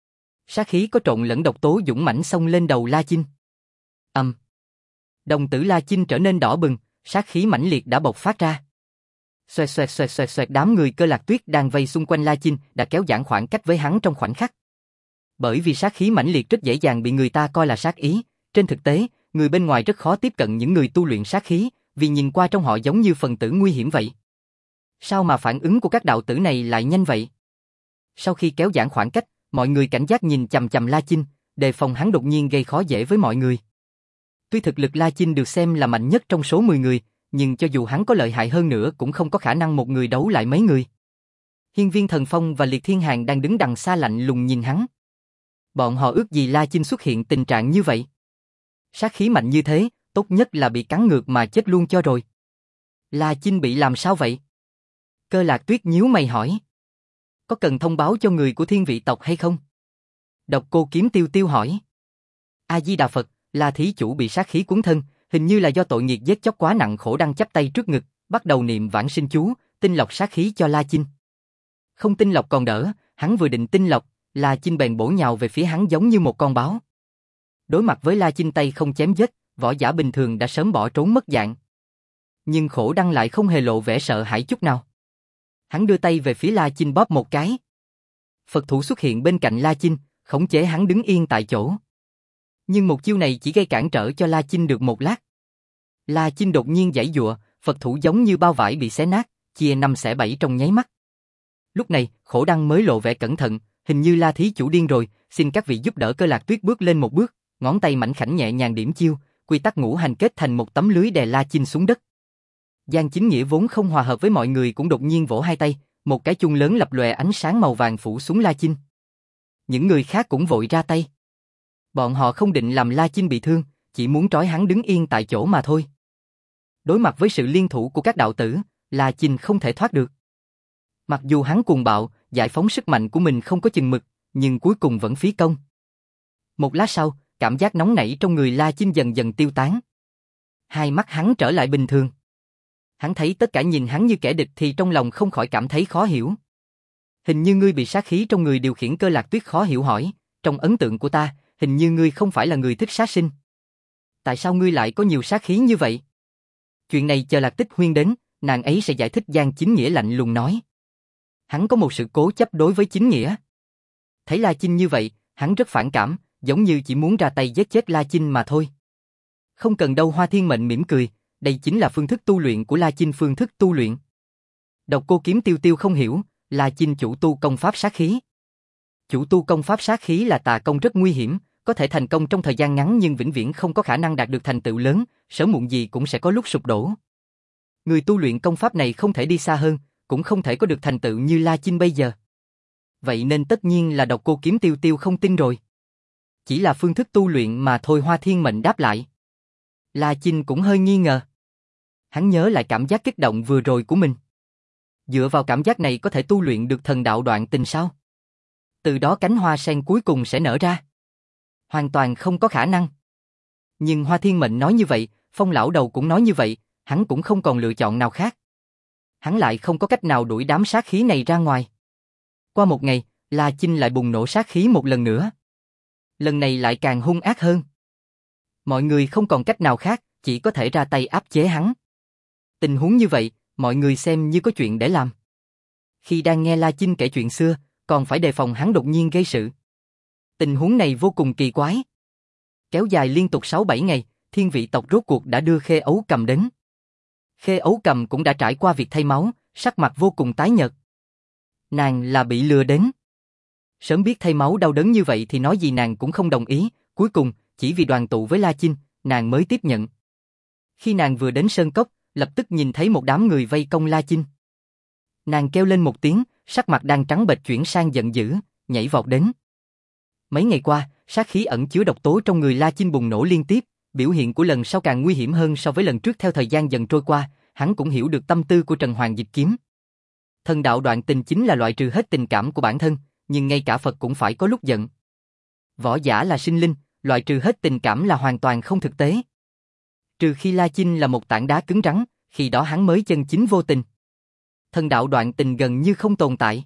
Sát khí có trộn lẫn độc tố dũng mãnh xông lên đầu La Chinh. Ầm. Um. Đồng tử La Chinh trở nên đỏ bừng, sát khí mãnh liệt đã bộc phát ra. Xoẹt xoẹt xoẹt xoẹt xoẹt, đám người Cơ Lạc Tuyết đang vây xung quanh La Chinh đã kéo giãn khoảng cách với hắn trong khoảnh khắc. Bởi vì sát khí mãnh liệt rất dễ dàng bị người ta coi là sát ý, trên thực tế, người bên ngoài rất khó tiếp cận những người tu luyện sát khí, vì nhìn qua trong họ giống như phần tử nguy hiểm vậy. Sao mà phản ứng của các đạo tử này lại nhanh vậy? Sau khi kéo giãn khoảng cách, mọi người cảnh giác nhìn chằm chằm La Chinh, đề phòng hắn đột nhiên gây khó dễ với mọi người. Tuy thực lực La Chinh được xem là mạnh nhất trong số mười người, nhưng cho dù hắn có lợi hại hơn nữa cũng không có khả năng một người đấu lại mấy người. Hiên Viên Thần Phong và Liệt Thiên Hàn đang đứng đằng xa lạnh lùng nhìn hắn. Bọn họ ước gì La Chinh xuất hiện tình trạng như vậy. Sát khí mạnh như thế, tốt nhất là bị cắn ngược mà chết luôn cho rồi. La Chinh bị làm sao vậy? Cơ Lạc Tuyết nhíu mày hỏi. Có cần thông báo cho người của Thiên Vị tộc hay không? Độc Cô Kiếm Tiêu Tiêu hỏi. A Di Đà Phật, La thí chủ bị sát khí cuốn thân, hình như là do tội nghiệp giết chóc quá nặng. Khổ Đăng chắp tay trước ngực, bắt đầu niệm vãng sinh chú, tinh lọc sát khí cho La Chinh. Không tinh lọc còn đỡ, hắn vừa định tinh lọc, La Chinh bèn bổ nhào về phía hắn giống như một con báo. Đối mặt với La Chinh tay không chém giết, võ giả bình thường đã sớm bỏ trốn mất dạng. Nhưng Khổ Đăng lại không hề lộ vẻ sợ hãi chút nào. Hắn đưa tay về phía La Chinh bóp một cái. Phật thủ xuất hiện bên cạnh La Chinh, khống chế hắn đứng yên tại chỗ. Nhưng một chiêu này chỉ gây cản trở cho La Chinh được một lát. La Chinh đột nhiên giãy giụa, Phật thủ giống như bao vải bị xé nát, chia năm xẻ bảy trong nháy mắt. Lúc này, Khổ Đăng mới lộ vẻ cẩn thận, hình như La thí chủ điên rồi, xin các vị giúp đỡ. Cơ Lạc Tuyết bước lên một bước, ngón tay mảnh khảnh nhẹ nhàng điểm chiêu, quy tắc ngũ hành kết thành một tấm lưới đè La Chinh xuống đất. Giang Chính Nghĩa vốn không hòa hợp với mọi người cũng đột nhiên vỗ hai tay, một cái chung lớn lập lòe ánh sáng màu vàng phủ xuống La Chinh. Những người khác cũng vội ra tay. Bọn họ không định làm La Chinh bị thương, chỉ muốn trói hắn đứng yên tại chỗ mà thôi. Đối mặt với sự liên thủ của các đạo tử, La Chinh không thể thoát được. Mặc dù hắn cuồng bạo, giải phóng sức mạnh của mình không có chừng mực, nhưng cuối cùng vẫn phí công. Một lát sau, cảm giác nóng nảy trong người La Chinh dần dần tiêu tán. Hai mắt hắn trở lại bình thường. Hắn thấy tất cả nhìn hắn như kẻ địch thì trong lòng không khỏi cảm thấy khó hiểu. Hình như ngươi bị sát khí trong người điều khiển. Cơ Lạc Tuyết khó hiểu hỏi, trong ấn tượng của ta, hình như ngươi không phải là người thích sát sinh. Tại sao ngươi lại có nhiều sát khí như vậy? Chuyện này chờ Lạc Tích Huyên đến, nàng ấy sẽ giải thích. Giang Chính Nghĩa lạnh lùng nói. Hắn có một sự cố chấp đối với Chính Nghĩa. Thấy La Chinh như vậy, hắn rất phản cảm, giống như chỉ muốn ra tay giết chết La Chinh mà thôi. Không cần đâu. Hoa Thiên Mệnh mỉm cười, đây chính là phương thức tu luyện của La Chinh. Phương thức tu luyện? Độc Cô Kiếm Tiêu Tiêu không hiểu. La Chinh chủ tu công pháp sát khí. Chủ tu công pháp sát khí là tà công rất nguy hiểm, có thể thành công trong thời gian ngắn nhưng vĩnh viễn không có khả năng đạt được thành tựu lớn, sớm muộn gì cũng sẽ có lúc sụp đổ. Người tu luyện công pháp này không thể đi xa hơn, cũng không thể có được thành tựu như La Chinh bây giờ. Vậy nên tất nhiên là Độc Cô Kiếm Tiêu Tiêu không tin rồi. Chỉ là phương thức tu luyện mà thôi. Hoa Thiên Mệnh đáp lại. La Chinh cũng hơi nghi ngờ. Hắn nhớ lại cảm giác kích động vừa rồi của mình. Dựa vào cảm giác này có thể tu luyện được thần đạo đoạn tình sao? Từ đó cánh hoa sen cuối cùng sẽ nở ra. Hoàn toàn không có khả năng. Nhưng Hoa Thiên Mệnh nói như vậy, Phong lão đầu cũng nói như vậy, hắn cũng không còn lựa chọn nào khác. Hắn lại không có cách nào đuổi đám sát khí này ra ngoài. Qua một ngày, La Chinh lại bùng nổ sát khí một lần nữa. Lần này lại càng hung ác hơn. Mọi người không còn cách nào khác, chỉ có thể ra tay áp chế hắn. Tình huống như vậy, mọi người xem như có chuyện để làm. Khi đang nghe La Chinh kể chuyện xưa, còn phải đề phòng hắn đột nhiên gây sự. Tình huống này vô cùng kỳ quái. Kéo dài liên tục sáu bảy ngày, thiên vị tộc rốt cuộc đã đưa Khê Ấu Cầm đến. Khê Ấu Cầm cũng đã trải qua việc thay máu, sắc mặt vô cùng tái nhợt. Nàng là bị lừa đến. Sớm biết thay máu đau đớn như vậy thì nói gì nàng cũng không đồng ý, cuối cùng, chỉ vì đoàn tụ với La Chinh, nàng mới tiếp nhận. Khi nàng vừa đến sơn cốc, lập tức nhìn thấy một đám người vây công La Chinh. Nàng kêu lên một tiếng, sắc mặt đang trắng bệch chuyển sang giận dữ, nhảy vọt đến. Mấy ngày qua, sát khí ẩn chứa độc tố trong người La Chinh bùng nổ liên tiếp, biểu hiện của lần sau càng nguy hiểm hơn so với lần trước. Theo thời gian dần trôi qua, hắn cũng hiểu được tâm tư của Trần Hoàng Dịch Kiếm. Thần đạo đoạn tình chính là loại trừ hết tình cảm của bản thân, nhưng ngay cả Phật cũng phải có lúc giận. Võ giả là sinh linh, loại trừ hết tình cảm là hoàn toàn không thực tế. Trừ khi La Chinh là một tảng đá cứng rắn, khi đó hắn mới chân chính vô tình. Thần đạo đoạn tình gần như không tồn tại.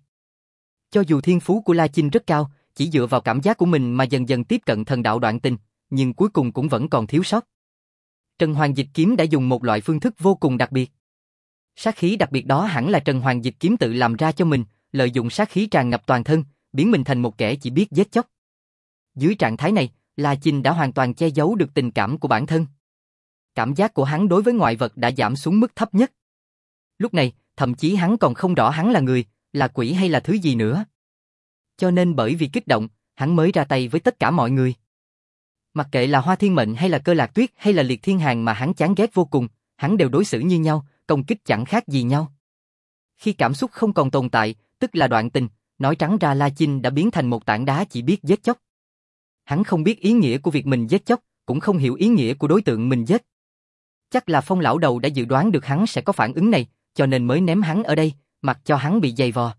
Cho dù thiên phú của La Chinh rất cao, chỉ dựa vào cảm giác của mình mà dần dần tiếp cận thần đạo đoạn tình, nhưng cuối cùng cũng vẫn còn thiếu sót. Trần Hoàng Dịch Kiếm đã dùng một loại phương thức vô cùng đặc biệt. Sát khí đặc biệt đó hẳn là Trần Hoàng Dịch Kiếm tự làm ra cho mình, lợi dụng sát khí tràn ngập toàn thân, biến mình thành một kẻ chỉ biết giết chóc. Dưới trạng thái này, La Chinh đã hoàn toàn che giấu được tình cảm của bản thân. Cảm giác của hắn đối với ngoại vật đã giảm xuống mức thấp nhất. Lúc này, thậm chí hắn còn không rõ hắn là người, là quỷ hay là thứ gì nữa. Cho nên bởi vì kích động, hắn mới ra tay với tất cả mọi người. Mặc kệ là Hoa Thiên Mệnh hay là Cơ Lạc Tuyết hay là Liệt Thiên Hàn mà hắn chán ghét vô cùng, hắn đều đối xử như nhau, công kích chẳng khác gì nhau. Khi cảm xúc không còn tồn tại, tức là đoạn tình, nói trắng ra La Chinh đã biến thành một tảng đá chỉ biết giết chóc. Hắn không biết ý nghĩa của việc mình giết chóc, cũng không hiểu ý nghĩa của đối tượng mình giết. Chắc là Phong lão đầu đã dự đoán được hắn sẽ có phản ứng này, cho nên mới ném hắn ở đây, mặc cho hắn bị giày vò.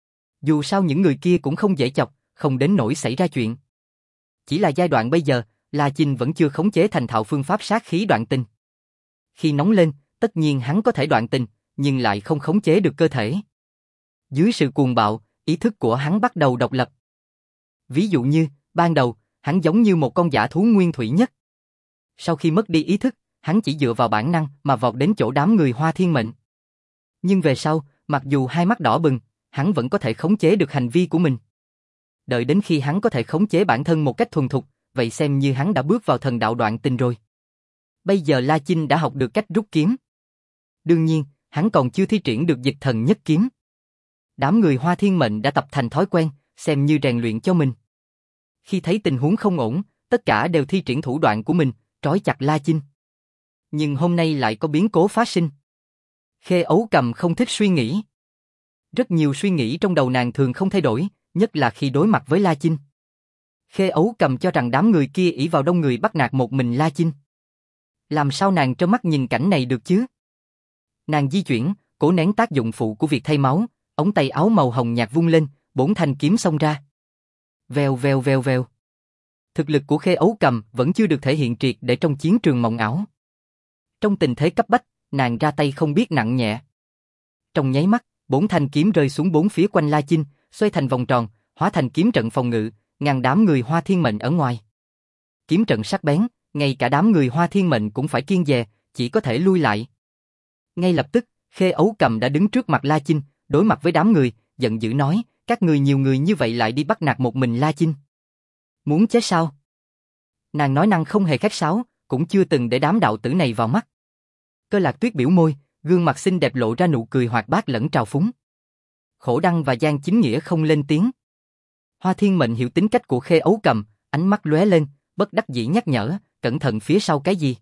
Dù sao những người kia cũng không dễ chọc, không đến nỗi xảy ra chuyện. Chỉ là giai đoạn bây giờ, La Chinh vẫn chưa khống chế thành thạo phương pháp sát khí đoạn tình. Khi nóng lên, tất nhiên hắn có thể đoạn tình, nhưng lại không khống chế được cơ thể. Dưới sự cuồng bạo, ý thức của hắn bắt đầu độc lập. Ví dụ như, ban đầu, hắn giống như một con dã thú nguyên thủy nhất. Sau khi mất đi ý thức, hắn chỉ dựa vào bản năng mà vọt đến chỗ đám người Hoa Thiên Mệnh. Nhưng về sau, mặc dù hai mắt đỏ bừng, hắn vẫn có thể khống chế được hành vi của mình. Đợi đến khi hắn có thể khống chế bản thân một cách thuần thục, vậy xem như hắn đã bước vào thần đạo đoạn tình rồi. Bây giờ La Chinh đã học được cách rút kiếm. Đương nhiên, hắn còn chưa thi triển được dịch thần nhất kiếm. Đám người Hoa Thiên Mệnh đã tập thành thói quen, xem như rèn luyện cho mình. Khi thấy tình huống không ổn, tất cả đều thi triển thủ đoạn của mình, trói chặt La Chinh. Nhưng hôm nay lại có biến cố phát sinh. Khê Ấu Cầm không thích suy nghĩ. Rất nhiều suy nghĩ trong đầu nàng thường không thay đổi, nhất là khi đối mặt với La Chinh. Khê Ấu Cầm cho rằng đám người kia ỷ vào đông người bắt nạt một mình La Chinh. Làm sao nàng trơ mắt nhìn cảnh này được chứ? Nàng di chuyển, cố nén tác dụng phụ của việc thay máu, ống tay áo màu hồng nhạt vung lên, bốn thanh kiếm xông ra. Vèo vèo vèo vèo. Thực lực của Khê Ấu Cầm vẫn chưa được thể hiện triệt để trong chiến trường mộng ảo. Trong tình thế cấp bách, nàng ra tay không biết nặng nhẹ. Trong nháy mắt, bốn thanh kiếm rơi xuống bốn phía quanh La Chinh, xoay thành vòng tròn, hóa thành kiếm trận phòng ngự, ngăn đám người Hoa Thiên Mệnh ở ngoài. Kiếm trận sắc bén, ngay cả đám người Hoa Thiên Mệnh cũng phải kiêng dè, chỉ có thể lui lại. Ngay lập tức, Khê Ấu Cầm đã đứng trước mặt La Chinh, đối mặt với đám người, giận dữ nói, các người nhiều người như vậy lại đi bắt nạt một mình La Chinh. Muốn chết sao? Nàng nói năng không hề khách sáo, cũng chưa từng để đám đạo tử này vào mắt. Cơ Lạc Tuyết biểu môi, gương mặt xinh đẹp lộ ra nụ cười hoạt bát lẫn trào phúng. Khổ Đăng và Giang Chính Nghĩa không lên tiếng. Hoa Thiên Mệnh hiểu tính cách của Khê Ấu Cầm, ánh mắt lóe lên, bất đắc dĩ nhắc nhở, cẩn thận phía sau cái gì.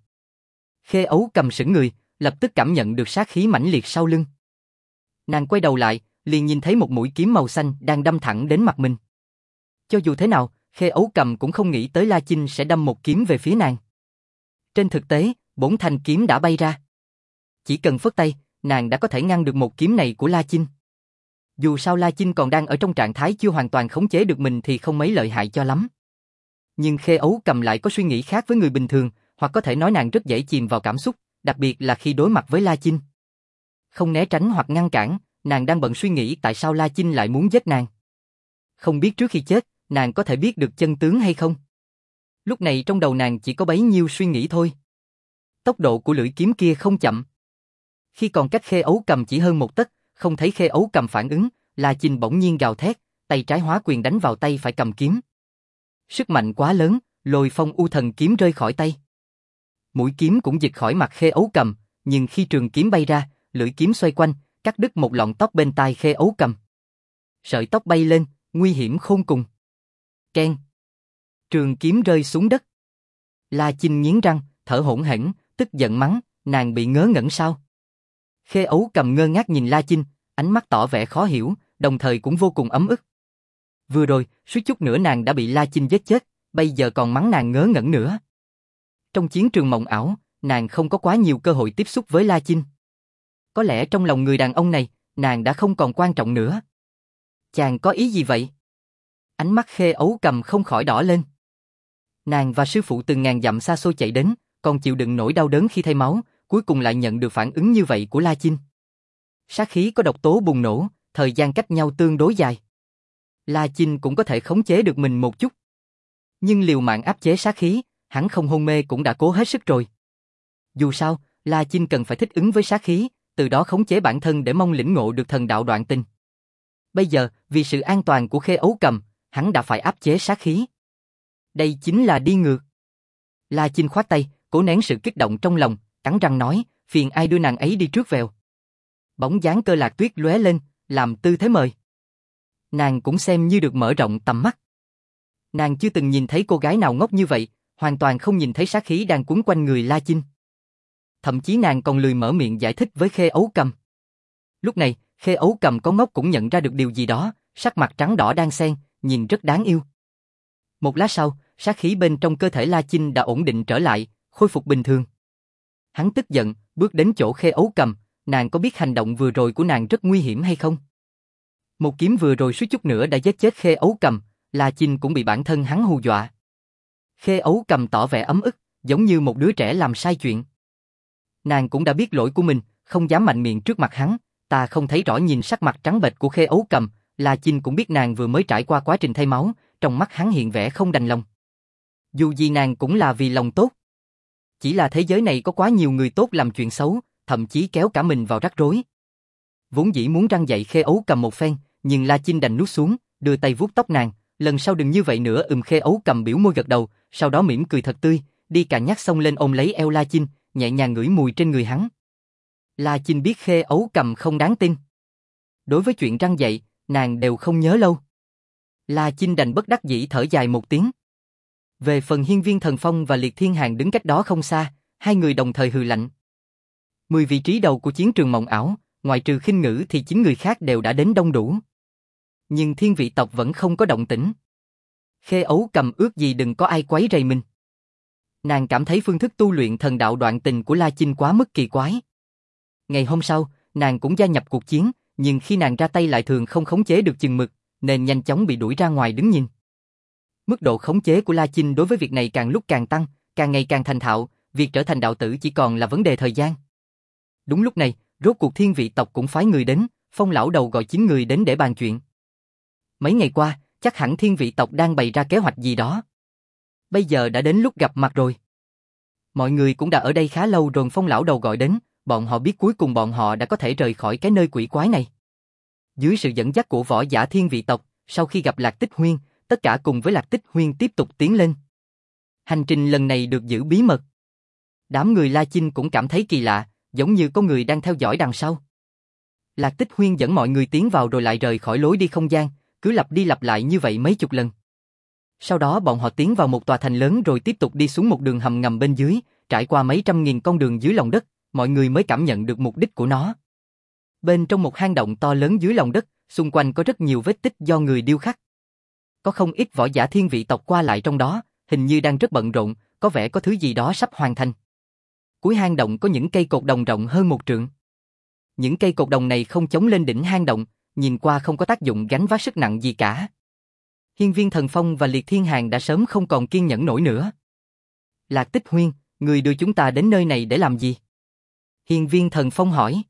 Khê Ấu Cầm sững người, lập tức cảm nhận được sát khí mãnh liệt sau lưng. Nàng quay đầu lại, liền nhìn thấy một mũi kiếm màu xanh đang đâm thẳng đến mặt mình. Cho dù thế nào, Khê Ấu Cầm cũng không nghĩ tới La Chinh sẽ đâm một kiếm về phía nàng. Trên thực tế, bốn thanh kiếm đã bay ra. Chỉ cần phất tay, nàng đã có thể ngăn được một kiếm này của La Chinh. Dù sao La Chinh còn đang ở trong trạng thái chưa hoàn toàn khống chế được mình thì không mấy lợi hại cho lắm. Nhưng Khê Ấu Cầm lại có suy nghĩ khác với người bình thường, hoặc có thể nói nàng rất dễ chìm vào cảm xúc, đặc biệt là khi đối mặt với La Chinh. Không né tránh hoặc ngăn cản, nàng đang bận suy nghĩ tại sao La Chinh lại muốn giết nàng. Không biết trước khi chết, nàng có thể biết được chân tướng hay không? Lúc này trong đầu nàng chỉ có bấy nhiêu suy nghĩ thôi. Tốc độ của lưỡi kiếm kia không chậm. Khi còn cách Khê Ấu Cầm chỉ hơn một tấc, không thấy Khê Ấu Cầm phản ứng, La Chinh bỗng nhiên gào thét, tay trái hóa quyền đánh vào tay phải cầm kiếm. Sức mạnh quá lớn, Lôi Phong U Thần kiếm rơi khỏi tay. Mũi kiếm cũng giật khỏi mặt Khê Ấu Cầm, nhưng khi trường kiếm bay ra, lưỡi kiếm xoay quanh, cắt đứt một lọn tóc bên tai Khê Ấu Cầm. Sợi tóc bay lên, nguy hiểm khôn cùng. Keng. Trường kiếm rơi xuống đất. La Chinh nghiến răng, thở hổn hển, tức giận mắng, nàng bị ngớ ngẩn sao? Khê Ấu Cầm ngơ ngác nhìn La Chinh, ánh mắt tỏ vẻ khó hiểu, đồng thời cũng vô cùng ấm ức. Vừa rồi, suýt chút nữa nàng đã bị La Chinh giết chết, bây giờ còn mắng nàng ngớ ngẩn nữa. Trong chiến trường mộng ảo, nàng không có quá nhiều cơ hội tiếp xúc với La Chinh. Có lẽ trong lòng người đàn ông này, nàng đã không còn quan trọng nữa. Chàng có ý gì vậy? Ánh mắt Khê Ấu Cầm không khỏi đỏ lên. Nàng và sư phụ từng ngàn dặm xa xôi chạy đến, còn chịu đựng nỗi đau đớn khi thay máu, cuối cùng lại nhận được phản ứng như vậy của La Chinh. Sát khí có độc tố bùng nổ, thời gian cách nhau tương đối dài. La Chinh cũng có thể khống chế được mình một chút. Nhưng liều mạng áp chế sát khí, hắn không hôn mê cũng đã cố hết sức rồi. Dù sao, La Chinh cần phải thích ứng với sát khí, từ đó khống chế bản thân để mong lĩnh ngộ được thần đạo đoạn tình. Bây giờ, vì sự an toàn của Khê Ấu Cầm, hắn đã phải áp chế sát khí. Đây chính là đi ngược. La Chinh khoát tay, cố nén sự kích động trong lòng, cắn răng nói, phiền ai đưa nàng ấy đi trước vèo. Bóng dáng Cơ Lạc Tuyết lóe lên, làm tư thế mời. Nàng cũng xem như được mở rộng tầm mắt. Nàng chưa từng nhìn thấy cô gái nào ngốc như vậy, hoàn toàn không nhìn thấy sát khí đang quấn quanh người La Chinh. Thậm chí nàng còn lười mở miệng giải thích với Khê Ấu Cầm. Lúc này, Khê Ấu Cầm có ngốc cũng nhận ra được điều gì đó, sắc mặt trắng đỏ đan xen, nhìn rất đáng yêu. Một lát sau, sát khí bên trong cơ thể La Chinh đã ổn định trở lại, khôi phục bình thường. Hắn tức giận, bước đến chỗ Khê Ấu Cầm, nàng có biết hành động vừa rồi của nàng rất nguy hiểm hay không? Một kiếm vừa rồi suýt chút nữa đã giết chết Khê Ấu Cầm, La Chinh cũng bị bản thân hắn hù dọa. Khê Ấu Cầm tỏ vẻ ấm ức, giống như một đứa trẻ làm sai chuyện. Nàng cũng đã biết lỗi của mình, không dám mạnh miệng trước mặt hắn, ta không thấy rõ nhìn sắc mặt trắng bệch của Khê Ấu Cầm, La Chinh cũng biết nàng vừa mới trải qua quá trình thay máu, trong mắt hắn hiện vẻ không đành lòng. Dù gì nàng cũng là vì lòng tốt. Chỉ là thế giới này có quá nhiều người tốt làm chuyện xấu, thậm chí kéo cả mình vào rắc rối. Vốn dĩ muốn răng dạy Khê Ấu Cầm một phen, nhưng La Chinh đành nuốt xuống, đưa tay vuốt tóc nàng, lần sau đừng như vậy nữa. Ừm. Khê Ấu Cầm biểu môi gật đầu, sau đó mỉm cười thật tươi, đi cả nhắc xông lên ôm lấy eo La Chinh, nhẹ nhàng ngửi mùi trên người hắn. La Chinh biết Khê Ấu Cầm không đáng tin. Đối với chuyện răng dạy, nàng đều không nhớ lâu. La Chinh đành bất đắc dĩ thở dài một tiếng. Về phần Hiên Viên Thần Phong và Liệt Thiên Hàn đứng cách đó không xa, hai người đồng thời hừ lạnh. Mười vị trí đầu của chiến trường mộng ảo, ngoại trừ Khinh Ngữ thì chín người khác đều đã đến đông đủ. Nhưng Thiên Vị tộc vẫn không có động tĩnh. Khê Ấu Cầm ước gì đừng có ai quấy rầy mình. Nàng cảm thấy phương thức tu luyện thần đạo đoạn tình của La Chinh quá mức kỳ quái. Ngày hôm sau, nàng cũng gia nhập cuộc chiến, nhưng khi nàng ra tay lại thường không khống chế được chừng mực, nên nhanh chóng bị đuổi ra ngoài đứng nhìn. Mức độ khống chế của La Chinh đối với việc này càng lúc càng tăng, càng ngày càng thành thạo, việc trở thành đạo tử chỉ còn là vấn đề thời gian. Đúng lúc này, rốt cuộc Thiên Vị tộc cũng phái người đến, Phong lão đầu gọi chín người đến để bàn chuyện. Mấy ngày qua, chắc hẳn Thiên Vị tộc đang bày ra kế hoạch gì đó. Bây giờ đã đến lúc gặp mặt rồi. Mọi người cũng đã ở đây khá lâu rồi. Phong lão đầu gọi đến, bọn họ biết cuối cùng bọn họ đã có thể rời khỏi cái nơi quỷ quái này. Dưới sự dẫn dắt của võ giả Thiên Vị tộc, sau khi gặp Lạc Tích Huyên, tất cả cùng với Lạc Tích Huyên tiếp tục tiến lên. Hành trình lần này được giữ bí mật. Đám người La Chinh cũng cảm thấy kỳ lạ, giống như có người đang theo dõi đằng sau. Lạc Tích Huyên dẫn mọi người tiến vào rồi lại rời khỏi lối đi không gian, cứ lặp đi lặp lại như vậy mấy chục lần. Sau đó bọn họ tiến vào một tòa thành lớn rồi tiếp tục đi xuống một đường hầm ngầm bên dưới, trải qua mấy trăm nghìn con đường dưới lòng đất, mọi người mới cảm nhận được mục đích của nó. Bên trong một hang động to lớn dưới lòng đất, xung quanh có rất nhiều vết tích do người điêu khắc. Có không ít võ giả Thiên Vị tộc qua lại trong đó, hình như đang rất bận rộn, có vẻ có thứ gì đó sắp hoàn thành. Cuối hang động có những cây cột đồng rộng hơn một trượng. Những cây cột đồng này không chống lên đỉnh hang động, nhìn qua không có tác dụng gánh vác sức nặng gì cả. Hiên Viên Thần Phong và Liệt Thiên Hàn đã sớm không còn kiên nhẫn nổi nữa. Lạc Tích Huyên, người đưa chúng ta đến nơi này để làm gì? Hiên Viên Thần Phong hỏi.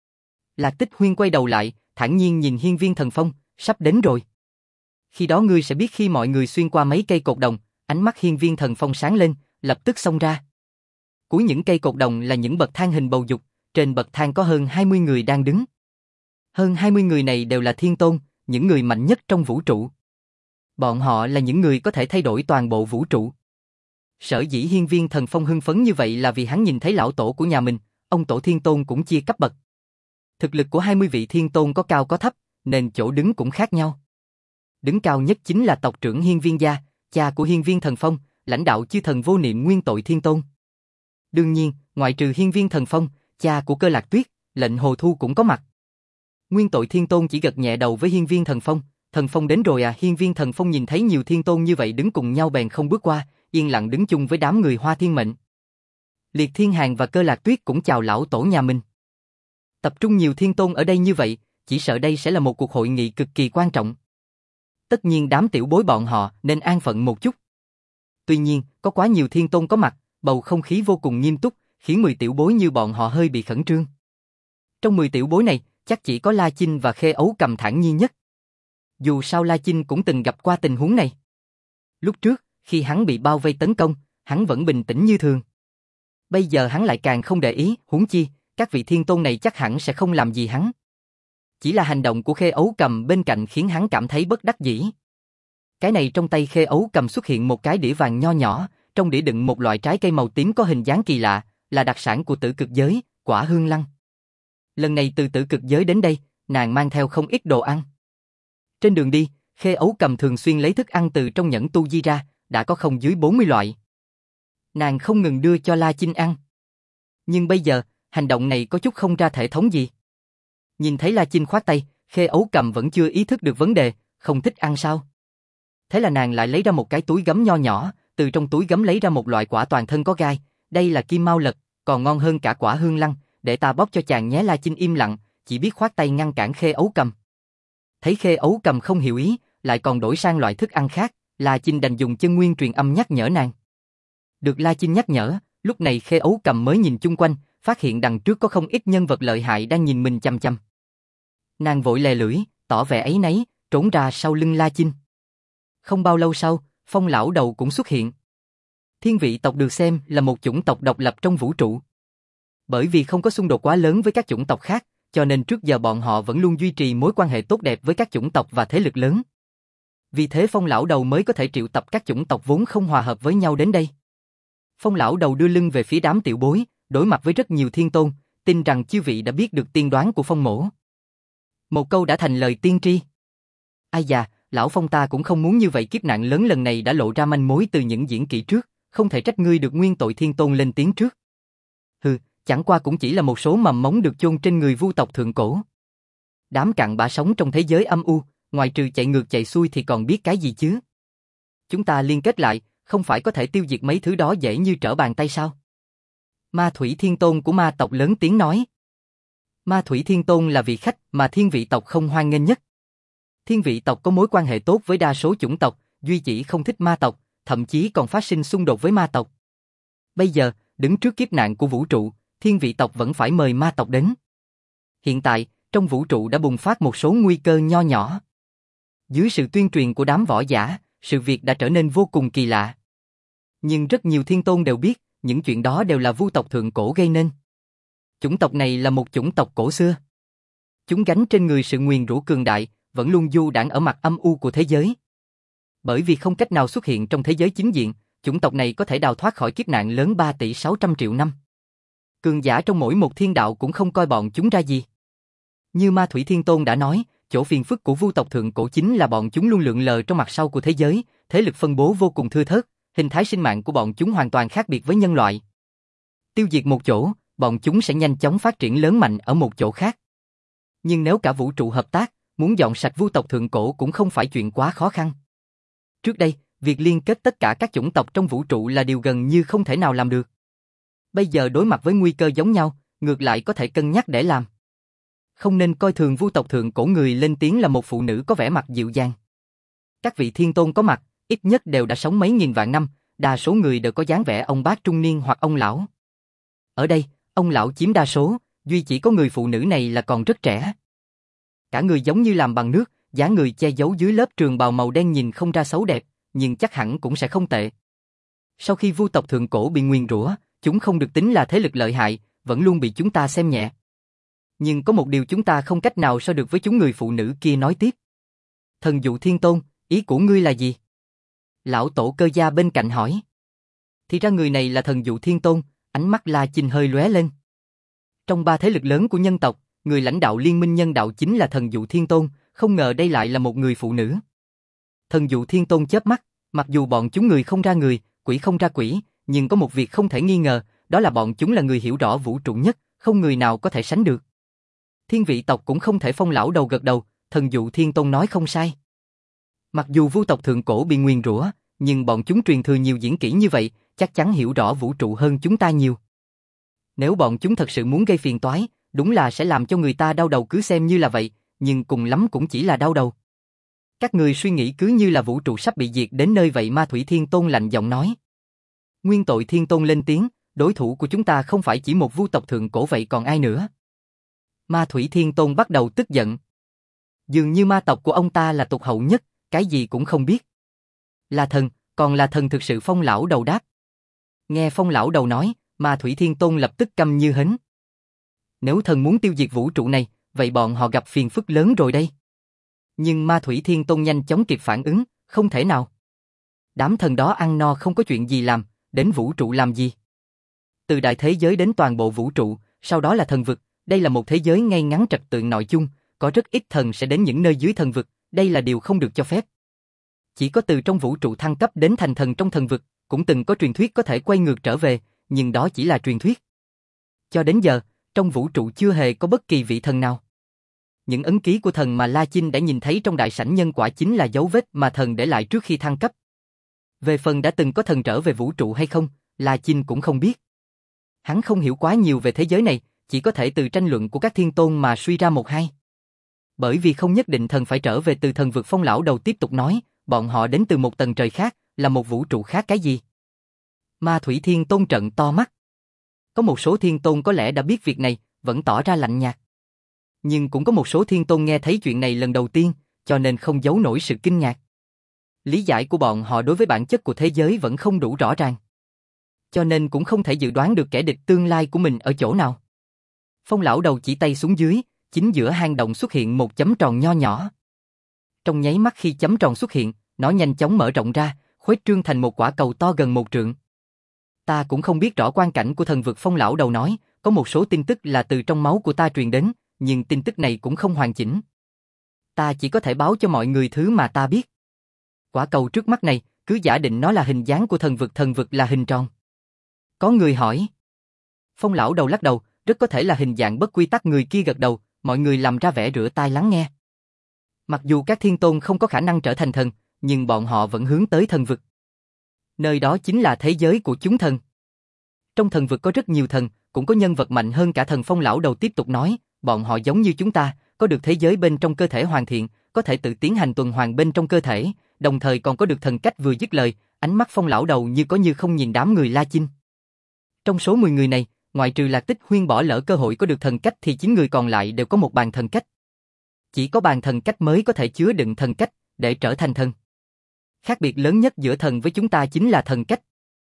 Lạc Tích Huyên quay đầu lại, thản nhiên nhìn Hiên Viên Thần Phong, sắp đến rồi. Khi đó ngươi sẽ biết. Khi mọi người xuyên qua mấy cây cột đồng, ánh mắt Hiên Viên Thần Phong sáng lên, lập tức xông ra. Cuối những cây cột đồng là những bậc thang hình bầu dục, trên bậc thang có hơn hai mươi người đang đứng. Hơn hai mươi người này đều là thiên tôn, những người mạnh nhất trong vũ trụ. Bọn họ là những người có thể thay đổi toàn bộ vũ trụ. Sở dĩ Hiên Viên Thần Phong hưng phấn như vậy là vì hắn nhìn thấy lão tổ của nhà mình, ông tổ thiên tôn cũng chia cấp bậc. Thực lực của hai mươi vị thiên tôn có cao có thấp, nên chỗ đứng cũng khác nhau. Đứng cao nhất chính là tộc trưởng Hiên Viên gia, cha của Hiên Viên Thần Phong, lãnh đạo chư thần vô niệm nguyên tội thiên tôn. Đương nhiên, ngoại trừ Hiên Viên Thần Phong, cha của Cơ Lạc Tuyết, Lệnh Hồ Thu cũng có mặt. Nguyên tội thiên tôn chỉ gật nhẹ đầu với Hiên Viên Thần Phong, Thần Phong đến rồi à. Hiên Viên Thần Phong nhìn thấy nhiều thiên tôn như vậy đứng cùng nhau bèn không bước qua, yên lặng đứng chung với đám người Hoa Thiên Mệnh. Liệt Thiên Hàn và Cơ Lạc Tuyết cũng chào lão tổ nhà mình. Tập trung nhiều thiên tôn ở đây như vậy, chỉ sợ đây sẽ là một cuộc hội nghị cực kỳ quan trọng. Tất nhiên đám tiểu bối bọn họ nên an phận một chút. Tuy nhiên, có quá nhiều thiên tôn có mặt, bầu không khí vô cùng nghiêm túc, khiến mười tiểu bối như bọn họ hơi bị khẩn trương. Trong mười tiểu bối này, chắc chỉ có La Chinh và Khê Ấu Cầm thản nhiên nhất. Dù sao La Chinh cũng từng gặp qua tình huống này. Lúc trước, khi hắn bị bao vây tấn công, hắn vẫn bình tĩnh như thường. Bây giờ hắn lại càng không để ý, huống chi, các vị thiên tôn này chắc hẳn sẽ không làm gì hắn. Chỉ là hành động của Khê Ấu Cầm bên cạnh khiến hắn cảm thấy bất đắc dĩ. Cái này trong tay Khê Ấu Cầm xuất hiện một cái đĩa vàng nho nhỏ, trong đĩa đựng một loại trái cây màu tím có hình dáng kỳ lạ, là đặc sản của Tử Cực giới, quả hương lăng. Lần này từ Tử Cực giới đến đây, nàng mang theo không ít đồ ăn. Trên đường đi, Khê Ấu Cầm thường xuyên lấy thức ăn từ trong nhẫn tu di ra, đã có không dưới bốn mươi loại. Nàng không ngừng đưa cho La Chinh ăn. Nhưng bây giờ, hành động này có chút không ra thể thống gì. Nhìn thấy La Chinh khoát tay, Khê Ấu Cầm vẫn chưa ý thức được vấn đề, không thích ăn sao? Thế là nàng lại lấy ra một cái túi gấm nho nhỏ, từ trong túi gấm lấy ra một loại quả toàn thân có gai, đây là kim mao lật, còn ngon hơn cả quả hương lăng, để ta bóc cho chàng nhé. La Chinh im lặng, chỉ biết khoát tay ngăn cản Khê Ấu Cầm. Thấy Khê Ấu Cầm không hiểu ý, lại còn đổi sang loại thức ăn khác, La Chinh đành dùng chân nguyên truyền âm nhắc nhở nàng. Được La Chinh nhắc nhở, lúc này Khê Ấu Cầm mới nhìn chung quanh, phát hiện đằng trước có không ít nhân vật lợi hại đang nhìn mình chằm chằm. Nàng vội lè lưỡi, tỏ vẻ áy náy, trốn ra sau lưng La Chinh. Không bao lâu sau, Phong lão đầu cũng xuất hiện. Thiên vị tộc được xem là một chủng tộc độc lập trong vũ trụ. Bởi vì không có xung đột quá lớn với các chủng tộc khác, cho nên trước giờ bọn họ vẫn luôn duy trì mối quan hệ tốt đẹp với các chủng tộc và thế lực lớn. Vì thế Phong lão đầu mới có thể triệu tập các chủng tộc vốn không hòa hợp với nhau đến đây. Phong lão đầu đưa lưng về phía đám tiểu bối, đối mặt với rất nhiều thiên tôn, tin rằng chư vị đã biết được tiên đoán của Phong mỗ. Một câu đã thành lời tiên tri. Ai già, lão Phong ta cũng không muốn như vậy. Kiếp nạn lớn lần này đã lộ ra manh mối từ những diễn kỹ trước, không thể trách ngươi được nguyên tội thiên tôn lên tiếng trước. Hừ, chẳng qua cũng chỉ là một số mầm mống được chôn trên người vu tộc thượng cổ. Đám cặn bã sống trong thế giới âm u, ngoài trừ chạy ngược chạy xuôi thì còn biết cái gì chứ? Chúng ta liên kết lại, không phải có thể tiêu diệt mấy thứ đó dễ như trở bàn tay sao? Ma Thủy Thiên Tôn của ma tộc lớn tiếng nói. Ma Thủy Thiên Tôn là vị khách mà thiên vị tộc không hoan nghênh nhất. Thiên vị tộc có mối quan hệ tốt với đa số chủng tộc, duy chỉ không thích ma tộc, thậm chí còn phát sinh xung đột với ma tộc. Bây giờ, đứng trước kiếp nạn của vũ trụ, thiên vị tộc vẫn phải mời ma tộc đến. Hiện tại, trong vũ trụ đã bùng phát một số nguy cơ nho nhỏ. Dưới sự tuyên truyền của đám võ giả, sự việc đã trở nên vô cùng kỳ lạ. Nhưng rất nhiều thiên tôn đều biết, những chuyện đó đều là vu tộc thượng cổ gây nên. Chủng tộc này là một chủng tộc cổ xưa. Chúng gánh trên người sự nguyền rủa cường đại, vẫn luôn du đãng ở mặt âm u của thế giới. Bởi vì không cách nào xuất hiện trong thế giới chính diện, chủng tộc này có thể đào thoát khỏi kiếp nạn lớn ba tỷ sáu trăm triệu năm. Cường giả trong mỗi một thiên đạo cũng không coi bọn chúng ra gì. Như Ma Thủy Thiên Tôn đã nói, chỗ phiền phức của vu tộc thượng cổ chính là bọn chúng luôn lượn lờ trong mặt sau của thế giới, thế lực phân bố vô cùng thưa thớt, hình thái sinh mạng của bọn chúng hoàn toàn khác biệt với nhân loại. Tiêu diệt một chỗ, bọn chúng sẽ nhanh chóng phát triển lớn mạnh ở một chỗ khác. Nhưng nếu cả vũ trụ hợp tác, muốn dọn sạch vu tộc thượng cổ cũng không phải chuyện quá khó khăn. Trước đây, việc liên kết tất cả các chủng tộc trong vũ trụ là điều gần như không thể nào làm được. Bây giờ đối mặt với nguy cơ giống nhau, ngược lại có thể cân nhắc để làm. Không nên coi thường vu tộc thượng cổ. Người lên tiếng là một phụ nữ có vẻ mặt dịu dàng. Các vị thiên tôn có mặt, ít nhất đều đã sống mấy nghìn vạn năm, đa số người đều có dáng vẻ ông bác trung niên hoặc ông lão. Ở đây, ông lão chiếm đa số, duy chỉ có người phụ nữ này là còn rất trẻ. Cả người giống như làm bằng nước, dáng người che giấu dưới lớp trường bào màu đen nhìn không ra xấu đẹp, nhưng chắc hẳn cũng sẽ không tệ. Sau khi vu tộc thượng cổ bị nguyền rủa, Chúng không được tính là thế lực lợi hại, vẫn luôn bị chúng ta xem nhẹ. Nhưng có một điều chúng ta không cách nào so được với chúng, người phụ nữ kia nói tiếp. Thần dụ thiên tôn, ý của ngươi là gì? Lão tổ Cơ Gia bên cạnh hỏi. Thì ra người này là thần dụ thiên tôn, ánh mắt La Chinh hơi lóe lên. Trong ba thế lực lớn của nhân tộc, người lãnh đạo liên minh nhân đạo chính là thần dụ thiên tôn, không ngờ đây lại là một người phụ nữ. Thần dụ thiên tôn chớp mắt, mặc dù bọn chúng người không ra người, quỷ không ra quỷ, nhưng có một việc không thể nghi ngờ, đó là bọn chúng là người hiểu rõ vũ trụ nhất, không người nào có thể sánh được. Thiên vị tộc cũng không thể. Phong lão đầu gật đầu, thần dụ thiên tôn nói không sai. Mặc dù vu tộc thượng cổ bị nguyền rủa, nhưng bọn chúng truyền thừa nhiều diễn kỹ như vậy, chắc chắn hiểu rõ vũ trụ hơn chúng ta nhiều. Nếu bọn chúng thật sự muốn gây phiền toái, đúng là sẽ làm cho người ta đau đầu, cứ xem như là vậy, nhưng cùng lắm cũng chỉ là đau đầu. Các người suy nghĩ cứ như là vũ trụ sắp bị diệt đến nơi vậy. Ma Thủy Thiên Tôn lạnh giọng nói. Nguyên Tội Thiên Tôn lên tiếng, đối thủ của chúng ta không phải chỉ một vu tộc thượng cổ vậy còn ai nữa? Ma Thủy Thiên Tôn bắt đầu tức giận. Dường như ma tộc của ông ta là tục hậu nhất, cái gì cũng không biết. Là thần, còn là thần thực sự. Phong lão đầu đáp. Nghe Phong lão đầu nói, Ma Thủy Thiên Tôn lập tức câm như hến. Nếu thần muốn tiêu diệt vũ trụ này, vậy bọn họ gặp phiền phức lớn rồi đây. Nhưng Ma Thủy Thiên Tôn nhanh chóng kịp phản ứng, không thể nào. Đám thần đó ăn no không có chuyện gì làm, đến vũ trụ làm gì? Từ đại thế giới đến toàn bộ vũ trụ, sau đó là thần vực, đây là một thế giới ngay ngắn trật tự nội chung, có rất ít thần sẽ đến những nơi dưới thần vực, đây là điều không được cho phép. Chỉ có từ trong vũ trụ thăng cấp đến thành thần trong thần vực, cũng từng có truyền thuyết có thể quay ngược trở về, nhưng đó chỉ là truyền thuyết. Cho đến giờ, trong vũ trụ chưa hề có bất kỳ vị thần nào. Những ấn ký của thần mà La Chinh đã nhìn thấy trong đại sảnh nhân quả chính là dấu vết mà thần để lại trước khi thăng cấp. Về phần đã từng có thần trở về vũ trụ hay không, La Chinh cũng không biết. Hắn không hiểu quá nhiều về thế giới này, chỉ có thể từ tranh luận của các thiên tôn mà suy ra một hai. Bởi vì không nhất định thần phải trở về từ thần vực. Phong lão đầu tiếp tục nói, bọn họ đến từ một tầng trời khác, là một vũ trụ khác. Cái gì? Ma Thủy Thiên Tôn trợn to mắt. Có một số thiên tôn có lẽ đã biết việc này, vẫn tỏ ra lạnh nhạt. Nhưng cũng có một số thiên tôn nghe thấy chuyện này lần đầu tiên, cho nên không giấu nổi sự kinh ngạc. Lý giải của bọn họ đối với bản chất của thế giới vẫn không đủ rõ ràng. Cho nên cũng không thể dự đoán được kẻ địch tương lai của mình ở chỗ nào. Phong lão đầu chỉ tay xuống dưới, chính giữa hang động xuất hiện một chấm tròn nho nhỏ. Trong nháy mắt khi chấm tròn xuất hiện, nó nhanh chóng mở rộng ra, khuếch trương thành một quả cầu to gần một trượng. Ta cũng không biết rõ quan cảnh của thần vực. Phong lão đầu nói, có một số tin tức là từ trong máu của ta truyền đến, nhưng tin tức này cũng không hoàn chỉnh. Ta chỉ có thể báo cho mọi người thứ mà ta biết. Quả cầu trước mắt này, cứ giả định nó là hình dáng của thần vực. Thần vực là hình tròn. Có người hỏi. Phong lão đầu lắc đầu, rất có thể là hình dạng bất quy tắc. Người kia gật đầu, mọi người làm ra vẻ rửa tai lắng nghe. Mặc dù các thiên tôn không có khả năng trở thành thần, nhưng bọn họ vẫn hướng tới thần vực. Nơi đó chính là thế giới của chúng thần. Trong thần vực có rất nhiều thần, cũng có nhân vật mạnh hơn cả thần. Phong lão đầu tiếp tục nói, bọn họ giống như chúng ta, có được thế giới bên trong cơ thể hoàn thiện, có thể tự tiến hành tuần hoàn bên trong cơ thể, đồng thời còn có được thần cách. Vừa dứt lời, ánh mắt Phong lão đầu như có như không nhìn đám người La Chinh. Trong số mười người này, ngoại trừ Lạc Tích Huyên bỏ lỡ cơ hội có được thần cách thì chín người còn lại đều có một bàn thần cách. Chỉ có bàn thần cách mới có thể chứa đựng thần cách để trở thành thần. Khác biệt lớn nhất giữa thần với chúng ta chính là thần cách.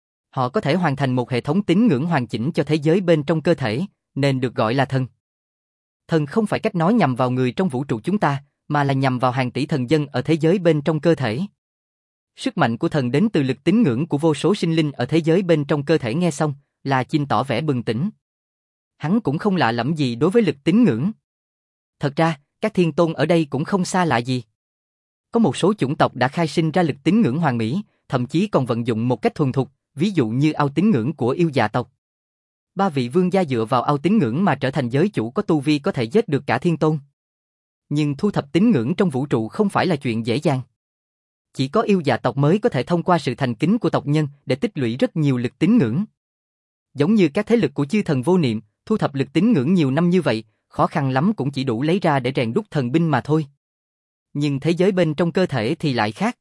Họ có thể hoàn thành một hệ thống tín ngưỡng hoàn chỉnh cho thế giới bên trong cơ thể, nên được gọi là thần. Thần không phải cách nói nhằm vào người trong vũ trụ chúng ta, mà là nhằm vào hàng tỷ thần dân ở thế giới bên trong cơ thể. Sức mạnh của thần đến từ lực tín ngưỡng của vô số sinh linh ở thế giới bên trong cơ thể. Nghe xong, La Chinh tỏ vẻ bừng tỉnh. Hắn cũng không lạ lẫm gì đối với lực tín ngưỡng. Thật ra, các thiên tôn ở đây cũng không xa lạ gì. Có một số chủng tộc đã khai sinh ra lực tín ngưỡng hoàn mỹ, thậm chí còn vận dụng một cách thuần thục, ví dụ như ao tín ngưỡng của yêu dạ tộc. Ba vị vương gia dựa vào ao tín ngưỡng mà trở thành giới chủ có tu vi có thể giết được cả thiên tôn. Nhưng thu thập tín ngưỡng trong vũ trụ không phải là chuyện dễ dàng. Chỉ có yêu dạ tộc mới có thể thông qua sự thành kính của tộc nhân để tích lũy rất nhiều lực tín ngưỡng. Giống như các thế lực của chư thần vô niệm, thu thập lực tín ngưỡng nhiều năm như vậy, khó khăn lắm cũng chỉ đủ lấy ra để rèn đúc thần binh mà thôi. Nhưng thế giới bên trong cơ thể thì lại khác.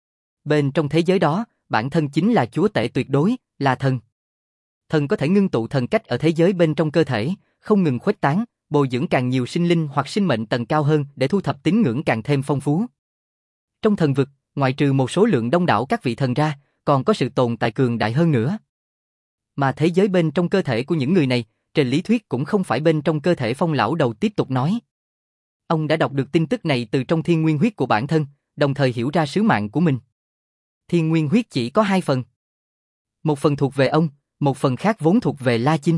Bên trong thế giới đó, bản thân chính là chúa tể tuyệt đối, là thần. Thần có thể ngưng tụ thần cách ở thế giới bên trong cơ thể, không ngừng khuếch tán, bồi dưỡng càng nhiều sinh linh hoặc sinh mệnh tầng cao hơn để thu thập tín ngưỡng càng thêm phong phú. Trong thần vực, ngoại trừ một số lượng đông đảo các vị thần ra, còn có sự tồn tại cường đại hơn nữa. Mà thế giới bên trong cơ thể của những người này, trên lý thuyết cũng không phải bên trong cơ thể Phong lão đầu tiếp tục nói. Ông đã đọc được tin tức này từ trong thiên nguyên huyết của bản thân, đồng thời hiểu ra sứ mạng của mình. Thiên nguyên huyết chỉ có hai phần. Một phần thuộc về ông, một phần khác vốn thuộc về La Chinh.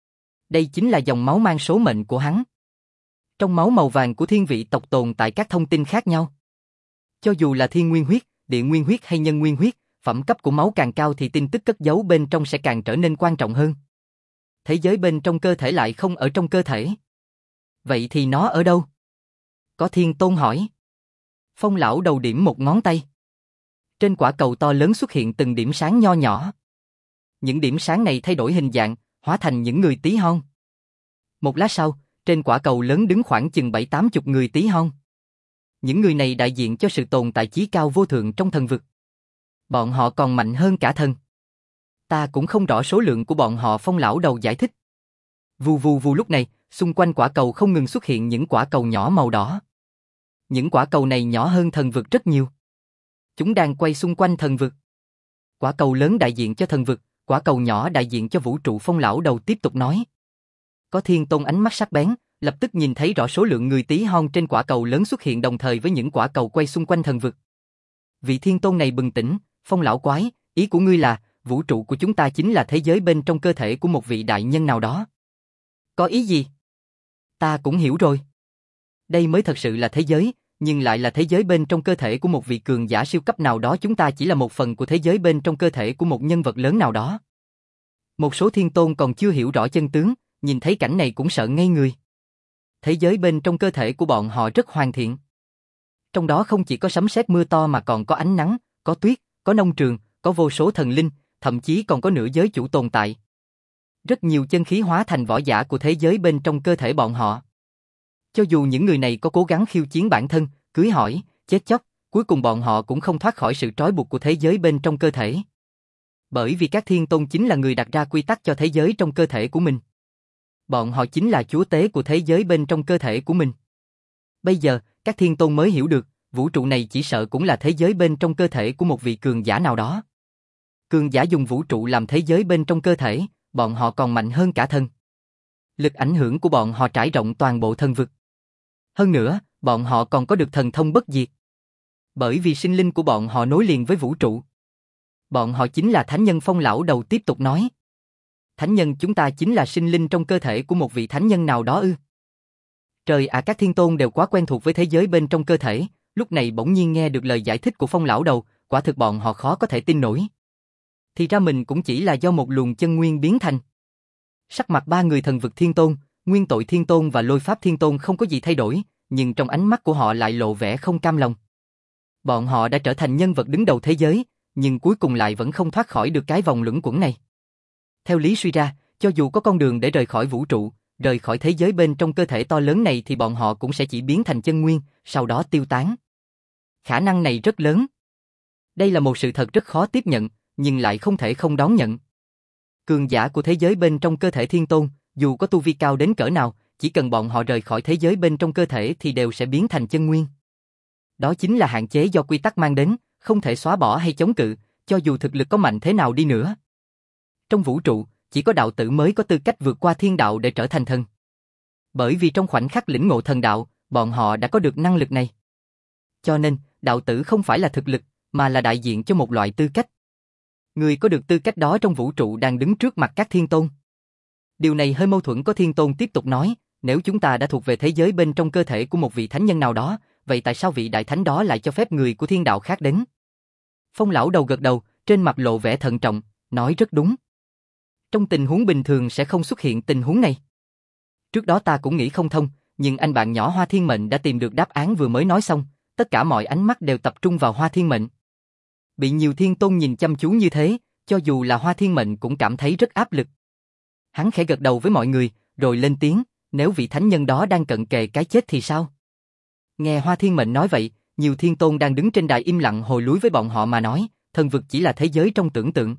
Đây chính là dòng máu mang số mệnh của hắn. Trong máu màu vàng của thiên vị tộc tồn tại các thông tin khác nhau. Cho dù là thiên nguyên huyết, địa nguyên huyết hay nhân nguyên huyết, phẩm cấp của máu càng cao thì tin tức cất giấu bên trong sẽ càng trở nên quan trọng hơn. Thế giới bên trong cơ thể lại không ở trong cơ thể. Vậy thì nó ở đâu? Có Thiên Tôn hỏi. Phong lão đầu điểm một ngón tay. Trên quả cầu to lớn xuất hiện từng điểm sáng nho nhỏ. Những điểm sáng này thay đổi hình dạng, hóa thành những người tí hon. Một lát sau, trên quả cầu lớn đứng khoảng chừng bảy tám chục người tí hon. Những người này đại diện cho sự tồn tại chí cao vô thượng trong thần vực. Bọn họ còn mạnh hơn cả thần. Ta cũng không rõ số lượng của bọn họ, Phong lão đầu giải thích. Vù vù vù, lúc này, xung quanh quả cầu không ngừng xuất hiện những quả cầu nhỏ màu đỏ. Những quả cầu này nhỏ hơn thần vực rất nhiều. Chúng đang quay xung quanh thần vực. Quả cầu lớn đại diện cho thần vực, quả cầu nhỏ đại diện cho vũ trụ, Phong lão đầu tiếp tục nói. Có Thiên Tôn ánh mắt sắc bén, lập tức nhìn thấy rõ số lượng người tí hon trên quả cầu lớn xuất hiện đồng thời với những quả cầu quay xung quanh thần vực. Vị Thiên Tôn này bừng tỉnh, Phong lão quái, ý của ngươi là, vũ trụ của chúng ta chính là thế giới bên trong cơ thể của một vị đại nhân nào đó. Có ý gì? Ta cũng hiểu rồi. Đây mới thật sự là thế giới, nhưng lại là thế giới bên trong cơ thể của một vị cường giả siêu cấp nào đó, chúng ta chỉ là một phần của thế giới bên trong cơ thể của một nhân vật lớn nào đó. Một số Thiên Tôn còn chưa hiểu rõ chân tướng, nhìn thấy cảnh này cũng sợ ngây người. Thế giới bên trong cơ thể của bọn họ rất hoàn thiện. Trong đó không chỉ có sấm sét mưa to mà còn có ánh nắng, có tuyết, có nông trường, có vô số thần linh, thậm chí còn có nửa giới chủ tồn tại. Rất nhiều chân khí hóa thành võ giả của thế giới bên trong cơ thể bọn họ. Cho dù những người này có cố gắng khiêu chiến bản thân, cưới hỏi, chết chóc, cuối cùng bọn họ cũng không thoát khỏi sự trói buộc của thế giới bên trong cơ thể. Bởi vì các Thiên Tôn chính là người đặt ra quy tắc cho thế giới trong cơ thể của mình. Bọn họ chính là chúa tế của thế giới bên trong cơ thể của mình. Bây giờ, các Thiên Tôn mới hiểu được, vũ trụ này chỉ sợ cũng là thế giới bên trong cơ thể của một vị cường giả nào đó. Cường giả dùng vũ trụ làm thế giới bên trong cơ thể, bọn họ còn mạnh hơn cả thần. Lực ảnh hưởng của bọn họ trải rộng toàn bộ thần vực. Hơn nữa, bọn họ còn có được thần thông bất diệt. Bởi vì sinh linh của bọn họ nối liền với vũ trụ. Bọn họ chính là thánh nhân, Phong lão đầu tiếp tục nói. Thánh nhân chúng ta chính là sinh linh trong cơ thể của một vị thánh nhân nào đó ư? Trời ạ, các Thiên Tôn đều quá quen thuộc với thế giới bên trong cơ thể, lúc này bỗng nhiên nghe được lời giải thích của Phong lão đầu, quả thực bọn họ khó có thể tin nổi. Thì ra mình cũng chỉ là do một luồng chân nguyên biến thành. Sắc mặt ba người thần vực Thiên Tôn, Nguyên Tội Thiên Tôn và Lôi Pháp Thiên Tôn không có gì thay đổi, nhưng trong ánh mắt của họ lại lộ vẻ không cam lòng. Bọn họ đã trở thành nhân vật đứng đầu thế giới, nhưng cuối cùng lại vẫn không thoát khỏi được cái vòng luẩn quẩn này. Theo lý suy ra, cho dù có con đường để rời khỏi vũ trụ, rời khỏi thế giới bên trong cơ thể to lớn này thì bọn họ cũng sẽ chỉ biến thành chân nguyên, sau đó tiêu tán. Khả năng này rất lớn. Đây là một sự thật rất khó tiếp nhận, nhưng lại không thể không đón nhận. Cường giả của thế giới bên trong cơ thể Thiên Tôn, dù có tu vi cao đến cỡ nào, chỉ cần bọn họ rời khỏi thế giới bên trong cơ thể thì đều sẽ biến thành chân nguyên. Đó chính là hạn chế do quy tắc mang đến, không thể xóa bỏ hay chống cự, cho dù thực lực có mạnh thế nào đi nữa. Trong vũ trụ, chỉ có đạo tử mới có tư cách vượt qua thiên đạo để trở thành thần. Bởi vì trong khoảnh khắc lĩnh ngộ thần đạo, bọn họ đã có được năng lực này. Cho nên, đạo tử không phải là thực lực, mà là đại diện cho một loại tư cách. Người có được tư cách đó trong vũ trụ đang đứng trước mặt các Thiên Tôn. Điều này hơi mâu thuẫn, có Thiên Tôn tiếp tục nói, nếu chúng ta đã thuộc về thế giới bên trong cơ thể của một vị thánh nhân nào đó, vậy tại sao vị đại thánh đó lại cho phép người của thiên đạo khác đến? Phong lão đầu gật đầu, trên mặt lộ vẻ thận trọng, nói rất đúng. Trong tình huống bình thường sẽ không xuất hiện tình huống này. Trước đó ta cũng nghĩ không thông, nhưng anh bạn nhỏ Hoa Thiên Mệnh đã tìm được đáp án vừa mới nói xong, tất cả mọi ánh mắt đều tập trung vào Hoa Thiên Mệnh. Bị nhiều Thiên Tôn nhìn chăm chú như thế, cho dù là Hoa Thiên Mệnh cũng cảm thấy rất áp lực. Hắn khẽ gật đầu với mọi người, rồi lên tiếng, nếu vị thánh nhân đó đang cận kề cái chết thì sao? Nghe Hoa Thiên Mệnh nói vậy, nhiều Thiên Tôn đang đứng trên đài im lặng hồi lúi với bọn họ mà nói, thần vực chỉ là thế giới trong tưởng tượng.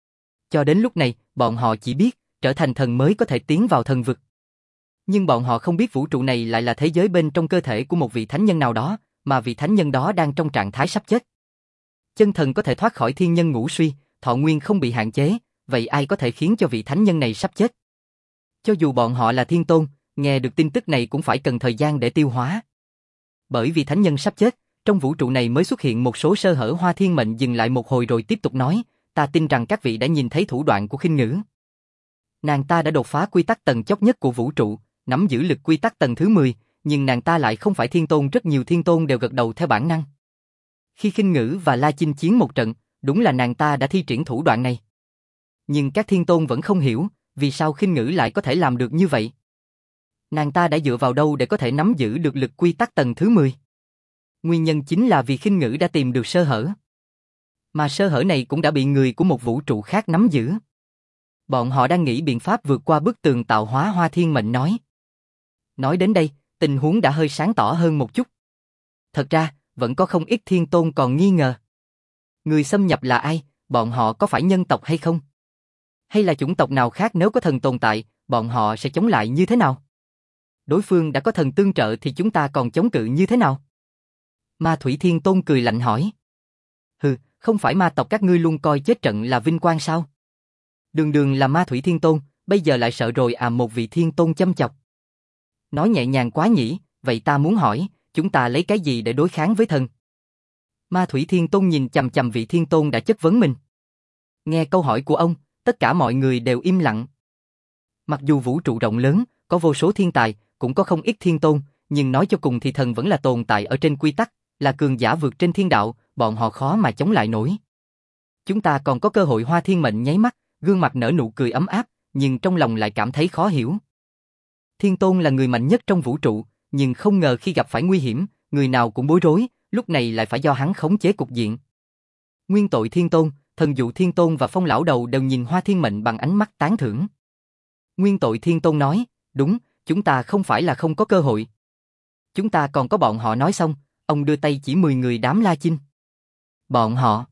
Cho đến lúc này, bọn họ chỉ biết, trở thành thần mới có thể tiến vào thần vực. Nhưng bọn họ không biết vũ trụ này lại là thế giới bên trong cơ thể của một vị thánh nhân nào đó, mà vị thánh nhân đó đang trong trạng thái sắp chết. Chân thần có thể thoát khỏi thiên nhân ngũ suy, thọ nguyên không bị hạn chế, vậy ai có thể khiến cho vị thánh nhân này sắp chết? Cho dù bọn họ là thiên tôn, nghe được tin tức này cũng phải cần thời gian để tiêu hóa. Bởi vì thánh nhân sắp chết, trong vũ trụ này mới xuất hiện một số sơ hở. Hoa Thiên Mệnh dừng lại một hồi rồi tiếp tục nói, ta tin rằng các vị đã nhìn thấy thủ đoạn của Khinh Ngữ. Nàng ta đã đột phá quy tắc tầng chót nhất của vũ trụ, nắm giữ lực quy tắc tầng thứ mười, nhưng nàng ta lại không phải thiên tôn. Rất nhiều thiên tôn đều gật đầu theo bản năng. Khi Khinh Ngữ và La Chinh chiến một trận, đúng là nàng ta đã thi triển thủ đoạn này. Nhưng các thiên tôn vẫn không hiểu, vì sao Khinh Ngữ lại có thể làm được như vậy. Nàng ta đã dựa vào đâu để có thể nắm giữ được lực quy tắc tầng thứ mười? Nguyên nhân chính là vì Khinh Ngữ đã tìm được sơ hở. Mà sơ hở này cũng đã bị người của một vũ trụ khác nắm giữ. Bọn họ đang nghĩ biện pháp vượt qua bức tường tạo hóa. Hoa Thiên Mệnh nói. Nói đến đây, tình huống đã hơi sáng tỏ hơn một chút. Thật ra, vẫn có không ít thiên tôn còn nghi ngờ. Người xâm nhập là ai, bọn họ có phải nhân tộc hay không? Hay là chủng tộc nào khác? Nếu có thần tồn tại, bọn họ sẽ chống lại như thế nào? Đối phương đã có thần tương trợ thì chúng ta còn chống cự như thế nào? Ma Thủy Thiên Tôn cười lạnh hỏi. Hừ, không phải ma tộc các ngươi luôn coi chết trận là vinh quang sao? Đường đường là Ma Thủy Thiên Tôn, bây giờ lại sợ rồi à? Một vị thiên tôn châm chọc. Nói nhẹ nhàng quá nhỉ, vậy ta muốn hỏi, chúng ta lấy cái gì để đối kháng với thần? Ma Thủy Thiên Tôn nhìn chằm chằm vị thiên tôn đã chất vấn mình. Nghe câu hỏi của ông, tất cả mọi người đều im lặng. Mặc dù vũ trụ rộng lớn, có vô số thiên tài, cũng có không ít thiên tôn, nhưng nói cho cùng thì thần vẫn là tồn tại ở trên quy tắc, là cường giả vượt trên thiên đạo, bọn họ khó mà chống lại nổi. Chúng ta còn có cơ hội. Hoa Thiên Mệnh nháy mắt, gương mặt nở nụ cười ấm áp, nhưng trong lòng lại cảm thấy khó hiểu. Thiên tôn là người mạnh nhất trong vũ trụ, nhưng không ngờ khi gặp phải nguy hiểm, người nào cũng bối rối, lúc này lại phải do hắn khống chế cục diện. Nguyên Tội Thiên Tôn, Thần Dụ Thiên Tôn và Phong Lão Đầu đều nhìn Hoa Thiên Mệnh bằng ánh mắt tán thưởng. Nguyên Tội Thiên Tôn nói, đúng, chúng ta không phải là không có cơ hội. Chúng ta còn có bọn họ. Nói xong, ông đưa tay chỉ mười người đám La Chinh. Bọn họ?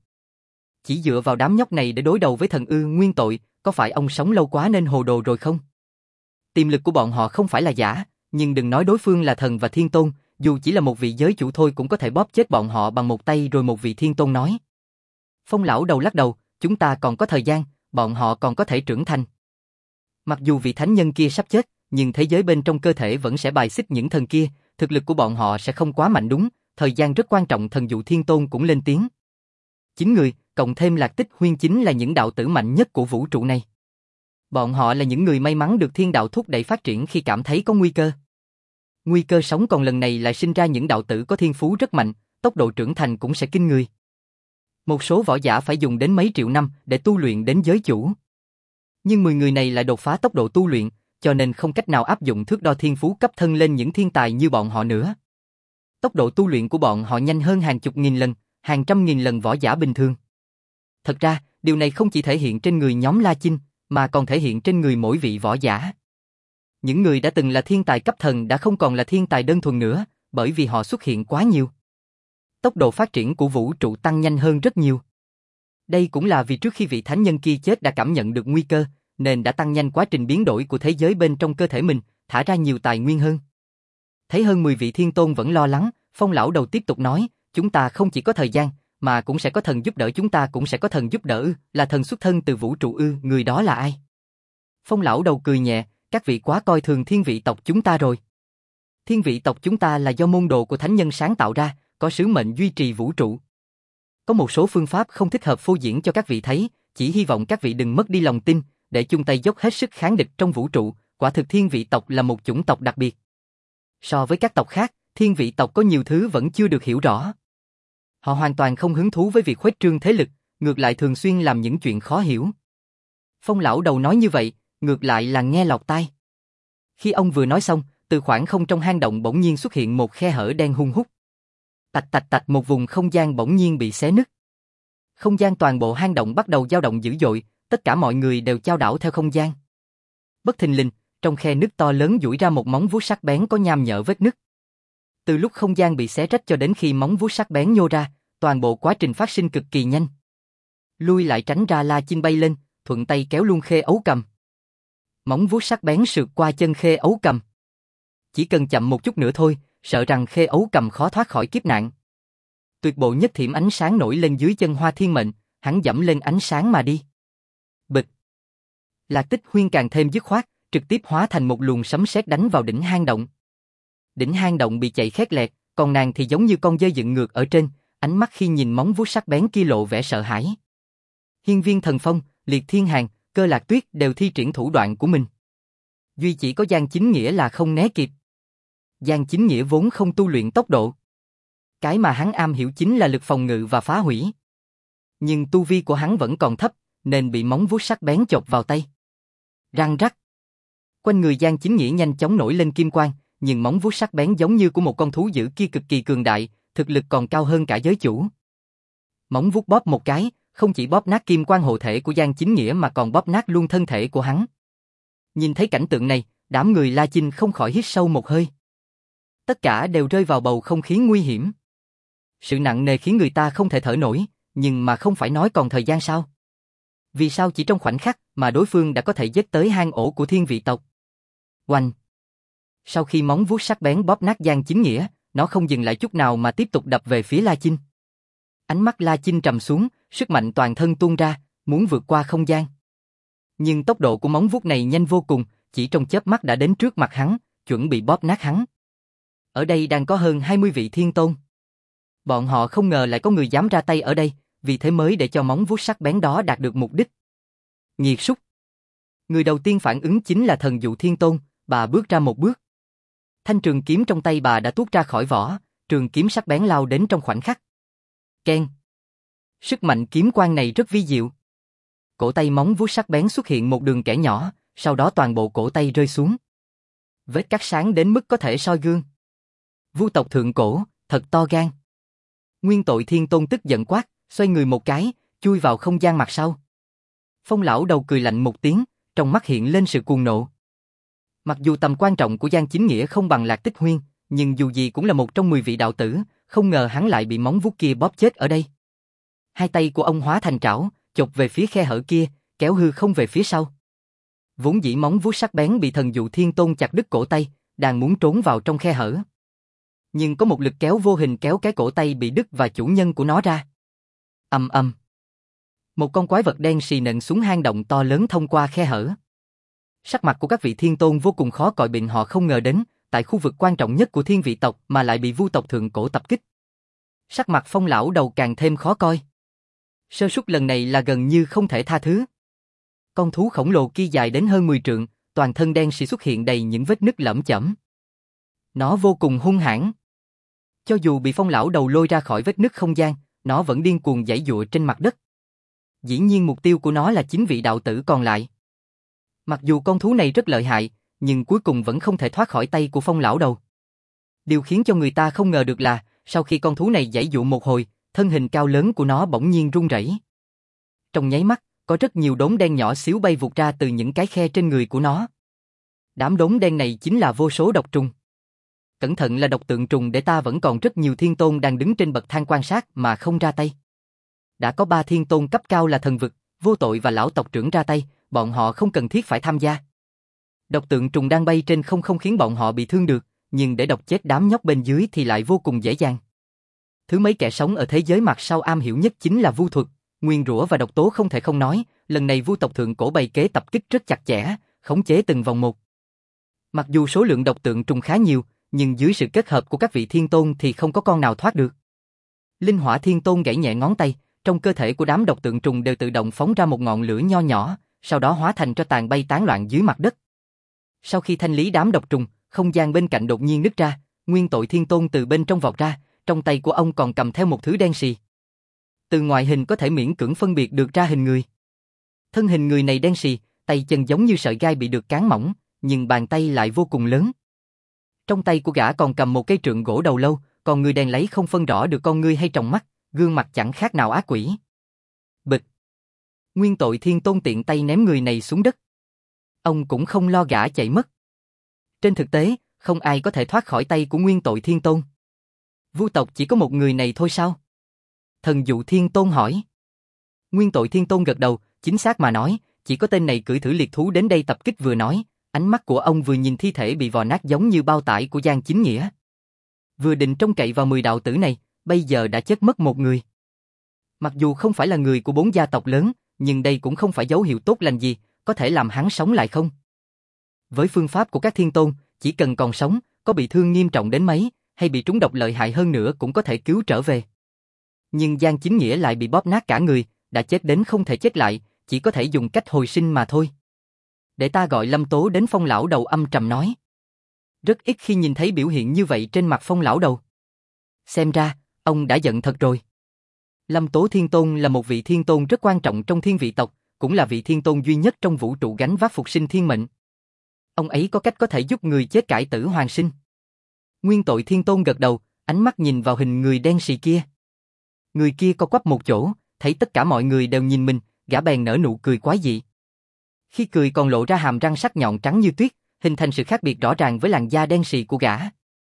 Chỉ dựa vào đám nhóc này để đối đầu với thần ư? Nguyên Tội, có phải ông sống lâu quá nên hồ đồ rồi không? Tiềm lực của bọn họ không phải là giả, nhưng đừng nói đối phương là thần và thiên tôn, dù chỉ là một vị giới chủ thôi cũng có thể bóp chết bọn họ bằng một tay rồi. Một vị thiên tôn nói. Phong Lão Đầu lắc đầu, chúng ta còn có thời gian, bọn họ còn có thể trưởng thành. Mặc dù vị thánh nhân kia sắp chết, nhưng thế giới bên trong cơ thể vẫn sẽ bài xích những thần kia, thực lực của bọn họ sẽ không quá mạnh. Đúng, thời gian rất quan trọng. Thần Dụ Thiên Tôn cũng lên tiếng. Chín người, cộng thêm Lạc Tích Huyên chính là những đạo tử mạnh nhất của vũ trụ này. Bọn họ là những người may mắn được thiên đạo thúc đẩy phát triển khi cảm thấy có nguy cơ. Nguy cơ sống còn lần này lại sinh ra những đạo tử có thiên phú rất mạnh, tốc độ trưởng thành cũng sẽ kinh người. Một số võ giả phải dùng đến mấy triệu năm để tu luyện đến giới chủ. Nhưng mười người này lại đột phá tốc độ tu luyện, cho nên không cách nào áp dụng thước đo thiên phú cấp thân lên những thiên tài như bọn họ nữa. Tốc độ tu luyện của bọn họ nhanh hơn hàng chục nghìn lần, hàng trăm nghìn lần võ giả bình thường. Thật ra, điều này không chỉ thể hiện trên người nhóm La Chinh, mà còn thể hiện trên người mỗi vị võ giả. Những người đã từng là thiên tài cấp thần đã không còn là thiên tài đơn thuần nữa, bởi vì họ xuất hiện quá nhiều. Tốc độ phát triển của vũ trụ tăng nhanh hơn rất nhiều. Đây cũng là vì trước khi vị thánh nhân kia chết đã cảm nhận được nguy cơ, nên đã tăng nhanh quá trình biến đổi của thế giới bên trong cơ thể mình, thả ra nhiều tài nguyên hơn. Thấy hơn mười vị thiên tôn vẫn lo lắng, Phong Lão Đầu tiếp tục nói, chúng ta không chỉ có thời gian, mà cũng sẽ có thần giúp đỡ. Chúng ta cũng sẽ có thần giúp đỡ ư? Là thần xuất thân từ vũ trụ ư? Người đó là ai? Phong Lão Đầu cười nhẹ, các vị quá coi thường thiên vị tộc chúng ta rồi. Thiên vị tộc chúng ta là do môn đồ của thánh nhân sáng tạo ra, có sứ mệnh duy trì vũ trụ. Có một số phương pháp không thích hợp phô diễn cho các vị thấy, chỉ hy vọng các vị đừng mất đi lòng tin, để chung tay dốc hết sức kháng địch trong vũ trụ. Quả thực thiên vị tộc là một chủng tộc đặc biệt. So với các tộc khác, thiên vị tộc có nhiều thứ vẫn chưa được hiểu rõ. Họ hoàn toàn không hứng thú với việc khuếch trương thế lực, ngược lại thường xuyên làm những chuyện khó hiểu. Phong Lão Đầu nói như vậy, ngược lại là nghe lọt tai. Khi ông vừa nói xong, từ khoảng không trong hang động bỗng nhiên xuất hiện một khe hở đen hun hút. Tạch tạch tạch, một vùng không gian bỗng nhiên bị xé nứt. Không gian toàn bộ hang động bắt đầu dao động dữ dội, tất cả mọi người đều chao đảo theo không gian. Bất thình lình, trong khe nứt to lớn duỗi ra một móng vuốt sắc bén có nham nhở vết nứt. Từ lúc không gian bị xé rách cho đến khi móng vuốt sắc bén nhô ra, toàn bộ quá trình phát sinh cực kỳ nhanh. Lui lại tránh ra, La Chinh bay lên, thuận tay kéo luôn Khê Ấu Cầm. Móng vuốt sắc bén sượt qua chân Khê Ấu Cầm. Chỉ cần chậm một chút nữa thôi, sợ rằng Khê Ấu Cầm khó thoát khỏi kiếp nạn. Tuyệt bộ nhất thiểm ánh sáng nổi lên dưới chân Hoa Thiên Mệnh, hắn dẫm lên ánh sáng mà đi. Bịch, Lạc Tích Huyên càng thêm dứt khoát, trực tiếp hóa thành một luồng sấm sét đánh vào đỉnh hang động. Đỉnh hang động bị chạy khét lẹt, còn nàng thì giống như con dơi dựng ngược ở trên, ánh mắt khi nhìn móng vuốt sắc bén kia lộ vẻ sợ hãi. Hiên Viên Thần Phong, Liệt Thiên Hàn, Cơ Lạc Tuyết đều thi triển thủ đoạn của mình. Duy chỉ có Giang Chính Nghĩa là không né kịp. Giang Chính Nghĩa vốn không tu luyện tốc độ. Cái mà hắn am hiểu chính là lực phòng ngự và phá hủy. Nhưng tu vi của hắn vẫn còn thấp, nên bị móng vuốt sắc bén chộp vào tay. Răng rắc. Quanh người Giang Chính Nghĩa nhanh chóng nổi lên kim quang, nhưng móng vuốt sắc bén giống như của một con thú dữ kia cực kỳ cường đại, thực lực còn cao hơn cả giới chủ. Móng vuốt bóp một cái, không chỉ bóp nát kim quang hộ thể của Giang Chính Nghĩa mà còn bóp nát luôn thân thể của hắn. Nhìn thấy cảnh tượng này, đám người La Chinh không khỏi hít sâu một hơi. Tất cả đều rơi vào bầu không khí nguy hiểm. Sự nặng nề khiến người ta không thể thở nổi, nhưng mà không phải nói còn thời gian sao? Vì sao chỉ trong khoảnh khắc mà đối phương đã có thể giết tới hang ổ của thiên vị tộc? Oanh! Sau khi móng vuốt sắc bén bóp nát Giang Chính Nghĩa, nó không dừng lại chút nào mà tiếp tục đập về phía La Chinh. Ánh mắt La Chinh trầm xuống, sức mạnh toàn thân tuôn ra, muốn vượt qua không gian. Nhưng tốc độ của móng vuốt này nhanh vô cùng, chỉ trong chớp mắt đã đến trước mặt hắn, chuẩn bị bóp nát hắn. Ở đây đang có hơn hai mươi vị thiên tôn. Bọn họ không ngờ lại có người dám ra tay ở đây, vì thế mới để cho móng vuốt sắc bén đó đạt được mục đích. Nghiệt súc. Người đầu tiên phản ứng chính là Thần Dụ Thiên Tôn, bà bước ra một bước. Thanh trường kiếm trong tay bà đã tuốt ra khỏi vỏ, trường kiếm sắc bén lao đến trong khoảnh khắc. Keng. Sức mạnh kiếm quang này rất vi diệu. Cổ tay móng vuốt sắc bén xuất hiện một đường kẻ nhỏ, sau đó toàn bộ cổ tay rơi xuống. Vết cắt sáng đến mức có thể soi gương. Vu tộc thượng cổ, thật to gan. Nguyên Tội Thiên Tôn tức giận quát, xoay người một cái, chui vào không gian mặt sau. Phong lão đầu cười lạnh một tiếng, trong mắt hiện lên sự cuồng nộ. Mặc dù tầm quan trọng của Giang Chính Nghĩa không bằng Lạc Tích Huyên, nhưng dù gì cũng là một trong mười vị đạo tử, không ngờ hắn lại bị móng vuốt kia bóp chết ở đây. Hai tay của ông hóa thành trảo, chộp về phía khe hở kia, kéo hư không về phía sau. Vốn dĩ móng vuốt sắc bén bị Thần Dụ Thiên Tôn chặt đứt cổ tay, đang muốn trốn vào trong khe hở. Nhưng có một lực kéo vô hình kéo cái cổ tay bị đứt và chủ nhân của nó ra. Ầm ầm. Một con quái vật đen xì nện xuống hang động to lớn thông qua khe hở. Sắc mặt của các vị thiên tôn vô cùng khó coi, bệnh họ không ngờ đến, tại khu vực quan trọng nhất của thiên vị tộc mà lại bị Vu tộc thượng cổ tập kích. Sắc mặt Phong lão đầu càng thêm khó coi. Sơ suất lần này là gần như không thể tha thứ. Con thú khổng lồ kia dài đến hơn mười trượng, toàn thân đen xì xuất hiện đầy những vết nứt lởm chởm. Nó vô cùng hung hãn. Cho dù bị Phong lão đầu lôi ra khỏi vết nứt không gian, nó vẫn điên cuồng giãy giụa trên mặt đất. Dĩ nhiên mục tiêu của nó là chín vị đạo tử còn lại. Mặc dù con thú này rất lợi hại, nhưng cuối cùng vẫn không thể thoát khỏi tay của Phong lão đầu. Điều khiến cho người ta không ngờ được là, sau khi con thú này giãy giụa một hồi, thân hình cao lớn của nó bỗng nhiên run rẩy. Trong nháy mắt, có rất nhiều đốm đen nhỏ xíu bay vụt ra từ những cái khe trên người của nó. Đám đốm đen này chính là vô số độc trùng. Cẩn thận là độc tượng trùng, để ta vẫn còn rất nhiều thiên tôn đang đứng trên bậc thang quan sát mà không ra tay. Đã có ba thiên tôn cấp cao là Thần Vực, Vô Tội và lão tộc trưởng ra tay, bọn họ không cần thiết phải tham gia. Độc tượng trùng đang bay trên không không khiến bọn họ bị thương được, nhưng để độc chết đám nhóc bên dưới thì lại vô cùng dễ dàng. Thứ mấy kẻ sống ở thế giới mặt sau am hiểu nhất chính là vu thuật, nguyên rủa và độc tố không thể không nói, lần này Vu tộc thượng cổ bày kế tập kích rất chặt chẽ, khống chế từng vòng một. Mặc dù số lượng độc tượng trùng khá nhiều, nhưng dưới sự kết hợp của các vị thiên tôn thì không có con nào thoát được. Linh Hỏa Thiên Tôn gãy nhẹ ngón tay, trong cơ thể của đám độc tượng trùng đều tự động phóng ra một ngọn lửa nho nhỏ, sau đó hóa thành tro tàn bay tán loạn dưới mặt đất. Sau khi thanh lý đám độc trùng, không gian bên cạnh đột nhiên nứt ra, Nguyên Tội Thiên Tôn từ bên trong vọt ra, trong tay của ông còn cầm theo một thứ đen xì. Từ ngoại hình có thể miễn cưỡng phân biệt được ra hình người. Thân hình người này đen xì, tay chân giống như sợi gai bị được cán mỏng, nhưng bàn tay lại vô cùng lớn. Trong tay của gã còn cầm một cây trượng gỗ đầu lâu, còn người đèn lấy không phân rõ được con ngươi hay tròng mắt, gương mặt chẳng khác nào ác quỷ. Bịch. Nguyên Tội Thiên Tôn tiện tay ném người này xuống đất. Ông cũng không lo gã chạy mất. Trên thực tế, không ai có thể thoát khỏi tay của Nguyên Tội Thiên Tôn. Vu tộc chỉ có một người này thôi sao? Thần Dụ Thiên Tôn hỏi. Nguyên Tội Thiên Tôn gật đầu, chính xác mà nói, chỉ có tên này cưỡi thử liệt thú đến đây tập kích. Vừa nói, ánh mắt của ông vừa nhìn thi thể bị vò nát giống như bao tải của Giang Chính Nghĩa. Vừa định trông cậy vào mười đạo tử này, bây giờ đã chết mất một người. Mặc dù không phải là người của bốn gia tộc lớn, nhưng đây cũng không phải dấu hiệu tốt lành gì, có thể làm hắn sống lại không? Với phương pháp của các thiên tôn, chỉ cần còn sống, có bị thương nghiêm trọng đến mấy, hay bị trúng độc lợi hại hơn nữa cũng có thể cứu trở về. Nhưng Giang Chính Nghĩa lại bị bóp nát cả người, đã chết đến không thể chết lại, chỉ có thể dùng cách hồi sinh mà thôi. Để ta gọi Lâm Tố đến. Phong lão đầu âm trầm nói. Rất ít khi nhìn thấy biểu hiện như vậy trên mặt Phong lão đầu. Xem ra, ông đã giận thật rồi. Lâm Tố Thiên Tôn là một vị thiên tôn rất quan trọng trong thiên vị tộc, cũng là vị thiên tôn duy nhất trong vũ trụ gánh vác phục sinh thiên mệnh. Ông ấy có cách có thể giúp người chết cải tử hoàn sinh. Nguyên Tội Thiên Tôn gật đầu, ánh mắt nhìn vào hình người đen sì kia. Người kia co quắp một chỗ, thấy tất cả mọi người đều nhìn mình, gã bèn nở nụ cười quái dị. Khi cười còn lộ ra hàm răng sắc nhọn trắng như tuyết, hình thành sự khác biệt rõ ràng với làn da đen sì của gã.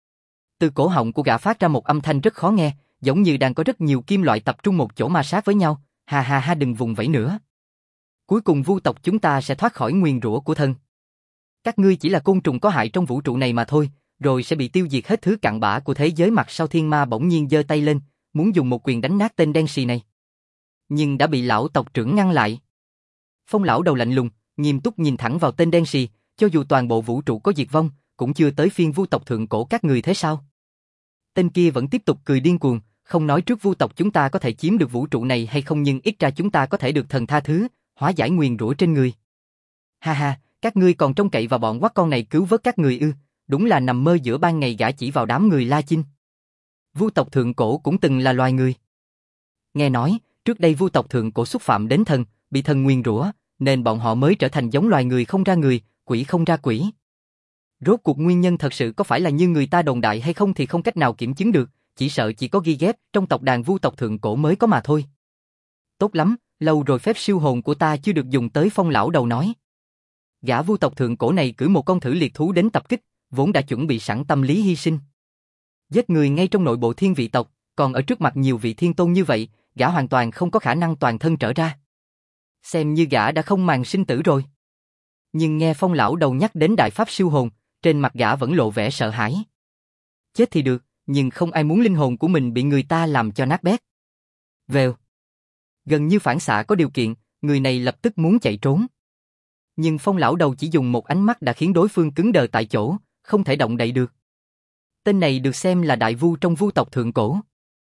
Từ cổ họng của gã phát ra một âm thanh rất khó nghe, giống như đang có rất nhiều kim loại tập trung một chỗ ma sát với nhau. Ha ha ha, đừng vùng vẫy nữa. Cuối cùng vu tộc chúng ta sẽ thoát khỏi nguyền rủa của thần. Các ngươi chỉ là côn trùng có hại trong vũ trụ này mà thôi, rồi sẽ bị tiêu diệt hết. Thứ cặn bã của thế giới mặt sau thiên ma bỗng nhiên giơ tay lên, muốn dùng một quyền đánh nát tên đen sì này. Nhưng đã bị lão tộc trưởng ngăn lại. Phong lão đầu lạnh lùng, nghiêm túc nhìn thẳng vào tên đen sì, cho dù toàn bộ vũ trụ có diệt vong, cũng chưa tới phiên vu tộc thượng cổ các người thế sao? Tên kia vẫn tiếp tục cười điên cuồng, không nói trước vu tộc chúng ta có thể chiếm được vũ trụ này hay không, nhưng ít ra chúng ta có thể được thần tha thứ, hóa giải nguyền rủa trên người. Ha ha, các ngươi còn trông cậy vào bọn quắc con này cứu vớt các người ư? Đúng là nằm mơ giữa ban ngày. Gã chỉ vào đám người La Chinh. Vu tộc thượng cổ cũng từng là loài người. Nghe nói, trước đây vu tộc thượng cổ xúc phạm đến thần, bị thần nguyền rủa, nên bọn họ mới trở thành giống loài người không ra người, quỷ không ra quỷ. Rốt cuộc nguyên nhân thật sự có phải là như người ta đồn đại hay không thì không cách nào kiểm chứng được, chỉ sợ chỉ có ghi ghép trong tộc đàn vu tộc thượng cổ mới có mà thôi. Tốt lắm, lâu rồi phép siêu hồn của ta chưa được dùng tới. Phong lão đầu nói. Gã vu tộc thượng cổ này cử một con thử liệt thú đến tập kích, vốn đã chuẩn bị sẵn tâm lý hy sinh. Giết người ngay trong nội bộ thiên vị tộc, còn ở trước mặt nhiều vị thiên tôn như vậy, gã hoàn toàn không có khả năng toàn thân trở ra. Xem như gã đã không màng sinh tử rồi. Nhưng nghe Phong lão đầu nhắc đến đại pháp siêu hồn, trên mặt gã vẫn lộ vẻ sợ hãi. Chết thì được, nhưng không ai muốn linh hồn của mình bị người ta làm cho nát bét. Vèo. Gần như phản xạ có điều kiện, người này lập tức muốn chạy trốn. Nhưng Phong lão đầu chỉ dùng một ánh mắt đã khiến đối phương cứng đờ tại chỗ, không thể động đậy được. Tên này được xem là đại vu trong vu tộc thượng cổ.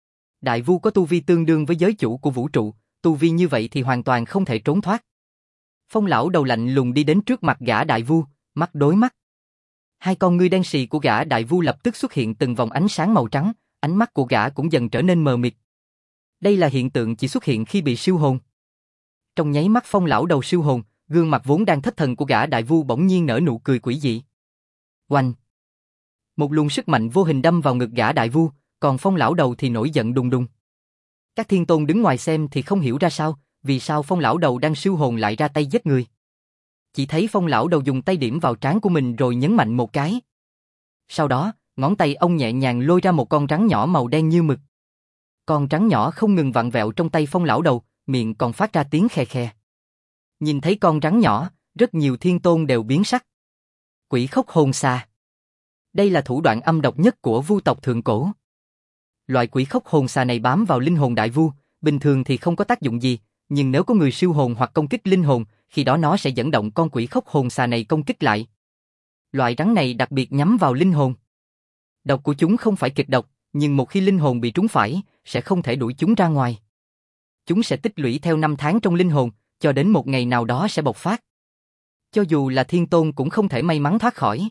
Đại vu có tu vi tương đương với giới chủ của vũ trụ, tu vi như vậy thì hoàn toàn không thể trốn thoát. Phong lão đầu lạnh lùng đi đến trước mặt gã đại vu, mắt đối mắt. Hai con ngươi đen sì của gã đại vu lập tức xuất hiện từng vòng ánh sáng màu trắng, ánh mắt của gã cũng dần trở nên mờ mịt. Đây là hiện tượng chỉ xuất hiện khi bị siêu hồn. Trong nháy mắt Phong lão đầu siêu hồn, gương mặt vốn đang thất thần của gã đại vu bỗng nhiên nở nụ cười quỷ dị. Oanh! Một luồng sức mạnh vô hình đâm vào ngực gã đại vu, còn Phong lão đầu thì nổi giận đùng đùng. Các thiên tôn đứng ngoài xem thì không hiểu ra sao, vì sao Phong lão đầu đang siêu hồn lại ra tay giết người. Chỉ thấy Phong lão đầu dùng tay điểm vào trán của mình rồi nhấn mạnh một cái. Sau đó, ngón tay ông nhẹ nhàng lôi ra một con rắn nhỏ màu đen như mực. Con rắn nhỏ không ngừng vặn vẹo trong tay Phong lão đầu, miệng còn phát ra tiếng khe khe. Nhìn thấy con rắn nhỏ, rất nhiều thiên tôn đều biến sắc. Quỷ khốc hồn xà. Đây là thủ đoạn âm độc nhất của vu tộc thượng cổ. Loại quỷ khốc hồn xà này bám vào linh hồn đại vu, bình thường thì không có tác dụng gì, nhưng nếu có người siêu hồn hoặc công kích linh hồn, khi đó nó sẽ dẫn động con quỷ khốc hồn xà này công kích lại. Loại rắn này đặc biệt nhắm vào linh hồn. Độc của chúng không phải kịch độc, nhưng một khi linh hồn bị trúng phải, sẽ không thể đuổi chúng ra ngoài. Chúng sẽ tích lũy theo năm tháng trong linh hồn, cho đến một ngày nào đó sẽ bộc phát. Cho dù là thiên tôn cũng không thể may mắn thoát khỏi.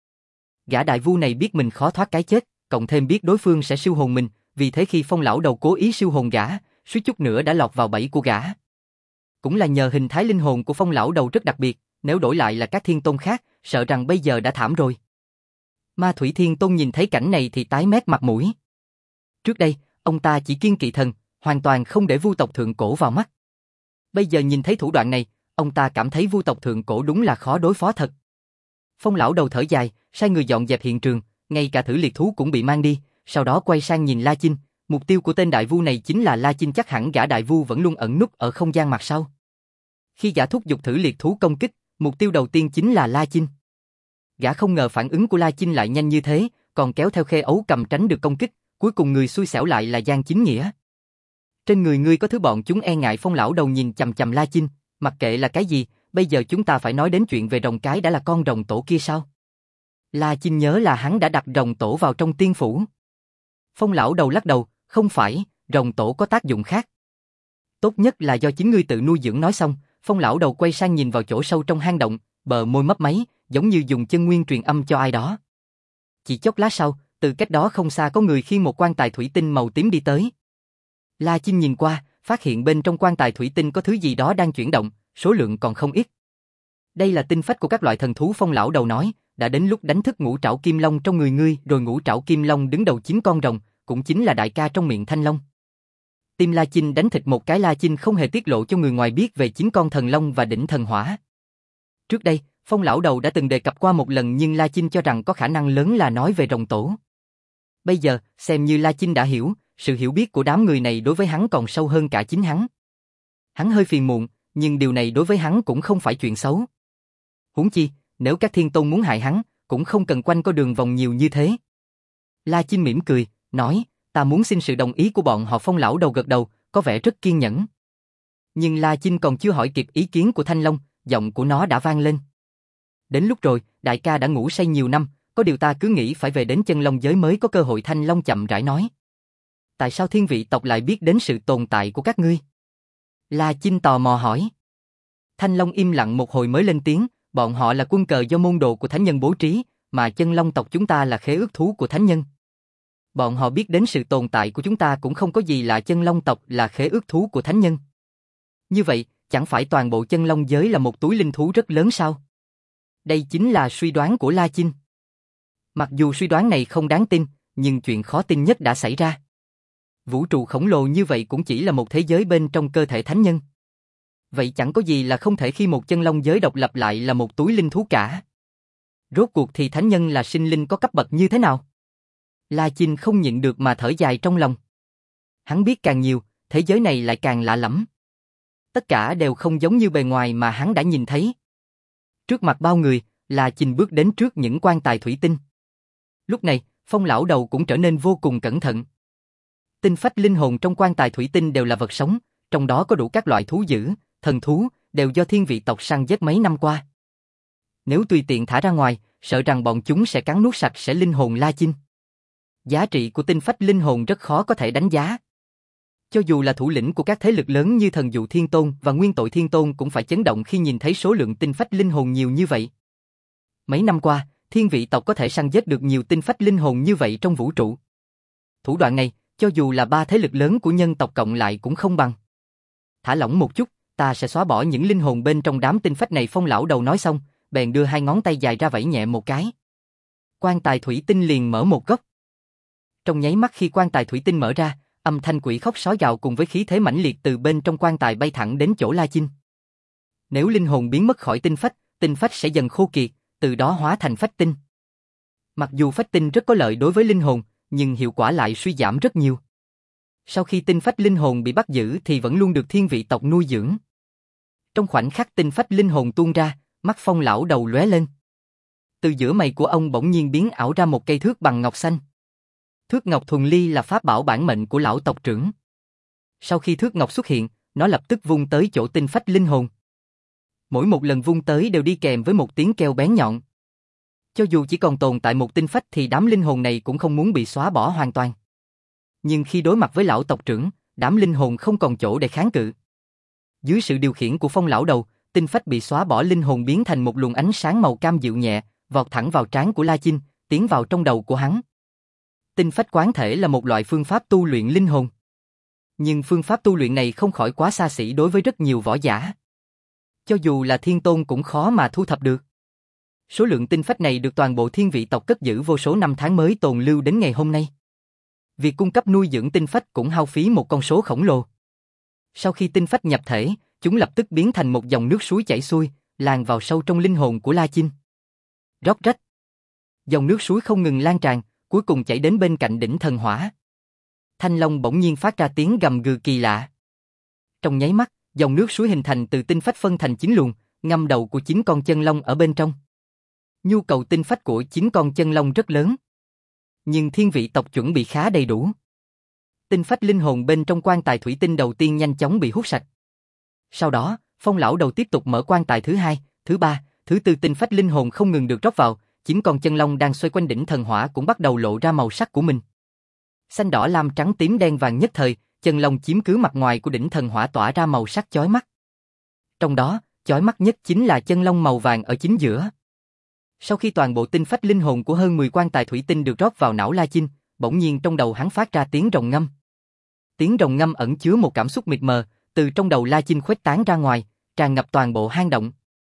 Gã đại vu này biết mình khó thoát cái chết, cộng thêm biết đối phương sẽ siêu hồn mình, vì thế khi Phong lão đầu cố ý siêu hồn gã, suýt chút nữa đã lọt vào bẫy của gã. Cũng là nhờ hình thái linh hồn của Phong lão đầu rất đặc biệt, nếu đổi lại là các thiên tôn khác, sợ rằng bây giờ đã thảm rồi. Ma Thủy Thiên Tôn nhìn thấy cảnh này thì tái mét mặt mũi. Trước đây, ông ta chỉ kiêng kỵ thần, hoàn toàn không để vu tộc thượng cổ vào mắt. Bây giờ nhìn thấy thủ đoạn này, ông ta cảm thấy vu tộc thượng cổ đúng là khó đối phó thật. Phong lão đầu thở dài, sai người dọn dẹp hiện trường, ngay cả thử liệt thú cũng bị mang đi, sau đó quay sang nhìn La Chinh, mục tiêu của tên đại vu này chính là La Chinh, chắc hẳn gã đại vu vẫn luôn ẩn núp ở không gian mặt sau. Khi gã thúc giục thử liệt thú công kích, mục tiêu đầu tiên chính là La Chinh. Gã không ngờ phản ứng của La Chinh lại nhanh như thế, còn kéo theo khê ấu cầm tránh được công kích, cuối cùng người xui xẻo lại là Giang Chính Nghĩa. Trên người ngươi có thứ bọn chúng e ngại. Phong lão đầu nhìn chằm chằm La Chinh, mặc kệ là cái gì, bây giờ chúng ta phải nói đến chuyện về rồng cái đã là con rồng tổ kia sao? La Chinh nhớ là hắn đã đặt rồng tổ vào trong tiên phủ. Phong lão đầu lắc đầu, không phải, rồng tổ có tác dụng khác. Tốt nhất là do chính ngươi tự nuôi dưỡng. Nói xong, Phong lão đầu quay sang nhìn vào chỗ sâu trong hang động, bờ môi mấp máy, giống như dùng chân nguyên truyền âm cho ai đó. Chỉ chốc lát sau, từ cách đó không xa có người khiêng một quan tài thủy tinh màu tím đi tới. La Chinh nhìn qua, phát hiện bên trong quan tài thủy tinh có thứ gì đó đang chuyển động, số lượng còn không ít. Đây là tinh phách của các loại thần thú. Phong lão đầu nói, đã đến lúc đánh thức ngũ trảo kim long trong người ngươi. Rồi ngũ trảo kim long đứng đầu chín con rồng, cũng chính là đại ca trong miệng Thanh Long. Tim La Chinh đánh thịt một cái. La Chinh không hề tiết lộ cho người ngoài biết về chín con thần long và đỉnh thần hỏa. Trước đây, Phong lão đầu đã từng đề cập qua một lần, nhưng La Chinh cho rằng có khả năng lớn là nói về rồng tổ. Bây giờ, xem như La Chinh đã hiểu, sự hiểu biết của đám người này đối với hắn còn sâu hơn cả chính hắn. Hắn hơi phiền muộn, nhưng điều này đối với hắn cũng không phải chuyện xấu. Huống chi, nếu các thiên tôn muốn hại hắn, cũng không cần quanh co đường vòng nhiều như thế. La Chinh mỉm cười, nói, ta muốn xin sự đồng ý của bọn họ. Phong lão đầu gật đầu, có vẻ rất kiên nhẫn. Nhưng La Chinh còn chưa hỏi kịp ý kiến của Thanh Long, giọng của nó đã vang lên. Đến lúc rồi, đại ca đã ngủ say nhiều năm, có điều ta cứ nghĩ phải về đến chân long giới mới có cơ hội. Thanh Long chậm rãi nói. Tại sao thiên vị tộc lại biết đến sự tồn tại của các ngươi? La Chinh tò mò hỏi. Thanh Long im lặng một hồi mới lên tiếng, bọn họ là quân cờ do môn đồ của thánh nhân bố trí, mà chân long tộc chúng ta là khế ước thú của thánh nhân. Bọn họ biết đến sự tồn tại của chúng ta cũng không có gì lạ. Chân long tộc là khế ước thú của thánh nhân. Như vậy, chẳng phải toàn bộ chân long giới là một túi linh thú rất lớn sao? Đây chính là suy đoán của La Chinh. Mặc dù suy đoán này không đáng tin, nhưng chuyện khó tin nhất đã xảy ra. Vũ trụ khổng lồ như vậy cũng chỉ là một thế giới bên trong cơ thể thánh nhân. Vậy chẳng có gì là không thể khi một chân long giới độc lập lại là một túi linh thú cả. Rốt cuộc thì thánh nhân là sinh linh có cấp bậc như thế nào? La Chinh không nhịn được mà thở dài trong lòng. Hắn biết càng nhiều, thế giới này lại càng lạ lẫm. Tất cả đều không giống như bề ngoài mà hắn đã nhìn thấy. Trước mặt bao người, La Chinh bước đến trước những quan tài thủy tinh. Lúc này, Phong lão đầu cũng trở nên vô cùng cẩn thận. Tinh phách linh hồn trong quan tài thủy tinh đều là vật sống, trong đó có đủ các loại thú dữ, thần thú, đều do thiên vị tộc săn giết mấy năm qua. Nếu tùy tiện thả ra ngoài, sợ rằng bọn chúng sẽ cắn nuốt sạch sẽ linh hồn La Chinh. Giá trị của tinh phách linh hồn rất khó có thể đánh giá. Cho dù là thủ lĩnh của các thế lực lớn như Thần Dụ Thiên Tôn và Nguyên Tội Thiên Tôn cũng phải chấn động khi nhìn thấy số lượng tinh phách linh hồn nhiều như vậy. Mấy năm qua, thiên vị tộc có thể săn giết được nhiều tinh phách linh hồn như vậy trong vũ trụ. Thủ đoạn này, cho dù là ba thế lực lớn của nhân tộc cộng lại cũng không bằng. Thả lỏng một chút, ta sẽ xóa bỏ những linh hồn bên trong đám tinh phách này. Phong lão đầu nói xong, bèn đưa hai ngón tay dài ra vẫy nhẹ một cái. Quan tài thủy tinh liền mở một góc. Trong nháy mắt khi quan tài thủy tinh mở ra, âm thanh quỷ khóc sói gào cùng với khí thế mãnh liệt từ bên trong quan tài bay thẳng đến chỗ La Chinh. Nếu linh hồn biến mất khỏi tinh phách, tinh phách sẽ dần khô kiệt, từ đó hóa thành phách tinh. Mặc dù phách tinh rất có lợi đối với linh hồn, nhưng hiệu quả lại suy giảm rất nhiều. Sau khi tinh phách linh hồn bị bắt giữ thì vẫn luôn được thiên vị tộc nuôi dưỡng. Trong khoảnh khắc tinh phách linh hồn tuôn ra, mắt Phong lão đầu lóe lên. Từ giữa mày của ông bỗng nhiên biến ảo ra một cây thước bằng ngọc xanh. Thước ngọc thuần ly là pháp bảo bản mệnh của lão tộc trưởng. Sau khi thước ngọc xuất hiện, nó lập tức vung tới chỗ tinh phách linh hồn. Mỗi một lần vung tới đều đi kèm với một tiếng kêu bén nhọn. Cho dù chỉ còn tồn tại một tinh phách thì đám linh hồn này cũng không muốn bị xóa bỏ hoàn toàn. Nhưng khi đối mặt với lão tộc trưởng, đám linh hồn không còn chỗ để kháng cự. Dưới sự điều khiển của Phong lão đầu, tinh phách bị xóa bỏ, linh hồn biến thành một luồng ánh sáng màu cam dịu nhẹ, vọt thẳng vào trán của La Chinh, tiến vào trong đầu của hắn. Tinh phách quán thể là một loại phương pháp tu luyện linh hồn. Nhưng phương pháp tu luyện này không khỏi quá xa xỉ đối với rất nhiều võ giả. Cho dù là thiên tôn cũng khó mà thu thập được. Số lượng tinh phách này được toàn bộ thiên vị tộc cất giữ vô số năm tháng mới tồn lưu đến ngày hôm nay. Việc cung cấp nuôi dưỡng tinh phách cũng hao phí một con số khổng lồ. Sau khi tinh phách nhập thể, chúng lập tức biến thành một dòng nước suối chảy xuôi, lan vào sâu trong linh hồn của La Chinh. Róc rách. Dòng nước suối không ngừng lan tràn, cuối cùng chảy đến bên cạnh đỉnh thần hỏa. Thanh Long bỗng nhiên phát ra tiếng gầm gừ kỳ lạ. Trong nháy mắt, dòng nước suối hình thành từ tinh phách phân thành chín luồng, ngâm đầu của chín con chân long ở bên trong. Nhu cầu tinh phách của chín con chân long rất lớn. Nhưng thiên vị tộc chuẩn bị khá đầy đủ. Tinh phách linh hồn bên trong quan tài thủy tinh đầu tiên nhanh chóng bị hút sạch. Sau đó, Phong lão đầu tiếp tục mở quan tài thứ hai, thứ ba, thứ tư, tinh phách linh hồn không ngừng được rót vào, chín con chân long đang xoay quanh đỉnh thần hỏa cũng bắt đầu lộ ra màu sắc của mình. Xanh đỏ lam trắng tím đen vàng nhất thời, chân long chiếm cứ mặt ngoài của đỉnh thần hỏa tỏa ra màu sắc chói mắt. Trong đó, chói mắt nhất chính là chân long màu vàng ở chính giữa. Sau khi toàn bộ tinh phách linh hồn của hơn mười quan tài thủy tinh được rót vào não La Chinh, bỗng nhiên trong đầu hắn phát ra tiếng rồng ngâm. Tiếng rồng ngâm ẩn chứa một cảm xúc mịt mờ, từ trong đầu La Chinh khuếch tán ra ngoài, tràn ngập toàn bộ hang động.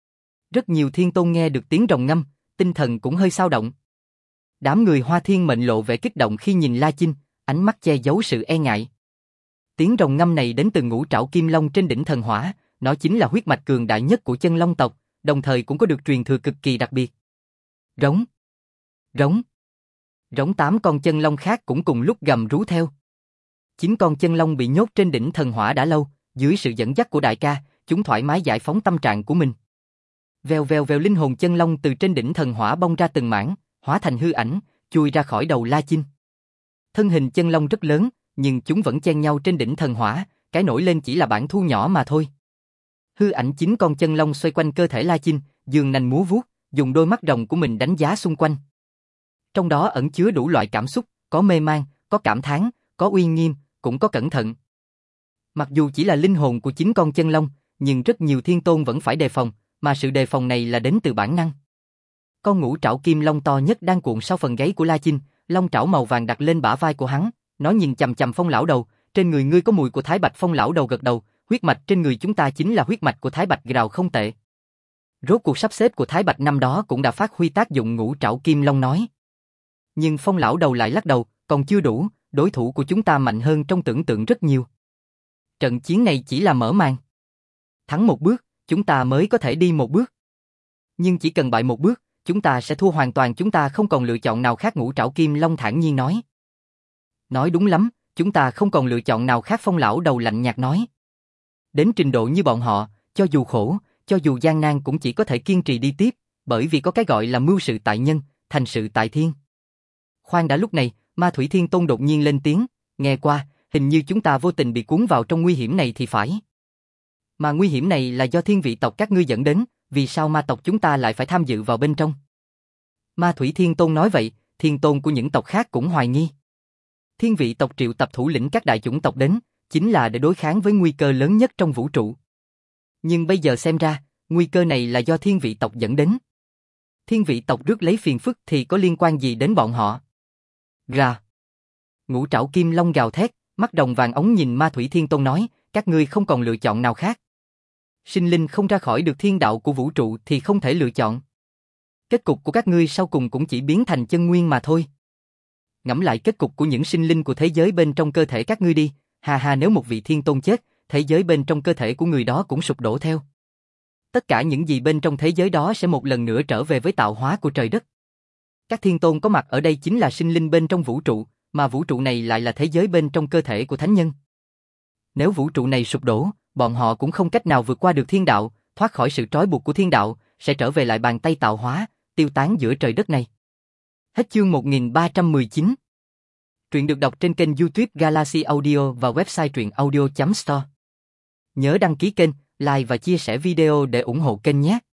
Rất nhiều thiên tôn nghe được tiếng rồng ngâm, tinh thần cũng hơi xao động. Đám người Hoa Thiên Mệnh lộ vẻ kích động khi nhìn La Chinh, ánh mắt che giấu sự e ngại. Tiếng rồng ngâm này đến từ ngũ trảo kim long trên đỉnh thần hỏa, nó chính là huyết mạch cường đại nhất của chân long tộc, đồng thời cũng có được truyền thừa cực kỳ đặc biệt. Rống, rống, rống tám con chân long khác cũng cùng lúc gầm rú theo. Chín con chân long bị nhốt trên đỉnh thần hỏa đã lâu, dưới sự dẫn dắt của đại ca, chúng thoải mái giải phóng tâm trạng của mình. Vèo vèo vèo, linh hồn chân long từ trên đỉnh thần hỏa bong ra từng mảng, hóa thành hư ảnh, chui ra khỏi đầu La Chinh. Thân hình chân long rất lớn, nhưng chúng vẫn chen nhau trên đỉnh thần hỏa, cái nổi lên chỉ là bản thu nhỏ mà thôi. Hư ảnh chín con chân long xoay quanh cơ thể La Chinh, giương nanh múa vuốt, dùng đôi mắt rồng của mình đánh giá xung quanh. Trong đó ẩn chứa đủ loại cảm xúc, có mê man, có cảm thán, có uy nghiêm, cũng có cẩn thận. Mặc dù chỉ là linh hồn của chín con chân long, nhưng rất nhiều thiên tôn vẫn phải đề phòng, mà sự đề phòng này là đến từ bản năng. Con ngũ trảo kim long to nhất đang cuộn sau phần gáy của La Chinh, long trảo màu vàng đặt lên bả vai của hắn, nó nhìn chằm chằm Phong lão đầu, trên người ngươi có mùi của Thái Bạch. Phong lão đầu gật đầu, huyết mạch trên người chúng ta chính là huyết mạch của Thái Bạch rào không tệ. Rốt cuộc sắp xếp của Thái Bạch năm đó cũng đã phát huy tác dụng, ngũ trảo kim long nói. Nhưng Phong lão đầu lại lắc đầu, còn chưa đủ, đối thủ của chúng ta mạnh hơn trong tưởng tượng rất nhiều. Trận chiến này chỉ là mở màn. Thắng một bước, chúng ta mới có thể đi một bước. Nhưng chỉ cần bại một bước, chúng ta sẽ thua hoàn toàn, chúng ta không còn lựa chọn nào khác, ngũ trảo kim long thản nhiên nói. Nói đúng lắm, chúng ta không còn lựa chọn nào khác, Phong lão đầu lạnh nhạt nói. Đến trình độ như bọn họ, cho dù khổ, cho dù gian nan cũng chỉ có thể kiên trì đi tiếp, bởi vì có cái gọi là mưu sự tại nhân, thành sự tại thiên. Khoan đã, lúc này, Ma Thủy Thiên Tôn đột nhiên lên tiếng, nghe qua, hình như chúng ta vô tình bị cuốn vào trong nguy hiểm này thì phải. Mà nguy hiểm này là do thiên vị tộc các ngươi dẫn đến, vì sao ma tộc chúng ta lại phải tham dự vào bên trong? Ma Thủy Thiên Tôn nói vậy, thiên tôn của những tộc khác cũng hoài nghi. Thiên vị tộc triệu tập thủ lĩnh các đại chủng tộc đến, chính là để đối kháng với nguy cơ lớn nhất trong vũ trụ. Nhưng bây giờ xem ra, nguy cơ này là do thiên vị tộc dẫn đến. Thiên vị tộc rước lấy phiền phức thì có liên quan gì đến bọn họ? Gà. Ngũ trảo kim long gào thét, mắt đồng vàng ống nhìn Ma Thủy Thiên Tôn nói, các ngươi không còn lựa chọn nào khác. Sinh linh không ra khỏi được thiên đạo của vũ trụ thì không thể lựa chọn. Kết cục của các ngươi sau cùng cũng chỉ biến thành chân nguyên mà thôi. Ngẫm lại kết cục của những sinh linh của thế giới bên trong cơ thể các ngươi đi, hà hà, nếu một vị thiên tôn chết, thế giới bên trong cơ thể của người đó cũng sụp đổ theo. Tất cả những gì bên trong thế giới đó sẽ một lần nữa trở về với tạo hóa của trời đất. Các thiên tôn có mặt ở đây chính là sinh linh bên trong vũ trụ, mà vũ trụ này lại là thế giới bên trong cơ thể của thánh nhân. Nếu vũ trụ này sụp đổ, bọn họ cũng không cách nào vượt qua được thiên đạo, thoát khỏi sự trói buộc của thiên đạo, sẽ trở về lại bàn tay tạo hóa, tiêu tán giữa trời đất này. Hết chương một nghìn ba trăm mười chín. Truyện được đọc trên kênh YouTube Galaxy Audio và website truyện audio chấm store. Nhớ đăng ký kênh, like và chia sẻ video để ủng hộ kênh nhé.